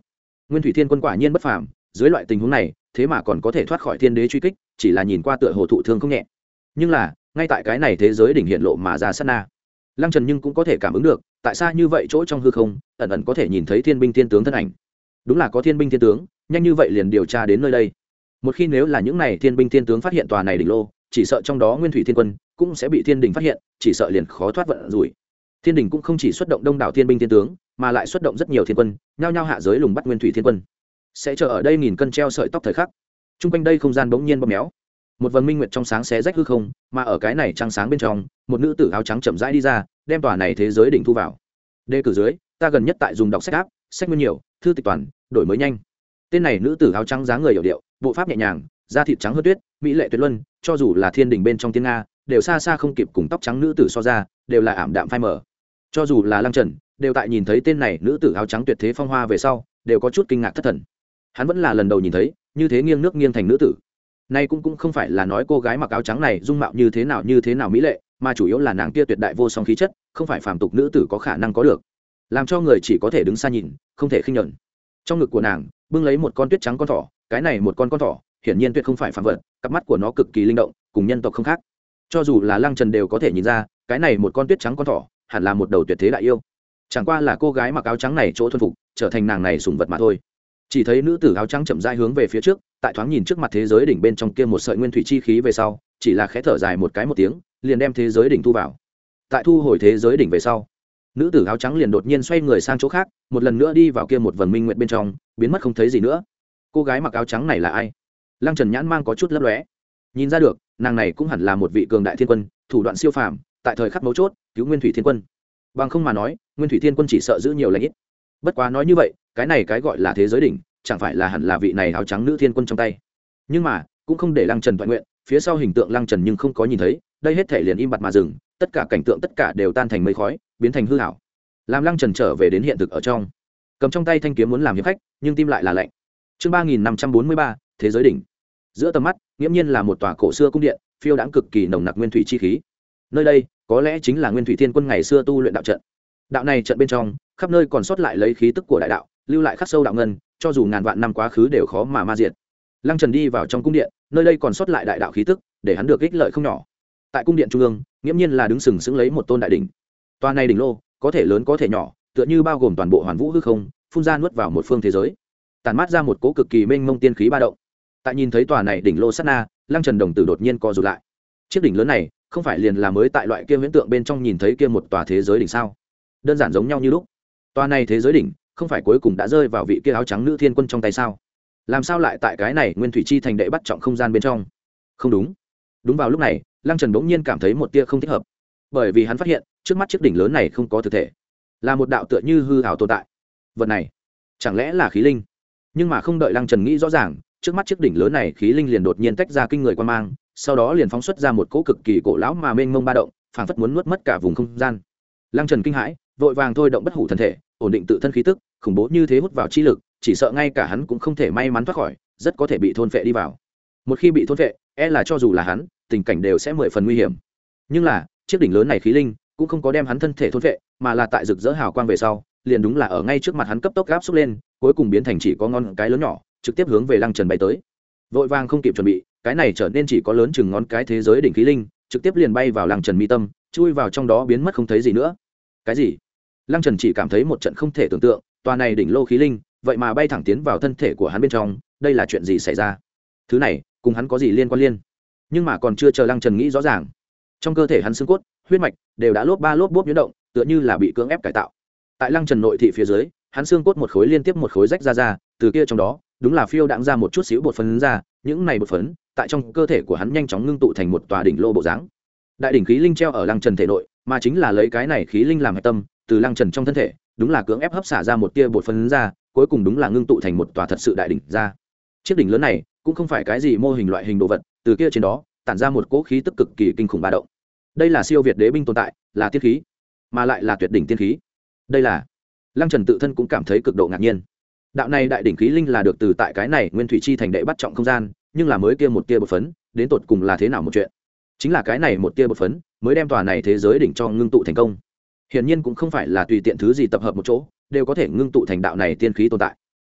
Nguyên thủy thiên quân quả nhiên bất phàm, dưới loại tình huống này thế mà còn có thể thoát khỏi thiên đế truy kích, chỉ là nhìn qua tựa hồ thụ thương không nhẹ. Nhưng là ngay tại cái này thế giới đỉnh hiện lộ mà ra sát na, Lăng Trần nhưng cũng có thể cảm ứng được tại sao như vậy chỗ trong hư không ẩn ẩn có thể nhìn thấy thiên binh thiên tướng thân ảnh. Đúng là có thiên binh thiên tướng, nhanh như vậy liền điều tra đến nơi đây. Một khi nếu là những này thiên binh thiên tướng phát hiện tòa này đỉnh lô, chỉ sợ trong đó Nguyên thủy thiên quân cũng sẽ bị thiên đình phát hiện, chỉ sợ liền khó thoát vận rủi. Thiên đình cũng không chỉ xuất động đông đảo thiên binh thiên tướng, mà lại xuất động rất nhiều thiên quân, nhao nhao hạ giới lùng bắt Nguyên thủy thiên quân. Sẽ chờ ở đây nghìn cân treo sợi tóc thời khắc. Trung quanh đây không gian bỗng nhiên bóp méo, một vầng minh nguyệt trong sáng xé rách hư không, mà ở cái này trăng sáng bên trong, một nữ tử áo trắng chậm rãi đi ra, đem tòa này thế giới đỉnh thu vào. Đề cử dưới, ta gần nhất tại dùng đọc sách áp, sách nguyên nhiều, thư tịch toàn, đổi mới nhanh. Tên này nữ tử áo trắng dáng người hiểu điệu, bộ pháp nhẹ nhàng, da thịt trắng hơn tuyết, mỹ lệ tuyệt luân, cho dù là thiên đình bên trong tiên nga, đều xa xa không kịp cùng tóc trắng nữ tử so ra, đều là ảm đạm phai mờ. Cho dù là Lăng Trần, đều tại nhìn thấy tên này nữ tử áo trắng tuyệt thế phong hoa về sau, đều có chút kinh ngạc thất thần. Hắn vẫn là lần đầu nhìn thấy như thế nghiêng nước nghiêng thành nữ tử. Nay cũng cũng không phải là nói cô gái mặc áo trắng này dung mạo như thế nào như thế nào mỹ lệ, mà chủ yếu là nàng kia tuyệt đại vô song khí chất, không phải phàm tục nữ tử có khả năng có được, làm cho người chỉ có thể đứng xa nhìn, không thể khinh nhẫn. Trong ngực của nàng bưng lấy một con tuyết trắng con thỏ, cái này một con con thỏ hiển nhiên tuyệt không phải phàm vật, cặp mắt của nó cực kỳ linh động, cùng nhân tộc không khác. Cho dù là Lăng Trần đều có thể nhìn ra, cái này một con tuyết trắng con thỏ hẳn là một đầu tuyệt thế đại yêu. Chẳng qua là cô gái mặc áo trắng này chỗ thuần phục, trở thành nàng này sủng vật mà thôi. Chỉ thấy nữ tử áo trắng chậm rãi hướng về phía trước, tại thoáng nhìn trước mặt thế giới đỉnh bên trong kia một sợi nguyên thủy chi khí về sau, chỉ là khẽ thở dài một cái một tiếng, liền đem thế giới đỉnh thu vào. Tại thu hồi thế giới đỉnh về sau, nữ tử áo trắng liền đột nhiên xoay người sang chỗ khác, một lần nữa đi vào kia một vầng minh nguyệt bên trong, biến mất không thấy gì nữa. Cô gái mặc áo trắng này là ai? Lăng Trần nhãn mang có chút lấp lóe, nhìn ra được, nàng này cũng hẳn là một vị cường đại thiên quân, thủ đoạn siêu phàm, tại thời khắc mấu chốt cứu Nguyên thủy thiên quân. Bằng không mà nói, Nguyên thủy thiên quân chỉ sợ giữ nhiều lành ít. Bất quá nói như vậy, cái này cái gọi là thế giới đỉnh, chẳng phải là hẳn là vị này áo trắng nữ thiên quân trong tay. Nhưng mà cũng không để Lăng Trần toại nguyện, phía sau hình tượng Lăng Trần nhưng không có nhìn thấy, đây hết thể liền im bặt mà dừng, tất cả cảnh tượng tất cả đều tan thành mây khói, biến thành hư ảo. Làm Lăng Trần trở về đến hiện thực ở trong, cầm trong tay thanh kiếm muốn làm hiệp khách, nhưng tim lại là lạnh. Chương ba nghìn năm trăm bốn mươi ba, thế giới đỉnh. Giữa tầm mắt, nghiễm nhiên là một tòa cổ xưa cung điện, phiêu đãng cực kỳ nồng nặc nguyên thủy chi khí. Nơi đây, có lẽ chính là Nguyên thủy thiên quân ngày xưa tu luyện đạo trận. Đạo này trận bên trong, khắp nơi còn sót lại lấy khí tức của đại đạo, lưu lại khắc sâu đạo ngân, cho dù ngàn vạn năm quá khứ đều khó mà ma diệt. Lăng Trần đi vào trong cung điện, nơi đây còn sót lại đại đạo khí tức, để hắn được ích lợi không nhỏ. Tại cung điện trung ương, nghiễm nhiên là đứng sừng sững lấy một tôn đại đỉnh. Toa này đỉnh lô, có thể lớn có thể nhỏ, tựa như bao gồm toàn bộ hoàn vũ hư không, phun ra nuốt vào một phương thế giới, tàn mát ra một cỗ cực kỳ mênh mông tiên khí ba động. Tại nhìn thấy tòa này đỉnh lô sát na, Lăng Trần đồng tử đột nhiên co rụt lại. Chiếc đỉnh lớn này, không phải liền là mới tại loại kia huyễn tượng bên trong nhìn thấy kia một tòa thế giới đỉnh sao? Đơn giản giống nhau như lúc. Tòa này thế giới đỉnh, không phải cuối cùng đã rơi vào vị kia áo trắng nữ thiên quân trong tay sao? Làm sao lại tại cái này Nguyên thủy chi thành đệ bắt trọng không gian bên trong? Không đúng. Đúng vào lúc này, Lăng Trần bỗng nhiên cảm thấy một tia không thích hợp, bởi vì hắn phát hiện, trước mắt chiếc đỉnh lớn này không có thực thể, là một đạo tựa như hư ảo tồn tại. Vật này, chẳng lẽ là khí linh? Nhưng mà không đợi Lăng Trần nghĩ rõ ràng, trước mắt chiếc đỉnh lớn này khí linh liền đột nhiên tách ra kinh người quan mang, sau đó liền phóng xuất ra một cỗ cực kỳ cổ lão mà mênh mông ba động, phảng phất muốn nuốt mất cả vùng không gian. Lăng Trần kinh hãi, vội vàng thôi động bất hủ thần thể, ổn định tự thân khí tức, khủng bố như thế hút vào chi lực, chỉ sợ ngay cả hắn cũng không thể may mắn thoát khỏi, rất có thể bị thôn phệ đi vào. Một khi bị thôn phệ, e là cho dù là hắn, tình cảnh đều sẽ mười phần nguy hiểm. Nhưng là, chiếc đỉnh lớn này khí linh cũng không có đem hắn thân thể thôn phệ, mà là tại rực rỡ hào quang về sau, liền đúng là ở ngay trước mặt hắn cấp tốc gáp xúc lên, cuối cùng biến thành chỉ có ngón cái lớn nhỏ, trực tiếp hướng về Lăng Trần bay tới. Vội vàng không kịp chuẩn bị, cái này trở nên chỉ có lớn chừng ngón cái thế giới đỉnh khí linh, trực tiếp liền bay vào Lăng Trần mi tâm, chui vào trong đó biến mất không thấy gì nữa. Cái gì? Lăng Trần chỉ cảm thấy một trận không thể tưởng tượng, tòa này đỉnh lô khí linh, vậy mà bay thẳng tiến vào thân thể của hắn bên trong, đây là chuyện gì xảy ra? Thứ này, cùng hắn có gì liên quan liên? Nhưng mà còn chưa chờ Lăng Trần nghĩ rõ ràng, trong cơ thể hắn xương cốt, huyết mạch đều đã lốp ba lốp bốp nhuyễn động, tựa như là bị cưỡng ép cải tạo. Tại Lăng Trần nội thị phía dưới, hắn xương cốt một khối liên tiếp một khối rách ra ra, từ kia trong đó, đúng là phiêu đãng ra một chút xíu bột phấn ra, những này bột phấn, tại trong cơ thể của hắn nhanh chóng ngưng tụ thành một tòa đỉnh lô bộ dáng. Đại đỉnh khí linh treo ở Lăng Trần thể nội, mà chính là lấy cái này khí linh làm hạch tâm, từ Lăng Trần trong thân thể, đúng là cưỡng ép hấp xả ra một tia bột phấn ra, cuối cùng đúng là ngưng tụ thành một tòa thật sự đại đỉnh ra. Chiếc đỉnh lớn này cũng không phải cái gì mô hình loại hình đồ vật, từ kia trên đó tản ra một cỗ khí tức cực kỳ kinh khủng ba động. Đây là siêu việt đế binh tồn tại, là tiên khí, mà lại là tuyệt đỉnh tiên khí. Đây là Lăng Trần tự thân cũng cảm thấy cực độ ngạc nhiên. Đạo này đại đỉnh khí linh là được từ tại cái này Nguyên thủy chi thành đệ bắt trọng không gian, nhưng là mới kia một tia bột phấn, đến tột cùng là thế nào một chuyện? Chính là cái này một tia bột phấn mới đem tòa này thế giới đỉnh cho ngưng tụ thành công. Hiển nhiên cũng không phải là tùy tiện thứ gì tập hợp một chỗ đều có thể ngưng tụ thành đạo này tiên khí tồn tại.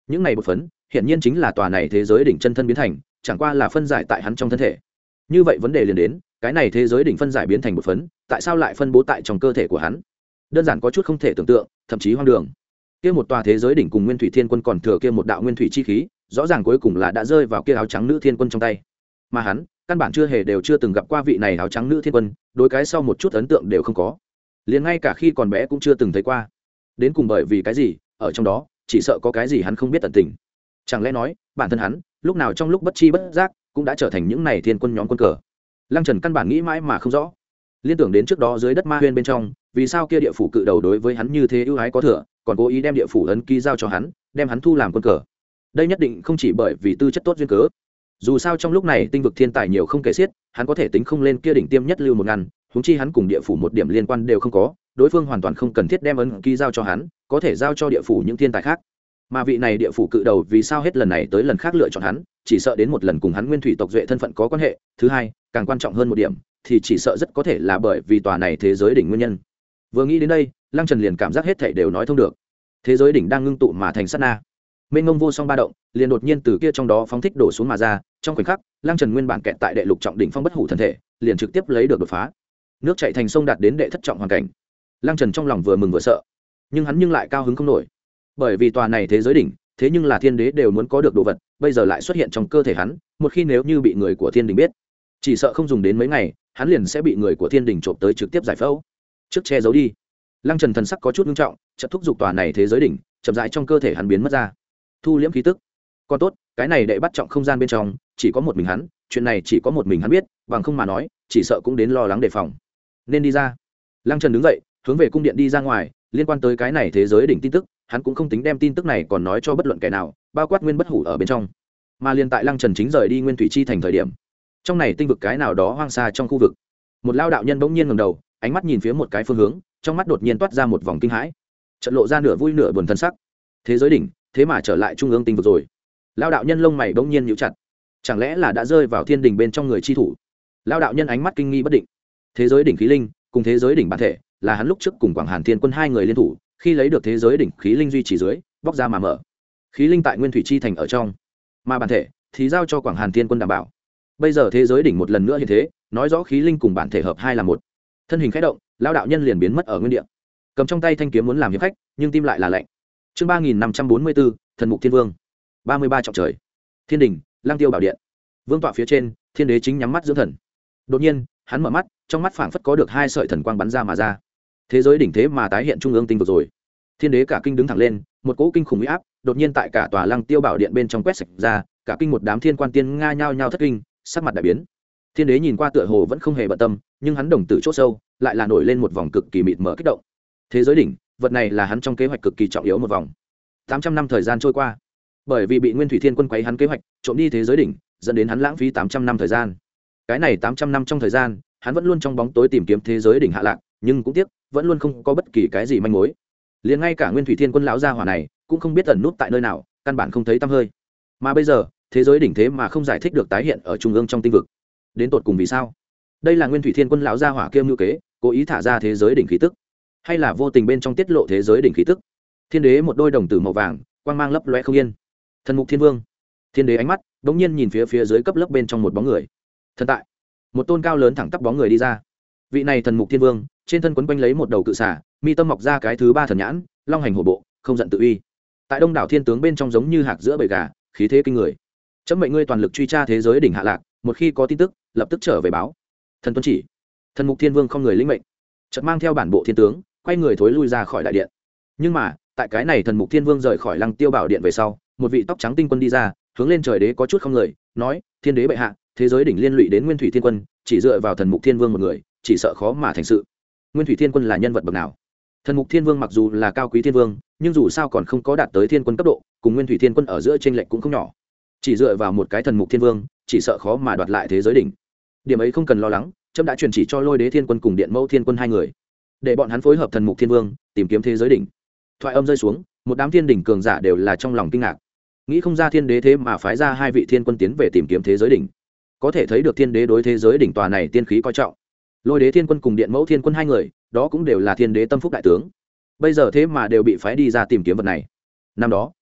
những này bột phấn hiển nhiên chính là tòa này thế giới đỉnh chân thân biến thành, chẳng qua là phân giải tại hắn trong thân thể. Như vậy vấn đề liền đến, cái này thế giới đỉnh phân giải biến thành bột phấn, tại sao lại phân bố tại trong cơ thể của hắn? Đơn giản có chút không thể tưởng tượng, thậm chí hoang đường. Kia một tòa thế giới đỉnh cùng Nguyên Thủy Thiên Quân còn thừa kia một đạo nguyên thủy chi khí, rõ ràng cuối cùng là đã rơi vào kia áo trắng nữ thiên quân trong tay. Mà hắn, căn bản chưa hề đều chưa từng gặp qua vị này áo trắng nữ thiên quân, đối cái sau một chút ấn tượng đều không có. Liền ngay cả khi còn bé cũng chưa từng thấy qua. Đến cùng bởi vì cái gì, ở trong đó, chỉ sợ có cái gì hắn không biết tận tình. Chẳng lẽ nói, bản thân hắn, lúc nào trong lúc bất chi bất giác, cũng đã trở thành những này thiên quân nhóm quân cờ. Lăng Trần căn bản nghĩ mãi mà không rõ. Liên tưởng đến trước đó dưới đất ma huyên bên trong, vì sao kia địa phủ cự đầu đối với hắn như thế ưu ái có thừa, còn cố ý đem địa phủ ấn ký giao cho hắn, đem hắn thu làm quân cờ. Đây nhất định không chỉ bởi vì tư chất tốt duyên cớ. Dù sao trong lúc này tinh vực thiên tài nhiều không kể xiết, hắn có thể tính không lên kia đỉnh tiêm nhất lưu một ngàn, huống chi hắn cùng địa phủ một điểm liên quan đều không có, đối phương hoàn toàn không cần thiết đem ấn ký giao cho hắn, có thể giao cho địa phủ những thiên tài khác. Mà vị này địa phủ cự đầu vì sao hết lần này tới lần khác lựa chọn hắn, chỉ sợ đến một lần cùng hắn nguyên thủy tộc duệ thân phận có quan hệ. Thứ hai, càng quan trọng hơn một điểm, thì chỉ sợ rất có thể là bởi vì tòa này thế giới đỉnh nguyên nhân. Vừa nghĩ đến đây, Lăng Trần liền cảm giác hết thảy đều nói thông được. Thế giới đỉnh đang ngưng tụ mà thành sát na, mênh mông vô song ba động, liền đột nhiên từ kia trong đó phóng thích đổ xuống mà ra. Trong khoảnh khắc, Lăng Trần nguyên bản kẹt tại đệ lục trọng đỉnh phong bất hủ thân thể, liền trực tiếp lấy được đột phá. Nước chảy thành sông đạt đến đệ thất trọng hoàn cảnh. Lăng Trần trong lòng vừa mừng vừa sợ, nhưng hắn nhưng lại cao hứng không nổi, bởi vì tòa này thế giới đỉnh, thế nhưng là thiên đế đều muốn có được đồ vật, bây giờ lại xuất hiện trong cơ thể hắn, một khi nếu như bị người của thiên đình biết, chỉ sợ không dùng đến mấy ngày, hắn liền sẽ bị người của thiên đình trộm tới trực tiếp giải phẫu. Trước che giấu đi. Lăng Trần thần sắc có chút nghiêm trọng, chợt thúc giục tòa này thế giới đỉnh, chậm rãi trong cơ thể hắn biến mất ra. Thu liễm khí tức. Còn tốt, cái này đệ bắt trọng không gian bên trong, chỉ có một mình hắn, chuyện này chỉ có một mình hắn biết, bằng không mà nói, chỉ sợ cũng đến lo lắng đề phòng. Nên đi ra. Lăng Trần đứng dậy, hướng về cung điện đi ra ngoài, liên quan tới cái này thế giới đỉnh tin tức, hắn cũng không tính đem tin tức này còn nói cho bất luận kẻ nào, bao quát nguyên bất hủ ở bên trong. Mà liên tại Lăng Trần chính rời đi Nguyên Thủy Chi thành thời điểm, trong này tinh vực cái nào đó hoang xa trong khu vực, một lao đạo nhân bỗng nhiên ngẩng đầu, ánh mắt nhìn phía một cái phương hướng, trong mắt đột nhiên toát ra một vòng kinh hãi, chợt lộ ra nửa vui nửa buồn thân sắc. Thế giới đỉnh, thế mà trở lại trung ương tinh vực rồi. Lao đạo nhân lông mày bỗng nhiên nhíu chặt, chẳng lẽ là đã rơi vào thiên đình bên trong người chi thủ? Lao đạo nhân ánh mắt kinh nghi bất định. Thế giới đỉnh khí linh cùng thế giới đỉnh bản thể, là hắn lúc trước cùng Quảng Hàn Thiên Quân hai người liên thủ, khi lấy được thế giới đỉnh khí linh duy trì dưới, bóc ra mà mở. Khí linh tại Nguyên Thủy Chi thành ở trong, mà bản thể thì giao cho Quảng Hàn Thiên Quân đảm bảo. Bây giờ thế giới đỉnh một lần nữa hiện thế, nói rõ khí linh cùng bản thể hợp hai là một. Thân hình khẽ động, lão đạo nhân liền biến mất ở nguyên địa. Cầm trong tay thanh kiếm muốn làm hiệp khách, nhưng tim lại là lạnh. Chương ba nghìn năm trăm bốn mươi bốn, Thần Mục Thiên Vương. ba mươi ba trọng trời. Thiên đình, Lang Tiêu bảo điện. Vương tọa phía trên, Thiên đế chính nhắm mắt dưỡng thần. Đột nhiên, hắn mở mắt, trong mắt phảng phất có được hai sợi thần quang bắn ra mà ra. Thế giới đỉnh thế mà tái hiện trung ương tinh vực rồi. Thiên đế cả kinh đứng thẳng lên, một cỗ kinh khủng uy áp đột nhiên tại cả tòa Lăng Tiêu bảo điện bên trong quét sạch ra, cả kinh một đám thiên quan tiên nga nhao nhao thất kinh, sắc mặt đại biến. Thiên đế nhìn qua tựa hồ vẫn không hề bận tâm, nhưng hắn đồng tử chốt sâu lại là nổi lên một vòng cực kỳ mịt mờ kích động. Thế giới đỉnh, vật này là hắn trong kế hoạch cực kỳ trọng yếu một vòng. tám trăm năm thời gian trôi qua, bởi vì bị Nguyên Thủy Thiên Quân quấy hắn kế hoạch, trộm đi thế giới đỉnh, dẫn đến hắn lãng phí tám trăm năm thời gian. Cái này tám trăm năm trong thời gian, hắn vẫn luôn trong bóng tối tìm kiếm thế giới đỉnh hạ lạc, nhưng cũng tiếc, vẫn luôn không có bất kỳ cái gì manh mối. Liền ngay cả Nguyên Thủy Thiên Quân lão gia hỏa này, cũng không biết ẩn nút tại nơi nào, căn bản không thấy tăm hơi. Mà bây giờ, thế giới đỉnh thế mà không giải thích được tái hiện ở trung ương trong tinh vực. Đến tột cùng vì sao? Đây là Nguyên Thủy Thiên Quân lão gia hỏa kiêm lưu kế, cố ý thả ra thế giới đỉnh khí tức, hay là vô tình bên trong tiết lộ thế giới đỉnh khí tức? Thiên đế một đôi đồng tử màu vàng, quang mang lấp loé không yên. Thần Mục Thiên Vương. Thiên đế ánh mắt đống nhiên nhìn phía phía dưới cấp lớp bên trong một bóng người. Thần tại, một tôn cao lớn thẳng tắp bóng người đi ra. Vị này Thần Mục Thiên Vương, trên thân quấn quanh lấy một đầu cự xà, mi tâm mọc ra cái thứ ba thần nhãn, long hành hổ bộ, không giận tự uy. Tại đông đảo thiên tướng bên trong giống như hạc giữa bầy gà, khí thế kinh người. Chấm mệnh ngươi toàn lực truy tra thế giới đỉnh hạ lạc, một khi có tin tức, lập tức trở về báo. Thần tuân chỉ. Thần Mục Thiên Vương không người lĩnh mệnh, chợt mang theo bản bộ thiên tướng, quay người thối lui ra khỏi đại điện. Nhưng mà, tại cái này Thần Mục Thiên Vương rời khỏi Lăng Tiêu bảo điện về sau, một vị tóc trắng tinh quân đi ra, hướng lên trời đế có chút không người, nói: "Thiên đế bệ hạ, thế giới đỉnh liên lụy đến Nguyên Thủy Thiên Quân, chỉ dựa vào Thần Mục Thiên Vương một người, chỉ sợ khó mà thành sự." Nguyên Thủy Thiên Quân là nhân vật bậc nào? Thần Mục Thiên Vương mặc dù là cao quý thiên vương, nhưng dù sao còn không có đạt tới thiên quân cấp độ, cùng Nguyên Thủy Thiên Quân ở giữa chênh lệch cũng không nhỏ. Chỉ dựa vào một cái Thần Mục Thiên Vương, chỉ sợ khó mà đoạt lại thế giới đỉnh. Điểm ấy không cần lo lắng, trẫm đã truyền chỉ cho Lôi Đế Thiên Quân cùng Điện Mẫu Thiên Quân hai người, để bọn hắn phối hợp Thần Mục Thiên Vương, tìm kiếm thế giới đỉnh. Thoại âm rơi xuống, một đám thiên đỉnh cường giả đều là trong lòng kinh ngạc, nghĩ không ra thiên đế thế mà phái ra hai vị thiên quân tiến về tìm kiếm thế giới đỉnh. Có thể thấy được thiên đế đối thế giới đỉnh tòa này tiên khí coi trọng. Lôi Đế Thiên Quân cùng Điện Mẫu Thiên Quân hai người, đó cũng đều là thiên đế tâm phúc đại tướng. Bây giờ thế mà đều bị phái đi ra tìm kiếm vật này. Năm đó,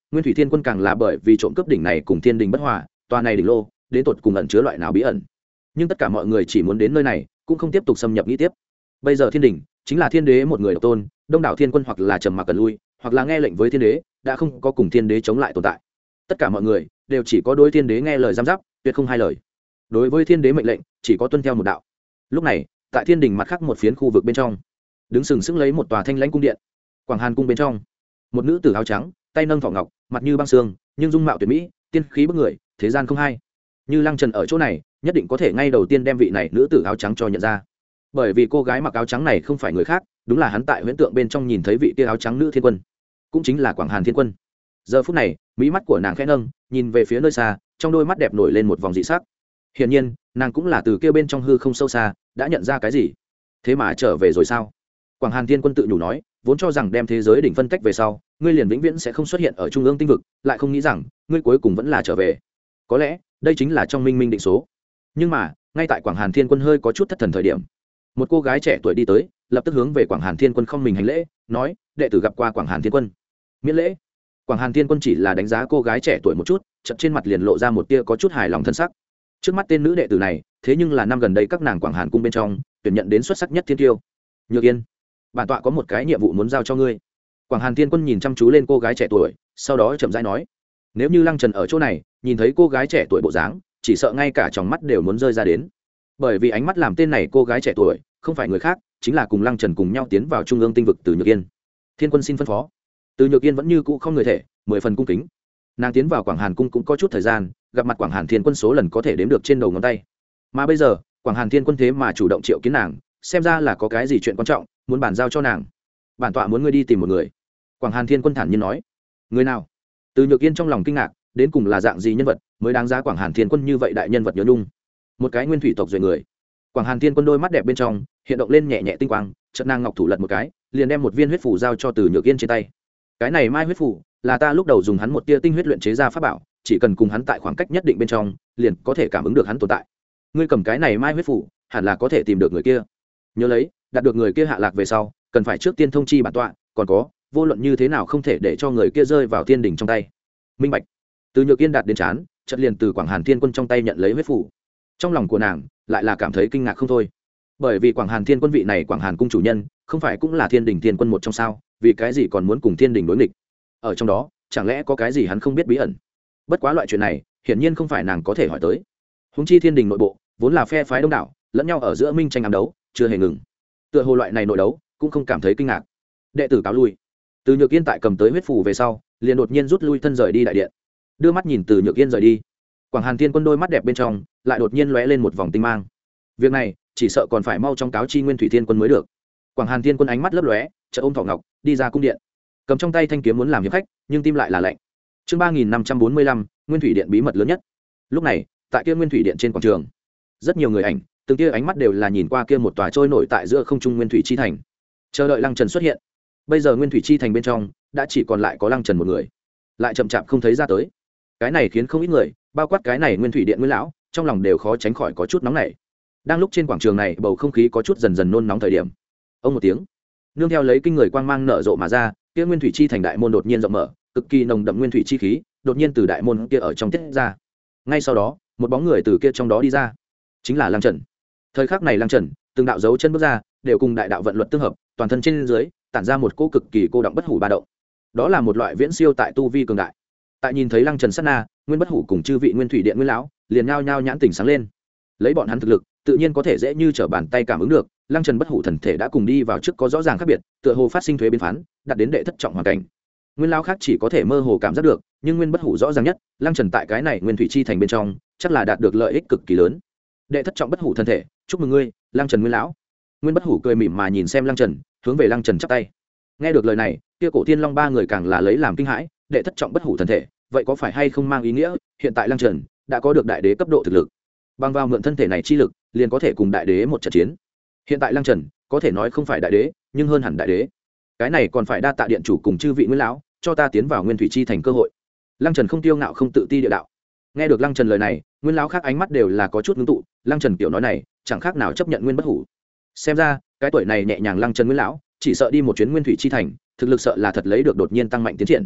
nguyên thủy thiên quân càng là bởi vì trộm cướp đỉnh này cùng thiên đình bất hòa, tòa này đỉnh lô đến tột cùng ẩn chứa loại nào bí ẩn. Nhưng tất cả mọi người chỉ muốn đến nơi này, cũng không tiếp tục xâm nhập nghĩ tiếp. Bây giờ thiên đình chính là thiên đế một người độc tôn, đông đảo thiên quân hoặc là trầm mặc cần lui, hoặc là nghe lệnh với thiên đế, đã không có cùng thiên đế chống lại tồn tại. Tất cả mọi người đều chỉ có đối thiên đế nghe lời giám giáp, tuyệt không hai lời. Đối với thiên đế mệnh lệnh chỉ có tuân theo một đạo. Lúc này tại thiên đình mặt khác một phiến khu vực bên trong, đứng sừng sững lấy một tòa thanh lãnh cung điện. Quảng Hàn cung bên trong, một nữ tử áo trắng, tay nâng thỏ ngọc, mặt như băng sương, nhưng dung mạo tuyệt mỹ, tiên khí bức người, thế gian không hai. Như Lăng Trần ở chỗ này, nhất định có thể ngay đầu tiên đem vị này nữ tử áo trắng cho nhận ra. Bởi vì cô gái mặc áo trắng này không phải người khác, đúng là hắn tại huyễn tượng bên trong nhìn thấy vị kia áo trắng nữ thiên quân, cũng chính là Quảng Hàn Thiên Quân. Giờ phút này, mỹ mắt của nàng khẽ nâng, nhìn về phía nơi xa, trong đôi mắt đẹp nổi lên một vòng dị sắc. Hiển nhiên, nàng cũng là từ kia bên trong hư không sâu xa, đã nhận ra cái gì. Thế mà trở về rồi sao? Quảng Hàn Thiên Quân tự nhủ nói, vốn cho rằng đem thế giới đỉnh phân tách về sau, ngươi liền vĩnh viễn sẽ không xuất hiện ở trung ương tinh vực, lại không nghĩ rằng, ngươi cuối cùng vẫn là trở về. Có lẽ, đây chính là trong minh minh định số. Nhưng mà, ngay tại Quảng Hàn Thiên Quân hơi có chút thất thần thời điểm, một cô gái trẻ tuổi đi tới, lập tức hướng về Quảng Hàn Thiên Quân không mình hành lễ, nói, đệ tử gặp qua Quảng Hàn Thiên Quân. Miễn lễ. Quảng Hàn Thiên Quân chỉ là đánh giá cô gái trẻ tuổi một chút, chợt trên mặt liền lộ ra một tia có chút hài lòng thân sắc. Trước mắt tên nữ đệ tử này, thế nhưng là năm gần đây các nàng Quảng Hàn cung bên trong, tuyển nhận đến xuất sắc nhất thiên kiêu. Nhược Yên, bản tọa có một cái nhiệm vụ muốn giao cho ngươi. Quảng Hàn Thiên Quân nhìn chăm chú lên cô gái trẻ tuổi, sau đó chậm rãi nói, nếu như Lăng Trần ở chỗ này, nhìn thấy cô gái trẻ tuổi bộ dáng, chỉ sợ ngay cả tròng mắt đều muốn rơi ra đến. Bởi vì ánh mắt làm tên này cô gái trẻ tuổi, không phải người khác, chính là cùng Lăng Trần cùng nhau tiến vào trung ương tinh vực Từ Nhược Yên. Thiên Quân xin phân phó. Từ Nhược Yên vẫn như cũ không người thể, mười phần cung kính. Nàng tiến vào Quảng Hàn cung cũng có chút thời gian, gặp mặt Quảng Hàn Thiên Quân số lần có thể đếm được trên đầu ngón tay. Mà bây giờ, Quảng Hàn Thiên Quân thế mà chủ động triệu kiến nàng, xem ra là có cái gì chuyện quan trọng, muốn bàn giao cho nàng. Bản tọa muốn ngươi đi tìm một người. Quảng Hàn Thiên Quân thản nhiên nói. Người nào? Từ Nhược Yên trong lòng kinh ngạc, đến cùng là dạng gì nhân vật mới đáng giá Quảng Hàn Thiên Quân như vậy đại nhân vật nhớ nhung. Một cái nguyên thủy tộc duệ người. Quảng Hàn Thiên Quân đôi mắt đẹp bên trong hiện động lên nhẹ nhẹ tinh quang, chợt nàng ngọc thủ lật một cái, liền đem một viên huyết phù giao cho Từ Nhược Yên trên tay. Cái này mai huyết phù là ta lúc đầu dùng hắn một tia tinh huyết luyện chế ra pháp bảo, chỉ cần cùng hắn tại khoảng cách nhất định bên trong, liền có thể cảm ứng được hắn tồn tại. Ngươi cầm cái này mai huyết phù, hẳn là có thể tìm được người kia. Nhớ lấy, đạt được người kia hạ lạc về sau, cần phải trước tiên thông chi bản tọa, còn có, vô luận như thế nào không thể để cho người kia rơi vào thiên đỉnh trong tay. Minh bạch. Từ Nhược Yên đạt đến chán, chợt liền từ Quảng Hàn Thiên Quân trong tay nhận lấy huyết phù. Trong lòng của nàng lại là cảm thấy kinh ngạc không thôi, bởi vì Quảng Hàn Thiên Quân vị này Quảng Hàn cung chủ nhân, không phải cũng là thiên đình thiên quân một trong sao, vì cái gì còn muốn cùng thiên đình đối nghịch? Ở trong đó, chẳng lẽ có cái gì hắn không biết bí ẩn? Bất quá loại chuyện này, hiển nhiên không phải nàng có thể hỏi tới. Huống chi thiên đình nội bộ vốn là phe phái đông đảo, lẫn nhau ở giữa minh tranh ám đấu, chưa hề ngừng. Tựa hồ loại này nội đấu cũng không cảm thấy kinh ngạc. Đệ tử cáo lui. Từ Nhược Yên tại cầm tới huyết phù về sau, liền đột nhiên rút lui thân rời đi đại điện, đưa mắt nhìn Từ Nhược Yên rời đi. Quảng Hàn Thiên Quân đôi mắt đẹp bên trong lại đột nhiên lóe lên một vòng tinh mang. Việc này chỉ sợ còn phải mau trong cáo chi Nguyên Thủy Thiên Quân mới được. Quảng Hàn Thiên Quân ánh mắt lấp lóe, chợt ôm thỏ ngọc đi ra cung điện, cầm trong tay thanh kiếm muốn làm hiệp khách, nhưng tim lại là lạnh. Chương ba nghìn năm trăm bốn mươi lăm, Nguyên Thủy Điện bí mật lớn nhất. Lúc này, tại kia Nguyên Thủy Điện trên quảng trường, rất nhiều người ảnh, từng kia ánh mắt đều là nhìn qua kia một tòa trôi nổi tại giữa không trung Nguyên Thủy chi thành, chờ đợi Lăng Trần xuất hiện. Bây giờ Nguyên Thủy chi thành bên trong đã chỉ còn lại có Lăng Trần một người, lại chậm chạp không thấy ra tới. Cái này khiến không ít người, bao quát cái này Nguyên Thủy Điện Nguyên lão, trong lòng đều khó tránh khỏi có chút nóng nảy. Đang lúc trên quảng trường này bầu không khí có chút dần dần nôn nóng thời điểm, ông một tiếng, nương theo lấy kinh người quang mang nở rộ mà ra, kia Nguyên Thủy chi thành đại môn đột nhiên rộng mở, cực kỳ nồng đậm nguyên thủy chi khí đột nhiên từ đại môn kia ở trong tiết ra. Ngay sau đó, một bóng người từ kia trong đó đi ra, chính là Lăng Trần. Thời khắc này Lăng Trần, từng đạo dấu chân bước ra, đều cùng đại đạo vận luật tương hợp, toàn thân trên dưới tản ra một cô cực kỳ cô động bất hủ ba động. Đó là một loại viễn siêu tại tu vi cường đại. Tại nhìn thấy Lăng Trần sát na, Nguyên Bất Hủ cùng chư vị Nguyên Thủy Điện Nguyên lão liền nhao nhao nhãn tỉnh sáng lên. Lấy bọn hắn thực lực, tự nhiên có thể dễ như trở bàn tay cảm ứng được, Lăng Trần Bất Hủ thần thể đã cùng đi vào trước có rõ ràng khác biệt, tựa hồ phát sinh thuế biến phán, đạt đến đệ thất trọng hoàn cảnh. Nguyên lão khác chỉ có thể mơ hồ cảm giác được, nhưng Nguyên Bất Hủ rõ ràng nhất, Lăng Trần tại cái này Nguyên Thủy chi thành bên trong, chắc là đạt được lợi ích cực kỳ lớn. Đệ thất trọng Bất Hủ thần thể, chúc mừng ngươi, Lăng Trần Nguyên lão. Nguyên Bất Hủ cười mỉm mà nhìn xem Lăng Trần, hướng về Lăng Trần chắp tay. Nghe được lời này, kia Cổ Thiên Long ba người càng là lấy làm kinh hãi, đệ thất trọng Bất Hủ thần thể, vậy có phải hay không mang ý nghĩa, hiện tại Lăng Trần đã có được đại đế cấp độ thực lực, bằng vào mượn thân thể này chi lực, liền có thể cùng đại đế một trận chiến. Hiện tại Lăng Trần có thể nói không phải đại đế, nhưng hơn hẳn đại đế. Cái này còn phải đa tạ điện chủ cùng chư vị Nguyên lão, cho ta tiến vào Nguyên Thủy chi thành cơ hội. Lăng Trần không tiêu ngạo không tự ti địa đạo. Nghe được Lăng Trần lời này, Nguyên lão khác ánh mắt đều là có chút ngưng tụ, Lăng Trần kiểu nói này, chẳng khác nào chấp nhận Nguyên Bất Hủ. Xem ra, cái tuổi này nhẹ nhàng Lăng Trần Nguyên lão, chỉ sợ đi một chuyến Nguyên Thủy chi thành, thực lực sợ là thật lấy được đột nhiên tăng mạnh tiến triển.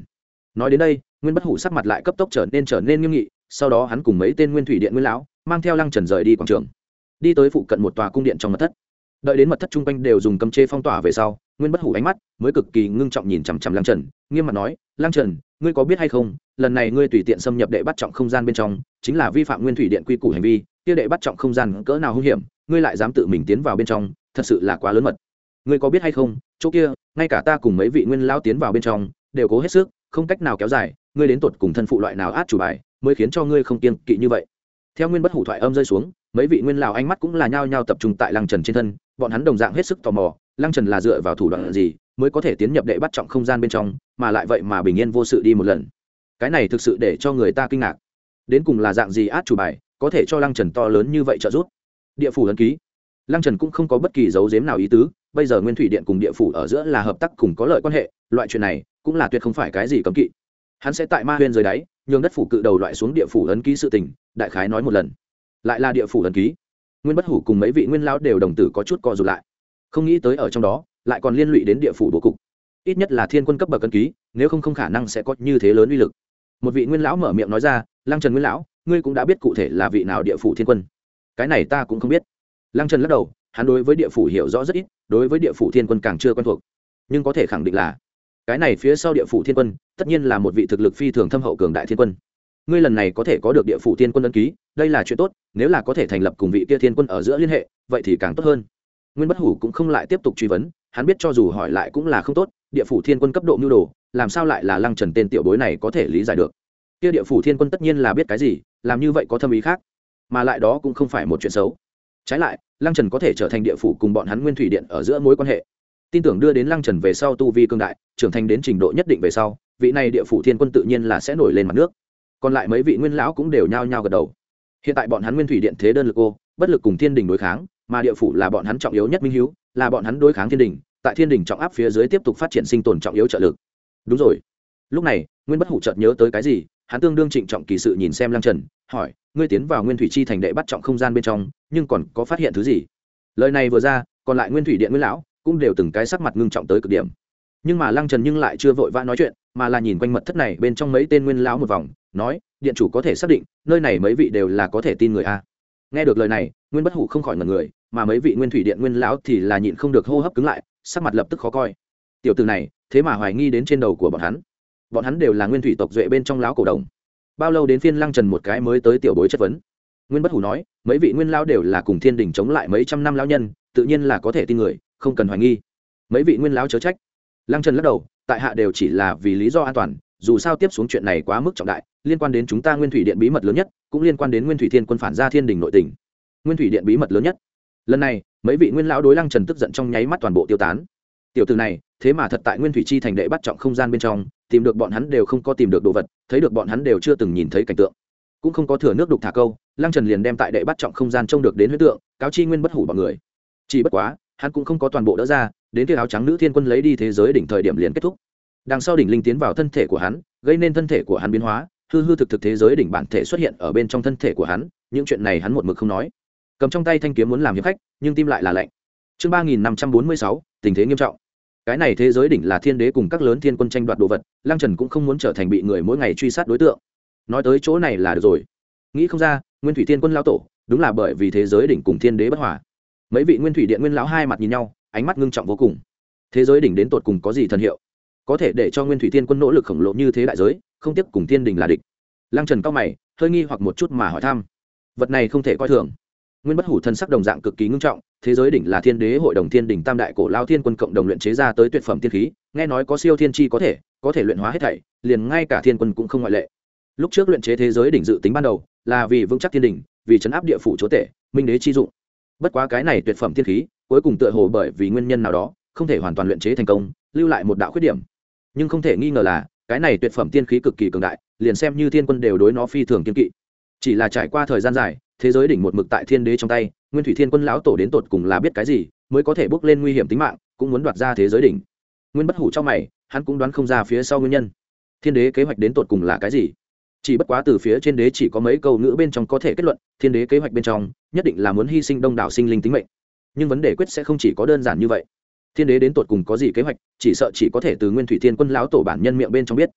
nói đến đây nguyên bất hủ sắc mặt lại cấp tốc trở nên trở nên nghiêm nghị, sau đó hắn cùng mấy tên nguyên thủy điện nguyên lão mang theo Lăng Trần rời đi quảng trường, đi tới phụ cận một tòa cung điện trong mật thất. Đợi đến mật thất trung quanh đều dùng cấm chế phong tỏa về sau, nguyên bất hủ ánh mắt mới cực kỳ ngưng trọng nhìn chằm chằm Lăng Trần, nghiêm mặt nói: Lăng Trần, ngươi có biết hay không, lần này ngươi tùy tiện xâm nhập đệ bắt trọng không gian bên trong, chính là vi phạm nguyên thủy điện quy củ hành vi, kia đệ bắt trọng không gian cỡ nào hung hiểm, ngươi lại dám tự mình tiến vào bên trong, thật sự là quá lớn mật. Ngươi có biết hay không, chỗ kia ngay cả ta cùng mấy vị nguyên lão tiến vào bên trong đều cố hết sức, không cách nào kéo dài, ngươi đến tuột cùng thân phụ loại nào át chủ bài mới khiến cho ngươi không kiêng kỵ như vậy. Theo nguyên bất hủ thoại âm rơi xuống, mấy vị nguyên lão ánh mắt cũng là nhao nhao tập trung tại Lăng Trần trên thân, bọn hắn đồng dạng hết sức tò mò, Lăng Trần là dựa vào thủ đoạn gì mới có thể tiến nhập đệ bắt trọng không gian bên trong, mà lại vậy mà bình yên vô sự đi một lần. Cái này thực sự để cho người ta kinh ngạc. Đến cùng là dạng gì át chủ bài có thể cho Lăng Trần to lớn như vậy trợ giúp? Địa phủ ấn ký. Lăng Trần cũng không có bất kỳ dấu giếm nào ý tứ, bây giờ nguyên thủy điện cùng địa phủ ở giữa là hợp tác cùng có lợi quan hệ, loại chuyện này cũng là tuyệt không phải cái gì cấm kỵ. Hắn sẽ tại ma huyên dưới đáy nhường đất phủ cự đầu loại xuống địa phủ ấn ký sự tình, đại khái nói một lần. Lại là địa phủ ấn ký. Nguyên bất hủ cùng mấy vị nguyên lão đều đồng tử có chút co rụt lại, không nghĩ tới ở trong đó lại còn liên lụy đến địa phủ bố cục, ít nhất là thiên quân cấp bậc ấn ký, nếu không không khả năng sẽ có như thế lớn uy lực. Một vị nguyên lão mở miệng nói ra: Lăng Trần nguyên lão, ngươi cũng đã biết cụ thể là vị nào địa phủ thiên quân? Cái này ta cũng không biết. Lăng Trần lắc đầu, hắn đối với địa phủ hiểu rõ rất ít, đối với địa phủ thiên quân càng chưa quen thuộc, nhưng có thể khẳng định là cái này phía sau địa phủ thiên quân tất nhiên là một vị thực lực phi thường thâm hậu cường đại thiên quân. Ngươi lần này có thể có được địa phủ thiên quân ấn ký, đây là chuyện tốt, nếu là có thể thành lập cùng vị kia thiên quân ở giữa liên hệ, vậy thì càng tốt hơn. Nguyên bất hủ cũng không lại tiếp tục truy vấn, hắn biết cho dù hỏi lại cũng là không tốt, địa phủ thiên quân cấp độ mưu đồ, làm sao lại là Lăng Trần tên tiểu bối này có thể lý giải được. Kia địa phủ thiên quân tất nhiên là biết cái gì, làm như vậy có thâm ý khác, mà lại đó cũng không phải một chuyện xấu. Trái lại, Lăng Trần có thể trở thành địa phủ cùng bọn hắn nguyên thủy điện ở giữa mối quan hệ, tin tưởng đưa đến Lăng Trần về sau tu vi cương đại, trưởng thành đến trình độ nhất định về sau, vị này địa phủ thiên quân tự nhiên là sẽ nổi lên mặt nước. Còn lại mấy vị nguyên lão cũng đều nhao nhao gật đầu. Hiện tại bọn hắn nguyên thủy điện thế đơn lực ô, bất lực cùng thiên đình đối kháng, mà địa phủ là bọn hắn trọng yếu nhất minh hiếu, là bọn hắn đối kháng thiên đình, tại thiên đình trọng áp phía dưới tiếp tục phát triển sinh tồn trọng yếu trợ lực. Đúng rồi. Lúc này, Nguyên bất hủ chợt nhớ tới cái gì, hắn tương đương trịnh trọng kỳ sự nhìn xem Lăng Trần, hỏi: ngươi tiến vào nguyên thủy chi thành đệ bắt trọng không gian bên trong, nhưng còn có phát hiện thứ gì? Lời này vừa ra, còn lại nguyên thủy điện nguyên lão cũng đều từng cái sắc mặt ngưng trọng tới cực điểm. Nhưng mà Lăng Trần nhưng lại chưa vội vã nói chuyện, mà là nhìn quanh mật thất này bên trong mấy tên nguyên lão một vòng, nói: điện chủ có thể xác định nơi này mấy vị đều là có thể tin người a? Nghe được lời này, Nguyên bất hủ không khỏi ngẩn người, mà mấy vị nguyên thủy điện nguyên lão thì là nhịn không được hô hấp cứng lại, sắc mặt lập tức khó coi. Tiểu tử này thế mà hoài nghi đến trên đầu của bọn hắn. Bọn hắn đều là nguyên thủy tộc duệ bên trong lão cổ đồng. Bao lâu đến phiên Lăng Trần một cái mới tới tiểu bối chất vấn? Nguyên bất hủ nói: mấy vị nguyên lão đều là cùng thiên đình chống lại mấy trăm năm lão nhân, tự nhiên là có thể tin người, không cần hoài nghi. Mấy vị nguyên lão chớ trách. Lăng Trần lắc đầu, tại hạ đều chỉ là vì lý do an toàn, dù sao tiếp xuống chuyện này quá mức trọng đại, liên quan đến chúng ta nguyên thủy điện bí mật lớn nhất, cũng liên quan đến nguyên thủy thiên quân phản ra thiên đình nội tình. Nguyên thủy điện bí mật lớn nhất. Lần này mấy vị nguyên lão đối Lăng Trần tức giận trong nháy mắt toàn bộ tiêu tán. Tiểu tử này thế mà thật tại nguyên thủy chi thành đệ bắt trọng không gian bên trong tìm được bọn hắn đều không có tìm được đồ vật, thấy được bọn hắn đều chưa từng nhìn thấy cảnh tượng, cũng không có thừa nước đục thả câu. Lăng Trần liền đem tại đệ bắt trọng không gian trông được đến huyết tượng cáo chi Nguyên bất hủ bọn người. Chỉ bất quá hắn cũng không có toàn bộ đỡ ra, đến kia áo trắng nữ thiên quân lấy đi thế giới đỉnh thời điểm liền kết thúc. Đằng sau đỉnh linh tiến vào thân thể của hắn, gây nên thân thể của hắn biến hóa, hư hư thực thực thế giới đỉnh bản thể xuất hiện ở bên trong thân thể của hắn. Những chuyện này hắn một mực không nói, cầm trong tay thanh kiếm muốn làm hiệp khách, nhưng tim lại là lạnh. Chương ba nghìn năm trăm bốn mươi sáu, tình thế nghiêm trọng. Cái này thế giới đỉnh là thiên đế cùng các lớn thiên quân tranh đoạt đồ vật, Lăng Trần cũng không muốn trở thành bị người mỗi ngày truy sát đối tượng. Nói tới chỗ này là được rồi. Nghĩ không ra, Nguyên Thủy Thiên Quân lão tổ, đúng là bởi vì thế giới đỉnh cùng thiên đế bất hòa. Mấy vị Nguyên Thủy Điện Nguyên lão hai mặt nhìn nhau, ánh mắt ngưng trọng vô cùng. Thế giới đỉnh đến tột cùng có gì thần hiệu, có thể để cho Nguyên Thủy Thiên Quân nỗ lực khổng lồ như thế đại giới, không tiếp cùng thiên đình là địch? Lăng Trần cao mày, hơi nghi hoặc một chút mà hỏi thăm. Vật này không thể coi thường. Nguyên bất hủ thân sắc đồng dạng cực kỳ ngưng trọng, thế giới đỉnh là thiên đế hội đồng thiên đỉnh tam đại cổ lao thiên quân cộng đồng luyện chế ra tới tuyệt phẩm tiên khí, nghe nói có siêu thiên chi có thể, có thể luyện hóa hết thảy, liền ngay cả thiên quân cũng không ngoại lệ. Lúc trước luyện chế thế giới đỉnh dự tính ban đầu là vì vững chắc thiên đỉnh, vì trấn áp địa phủ chúa tể, minh đế chi dụng. Bất quá cái này tuyệt phẩm tiên khí, cuối cùng tựa hồ bởi vì nguyên nhân nào đó, không thể hoàn toàn luyện chế thành công, lưu lại một đạo khuyết điểm. Nhưng không thể nghi ngờ là, cái này tuyệt phẩm tiên khí cực kỳ cường đại, liền xem như thiên quân đều đối nó phi thường kiên kỵ. Chỉ là trải qua thời gian dài, thế giới đỉnh một mực tại thiên đế trong tay, Nguyên Thủy Thiên Quân lão tổ đến tột cùng là biết cái gì, mới có thể bước lên nguy hiểm tính mạng, cũng muốn đoạt ra thế giới đỉnh. Nguyên bất hủ trong mày, hắn cũng đoán không ra phía sau nguyên nhân. Thiên đế kế hoạch đến tột cùng là cái gì? Chỉ bất quá từ phía trên đế chỉ có mấy câu ngữ bên trong có thể kết luận, thiên đế kế hoạch bên trong nhất định là muốn hy sinh đông đảo sinh linh tính mệnh. Nhưng vấn đề quyết sẽ không chỉ có đơn giản như vậy. Thiên đế đến tột cùng có gì kế hoạch, chỉ sợ chỉ có thể từ Nguyên Thủy Thiên Quân lão tổ bản nhân miệng bên trong biết.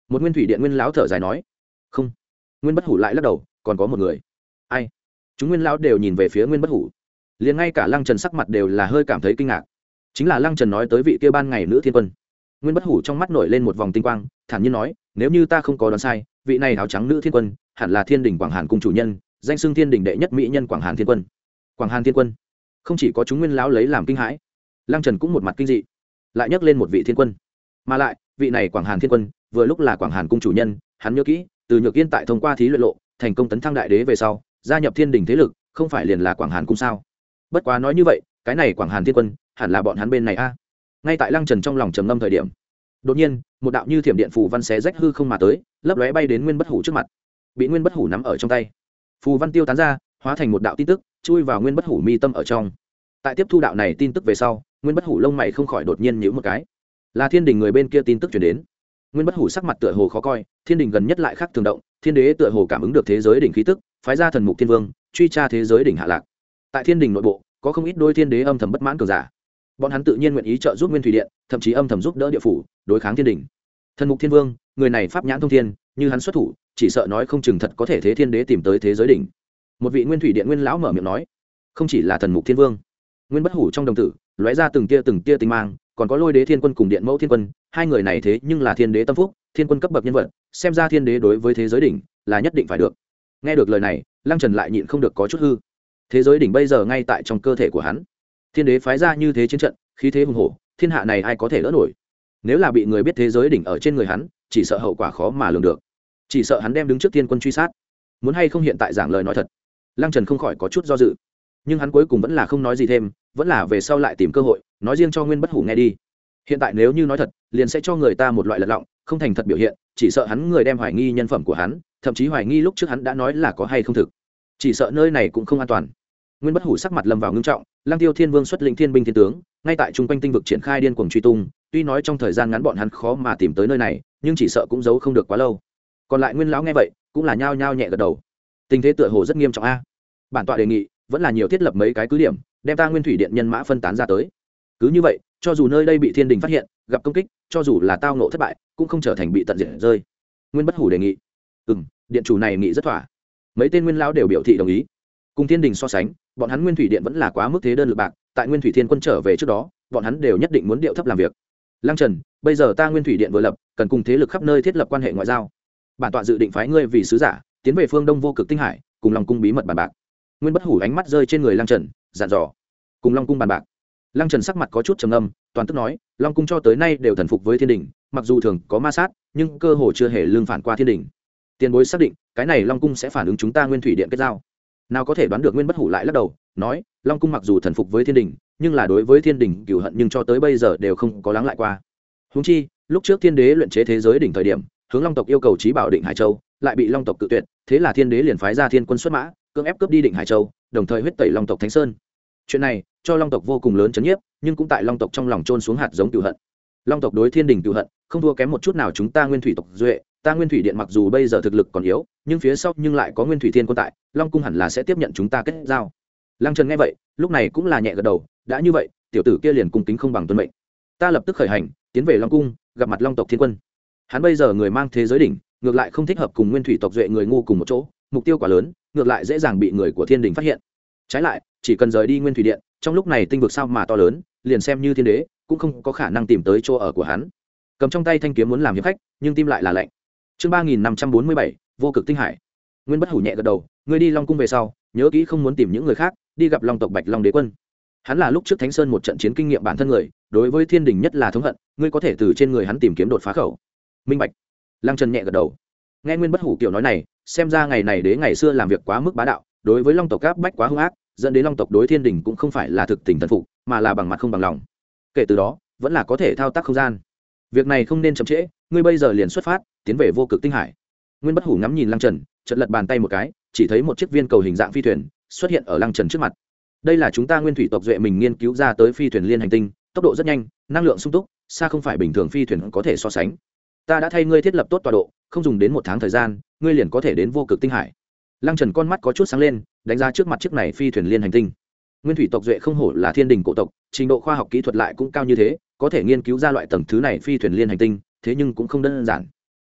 Một nguyên thủy điện nguyên lão thở dài nói. Không. Nguyên Bất Hủ lại lắc đầu, còn có một người. Ai? Chúng nguyên lão đều nhìn về phía Nguyên Bất Hủ. Liền ngay cả Lăng Trần sắc mặt đều là hơi cảm thấy kinh ngạc. Chính là Lăng Trần nói tới vị kia ban ngày nữ thiên quân. Nguyên Bất Hủ trong mắt nổi lên một vòng tinh quang, thản nhiên nói, nếu như ta không có đoán sai, vị này áo trắng nữ thiên quân hẳn là Thiên Đình Quảng Hàn cung chủ nhân, danh xưng Thiên Đình đệ nhất mỹ nhân Quảng Hàn thiên quân. Quảng Hàn thiên quân? Không chỉ có chúng nguyên lão lấy làm kinh hãi, Lăng Trần cũng một mặt kinh dị, lại nhắc lên một vị thiên quân, mà lại vị này Quảng Hàn thiên quân vừa lúc là Quảng Hàn cung chủ nhân. Hắn nhớ kỹ, từ Nhược Yên tại thông qua thí luyện lộ thành công tấn thăng đại đế về sau, gia nhập Thiên Đình thế lực, không phải liền là Quảng Hàn cung sao? Bất quá nói như vậy, cái này Quảng Hàn thiên quân hẳn là bọn hắn bên này a. Ngay tại Lăng Trần trong lòng trầm ngâm thời điểm, đột nhiên một đạo như thiểm điện phù văn xé rách hư không mà tới, lấp lóe bay đến Nguyên Bất Hủ trước mặt, bị Nguyên Bất Hủ nắm ở trong tay. Phù văn tiêu tán ra, hóa thành một đạo tin tức, chui vào Nguyên Bất Hủ mi tâm ở trong. Tại tiếp thu đạo này tin tức về sau, Nguyên Bất Hủ lông mày không khỏi đột nhiên nhíu một cái. Là Thiên Đình người bên kia tin tức truyền đến. Nguyên Bất Hủ sắc mặt tựa hồ khó coi, Thiên Đình gần nhất lại khác thường động, Thiên Đế tựa hồ cảm ứng được thế giới đỉnh khí tức, phái ra thần mục Thiên Vương, truy tra thế giới đỉnh hạ lạc. Tại Thiên Đình nội bộ, có không ít đôi Thiên Đế âm thầm bất mãn cường giả. Bọn hắn tự nhiên nguyện ý trợ giúp Nguyên Thủy Điện, thậm chí âm thầm giúp đỡ địa phủ, đối kháng Thiên Đình. Thần mục Thiên Vương, người này pháp nhãn thông thiên, như hắn xuất thủ, chỉ sợ nói không chừng thật có thể thế Thiên Đế tìm tới thế giới đỉnh. Một vị Nguyên Thủy Điện nguyên lão mở miệng nói, không chỉ là thần mục Thiên Vương, Nguyên Bất Hủ trong đồng tử lóe ra từng tia từng tia tinh mang, còn có Lôi Đế Thiên Quân cùng Điện Mẫu Thiên Quân, hai người này thế nhưng là Thiên Đế tâm phúc, Thiên Quân cấp bậc nhân vật, xem ra Thiên Đế đối với thế giới đỉnh là nhất định phải được. Nghe được lời này, Lăng Trần lại nhịn không được có chút hư. Thế giới đỉnh bây giờ ngay tại trong cơ thể của hắn, Thiên Đế phái ra như thế chiến trận, khí thế hùng hổ, thiên hạ này ai có thể đỡ nổi. Nếu là bị người biết thế giới đỉnh ở trên người hắn, chỉ sợ hậu quả khó mà lường được. Chỉ sợ hắn đem đứng trước Thiên Quân truy sát. Muốn hay không hiện tại giảng lời nói thật. Lăng Trần không khỏi có chút do dự, nhưng hắn cuối cùng vẫn là không nói gì thêm, vẫn là về sau lại tìm cơ hội nói riêng cho Nguyên Bất Hủ nghe đi. Hiện tại nếu như nói thật, liền sẽ cho người ta một loại lật lọng, không thành thật biểu hiện, chỉ sợ hắn người đem hoài nghi nhân phẩm của hắn, thậm chí hoài nghi lúc trước hắn đã nói là có hay không thực. Chỉ sợ nơi này cũng không an toàn. Nguyên Bất Hủ sắc mặt lâm vào ngưng trọng, Lăng Tiêu Thiên Vương xuất lĩnh thiên binh thiên tướng, ngay tại trung quanh tinh vực triển khai điên cuồng truy tung, tuy nói trong thời gian ngắn bọn hắn khó mà tìm tới nơi này, nhưng chỉ sợ cũng giấu không được quá lâu. Còn lại Nguyên lão nghe vậy, cũng là nhao nhao nhẹ gật đầu. Tình thế tựa hồ rất nghiêm trọng a. Bản tọa đề nghị, vẫn là nhiều thiết lập mấy cái cứ điểm, đem ta Nguyên Thủy Điện nhân mã phân tán ra tới. Cứ như vậy, cho dù nơi đây bị Thiên Đình phát hiện, gặp công kích, cho dù là tao ngộ thất bại, cũng không trở thành bị tận diệt rơi. Nguyên Bất Hủ đề nghị. Ừm, điện chủ này nghị rất thỏa. Mấy tên nguyên lão đều biểu thị đồng ý. Cùng Thiên Đình so sánh, bọn hắn Nguyên Thủy Điện vẫn là quá mức thế đơn lực bạc, tại Nguyên Thủy Thiên Quân trở về trước đó, bọn hắn đều nhất định muốn điệu thấp làm việc. Lăng Trần, bây giờ ta Nguyên Thủy Điện vừa lập, cần cùng thế lực khắp nơi thiết lập quan hệ ngoại giao. Bản tọa dự định phái ngươi vì sứ giả, tiến về phương Đông Vô Cực Tinh Hải, cùng Long cung bí mật bàn bạc. Nguyên Bất Hủ ánh mắt rơi trên người Lăng Trần, dặn dò. Cùng Long cung bàn bạc. Lăng Trần sắc mặt có chút trầm ngâm, toàn tức nói, Long cung cho tới nay đều thần phục với Thiên Đình, mặc dù thường có ma sát, nhưng cơ hồ chưa hề lương phản qua Thiên Đình. Tiền bối xác định, cái này Long cung sẽ phản ứng chúng ta Nguyên Thủy Điện kết giao. Nào có thể đoán được. Nguyên Bất Hủ lại lắc đầu, nói, Long cung mặc dù thần phục với Thiên Đình, nhưng là đối với Thiên Đình cừu hận nhưng cho tới bây giờ đều không có lắng lại qua. Huống chi, lúc trước Thiên Đế luyện chế thế giới đỉnh thời điểm, hướng Long tộc yêu cầu chí bảo Định Hải Châu, lại bị Long tộc cự tuyệt, thế là Thiên Đế liền phái ra Thiên Quân xuất mã, cưỡng ép cướp đi Định Hải Châu, đồng thời huyết tẩy Long tộc Thánh Sơn. Chuyện này cho Long tộc vô cùng lớn chấn nhiếp, nhưng cũng tại Long tộc trong lòng trôn xuống hạt giống cừu hận. Long tộc đối Thiên Đình cừu hận không thua kém một chút nào chúng ta Nguyên Thủy tộc duệ, ta Nguyên Thủy Điện mặc dù bây giờ thực lực còn yếu, nhưng phía sau nhưng lại có Nguyên Thủy Thiên Quân tại, Long cung hẳn là sẽ tiếp nhận chúng ta kết giao. Lăng Trần nghe vậy, lúc này cũng là nhẹ gật đầu, đã như vậy, tiểu tử kia liền cung kính không bằng tuân mệnh. Ta lập tức khởi hành, tiến về Long cung, gặp mặt Long tộc Thiên Quân. Hắn bây giờ người mang thế giới đỉnh, ngược lại không thích hợp cùng Nguyên Thủy tộc duệ người ngu cùng một chỗ, mục tiêu quá lớn, ngược lại dễ dàng bị người của Thiên Đình phát hiện. Trái lại, chỉ cần rời đi Nguyên Thủy Điện, trong lúc này tinh vực sao mà to lớn, liền xem như Thiên Đế cũng không có khả năng tìm tới chỗ ở của hắn. Cầm trong tay thanh kiếm muốn làm hiệp khách, nhưng tim lại là lạnh. Chương ba nghìn năm trăm bốn mươi bảy, Vô Cực Tinh Hải. Nguyên Bất Hủ nhẹ gật đầu, ngươi đi Long cung về sau, nhớ kỹ không muốn tìm những người khác, đi gặp Long tộc Bạch Long Đế quân. Hắn là lúc trước Thánh Sơn một trận chiến kinh nghiệm bản thân người, đối với Thiên Đình nhất là thống hận, ngươi có thể từ trên người hắn tìm kiếm đột phá khẩu. Minh bạch. Lăng Trần nhẹ gật đầu. Nghe Nguyên Bất Hủ kiểu nói này, xem ra ngày này đế ngày xưa làm việc quá mức bá đạo, đối với Long tộc áp bách quá hung ác, dẫn đến Long tộc đối Thiên Đình cũng không phải là thực tình thần phục, mà là bằng mặt không bằng lòng. Kể từ đó, vẫn là có thể thao tác không gian. Việc này không nên chậm trễ, ngươi bây giờ liền xuất phát, tiến về Vô Cực Tinh Hải. Nguyên Bất Hủ ngắm nhìn Lăng Trần, chợt lật bàn tay một cái, chỉ thấy một chiếc viên cầu hình dạng phi thuyền xuất hiện ở Lăng Trần trước mặt. Đây là chúng ta Nguyên Thủy tộc duệ mình nghiên cứu ra tới phi thuyền liên hành tinh, tốc độ rất nhanh, năng lượng sung túc, xa không phải bình thường phi thuyền có thể so sánh. Ta đã thay ngươi thiết lập tốt tọa độ, không dùng đến một tháng thời gian, ngươi liền có thể đến Vô Cực Tinh Hải. Lăng Trần con mắt có chút sáng lên, đánh giá trước mặt chiếc này phi thuyền liên hành tinh. Nguyên Thủy tộc duệ không hổ là Thiên Đình cổ tộc, trình độ khoa học kỹ thuật lại cũng cao như thế, có thể nghiên cứu ra loại tầng thứ này phi thuyền liên hành tinh, thế nhưng cũng không đơn giản.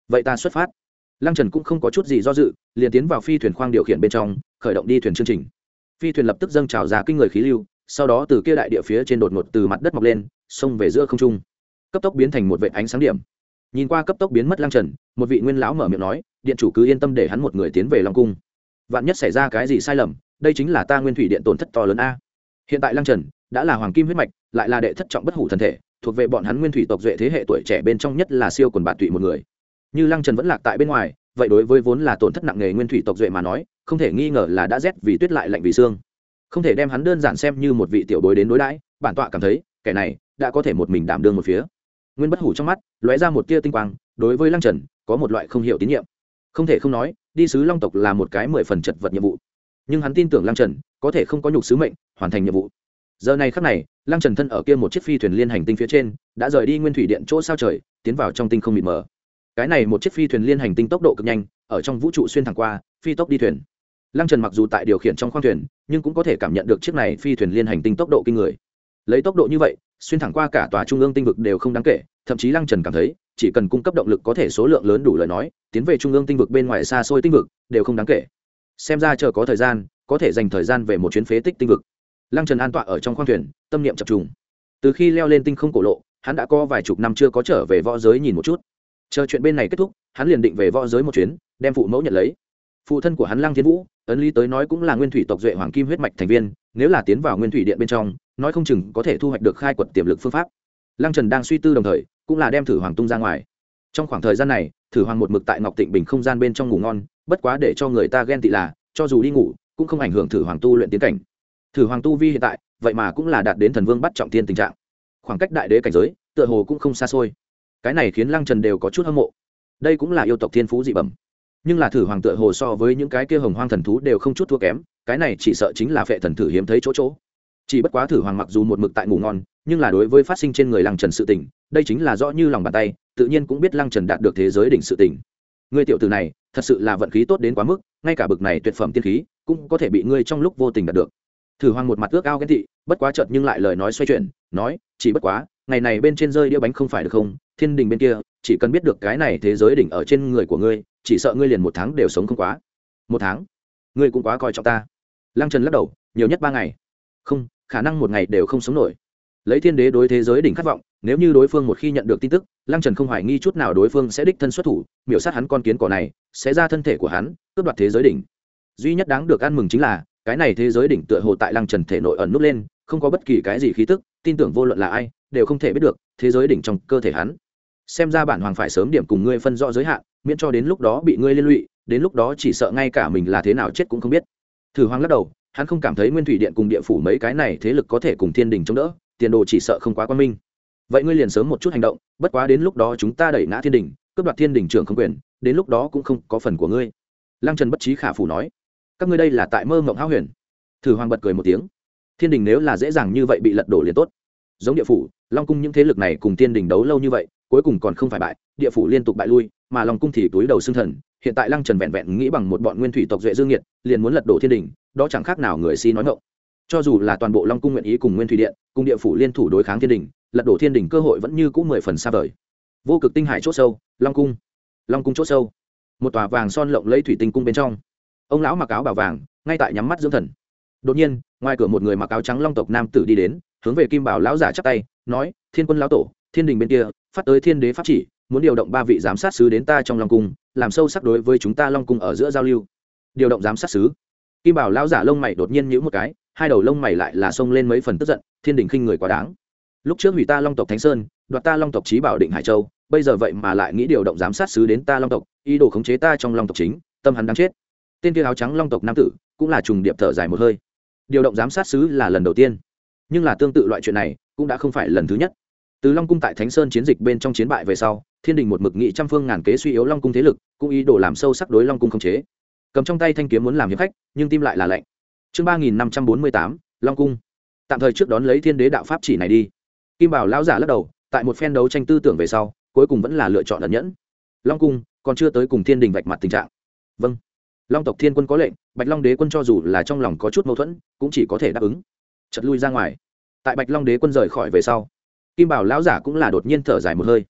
vậy ta xuất phát. Lăng Trần cũng không có chút gì do dự, liền tiến vào phi thuyền khoang điều khiển bên trong, khởi động đi thuyền chương trình. Phi thuyền lập tức dâng trào ra kinh người khí lưu, sau đó từ kia đại địa phía trên đột ngột từ mặt đất mọc lên, xông về giữa không trung, cấp tốc biến thành một vệt ánh sáng điểm. Nhìn qua cấp tốc biến mất Lăng Trần, một vị nguyên lão mở miệng nói, điện chủ cứ yên tâm để hắn một người tiến về Long cung. Vạn nhất xảy ra cái gì sai lầm, đây chính là ta Nguyên Thủy điện tổn thất to lớn a. Hiện tại Lăng Trần đã là hoàng kim huyết mạch, lại là đệ thất trọng bất hủ thần thể, thuộc về bọn hắn Nguyên Thủy tộc duệ thế hệ tuổi trẻ bên trong nhất là siêu quần bạn tụy một người. Như Lăng Trần vẫn lạc tại bên ngoài, vậy đối với vốn là tổn thất nặng nề Nguyên Thủy tộc duệ mà nói, không thể nghi ngờ là đã rét vì tuyết lại lạnh vì xương. Không thể đem hắn đơn giản xem như một vị tiểu bối đến đối đãi, bản tọa cảm thấy, kẻ này đã có thể một mình đảm đương một phía. Nguyên Bất Hủ trong mắt lóe ra một tia tinh quang, đối với Lăng Trần có một loại không hiểu tín nhiệm. Không thể không nói, đi sứ Long tộc là một cái mười phần chật vật nhiệm vụ, nhưng hắn tin tưởng Lăng Trần có thể không có nhục sứ mệnh, hoàn thành nhiệm vụ. Giờ này khắc này, Lăng Trần thân ở kia một chiếc phi thuyền liên hành tinh phía trên, đã rời đi Nguyên Thủy điện chỗ sao trời, tiến vào trong tinh không mịt mờ. Cái này một chiếc phi thuyền liên hành tinh tốc độ cực nhanh, ở trong vũ trụ xuyên thẳng qua, phi tốc đi thuyền. Lăng Trần mặc dù tại điều khiển trong khoang thuyền, nhưng cũng có thể cảm nhận được chiếc này phi thuyền liên hành tinh tốc độ kinh người. Lấy tốc độ như vậy, xuyên thẳng qua cả tòa trung ương tinh vực đều không đáng kể, thậm chí Lăng Trần cảm thấy, chỉ cần cung cấp động lực có thể số lượng lớn đủ lời nói, tiến về trung ương tinh vực bên ngoài xa xôi tinh vực đều không đáng kể. Xem ra chờ có thời gian, có thể dành thời gian về một chuyến phế tích tinh vực. Lăng Trần an tọa ở trong khoang thuyền, tâm niệm chập trùng. Từ khi leo lên tinh không cổ lộ, hắn đã có vài chục năm chưa có trở về võ giới nhìn một chút. Chờ chuyện bên này kết thúc, hắn liền định về võ giới một chuyến, đem phụ mẫu nhận lấy. Phụ thân của hắn Lăng Thiên Vũ, ấn lý tới nói cũng là Nguyên Thủy tộc duệ hoàng kim huyết mạch thành viên, nếu là tiến vào Nguyên Thủy điện bên trong, nói không chừng có thể thu hoạch được khai quật tiềm lực phương pháp. Lăng Trần đang suy tư đồng thời, cũng là đem Thử Hoàng tung ra ngoài. Trong khoảng thời gian này, Thử Hoàng một mực tại Ngọc Tịnh Bình không gian bên trong ngủ ngon, bất quá để cho người ta ghen tị là, cho dù đi ngủ, cũng không ảnh hưởng Thử Hoàng tu luyện tiến cảnh. Thử Hoàng tu vi hiện tại, vậy mà cũng là đạt đến thần vương bắt trọng thiên tình trạng. Khoảng cách đại đế cảnh giới, tựa hồ cũng không xa xôi. Cái này khiến Lăng Trần đều có chút hâm mộ. Đây cũng là yêu tộc thiên phú dị bẩm. Nhưng là Thử Hoàng tựa hồ so với những cái kia hồng hoang thần thú đều không chút thua kém, cái này chỉ sợ chính là phệ thần thử hiếm thấy chỗ chỗ. Chỉ bất quá Thử Hoàng mặc dù một mực tại ngủ ngon, nhưng là đối với phát sinh trên người Lăng Trần sự tình, đây chính là rõ như lòng bàn tay, tự nhiên cũng biết Lăng Trần đạt được thế giới đỉnh sự tình. Ngươi tiểu tử này, thật sự là vận khí tốt đến quá mức, ngay cả bực này tuyệt phẩm tiên khí, cũng có thể bị ngươi trong lúc vô tình đạt được. Thử Hoàng một mặt ước ao ghen tị, bất quá chợt nhưng lại lời nói xoay chuyển, nói, chỉ bất quá, ngày này bên trên rơi đĩa bánh không phải được không? Thiên đình bên kia, chỉ cần biết được cái này thế giới đỉnh ở trên người của ngươi, chỉ sợ ngươi liền một tháng đều sống không quá. Một tháng? Ngươi cũng quá coi trọng ta. Lăng Trần lắc đầu, nhiều nhất ba ngày. Không, khả năng một ngày đều không sống nổi. Lấy thiên đế đối thế giới đỉnh khát vọng, nếu như đối phương một khi nhận được tin tức, Lăng Trần không hoài nghi chút nào đối phương sẽ đích thân xuất thủ, miểu sát hắn con kiến cỏ này, sẽ ra thân thể của hắn, cướp đoạt thế giới đỉnh. Duy nhất đáng được ăn mừng chính là, cái này thế giới đỉnh tựa hồ tại Lăng Trần thể nội ẩn nút lên, không có bất kỳ cái gì khí tức, tin tưởng vô luận là ai, đều không thể biết được thế giới đỉnh trong cơ thể hắn. Xem ra bản hoàng phải sớm điểm cùng ngươi phân rõ giới hạn, miễn cho đến lúc đó bị ngươi liên lụy, đến lúc đó chỉ sợ ngay cả mình là thế nào chết cũng không biết. Thử Hoàng lắc đầu, hắn không cảm thấy Nguyên Thủy điện cùng địa phủ mấy cái này thế lực có thể cùng thiên đình chống đỡ, tiền đồ chỉ sợ không quá quan minh. Vậy ngươi liền sớm một chút hành động, bất quá đến lúc đó chúng ta đẩy ngã thiên đình, cướp đoạt thiên đình trưởng không quyền, đến lúc đó cũng không có phần của ngươi. Lăng Trần bất trí khả phủ nói, các ngươi đây là tại mơ mộng hão huyền. Thử Hoàng bật cười một tiếng, thiên đình nếu là dễ dàng như vậy bị lật đổ liền tốt. Giống địa phủ, Long cung những thế lực này cùng thiên đình đấu lâu như vậy, cuối cùng còn không phải bại, địa phủ liên tục bại lui, mà Long cung thì túi đầu xương thần. Hiện tại Lăng Trần vẹn vẹn nghĩ bằng một bọn nguyên thủy tộc duệ dương nghiệt, liền muốn lật đổ thiên đình, đó chẳng khác nào người si nói ngọng. Cho dù là toàn bộ Long cung nguyện ý cùng nguyên thủy điện, cùng địa phủ liên thủ đối kháng thiên đình, lật đổ thiên đình cơ hội vẫn như cũ mười phần xa vời. Vô cực tinh hải chỗ sâu, Long cung. Long cung chỗ sâu, một tòa vàng son lộng lẫy thủy tinh cung bên trong, ông lão mặc áo bào vàng, ngay tại nhắm mắt dưỡng thần. Đột nhiên, ngoài cửa một người mặc áo trắng long tộc nam tử đi đến, hướng về kim bảo lão giả chắp tay, nói: "Thiên quân lão tổ, thiên đình bên kia phát tới thiên đế pháp chỉ, muốn điều động ba vị giám sát sứ đến ta trong long cung, làm sâu sắc đối với chúng ta long cung ở giữa giao lưu." Điều động giám sát sứ? Kim bảo lão giả lông mày đột nhiên nhíu một cái, hai đầu lông mày lại là xông lên mấy phần tức giận, thiên đình khinh người quá đáng. Lúc trước hủy ta long tộc Thánh Sơn, đoạt ta long tộc trí bảo Định Hải Châu, bây giờ vậy mà lại nghĩ điều động giám sát sứ đến ta long tộc, ý đồ khống chế ta trong long tộc chính, tâm hắn đáng chết. Tên kia áo trắng long tộc nam tử cũng là trùng điệp thở dài một hơi. Điều động giám sát sứ là lần đầu tiên, nhưng là tương tự loại chuyện này cũng đã không phải lần thứ nhất. Từ Long cung tại Thánh Sơn chiến dịch bên trong chiến bại về sau, thiên đình một mực nghị trăm phương ngàn kế suy yếu Long cung thế lực, cũng ý đồ làm sâu sắc đối Long cung khống chế. Cầm trong tay thanh kiếm muốn làm hiệp khách, nhưng tim lại là lạnh. Chương ba nghìn năm trăm bốn mươi tám, Long cung. Tạm thời trước đón lấy thiên đế đạo pháp chỉ này đi. Kim Bảo lão giả lắc đầu, tại một phen đấu tranh tư tưởng về sau, cuối cùng vẫn là lựa chọn ẩn nhẫn. Long cung còn chưa tới cùng thiên đình vạch mặt tình trạng. Vâng. Long tộc thiên quân có lệnh, Bạch Long đế quân cho dù là trong lòng có chút mâu thuẫn, cũng chỉ có thể đáp ứng. Chợt lui ra ngoài. Tại Bạch Long đế quân rời khỏi về sau, Kim Bảo lão giả cũng là đột nhiên thở dài một hơi.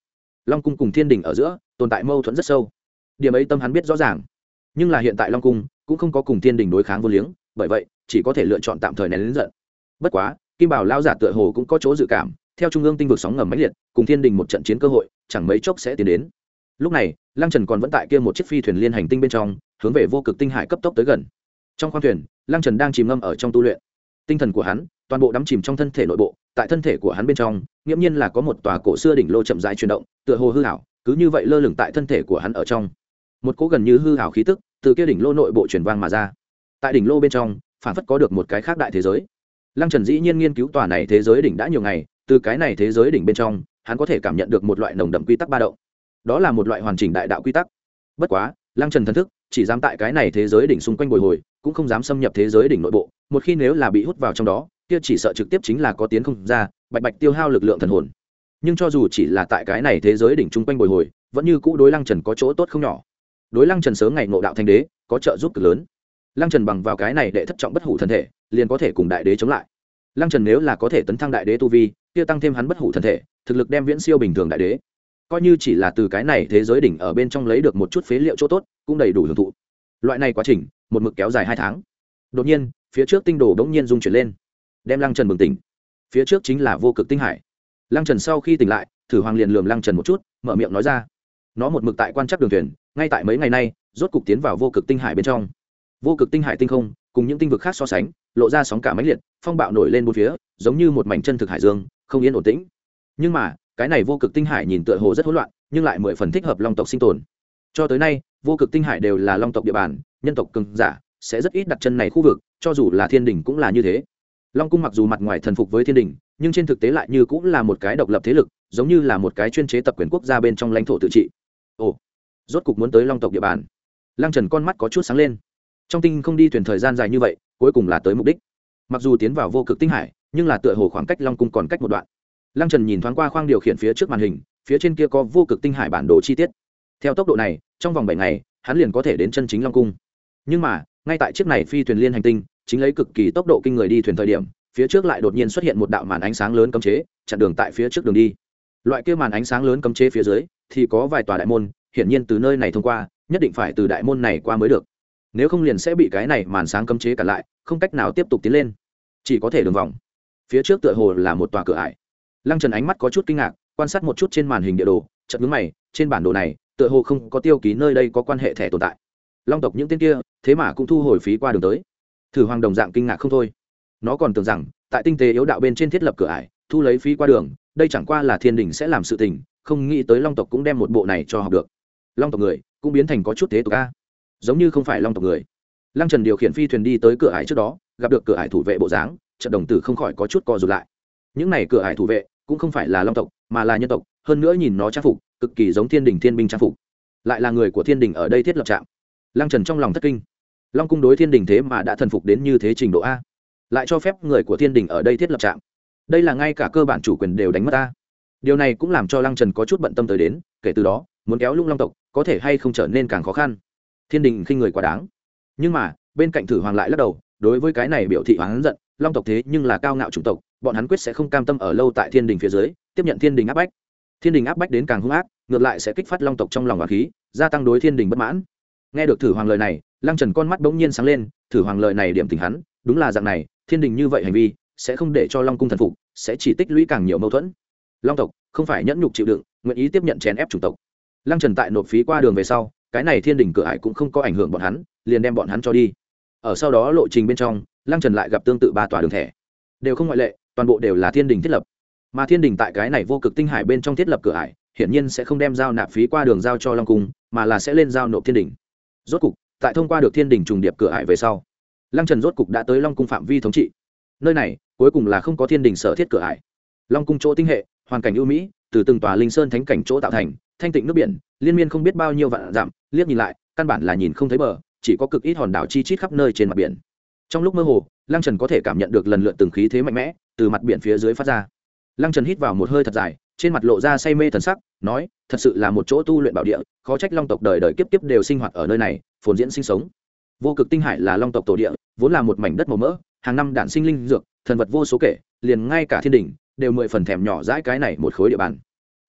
long cung cùng thiên đình ở giữa tồn tại mâu thuẫn rất sâu, điểm ấy tâm hắn biết rõ ràng. Nhưng là hiện tại long cung cũng không có cùng thiên đình đối kháng vô liếng, bởi vậy chỉ có thể lựa chọn tạm thời nén lớn giận. Bất quá kim bảo lao giả tựa hồ cũng có chỗ dự cảm, theo trung ương tinh vực sóng ngầm mãnh liệt, cùng thiên đình một trận chiến cơ hội chẳng mấy chốc sẽ tiến đến. Lúc này lăng trần còn vẫn tại kia một chiếc phi thuyền liên hành tinh bên trong, hướng về vô cực tinh hải cấp tốc tới gần. Trong khoang thuyền lăng trần đang chìm ngâm ở trong tu luyện, tinh thần của hắn toàn bộ đắm chìm trong thân thể nội bộ. Tại thân thể của hắn bên trong nghiễm nhiên là có một tòa cổ xưa đỉnh lô chậm rãi chuyển động, tựa hồ hư ảo, cứ như vậy lơ lửng tại thân thể của hắn ở trong. Một cỗ gần như hư ảo khí tức từ kia đỉnh lô nội bộ truyền vang mà ra. Tại đỉnh lô bên trong phản phất có được một cái khác đại thế giới. Lăng Trần dĩ nhiên nghiên cứu tòa này thế giới đỉnh đã nhiều ngày, từ cái này thế giới đỉnh bên trong hắn có thể cảm nhận được một loại nồng đậm quy tắc ba động. Đó là một loại hoàn chỉnh đại đạo quy tắc. Bất quá Lăng Trần thần thức chỉ dám tại cái này thế giới đỉnh xung quanh bồi hồi, cũng không dám xâm nhập thế giới đỉnh nội bộ. Một khi nếu là bị hút vào trong đó, kia chỉ sợ trực tiếp chính là có tiến không ra, bạch bạch tiêu hao lực lượng thần hồn. Nhưng cho dù chỉ là tại cái này thế giới đỉnh xung quanh bồi hồi, vẫn như cũ đối Lăng Trần có chỗ tốt không nhỏ. Đối Lăng Trần sớm ngày ngộ đạo thành đế có trợ giúp cực lớn. Lăng Trần bằng vào cái này để thất trọng bất hủ thân thể, liền có thể cùng đại đế chống lại. Lăng Trần nếu là có thể tấn thăng đại đế tu vi, kia tăng thêm hắn bất hủ thân thể, thực lực đem viễn siêu bình thường đại đế. Coi như chỉ là từ cái này thế giới đỉnh ở bên trong lấy được một chút phế liệu chỗ tốt, cũng đầy đủ hưởng thụ. Loại này quá trình, một mực kéo dài hai tháng. Đột nhiên, phía trước tinh đồ đống nhiên rung chuyển lên, đem Lăng Trần bừng tỉnh. Phía trước chính là vô cực tinh hải. Lăng Trần sau khi tỉnh lại, Thử Hoàng liền lườm Lăng Trần một chút, mở miệng nói ra: nó một mực tại quan trắc đường thuyền, ngay tại mấy ngày nay rốt cục tiến vào vô cực tinh hải bên trong. Vô cực tinh hải tinh không cùng những tinh vực khác so sánh, lộ ra sóng cả mãnh liệt, phong bạo nổi lên bốn phía, giống như một mảnh chân thực hải dương, không yên ổn tĩnh. Nhưng mà cái này vô cực tinh hải nhìn tựa hồ rất hỗn loạn, nhưng lại mười phần thích hợp long tộc sinh tồn. Cho tới nay vô cực tinh hải đều là long tộc địa bàn, nhân tộc cường giả sẽ rất ít đặt chân này khu vực, cho dù là thiên đình cũng là như thế. Long cung mặc dù mặt ngoài thần phục với thiên đình, nhưng trên thực tế lại như cũng là một cái độc lập thế lực, giống như là một cái chuyên chế tập quyền quốc gia bên trong lãnh thổ tự trị. Ồ, rốt cục muốn tới long tộc địa bàn. Lăng Trần con mắt có chút sáng lên. Trong tinh không đi thuyền thời gian dài như vậy, cuối cùng là tới mục đích. Mặc dù tiến vào vô cực tinh hải, nhưng là tựa hồ khoảng cách long cung còn cách một đoạn. Lăng Trần nhìn thoáng qua khoang điều khiển phía trước màn hình, phía trên kia có vô cực tinh hải bản đồ chi tiết. Theo tốc độ này, trong vòng bảy ngày, hắn liền có thể đến chân chính long cung. Nhưng mà ngay tại chiếc này phi thuyền liên hành tinh chính lấy cực kỳ tốc độ kinh người đi thuyền thời điểm, phía trước lại đột nhiên xuất hiện một đạo màn ánh sáng lớn cấm chế, chặn đường tại phía trước đường đi. Loại kia màn ánh sáng lớn cấm chế phía dưới thì có vài tòa đại môn, hiển nhiên từ nơi này thông qua, nhất định phải từ đại môn này qua mới được. Nếu không liền sẽ bị cái này màn sáng cấm chế cản lại, không cách nào tiếp tục tiến lên, chỉ có thể đường vòng. Phía trước tựa hồ là một tòa cửa ải. Lăng Trần ánh mắt có chút kinh ngạc, quan sát một chút trên màn hình địa đồ, chợt nhướng mày, trên bản đồ này tựa hồ không có tiêu ký nơi đây có quan hệ thẻ tồn tại. Long tộc những tên kia thế mà cũng thu hồi phí qua đường tới. Thử Hoàng đồng dạng kinh ngạc không thôi. Nó còn tưởng rằng tại tinh tế yếu đạo bên trên thiết lập cửa ải, thu lấy phí qua đường, đây chẳng qua là thiên đình sẽ làm sự tình, không nghĩ tới long tộc cũng đem một bộ này cho học được. Long tộc người cũng biến thành có chút thế tục a, giống như không phải long tộc người. Lăng Trần điều khiển phi thuyền đi tới cửa ải trước đó, gặp được cửa ải thủ vệ bộ dáng, trận đồng tử không khỏi có chút co rụt lại. Những này cửa ải thủ vệ cũng không phải là long tộc, mà là nhân tộc, hơn nữa nhìn nó trang phục cực kỳ giống thiên đình thiên binh trang phục, lại là người của thiên đình ở đây thiết lập trạm. Lăng Trần trong lòng thất kinh, long cung đối thiên đình thế mà đã thần phục đến như thế trình độ a, lại cho phép người của thiên đình ở đây thiết lập trạm, đây là ngay cả cơ bản chủ quyền đều đánh mất ta. Điều này cũng làm cho Lăng Trần có chút bận tâm tới đến, kể từ đó muốn kéo lung long tộc có thể hay không trở nên càng khó khăn. Thiên đình khinh người quá đáng. Nhưng mà bên cạnh Thử Hoàng lại lắc đầu, đối với cái này biểu thị oán giận. Long tộc thế nhưng là cao ngạo chủng tộc, bọn hắn quyết sẽ không cam tâm ở lâu tại thiên đình phía dưới, tiếp nhận thiên đình áp bách. Thiên đình áp bách đến càng hung ác, ngược lại sẽ kích phát long tộc trong lòng oán khí, gia tăng đối thiên đình bất mãn. Nghe được Thử Hoàng lời này, Lăng Trần con mắt bỗng nhiên sáng lên. Thử Hoàng lời này điểm tình hắn, đúng là dạng này, thiên đình như vậy hành vi sẽ không để cho long cung thần phục, sẽ chỉ tích lũy càng nhiều mâu thuẫn. Long tộc không phải nhẫn nhục chịu đựng, nguyện ý tiếp nhận chèn ép chủng tộc. Lăng Trần tại nộp phí qua đường về sau, cái này thiên đình cửa ải cũng không có ảnh hưởng bọn hắn, liền đem bọn hắn cho đi. Ở sau đó lộ trình bên trong, Lăng Trần lại gặp tương tự ba tòa đường thẻ, đều không ngoại lệ, toàn bộ đều là thiên đình thiết lập. Mà thiên đình tại cái này vô cực tinh hải bên trong thiết lập cửa ải, hiển nhiên sẽ không đem giao nạp phí qua đường giao cho long cung, mà là sẽ lên giao nộp thiên đình. Rốt cục tại thông qua được thiên đình trùng điệp cửa ải về sau, Lăng Trần rốt cục đã tới long cung phạm vi thống trị. Nơi này cuối cùng là không có thiên đình sở thiết cửa ải. Long cung chỗ tinh hệ, hoàn cảnh ưu mỹ, từ từng tòa linh sơn thánh cảnh chỗ tạo thành, thanh tịnh nước biển liên miên không biết bao nhiêu vạn dặm, liếc nhìn lại căn bản là nhìn không thấy bờ, chỉ có cực ít hòn đảo chi chít khắp nơi trên mặt biển. Trong lúc mơ hồ, Lăng Trần có thể cảm nhận được lần lượt từng khí thế mạnh mẽ từ mặt biển phía dưới phát ra. Lăng Trần hít vào một hơi thật dài, trên mặt lộ ra say mê thần sắc, nói: thật sự là một chỗ tu luyện bảo địa, khó trách long tộc đời đời kiếp kiếp đều sinh hoạt ở nơi này, phồn diễn sinh sống. Vô cực tinh hải là long tộc tổ địa, vốn là một mảnh đất màu mỡ, hàng năm đản sinh linh dược, thần vật vô số kể, liền ngay cả thiên đình đều mười phần thèm nhỏ dãi cái này một khối địa bàn. Chỉ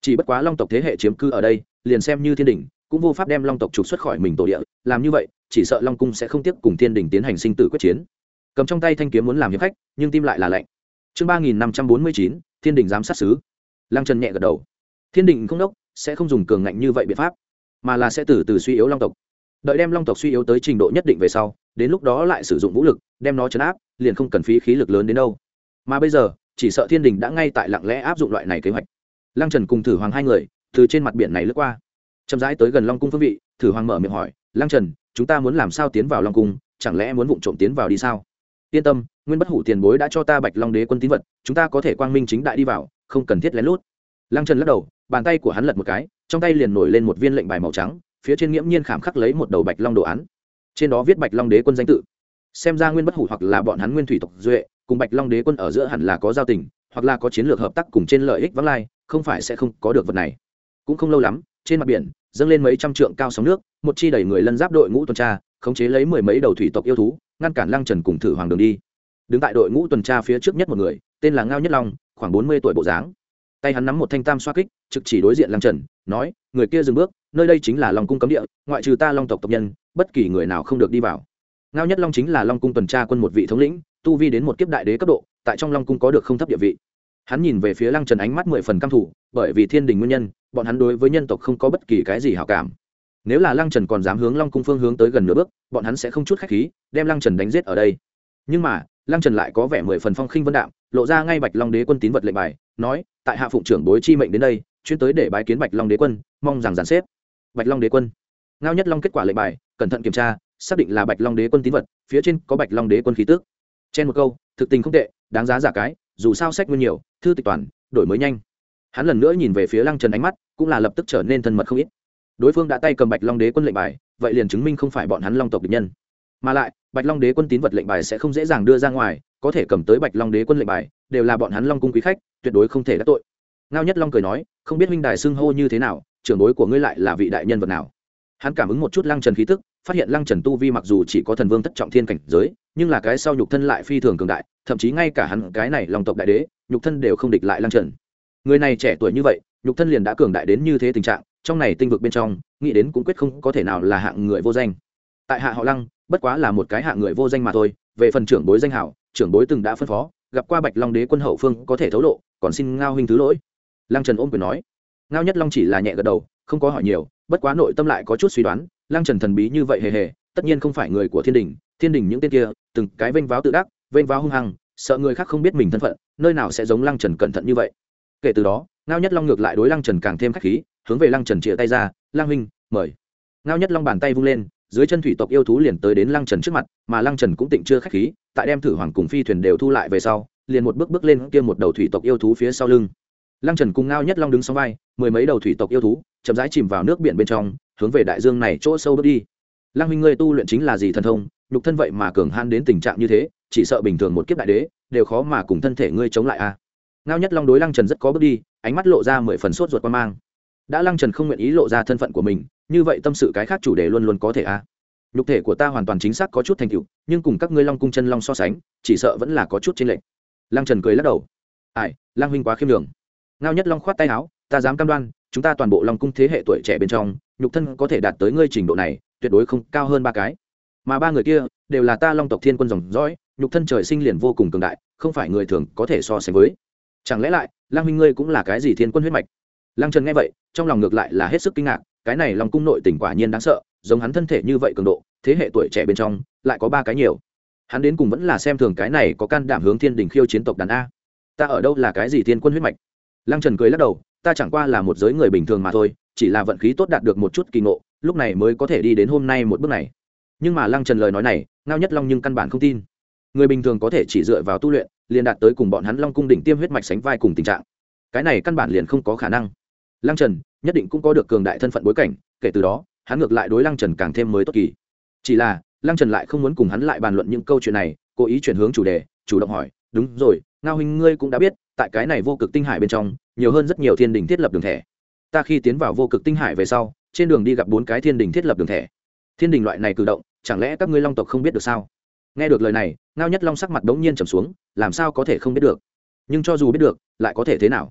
chỉ bất quá long tộc thế hệ chiếm cư ở đây liền xem như thiên đình cũng vô pháp đem long tộc trục xuất khỏi mình tổ địa, làm như vậy chỉ sợ long cung sẽ không tiếp cùng thiên đình tiến hành sinh tử quyết chiến. Cầm trong tay thanh kiếm muốn làm hiệp khách, nhưng tim lại là lạnh. Chương ba nghìn năm trăm bốn mươi chín, thiên đình giám sát sứ. Lăng Trần nhẹ gật đầu. Thiên đình không đốc, sẽ không dùng cường ngạnh như vậy biện pháp, mà là sẽ từ từ suy yếu long tộc. Đợi đem long tộc suy yếu tới trình độ nhất định về sau, đến lúc đó lại sử dụng vũ lực đem nó trấn áp, liền không cần phí khí lực lớn đến đâu. Mà bây giờ chỉ sợ thiên đình đã ngay tại lặng lẽ áp dụng loại này kế hoạch. Lăng Trần cùng Thử Hoàng hai người từ trên mặt biển này lướt qua, chậm rãi tới gần long cung phương vị. Thử Hoàng mở miệng hỏi: Lăng Trần, chúng ta muốn làm sao tiến vào long cung, chẳng lẽ muốn vụng trộm tiến vào đi sao? Yên tâm, Nguyên Bất Hủ tiền bối đã cho ta Bạch Long Đế quân tín vật, chúng ta có thể quang minh chính đại đi vào, không cần thiết lén lút. Lăng Trần lắc đầu, bàn tay của hắn lật một cái, trong tay liền nổi lên một viên lệnh bài màu trắng, phía trên nghiễm nhiên khảm khắc lấy một đầu bạch long đồ án, trên đó viết Bạch Long Đế quân danh tự. Xem ra Nguyên Bất Hủ hoặc là bọn hắn Nguyên Thủy tộc duệ cùng Bạch Long Đế quân ở giữa hẳn là có giao tình, hoặc là có chiến lược hợp tác cùng trên lợi ích vắng lai, không phải sẽ không có được vật này. Cũng không lâu lắm, trên mặt biển dâng lên mấy trăm trượng cao sóng nước, một chi đầy người lân giáp đội ngũ tuần tra khống chế lấy mười mấy đầu thủy tộc yêu thú, ngăn cản Lăng Trần cùng Thử Hoàng đường đi. Đứng tại đội ngũ tuần tra phía trước nhất một người, tên là Ngao Nhất Long, khoảng bốn mươi tuổi bộ dáng. Tay hắn nắm một thanh tam xoa kích, trực chỉ đối diện Lăng Trần, nói: người kia dừng bước, nơi đây chính là Long cung cấm địa, ngoại trừ ta Long tộc tộc nhân, bất kỳ người nào không được đi vào. Ngao Nhất Long chính là Long cung tuần tra quân một vị thống lĩnh, tu vi đến một kiếp đại đế cấp độ, tại trong Long cung có được không thấp địa vị. Hắn nhìn về phía Lăng Trần ánh mắt mười phần căm thù, bởi vì thiên đình nguyên nhân, bọn hắn đối với nhân tộc không có bất kỳ cái gì hảo cảm. Nếu là Lăng Trần còn dám hướng Long cung phương hướng tới gần nửa bước, bọn hắn sẽ không chút khách khí đem Lăng Trần đánh giết ở đây. Nhưng mà Lăng Trần lại có vẻ mười phần phong khinh vân đạm, lộ ra ngay Bạch Long Đế quân tín vật lệnh bài, nói: tại hạ phụng trưởng bối chi mệnh đến đây, chuyên tới để bái kiến Bạch Long Đế quân, mong rằng giàn xếp. Bạch Long Đế quân. Ngao Nhất Long kết quả lệnh bài, cẩn thận kiểm tra, xác định là Bạch Long Đế quân tín vật, phía trên có Bạch Long Đế quân khí tước. Trên một câu, thực tình không tệ, đáng giá giả cái, dù sao sách nguyên nhiều, thư tịch toàn, đổi mới nhanh. Hắn lần nữa nhìn về phía Lăng Trần, ánh mắt cũng là lập tức trở nên thân mật không ít. Đối phương đã tay cầm Bạch Long Đế quân lệnh bài, vậy liền chứng minh không phải bọn hắn Long tộc địch nhân. Mà lại, Bạch Long Đế quân tín vật lệnh bài sẽ không dễ dàng đưa ra ngoài, có thể cầm tới Bạch Long Đế quân lệnh bài, đều là bọn hắn Long cung quý khách, tuyệt đối không thể đắc tội. Ngao Nhất Long cười nói: không biết huynh đài xưng hô như thế nào, trưởng bối của ngươi lại là vị đại nhân vật nào? Hắn cảm ứng một chút Lăng Trần khí tức, phát hiện Lăng Trần tu vi mặc dù chỉ có thần vương thất trọng thiên cảnh giới, nhưng là cái sau nhục thân lại phi thường cường đại, thậm chí ngay cả hắn cái này Long tộc đại đế, nhục thân đều không địch lại Lăng Trần. Người này trẻ tuổi như vậy, nhục thân liền đã cường đại đến như thế tình trạng, trong này tinh vực bên trong, nghĩ đến cũng quyết không có thể nào là hạng người vô danh. Tại hạ họ Lăng, bất quá là một cái hạng người vô danh mà thôi, về phần trưởng bối danh hảo, trưởng bối từng đã phân phó, gặp qua Bạch Long Đế quân hậu phương có thể thấu lộ, còn xin Ngao huynh thứ lỗi. Lăng Trần ôm quyền nói. Ngao Nhất Long chỉ là nhẹ gật đầu, không có hỏi nhiều, bất quá nội tâm lại có chút suy đoán, Lăng Trần thần bí như vậy hề hề, tất nhiên không phải người của thiên đình. Thiên đình những tên kia, từng cái vênh váo tự đắc, vênh váo hung hăng, sợ người khác không biết mình thân phận, nơi nào sẽ giống Lăng Trần cẩn thận như vậy. Kể từ đó, Ngao Nhất Long ngược lại đối Lăng Trần càng thêm khách khí, hướng về Lăng Trần chìa tay ra: Lang huynh, mời. Ngao Nhất Long bàn tay vung lên, dưới chân thủy tộc yêu thú liền tới đến Lăng Trần trước mặt, mà Lăng Trần cũng tịnh chưa khách khí, tại đem Thử Hoàng cùng phi thuyền đều thu lại về sau, liền một bước bước lên kia một đầu thủy tộc yêu thú phía sau lưng. Lăng Trần cùng Ngao Nhất Long đứng song vai, mười mấy đầu thủy tộc yêu thú chậm rãi chìm vào nước biển bên trong, hướng về đại dương này chỗ sâu bước đi. Lăng huynh ngươi tu luyện chính là gì thần thông, nhục thân vậy mà cường hãn đến tình trạng như thế, chỉ sợ bình thường một kiếp đại đế đều khó mà cùng thân thể ngươi chống lại a. À. Ngao Nhất Long đối Lăng Trần rất có bước đi, ánh mắt lộ ra mười phần sốt ruột quan mang. Đã Lăng Trần không nguyện ý lộ ra thân phận của mình, như vậy tâm sự cái khác chủ đề luôn luôn có thể a. À. Nhục thể của ta hoàn toàn chính xác có chút thành tựu, nhưng cùng các ngươi Long cung chân long so sánh, chỉ sợ vẫn là có chút chênh lệch. Lăng Trần cười lắc đầu. Ai, Lăng huynh quá khiêm nhường. Ngao Nhất Long khoát tay áo, ta dám cam đoan, chúng ta toàn bộ Long cung thế hệ tuổi trẻ bên trong, nhục thân có thể đạt tới ngươi trình độ này, tuyệt đối không cao hơn ba cái. Mà ba người kia đều là ta Long tộc thiên quân dòng dõi, nhục thân trời sinh liền vô cùng cường đại, không phải người thường có thể so sánh với. Chẳng lẽ lại, Lăng huynh ngươi cũng là cái gì thiên quân huyết mạch? Lăng Trần nghe vậy, trong lòng ngược lại là hết sức kinh ngạc, cái này Long cung nội tình quả nhiên đáng sợ, giống hắn thân thể như vậy cường độ, thế hệ tuổi trẻ bên trong lại có ba cái nhiều. Hắn đến cùng vẫn là xem thường cái này có can đảm hướng thiên đình khiêu chiến tộc đàn a. Ta ở đâu là cái gì thiên quân huyết mạch? Lăng Trần cười lắc đầu, ta chẳng qua là một giới người bình thường mà thôi, chỉ là vận khí tốt đạt được một chút kỳ ngộ, lúc này mới có thể đi đến hôm nay một bước này. Nhưng mà Lăng Trần lời nói này, Ngao Nhất Long nhưng căn bản không tin. Người bình thường có thể chỉ dựa vào tu luyện, liền đạt tới cùng bọn hắn Long cung đỉnh tiêm huyết mạch sánh vai cùng tình trạng. Cái này căn bản liền không có khả năng. Lăng Trần nhất định cũng có được cường đại thân phận bối cảnh, kể từ đó, hắn ngược lại đối Lăng Trần càng thêm mới tốt kỳ. Chỉ là, Lăng Trần lại không muốn cùng hắn lại bàn luận những câu chuyện này, cố ý chuyển hướng chủ đề, chủ động hỏi, "Đúng rồi, Ngao huynh ngươi cũng đã biết, tại cái này vô cực tinh hải bên trong, nhiều hơn rất nhiều thiên đình thiết lập đường thẻ. Ta khi tiến vào vô cực tinh hải về sau, trên đường đi gặp bốn cái thiên đình thiết lập đường thẻ. Thiên đình loại này cử động, chẳng lẽ các ngươi Long tộc không biết được sao?" Nghe được lời này, Ngao Nhất Long sắc mặt đống nhiên trầm xuống, làm sao có thể không biết được? Nhưng cho dù biết được, lại có thể thế nào?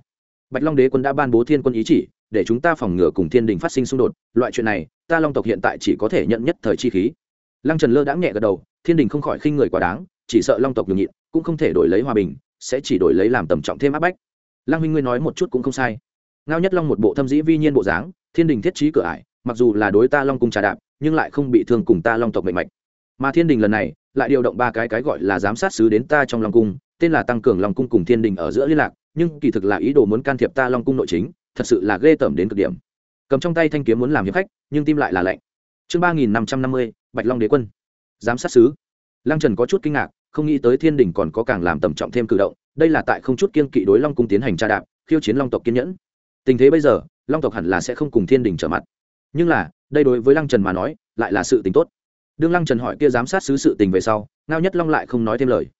Bạch Long Đế quân đã ban bố thiên quân ý chỉ, để chúng ta phòng ngừa cùng thiên đình phát sinh xung đột, loại chuyện này ta Long tộc hiện tại chỉ có thể nhận nhất thời chi khí. Lăng Trần lơ đãng nhẹ gật đầu, thiên đình không khỏi khinh người quá đáng, chỉ sợ Long tộc nhường nhịn cũng không thể đổi lấy hòa bình, sẽ chỉ đổi lấy làm tầm trọng thêm áp bách. Lăng huynh ngươi nói một chút cũng không sai. Ngao Nhất Long một bộ thâm dĩ vi nhiên bộ dáng, thiên đình thiết trí cửa ải, mặc dù là đối ta Long cung trà đạp, nhưng lại không bị thương cùng ta Long tộc mệnh mạch. Mà thiên đình lần này lại điều động ba cái cái gọi là giám sát sứ đến ta trong Long cung, tên là tăng cường Long cung cùng thiên đình ở giữa liên lạc, nhưng kỳ thực là ý đồ muốn can thiệp ta Long cung nội chính, thật sự là ghê tởm đến cực điểm. Cầm trong tay thanh kiếm muốn làm hiệp khách, nhưng tim lại là lạnh. Chương ba nghìn năm trăm năm mươi, Bạch Long Đế quân, giám sát sứ. Lăng Trần có chút kinh ngạc, không nghĩ tới thiên đình còn có càng làm tầm trọng thêm cử động, đây là tại không chút kiên kỵ đối Long cung tiến hành tra đạp, khiêu chiến Long tộc kiên nhẫn. Tình thế bây giờ, Long tộc hẳn là sẽ không cùng thiên đình trở mặt. Nhưng là, đây đối với Lăng Trần mà nói, lại là sự tình tốt. Đương Lăng Trần hỏi kia giám sát sứ sự tình về sau, Ngao Nhất Long lại không nói thêm lời.